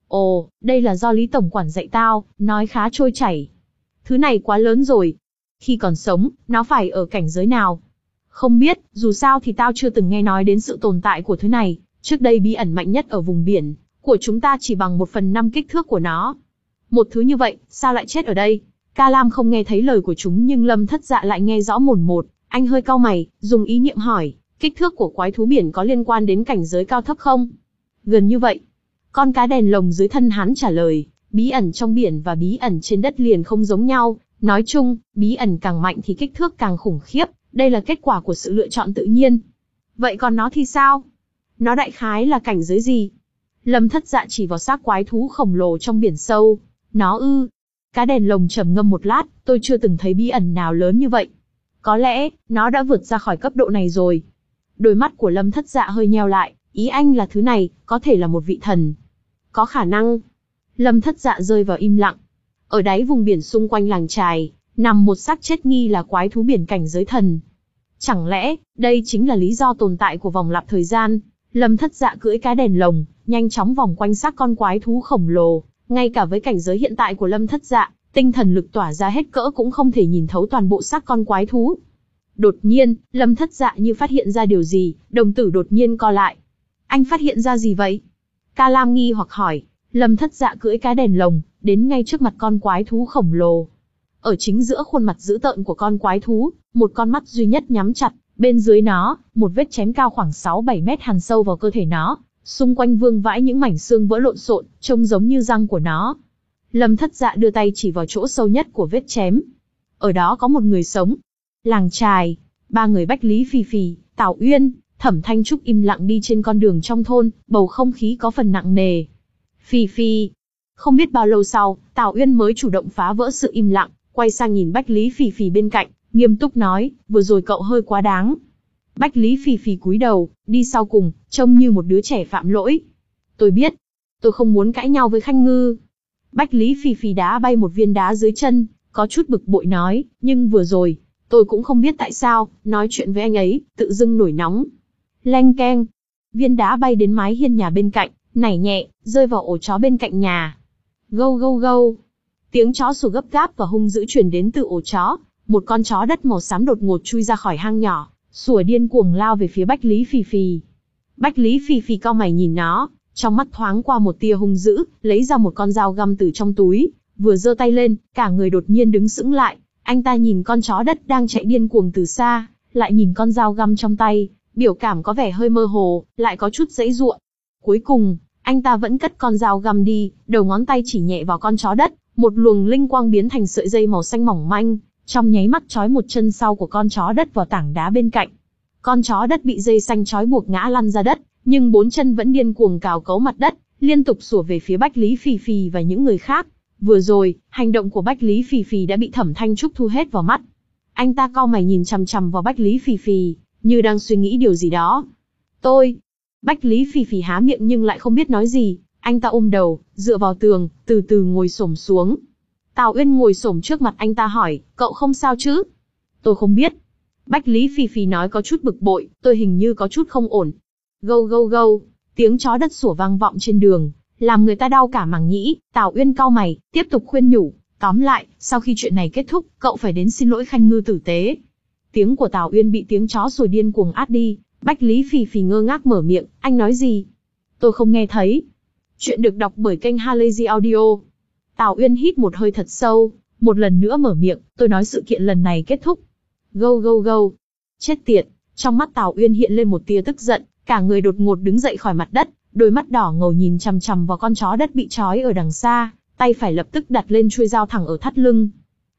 Speaker 1: Ồ, đây là do Lý Tổng Quản dạy tao, nói khá trôi chảy. Thứ này quá lớn rồi. Khi còn sống, nó phải ở cảnh giới nào? Không biết, dù sao thì tao chưa từng nghe nói đến sự tồn tại của thứ này. Trước đây bí ẩn mạnh nhất ở vùng biển của chúng ta chỉ bằng một phần năm kích thước của nó. Một thứ như vậy, sao lại chết ở đây? Ca Lam không nghe thấy lời của chúng nhưng Lâm Thất Dạ lại nghe rõ mồn một. Anh hơi cau mày, dùng ý niệm hỏi, kích thước của quái thú biển có liên quan đến cảnh giới cao thấp không? Gần như vậy. Con cá đèn lồng dưới thân hắn trả lời, bí ẩn trong biển và bí ẩn trên đất liền không giống nhau. Nói chung, bí ẩn càng mạnh thì kích thước càng khủng khiếp, đây là kết quả của sự lựa chọn tự nhiên. Vậy còn nó thì sao? Nó đại khái là cảnh giới gì? Lâm Thất Dạ chỉ vào xác quái thú khổng lồ trong biển sâu. Nó ư? Cá đèn lồng trầm ngâm một lát, tôi chưa từng thấy bí ẩn nào lớn như vậy. Có lẽ, nó đã vượt ra khỏi cấp độ này rồi. Đôi mắt của Lâm Thất Dạ hơi nheo lại, ý anh là thứ này, có thể là một vị thần. Có khả năng. Lâm Thất Dạ rơi vào im lặng. Ở đáy vùng biển xung quanh làng chài, nằm một xác chết nghi là quái thú biển cảnh giới thần. Chẳng lẽ, đây chính là lý do tồn tại của vòng lặp thời gian? Lâm Thất Dạ cưỡi cái đèn lồng, nhanh chóng vòng quanh xác con quái thú khổng lồ. Ngay cả với cảnh giới hiện tại của Lâm Thất Dạ, tinh thần lực tỏa ra hết cỡ cũng không thể nhìn thấu toàn bộ xác con quái thú. Đột nhiên, Lâm Thất Dạ như phát hiện ra điều gì, đồng tử đột nhiên co lại. Anh phát hiện ra gì vậy? Ca Lam nghi hoặc hỏi. Lâm Thất Dạ cưỡi cái đèn lồng, đến ngay trước mặt con quái thú khổng lồ. Ở chính giữa khuôn mặt dữ tợn của con quái thú, một con mắt duy nhất nhắm chặt, bên dưới nó, một vết chém cao khoảng sáu bảy mét hằn sâu vào cơ thể nó, xung quanh vương vãi những mảnh xương vỡ lộn xộn, trông giống như răng của nó. Lâm Thất Dạ đưa tay chỉ vào chỗ sâu nhất của vết chém. Ở đó có một người sống. Làng chài, ba người Bách Lý Phì Phì, Tào Uyên, Thẩm Thanh Trúc im lặng đi trên con đường trong thôn, bầu không khí có phần nặng nề. Phì Phì. Không biết bao lâu sau, Tào Uyên mới chủ động phá vỡ sự im lặng, quay sang nhìn Bách Lý Phì Phì bên cạnh, nghiêm túc nói, vừa rồi cậu hơi quá đáng. Bách Lý Phì Phì cúi đầu, đi sau cùng, trông như một đứa trẻ phạm lỗi. Tôi biết, tôi không muốn cãi nhau với Khanh Ngư. Bách Lý Phì Phì đá bay một viên đá dưới chân, có chút bực bội nói, nhưng vừa rồi, tôi cũng không biết tại sao, nói chuyện với anh ấy, tự dưng nổi nóng. Leng keng, viên đá bay đến mái hiên nhà bên cạnh, nảy nhẹ, rơi vào ổ chó bên cạnh nhà. Gâu gâu gâu, tiếng chó sủa gấp gáp và hung dữ truyền đến từ ổ chó. Một con chó đất màu xám đột ngột chui ra khỏi hang nhỏ, sủa điên cuồng lao về phía Bách Lý Phì Phì. Bách Lý Phì Phì cau mày nhìn nó, trong mắt thoáng qua một tia hung dữ, lấy ra một con dao găm từ trong túi, vừa giơ tay lên, cả người đột nhiên đứng sững lại. Anh ta nhìn con chó đất đang chạy điên cuồng từ xa, lại nhìn con dao găm trong tay, biểu cảm có vẻ hơi mơ hồ, lại có chút giãy giụa. Cuối cùng, anh ta vẫn cất con dao găm đi, đầu ngón tay chỉ nhẹ vào con chó đất, một luồng linh quang biến thành sợi dây màu xanh mỏng manh, trong nháy mắt trói một chân sau của con chó đất vào tảng đá bên cạnh. Con chó đất bị dây xanh trói buộc ngã lăn ra đất, nhưng bốn chân vẫn điên cuồng cào cấu mặt đất, liên tục sủa về phía Bách Lý Phì Phì và những người khác. Vừa rồi, hành động của Bách Lý Phì Phì đã bị Thẩm Thanh Trúc thu hết vào mắt. Anh ta cau mày nhìn chằm chằm vào Bách Lý Phì Phì, như đang suy nghĩ điều gì đó. Tôi... Bách Lý Phì Phì há miệng nhưng lại không biết nói gì. Anh ta ôm đầu, dựa vào tường, từ từ ngồi xổm xuống. Tào Uyên ngồi xổm trước mặt anh ta hỏi, cậu không sao chứ? Tôi không biết. Bách Lý Phì Phì nói có chút bực bội, tôi hình như có chút không ổn. Gâu gâu gâu, tiếng chó đất sủa vang vọng trên đường, làm người ta đau cả màng nhĩ. Tào Uyên cau mày, tiếp tục khuyên nhủ, tóm lại, sau khi chuyện này kết thúc, cậu phải đến xin lỗi Khanh Ngư tử tế. Tiếng của Tào Uyên bị tiếng chó sủa điên cuồng át đi. Bách Lý Phì Phì ngơ ngác mở miệng, anh nói gì? Tôi không nghe thấy. Chuyện được đọc bởi kênh Halazy Audio. Tào Uyên hít một hơi thật sâu, một lần nữa mở miệng, tôi nói sự kiện lần này kết thúc. Gâu gâu gâu. Chết tiệt, trong mắt Tào Uyên hiện lên một tia tức giận, cả người đột ngột đứng dậy khỏi mặt đất, đôi mắt đỏ ngầu nhìn chằm chằm vào con chó đất bị trói ở đằng xa, tay phải lập tức đặt lên chuôi dao thẳng ở thắt lưng.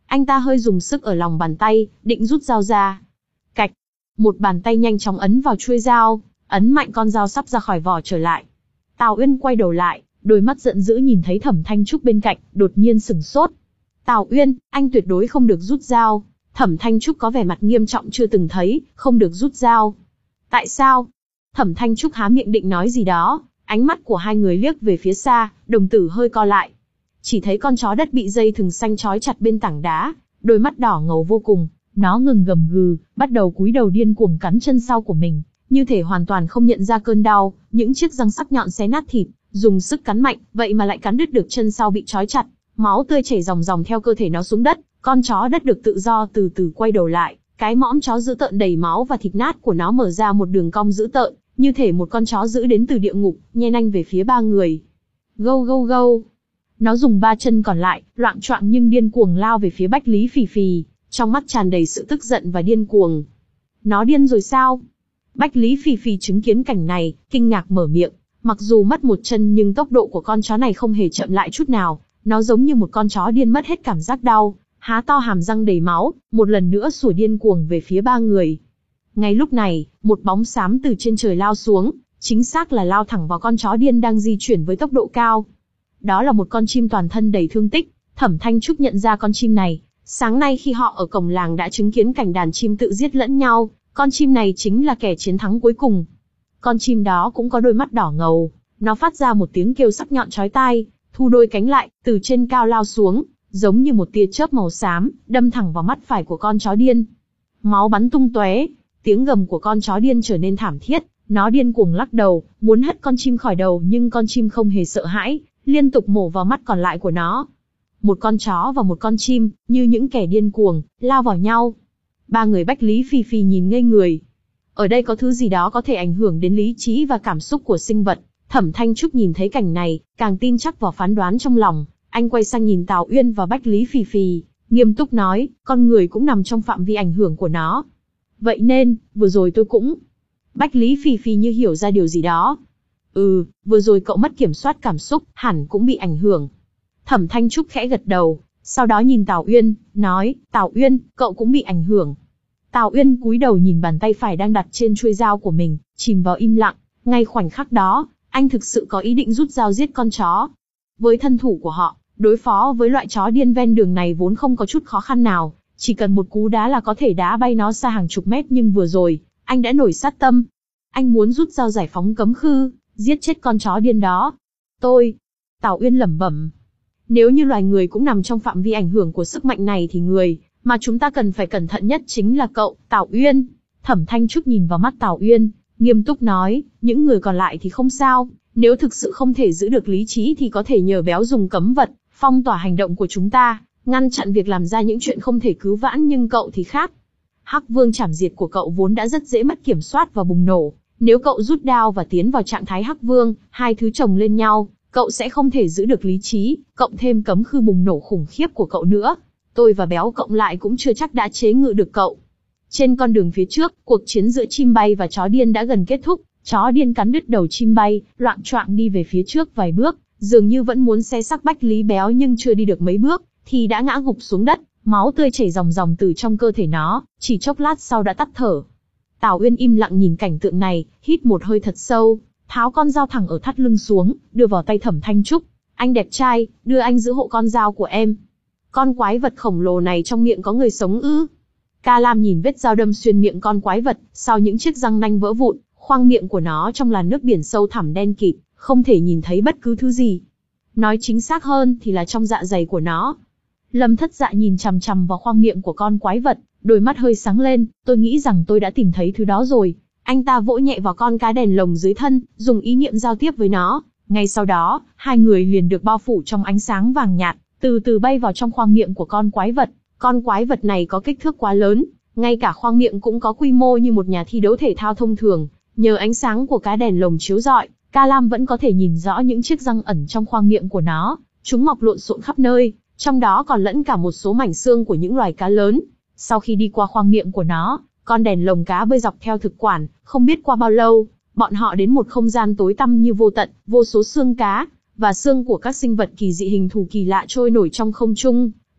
Speaker 1: Anh ta hơi dùng sức ở lòng bàn tay, định rút dao ra. Cạch, một bàn tay nhanh chóng ấn vào chuôi dao, ấn mạnh con dao sắp ra khỏi vỏ trở lại. Tào Uyên quay đầu lại, đôi mắt giận dữ nhìn thấy Thẩm Thanh Trúc bên cạnh, đột nhiên sửng sốt. Tào Uyên, anh tuyệt đối không được rút dao. Thẩm Thanh Trúc có vẻ mặt nghiêm trọng chưa từng thấy, không được rút dao. Tại sao? Thẩm Thanh Trúc há miệng định nói gì đó, ánh mắt của hai người liếc về phía xa, đồng tử hơi co lại. Chỉ thấy con chó đất bị dây thừng xanh trói chặt bên tảng đá, đôi mắt đỏ ngầu vô cùng, nó ngừng gầm gừ, bắt đầu cúi đầu điên cuồng cắn chân sau của mình, như thể hoàn toàn không nhận ra cơn đau, những chiếc răng sắc nhọn xé nát thịt, dùng sức cắn mạnh, vậy mà lại cắn đứt được chân sau bị trói chặt, máu tươi chảy ròng ròng theo cơ thể nó xuống đất. Con chó đất được tự do từ từ quay đầu lại, cái mõm chó dữ tợn đầy máu và thịt nát của nó mở ra một đường cong dữ tợn, như thể một con chó dữ đến từ địa ngục, nhe nanh về phía ba người. Gâu gâu gâu. Nó dùng ba chân còn lại, loạng choạng nhưng điên cuồng lao về phía Bách Lý Phì Phì, trong mắt tràn đầy sự tức giận và điên cuồng. Nó điên rồi sao? Bách Lý Phì Phì chứng kiến cảnh này, kinh ngạc mở miệng. Mặc dù mất một chân nhưng tốc độ của con chó này không hề chậm lại chút nào, nó giống như một con chó điên mất hết cảm giác đau, há to hàm răng đầy máu, một lần nữa sủa điên cuồng về phía ba người. Ngay lúc này, một bóng xám từ trên trời lao xuống, chính xác là lao thẳng vào con chó điên đang di chuyển với tốc độ cao. Đó là một con chim toàn thân đầy thương tích. Thẩm Thanh Trúc nhận ra con chim này, sáng nay khi họ ở cổng làng đã chứng kiến cảnh đàn chim tự giết lẫn nhau, con chim này chính là kẻ chiến thắng cuối cùng. Con chim đó cũng có đôi mắt đỏ ngầu, nó phát ra một tiếng kêu sắc nhọn chói tai, thu đôi cánh lại, từ trên cao lao xuống, giống như một tia chớp màu xám, đâm thẳng vào mắt phải của con chó điên. Máu bắn tung tóe, tiếng gầm của con chó điên trở nên thảm thiết, nó điên cuồng lắc đầu, muốn hất con chim khỏi đầu nhưng con chim không hề sợ hãi, liên tục mổ vào mắt còn lại của nó. Một con chó và một con chim, như những kẻ điên cuồng, lao vào nhau. Ba người Bách Lý Phì Phì nhìn ngây người. Ở đây có thứ gì đó có thể ảnh hưởng đến lý trí và cảm xúc của sinh vật. Thẩm Thanh Trúc nhìn thấy cảnh này, càng tin chắc vào phán đoán trong lòng. Anh quay sang nhìn Tào Uyên và Bách Lý Phì Phì, nghiêm túc nói, con người cũng nằm trong phạm vi ảnh hưởng của nó. Vậy nên, vừa rồi tôi cũng... Bách Lý Phì Phì như hiểu ra điều gì đó. Ừ, vừa rồi cậu mất kiểm soát cảm xúc, hẳn cũng bị ảnh hưởng. Thẩm Thanh Trúc khẽ gật đầu, sau đó nhìn Tào Uyên, nói, Tào Uyên, cậu cũng bị ảnh hưởng. Tào Uyên cúi đầu nhìn bàn tay phải đang đặt trên chuôi dao của mình, chìm vào im lặng. Ngay khoảnh khắc đó, anh thực sự có ý định rút dao giết con chó. Với thân thủ của họ, đối phó với loại chó điên ven đường này vốn không có chút khó khăn nào, chỉ cần một cú đá là có thể đá bay nó xa hàng chục mét, nhưng vừa rồi, anh đã nổi sát tâm. Anh muốn rút dao giải phóng cấm khư, giết chết con chó điên đó. Tôi... Tào Uyên lẩm bẩm. Nếu như loài người cũng nằm trong phạm vi ảnh hưởng của sức mạnh này thì người mà chúng ta cần phải cẩn thận nhất chính là cậu, Tào Uyên. Thẩm Thanh Trúc nhìn vào mắt Tào Uyên, nghiêm túc nói, những người còn lại thì không sao, nếu thực sự không thể giữ được lý trí thì có thể nhờ béo dùng cấm vật, phong tỏa hành động của chúng ta, ngăn chặn việc làm ra những chuyện không thể cứu vãn, nhưng cậu thì khác. Hắc Vương chảm diệt của cậu vốn đã rất dễ mất kiểm soát và bùng nổ, nếu cậu rút đao và tiến vào trạng thái Hắc Vương, hai thứ chồng lên nhau, cậu sẽ không thể giữ được lý trí, cộng thêm cấm khư bùng nổ khủng khiếp của cậu nữa. Tôi và béo cộng lại cũng chưa chắc đã chế ngự được cậu. Trên con đường phía trước, cuộc chiến giữa chim bay và chó điên đã gần kết thúc. Chó điên cắn đứt đầu chim bay, loạng choạng đi về phía trước vài bước, dường như vẫn muốn xé xác Bách Lý béo, nhưng chưa đi được mấy bước, thì đã ngã gục xuống đất, máu tươi chảy ròng ròng từ trong cơ thể nó, chỉ chốc lát sau đã tắt thở. Tào Uyên im lặng nhìn cảnh tượng này, hít một hơi thật sâu, tháo con dao thẳng ở thắt lưng xuống, đưa vào tay Thẩm Thanh Trúc. Anh đẹp trai, đưa anh giữ hộ con dao của em. Con quái vật khổng lồ này trong miệng có người sống ư? Ca Lam nhìn vết dao đâm xuyên miệng con quái vật, sau những chiếc răng nanh vỡ vụn, khoang miệng của nó trong làn nước biển sâu thẳm đen kịt, không thể nhìn thấy bất cứ thứ gì. Nói chính xác hơn thì là trong dạ dày của nó. Lâm Thất Dạ nhìn chằm chằm vào khoang miệng của con quái vật, đôi mắt hơi sáng lên, tôi nghĩ rằng tôi đã tìm thấy thứ đó rồi. Anh ta vỗ nhẹ vào con cá đèn lồng dưới thân, dùng ý niệm giao tiếp với nó. Ngay sau đó, hai người liền được bao phủ trong ánh sáng vàng nhạt, từ từ bay vào trong khoang miệng của con quái vật. Con quái vật này có kích thước quá lớn, ngay cả khoang miệng cũng có quy mô như một nhà thi đấu thể thao thông thường. Nhờ ánh sáng của cá đèn lồng chiếu rọi, Ca Lam vẫn có thể nhìn rõ những chiếc răng ẩn trong khoang miệng của nó. Chúng mọc lộn xộn khắp nơi, trong đó còn lẫn cả một số mảnh xương của những loài cá lớn. Sau khi đi qua khoang miệng của nó, con đèn lồng cá bơi dọc theo thực quản, không biết qua bao lâu, bọn họ đến một không gian tối tăm như vô tận, vô số xương cá và xương của các sinh vật kỳ dị hình thù kỳ lạ trôi nổi trong không trung,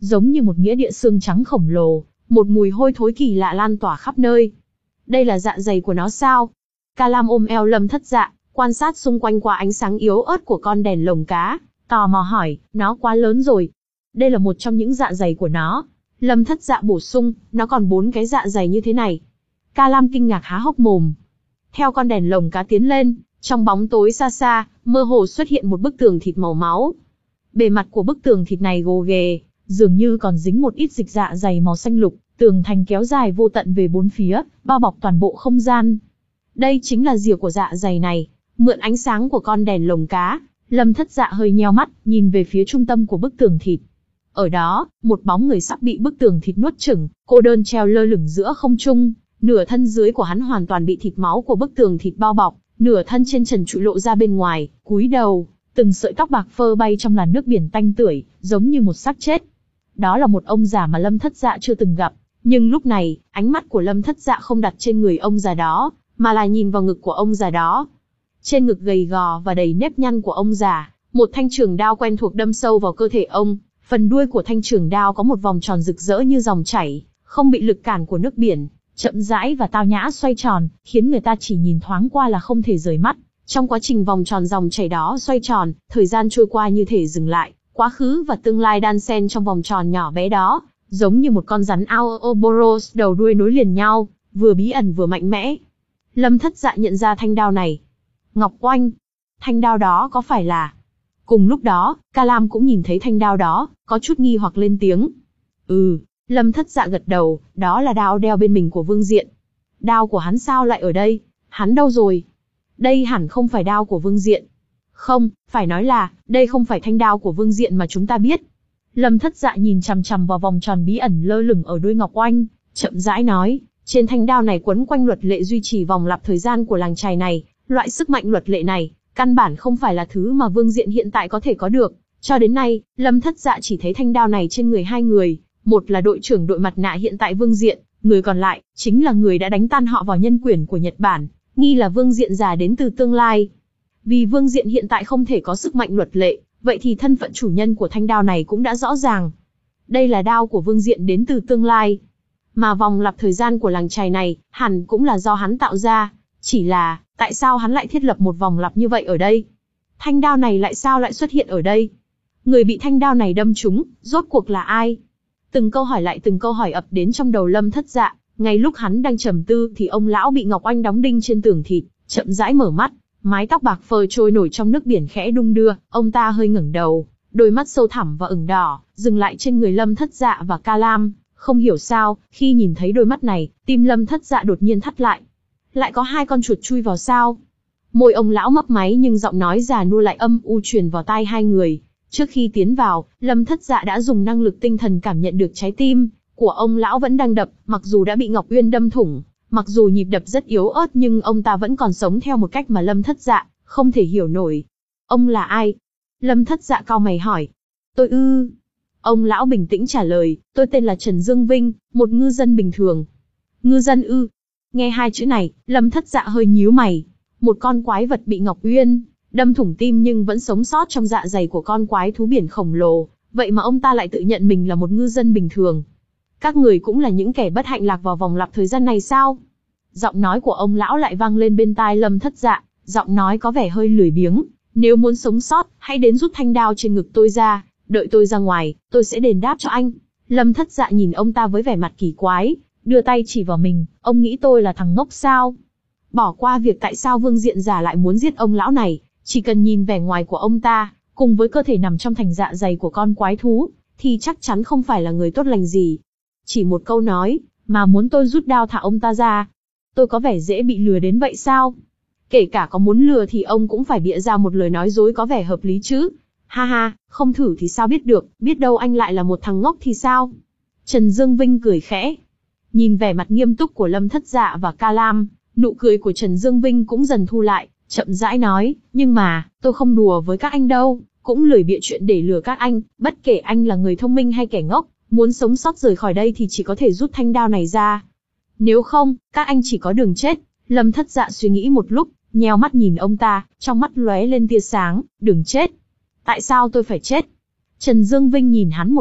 Speaker 1: giống như một nghĩa địa xương trắng khổng lồ, một mùi hôi thối kỳ lạ lan tỏa khắp nơi. Đây là dạ dày của nó sao? Ca Lam ôm eo Lâm Thất Dạ, quan sát xung quanh qua ánh sáng yếu ớt của con đèn lồng cá, tò mò hỏi, nó quá lớn rồi. Đây là một trong những dạ dày của nó. Lâm Thất Dạ bổ sung, nó còn bốn cái dạ dày như thế này. Ca Lam kinh ngạc há hốc mồm. Theo con đèn lồng cá tiến lên, trong bóng tối xa xa, mơ hồ xuất hiện một bức tường thịt màu máu. Bề mặt của bức tường thịt này gồ ghề, dường như còn dính một ít dịch dạ dày màu xanh lục, tường thành kéo dài vô tận về bốn phía, bao bọc toàn bộ không gian. Đây chính là rìa của dạ dày này. Mượn ánh sáng của con đèn lồng cá, Lâm Thất Dạ hơi nheo mắt, nhìn về phía trung tâm của bức tường thịt. Ở đó, một bóng người sắp bị bức tường thịt nuốt chửng, cô đơn treo lơ lửng giữa không trung, nửa thân dưới của hắn hoàn toàn bị thịt máu của bức tường thịt bao bọc, nửa thân trên trần trụi lộ ra bên ngoài, cúi đầu, từng sợi tóc bạc phơ bay trong làn nước biển tanh tưởi, giống như một xác chết. Đó là một ông già mà Lâm Thất Dạ chưa từng gặp, nhưng lúc này, ánh mắt của Lâm Thất Dạ không đặt trên người ông già đó, mà là nhìn vào ngực của ông già đó. Trên ngực gầy gò và đầy nếp nhăn của ông già, một thanh trường đao quen thuộc đâm sâu vào cơ thể ông, phần đuôi của thanh trường đao có một vòng tròn rực rỡ như dòng chảy, không bị lực cản của nước biển, chậm rãi và tao nhã xoay tròn, khiến người ta chỉ nhìn thoáng qua là không thể rời mắt. Trong quá trình vòng tròn dòng chảy đó xoay tròn, thời gian trôi qua như thể dừng lại, quá khứ và tương lai đan xen trong vòng tròn nhỏ bé đó, giống như một con rắn Ouroboros đầu đuôi nối liền nhau, vừa bí ẩn vừa mạnh mẽ. Lâm Thất Dạ nhận ra thanh đao này. Ngọc Oanh, thanh đao đó có phải là... Cùng lúc đó, Ca Lam cũng nhìn thấy thanh đao đó, có chút nghi hoặc lên tiếng. Ừ, Lâm Thất Dạ gật đầu, đó là đao đeo bên mình của Vương Diện. Đao của hắn sao lại ở đây? Hắn đâu rồi? Đây hẳn không phải đao của Vương Diện. Không, phải nói là, đây không phải thanh đao của Vương Diện mà chúng ta biết. Lâm Thất Dạ nhìn chằm chằm vào vòng tròn bí ẩn lơ lửng ở đuôi Ngọc Oanh, chậm rãi nói, trên thanh đao này quấn quanh luật lệ duy trì vòng lặp thời gian của làng chài này, loại sức mạnh luật lệ này, căn bản không phải là thứ mà Vương Diện hiện tại có thể có được. Cho đến nay, Lâm Thất Dạ chỉ thấy thanh đao này trên người hai người, một là đội trưởng đội mặt nạ hiện tại Vương Diện, người còn lại, chính là người đã đánh tan họ vào nhân quyền của Nhật Bản, nghi là Vương Diện già đến từ tương lai. Vì Vương Diện hiện tại không thể có sức mạnh luật lệ, vậy thì thân phận chủ nhân của thanh đao này cũng đã rõ ràng. Đây là đao của Vương Diện đến từ tương lai. Mà vòng lặp thời gian của làng chài này, hẳn cũng là do hắn tạo ra. Chỉ là, tại sao hắn lại thiết lập một vòng lặp như vậy ở đây? Thanh đao này lại sao lại xuất hiện ở đây? Người bị thanh đao này đâm trúng, rốt cuộc là ai? Từng câu hỏi lại từng câu hỏi ập đến trong đầu Lâm Thất Dạ. Ngay lúc hắn đang trầm tư thì ông lão bị Ngọc Oanh đóng đinh trên tường thịt, chậm rãi mở mắt, mái tóc bạc phơ trôi nổi trong nước biển khẽ đung đưa, ông ta hơi ngẩng đầu, đôi mắt sâu thẳm và ửng đỏ, dừng lại trên người Lâm Thất Dạ và Ca Lam. Không hiểu sao, khi nhìn thấy đôi mắt này, tim Lâm Thất Dạ đột nhiên thắt lại. Lại có hai con chuột chui vào sao? Môi ông lão mấp máy nhưng giọng nói già nua lại âm u truyền vào tai hai người. Trước khi tiến vào, Lâm Thất Dạ đã dùng năng lực tinh thần cảm nhận được trái tim của ông lão vẫn đang đập, mặc dù đã bị Ngọc Uyên đâm thủng, mặc dù nhịp đập rất yếu ớt nhưng ông ta vẫn còn sống theo một cách mà Lâm Thất Dạ không thể hiểu nổi. Ông là ai? Lâm Thất Dạ cau mày hỏi. Tôi ư... Ông lão bình tĩnh trả lời, tôi tên là Trần Dương Vinh, một ngư dân bình thường. Ngư dân ư? Nghe hai chữ này, Lâm Thất Dạ hơi nhíu mày. Một con quái vật bị Ngọc Uyên đâm thủng tim nhưng vẫn sống sót trong dạ dày của con quái thú biển khổng lồ, vậy mà ông ta lại tự nhận mình là một ngư dân bình thường. Các người cũng là những kẻ bất hạnh lạc vào vòng lặp thời gian này sao? Giọng nói của ông lão lại vang lên bên tai Lâm Thất Dạ, giọng nói có vẻ hơi lười biếng. Nếu muốn sống sót, hãy đến rút thanh đao trên ngực tôi ra, đợi tôi ra ngoài, tôi sẽ đền đáp cho anh. Lâm Thất Dạ nhìn ông ta với vẻ mặt kỳ quái, đưa tay chỉ vào mình, ông nghĩ tôi là thằng ngốc sao? Bỏ qua việc tại sao Vương Diện già lại muốn giết ông lão này, chỉ cần nhìn vẻ ngoài của ông ta, cùng với cơ thể nằm trong thành dạ dày của con quái thú, thì chắc chắn không phải là người tốt lành gì. Chỉ một câu nói, mà muốn tôi rút đao thả ông ta ra. Tôi có vẻ dễ bị lừa đến vậy sao? Kể cả có muốn lừa thì ông cũng phải bịa ra một lời nói dối có vẻ hợp lý chứ. Ha ha, không thử thì sao biết được, biết đâu anh lại là một thằng ngốc thì sao? Trần Dương Vinh cười khẽ. Nhìn vẻ mặt nghiêm túc của Lâm Thất Dạ và Ca Lam, nụ cười của Trần Dương Vinh cũng dần thu lại, chậm rãi nói, nhưng mà, tôi không đùa với các anh đâu, cũng lười bịa chuyện để lừa các anh, bất kể anh là người thông minh hay kẻ ngốc, muốn sống sót rời khỏi đây thì chỉ có thể rút thanh đao này ra. Nếu không, các anh chỉ có đường chết. Lâm Thất Dạ suy nghĩ một lúc, nheo mắt nhìn ông ta, trong mắt lóe lên tia sáng, đường chết. Tại sao tôi phải chết? Trần Dương Vinh nhìn hắn một lúc,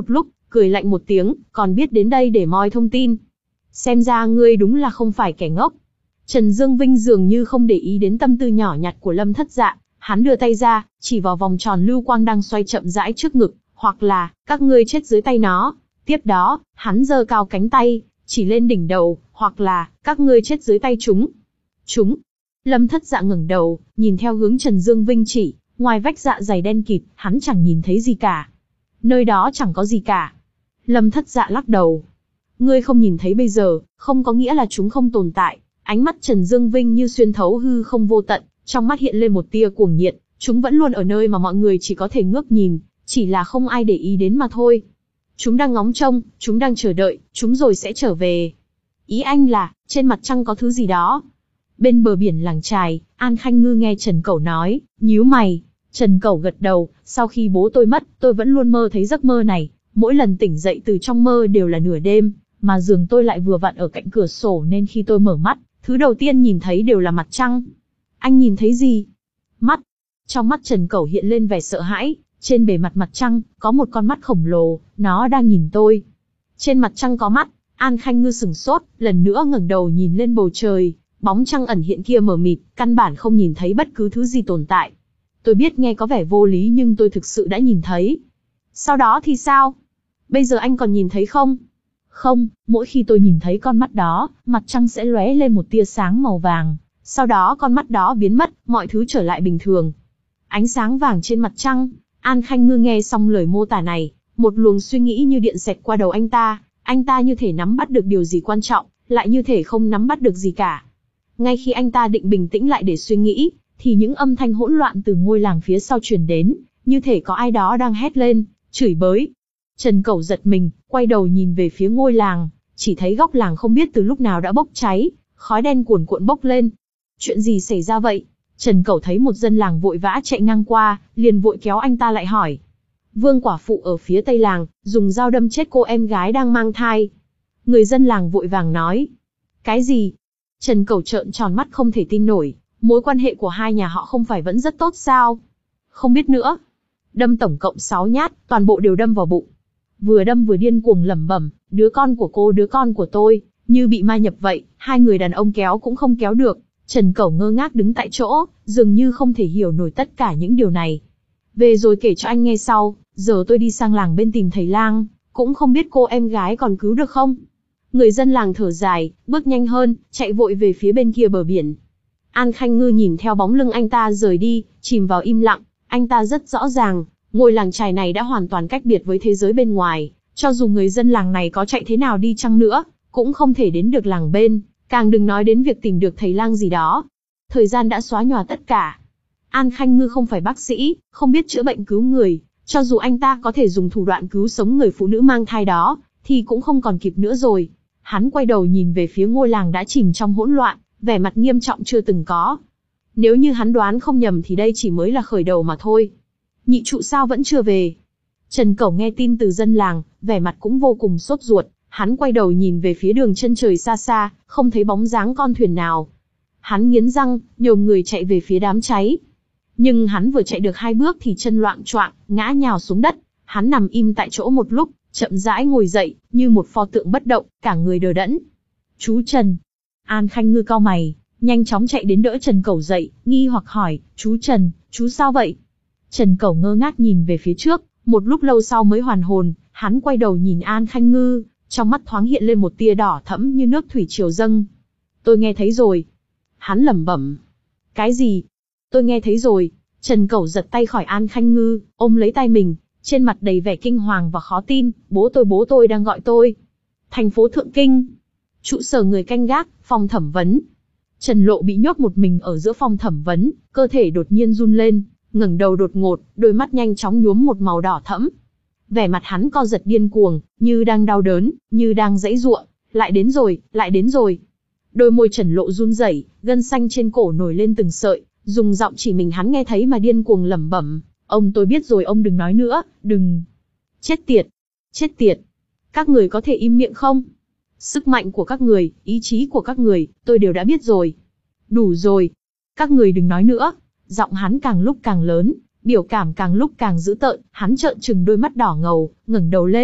Speaker 1: cười lạnh một tiếng, còn biết đến đây để moi thông tin. Xem ra ngươi đúng là không phải kẻ ngốc. Trần Dương Vinh dường như không để ý đến tâm tư nhỏ nhặt của Lâm Thất Dạ, hắn đưa tay ra, chỉ vào vòng tròn lưu quang đang xoay chậm rãi trước ngực, hoặc là, các ngươi chết dưới tay nó. Tiếp đó, hắn giơ cao cánh tay, chỉ lên đỉnh đầu, hoặc là, các ngươi chết dưới tay chúng. Chúng. Lâm Thất Dạ ngẩng đầu, nhìn theo hướng Trần Dương Vinh chỉ, ngoài vách dạ dày đen kịt, hắn chẳng nhìn thấy gì cả. Nơi đó chẳng có gì cả. Lâm Thất Dạ lắc đầu. Ngươi không nhìn thấy bây giờ, không có nghĩa là chúng không tồn tại. Ánh mắt Trần Dương Vinh như xuyên thấu hư không vô tận, trong mắt hiện lên một tia cuồng nhiệt, chúng vẫn luôn ở nơi mà mọi người chỉ có thể ngước nhìn, chỉ là không ai để ý đến mà thôi. Chúng đang ngóng trông, chúng đang chờ đợi, chúng rồi sẽ trở về. Ý anh là, trên mặt trăng có thứ gì đó. Bên bờ biển làng chài, An Khanh Ngư nghe Trần Cẩu nói, nhíu mày. Trần Cẩu gật đầu, sau khi bố tôi mất, tôi vẫn luôn mơ thấy giấc mơ này. Mỗi lần tỉnh dậy từ trong mơ đều là nửa đêm, mà giường tôi lại vừa vặn ở cạnh cửa sổ nên khi tôi mở mắt, thứ đầu tiên nhìn thấy đều là mặt trăng. Anh nhìn thấy gì? Mắt. Trong mắt Trần Cẩu hiện lên vẻ sợ hãi, trên bề mặt mặt trăng, có một con mắt khổng lồ, nó đang nhìn tôi. Trên mặt trăng có mắt, An Khanh Ngư sửng sốt, lần nữa ngẩng đầu nhìn lên bầu trời, bóng trăng ẩn hiện kia mờ mịt, căn bản không nhìn thấy bất cứ thứ gì tồn tại. Tôi biết nghe có vẻ vô lý nhưng tôi thực sự đã nhìn thấy. Sau đó thì sao? Bây giờ anh còn nhìn thấy không? Không, mỗi khi tôi nhìn thấy con mắt đó, mặt trăng sẽ lóe lên một tia sáng màu vàng. Sau đó con mắt đó biến mất, mọi thứ trở lại bình thường. Ánh sáng vàng trên mặt trăng. An Khanh Ngư nghe xong lời mô tả này, một luồng suy nghĩ như điện xẹt qua đầu anh ta. Anh ta như thể nắm bắt được điều gì quan trọng, lại như thể không nắm bắt được gì cả. Ngay khi anh ta định bình tĩnh lại để suy nghĩ, thì những âm thanh hỗn loạn từ ngôi làng phía sau truyền đến, như thể có ai đó đang hét lên, chửi bới. Trần Cẩu giật mình, quay đầu nhìn về phía ngôi làng, chỉ thấy góc làng không biết từ lúc nào đã bốc cháy, khói đen cuồn cuộn bốc lên. Chuyện gì xảy ra vậy? Trần Cẩu thấy một dân làng vội vã chạy ngang qua, liền vội kéo anh ta lại hỏi. Vương quả phụ ở phía tây làng, dùng dao đâm chết cô em gái đang mang thai. Người dân làng vội vàng nói. Cái gì? Trần Cẩu trợn tròn mắt không thể tin nổi, mối quan hệ của hai nhà họ không phải vẫn rất tốt sao? Không biết nữa. Đâm tổng cộng sáu nhát, toàn bộ đều đâm vào bụng. Vừa đâm vừa điên cuồng lẩm bẩm, đứa con của cô, đứa con của tôi, như bị ma nhập vậy, hai người đàn ông kéo cũng không kéo được. Trần Cẩu ngơ ngác đứng tại chỗ, dường như không thể hiểu nổi tất cả những điều này. Về rồi kể cho anh nghe sau, giờ tôi đi sang làng bên tìm thầy lang, cũng không biết cô em gái còn cứu được không? Người dân làng thở dài, bước nhanh hơn, chạy vội về phía bên kia bờ biển. An Khanh Ngư nhìn theo bóng lưng anh ta rời đi, chìm vào im lặng. Anh ta rất rõ ràng, ngôi làng chài này đã hoàn toàn cách biệt với thế giới bên ngoài. Cho dù người dân làng này có chạy thế nào đi chăng nữa, cũng không thể đến được làng bên, càng đừng nói đến việc tìm được thầy lang gì đó. Thời gian đã xóa nhòa tất cả. An Khanh Ngư không phải bác sĩ, không biết chữa bệnh cứu người. Cho dù anh ta có thể dùng thủ đoạn cứu sống người phụ nữ mang thai đó, thì cũng không còn kịp nữa rồi. Hắn quay đầu nhìn về phía ngôi làng đã chìm trong hỗn loạn, vẻ mặt nghiêm trọng chưa từng có. Nếu như hắn đoán không nhầm thì đây chỉ mới là khởi đầu mà thôi. Nhị trụ sao vẫn chưa về? Trần Cẩu nghe tin từ dân làng, vẻ mặt cũng vô cùng sốt ruột. Hắn quay đầu nhìn về phía đường chân trời xa xa, không thấy bóng dáng con thuyền nào. Hắn nghiến răng, nhổm người chạy về phía đám cháy. Nhưng hắn vừa chạy được hai bước thì chân loạng choạng, ngã nhào xuống đất. Hắn nằm im tại chỗ một lúc, chậm rãi ngồi dậy, như một pho tượng bất động, cả người đờ đẫn. Chú Trần. An Khanh Ngư cau mày, nhanh chóng chạy đến đỡ Trần Cẩu dậy, nghi hoặc hỏi, chú Trần, chú sao vậy? Trần Cẩu ngơ ngác nhìn về phía trước, một lúc lâu sau mới hoàn hồn, hắn quay đầu nhìn An Khanh Ngư, trong mắt thoáng hiện lên một tia đỏ thẫm như nước thủy triều dâng. Tôi nghe thấy rồi. Hắn lẩm bẩm. Cái gì? Tôi nghe thấy rồi. Trần Cẩu giật tay khỏi An Khanh Ngư, ôm lấy tay mình, trên mặt đầy vẻ kinh hoàng và khó tin, bố tôi bố tôi đang gọi tôi. Thành phố Thượng Kinh. Trụ sở người canh gác, phòng thẩm vấn. Trần Lộ bị nhốt một mình ở giữa phòng thẩm vấn, cơ thể đột nhiên run lên, ngẩng đầu đột ngột, đôi mắt nhanh chóng nhuốm một màu đỏ thẫm. Vẻ mặt hắn co giật điên cuồng, như đang đau đớn, như đang giãy giụa, lại đến rồi, lại đến rồi. Đôi môi Trần Lộ run rẩy, gân xanh trên cổ nổi lên từng sợi, dùng giọng chỉ mình hắn nghe thấy mà điên cuồng lẩm bẩm, "Ông tôi biết rồi, ông đừng nói nữa, đừng." Chết tiệt, chết tiệt. Các người có thể im miệng không? Sức mạnh của các người, ý chí của các người, tôi đều đã biết rồi. Đủ rồi. Các người đừng nói nữa. Giọng hắn càng lúc càng lớn, biểu cảm càng lúc càng dữ tợn, hắn trợn trừng đôi mắt đỏ ngầu, ngẩng đầu lên,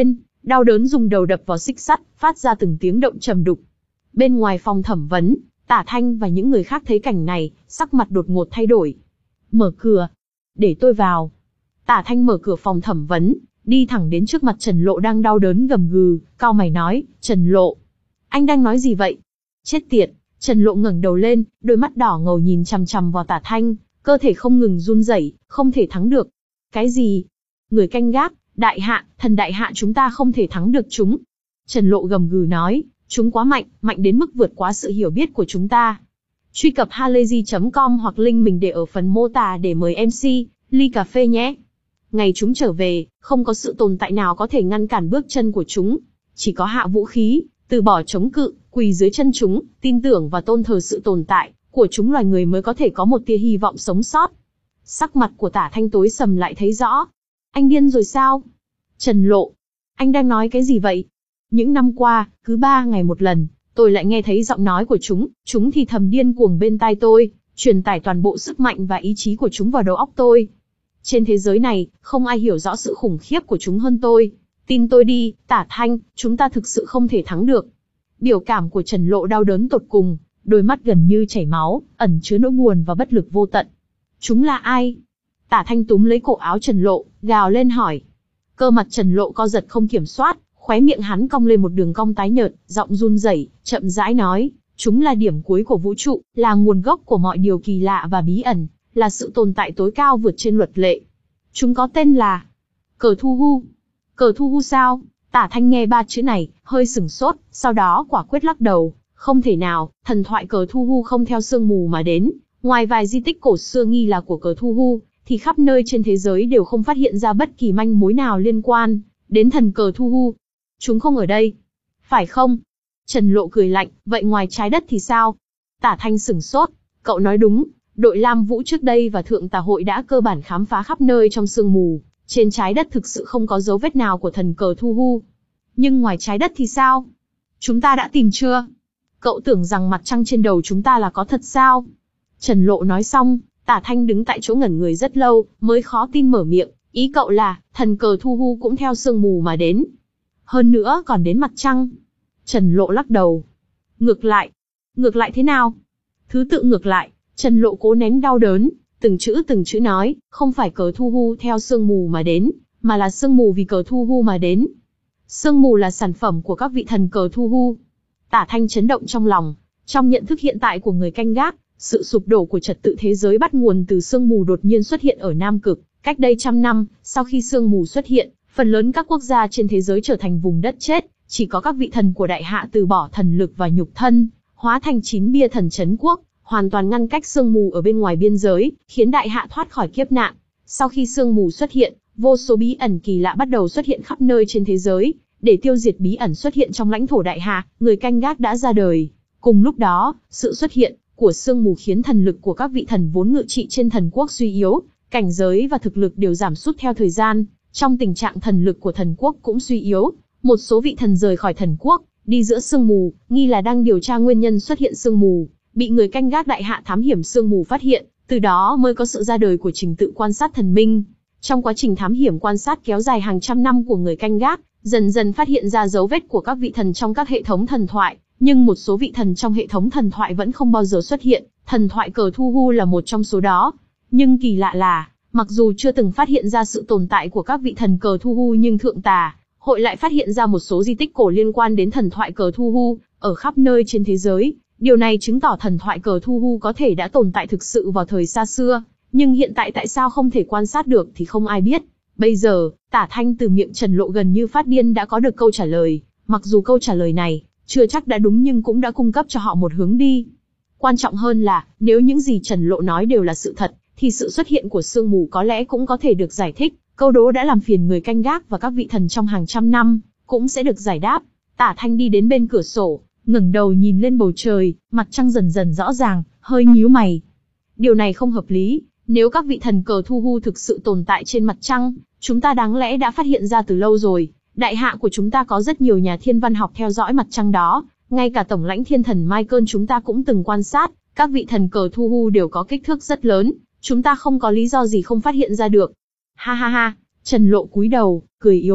Speaker 1: đau đớn dùng đầu đập vào xích sắt, phát ra từng tiếng động trầm đục. Bên ngoài phòng thẩm vấn, Tả Thanh và những người khác thấy cảnh này, sắc mặt đột ngột thay đổi. Mở cửa. Để tôi vào. Tả Thanh mở cửa phòng thẩm vấn, đi thẳng đến trước mặt Trần Lộ đang đau đớn gầm gừ, cau mày nói, Trần Lộ. Anh đang nói gì vậy? Chết tiệt. Trần Lộ ngẩng đầu lên, đôi mắt đỏ ngầu nhìn chằm chằm vào Tả Thanh, cơ thể không ngừng run rẩy, không thể thắng được. Cái gì? Người canh gác, đại hạ, thần đại hạ chúng ta không thể thắng được chúng. Trần Lộ gầm gừ nói, chúng quá mạnh, mạnh đến mức vượt quá sự hiểu biết của chúng ta. Truy cập halayzi chấm com hoặc link mình để ở phần mô tả để mời em xê, ly cà phê nhé. Ngày chúng trở về, không có sự tồn tại nào có thể ngăn cản bước chân của chúng. Chỉ có hạ vũ khí, từ bỏ chống cự, quỳ dưới chân chúng, tin tưởng và tôn thờ sự tồn tại của chúng loài người mới có thể có một tia hy vọng sống sót. Sắc mặt của Tả Thanh tối sầm lại thấy rõ. Anh điên rồi sao? Trần Lộ, anh đang nói cái gì vậy? Những năm qua, cứ ba ngày một lần, tôi lại nghe thấy giọng nói của chúng, chúng thì thầm điên cuồng bên tai tôi, truyền tải toàn bộ sức mạnh và ý chí của chúng vào đầu óc tôi. Trên thế giới này, không ai hiểu rõ sự khủng khiếp của chúng hơn tôi. Tin tôi đi, Tả Thanh, chúng ta thực sự không thể thắng được. Biểu cảm của Trần Lộ đau đớn tột cùng, đôi mắt gần như chảy máu, ẩn chứa nỗi buồn và bất lực vô tận. Chúng là ai? Tả Thanh túm lấy cổ áo Trần Lộ, gào lên hỏi. Cơ mặt Trần Lộ co giật không kiểm soát, khóe miệng hắn cong lên một đường cong tái nhợt, giọng run rẩy, chậm rãi nói, chúng là điểm cuối của vũ trụ, là nguồn gốc của mọi điều kỳ lạ và bí ẩn, là sự tồn tại tối cao vượt trên luật lệ. Chúng có tên là Cờ Thu Hu. Cờ Thu Hu sao? Tả Thanh nghe ba chữ này, hơi sửng sốt, sau đó quả quyết lắc đầu, không thể nào, thần thoại Cờ Thu Hu không theo sương mù mà đến, ngoài vài di tích cổ xưa nghi là của Cờ Thu Hu, thì khắp nơi trên thế giới đều không phát hiện ra bất kỳ manh mối nào liên quan đến thần Cờ Thu Hu. Chúng không ở đây, phải không? Trần Lộ cười lạnh, vậy ngoài trái đất thì sao? Tả Thanh sửng sốt, cậu nói đúng, đội Lam Vũ trước đây và Thượng Tà Hội đã cơ bản khám phá khắp nơi trong sương mù, trên trái đất thực sự không có dấu vết nào của thần Cờ Thu Hu. Nhưng ngoài trái đất thì sao? Chúng ta đã tìm chưa? Cậu tưởng rằng mặt trăng trên đầu chúng ta là có thật sao? Trần Lộ nói xong, Tả Thanh đứng tại chỗ ngẩn người rất lâu, mới khó tin mở miệng, ý cậu là, thần Cờ Thu Hu cũng theo sương mù mà đến. Hơn nữa còn đến mặt trăng. Trần Lộ lắc đầu. Ngược lại. Ngược lại thế nào? Thứ tự ngược lại, Trần Lộ cố nén đau đớn, từng chữ từng chữ nói, không phải Cờ Thu Hu theo sương mù mà đến, mà là sương mù vì Cờ Thu Hu mà đến. Sương mù là sản phẩm của các vị thần Cờ Thu Hu. Tả Thanh chấn động trong lòng, trong nhận thức hiện tại của người canh gác, sự sụp đổ của trật tự thế giới bắt nguồn từ sương mù đột nhiên xuất hiện ở Nam Cực, cách đây trăm năm, sau khi sương mù xuất hiện, phần lớn các quốc gia trên thế giới trở thành vùng đất chết, chỉ có các vị thần của đại hạ từ bỏ thần lực và nhục thân, hóa thành chín bia thần trấn quốc, hoàn toàn ngăn cách sương mù ở bên ngoài biên giới, khiến đại hạ thoát khỏi kiếp nạn. Sau khi sương mù xuất hiện, vô số bí ẩn kỳ lạ bắt đầu xuất hiện khắp nơi trên thế giới, để tiêu diệt bí ẩn xuất hiện trong lãnh thổ đại hạ, người canh gác đã ra đời. Cùng lúc đó, sự xuất hiện của sương mù khiến thần lực của các vị thần vốn ngự trị trên thần quốc suy yếu, cảnh giới và thực lực đều giảm sút theo thời gian. Trong tình trạng thần lực của thần quốc cũng suy yếu, một số vị thần rời khỏi thần quốc, đi giữa sương mù, nghi là đang điều tra nguyên nhân xuất hiện sương mù, bị người canh gác đại hạ thám hiểm sương mù phát hiện, từ đó mới có sự ra đời của trình tự quan sát thần minh. Trong quá trình thám hiểm quan sát kéo dài hàng trăm năm của người canh gác, dần dần phát hiện ra dấu vết của các vị thần trong các hệ thống thần thoại, nhưng một số vị thần trong hệ thống thần thoại vẫn không bao giờ xuất hiện, thần thoại Cờ Thu Hu là một trong số đó. Nhưng kỳ lạ là, mặc dù chưa từng phát hiện ra sự tồn tại của các vị thần Cờ Thu Hu nhưng Thượng Tà Hội lại phát hiện ra một số di tích cổ liên quan đến thần thoại Cờ Thu Hu, ở khắp nơi trên thế giới. Điều này chứng tỏ thần thoại Cờ Thu Hu có thể đã tồn tại thực sự vào thời xa xưa, nhưng hiện tại tại sao không thể quan sát được thì không ai biết. Bây giờ, Tả Thanh từ miệng Trần Lộ gần như phát điên đã có được câu trả lời, mặc dù câu trả lời này chưa chắc đã đúng nhưng cũng đã cung cấp cho họ một hướng đi. Quan trọng hơn là, nếu những gì Trần Lộ nói đều là sự thật, thì sự xuất hiện của sương mù có lẽ cũng có thể được giải thích, câu đố đã làm phiền người canh gác và các vị thần trong hàng trăm năm, cũng sẽ được giải đáp. Tả Thanh đi đến bên cửa sổ, ngẩng đầu nhìn lên bầu trời, mặt trăng dần dần rõ ràng, hơi nhíu mày. Điều này không hợp lý, nếu các vị thần Cờ Thu Hu thực sự tồn tại trên mặt trăng, chúng ta đáng lẽ đã phát hiện ra từ lâu rồi. Đại hạ của chúng ta có rất nhiều nhà thiên văn học theo dõi mặt trăng đó, ngay cả tổng lãnh thiên thần Michael chúng ta cũng từng quan sát, các vị thần Cờ Thu Hu đều có kích thước rất lớn, chúng ta không có lý do gì không phát hiện ra được. Ha ha ha, Trần Lộ cúi đầu, cười yếu ớt,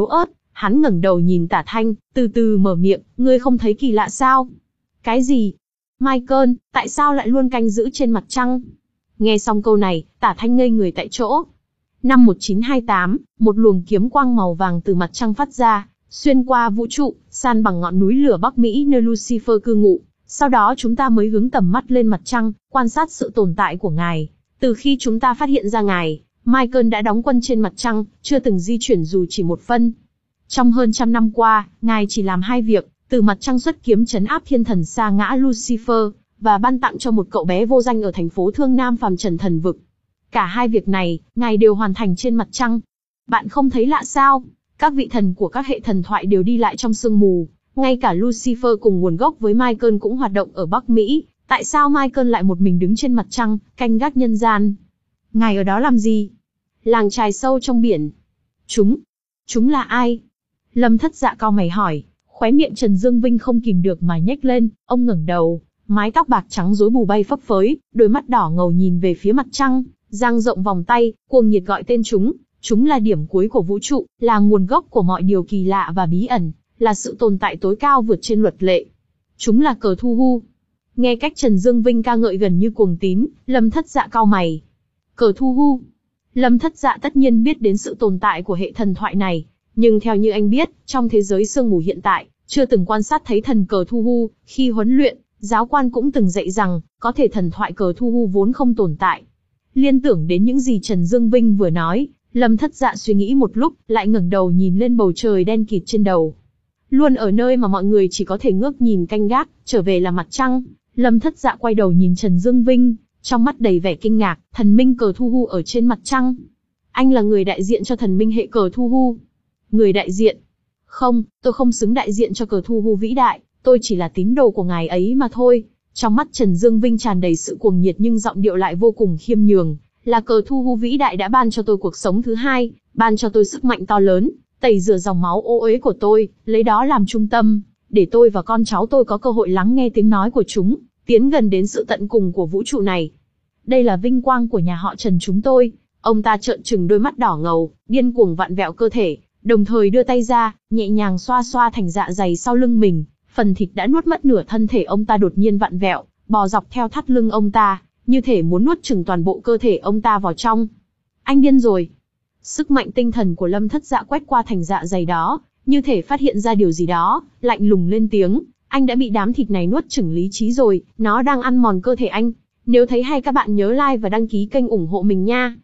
Speaker 1: Hắn ngẩng đầu nhìn Tả Thanh, từ từ mở miệng, ngươi không thấy kỳ lạ sao? Cái gì? Michael, tại sao lại luôn canh giữ trên mặt trăng? Nghe xong câu này, Tả Thanh ngây người tại chỗ. Năm một chín hai tám, một luồng kiếm quang màu vàng từ mặt trăng phát ra, xuyên qua vũ trụ, san bằng ngọn núi lửa Bắc Mỹ nơi Lucifer cư ngụ. Sau đó chúng ta mới hướng tầm mắt lên mặt trăng, quan sát sự tồn tại của ngài. Từ khi chúng ta phát hiện ra ngài, Michael đã đóng quân trên mặt trăng, chưa từng di chuyển dù chỉ một phân. Trong hơn trăm năm qua, ngài chỉ làm hai việc, từ mặt trăng xuất kiếm trấn áp thiên thần sa ngã Lucifer, và ban tặng cho một cậu bé vô danh ở thành phố Thương Nam phàm trần thần vực. Cả hai việc này, ngài đều hoàn thành trên mặt trăng. Bạn không thấy lạ sao? Các vị thần của các hệ thần thoại đều đi lại trong sương mù, ngay cả Lucifer cùng nguồn gốc với Michael cũng hoạt động ở Bắc Mỹ. Tại sao Michael lại một mình đứng trên mặt trăng, canh gác nhân gian? Ngài ở đó làm gì? Làng chài sâu trong biển. Chúng, chúng là ai? Lâm Thất Dạ cau mày hỏi. Khóe miệng Trần Dương Vinh không kìm được mà nhếch lên, ông ngẩng đầu, mái tóc bạc trắng rối bù bay phấp phới, đôi mắt đỏ ngầu nhìn về phía mặt trăng, dang rộng vòng tay, cuồng nhiệt gọi tên chúng. Chúng là điểm cuối của vũ trụ, là nguồn gốc của mọi điều kỳ lạ và bí ẩn, là sự tồn tại tối cao vượt trên luật lệ. Chúng là cờ thu hu. Nghe cách Trần Dương Vinh ca ngợi gần như cuồng tín, Lâm Thất Dạ cau mày. Cờ thu hu. Lâm Thất Dạ tất nhiên biết đến sự tồn tại của hệ thần thoại này, nhưng theo như anh biết, trong thế giới sương mù hiện tại, chưa từng quan sát thấy thần cờ thu hu. Khi huấn luyện, giáo quan cũng từng dạy rằng, có thể thần thoại cờ thu hu vốn không tồn tại. Liên tưởng đến những gì Trần Dương Vinh vừa nói, Lâm Thất Dạ suy nghĩ một lúc, lại ngẩng đầu nhìn lên bầu trời đen kịt trên đầu. Luôn ở nơi mà mọi người chỉ có thể ngước nhìn canh gác, trở về là mặt trăng. Lâm Thất Dạ quay đầu nhìn Trần Dương Vinh, trong mắt đầy vẻ kinh ngạc, thần minh cờ thu hu ở trên mặt trăng. Anh là người đại diện cho thần minh hệ cờ thu hu. Người đại diện? Không, tôi không xứng đại diện cho cờ thu hu vĩ đại, tôi chỉ là tín đồ của ngài ấy mà thôi. Trong mắt Trần Dương Vinh tràn đầy sự cuồng nhiệt nhưng giọng điệu lại vô cùng khiêm nhường. Là cờ thu hu vĩ đại đã ban cho tôi cuộc sống thứ hai, ban cho tôi sức mạnh to lớn, tẩy rửa dòng máu ô uế của tôi, lấy đó làm trung tâm, để tôi và con cháu tôi có cơ hội lắng nghe tiếng nói của chúng, tiến gần đến sự tận cùng của vũ trụ này. Đây là vinh quang của nhà họ Trần chúng tôi. Ông ta trợn trừng đôi mắt đỏ ngầu, điên cuồng vặn vẹo cơ thể, đồng thời đưa tay ra, nhẹ nhàng xoa xoa thành dạ dày sau lưng mình. Phần thịt đã nuốt mất nửa thân thể ông ta đột nhiên vặn vẹo, bò dọc theo thắt lưng ông ta, như thể muốn nuốt chửng toàn bộ cơ thể ông ta vào trong. Anh điên rồi. Sức mạnh tinh thần của Lâm Thất Dạ quét qua thành dạ dày đó, như thể phát hiện ra điều gì đó, lạnh lùng lên tiếng. Anh đã bị đám thịt này nuốt chửng lý trí rồi, nó đang ăn mòn cơ thể anh. Nếu thấy hay các bạn nhớ like và đăng ký kênh ủng hộ mình nha.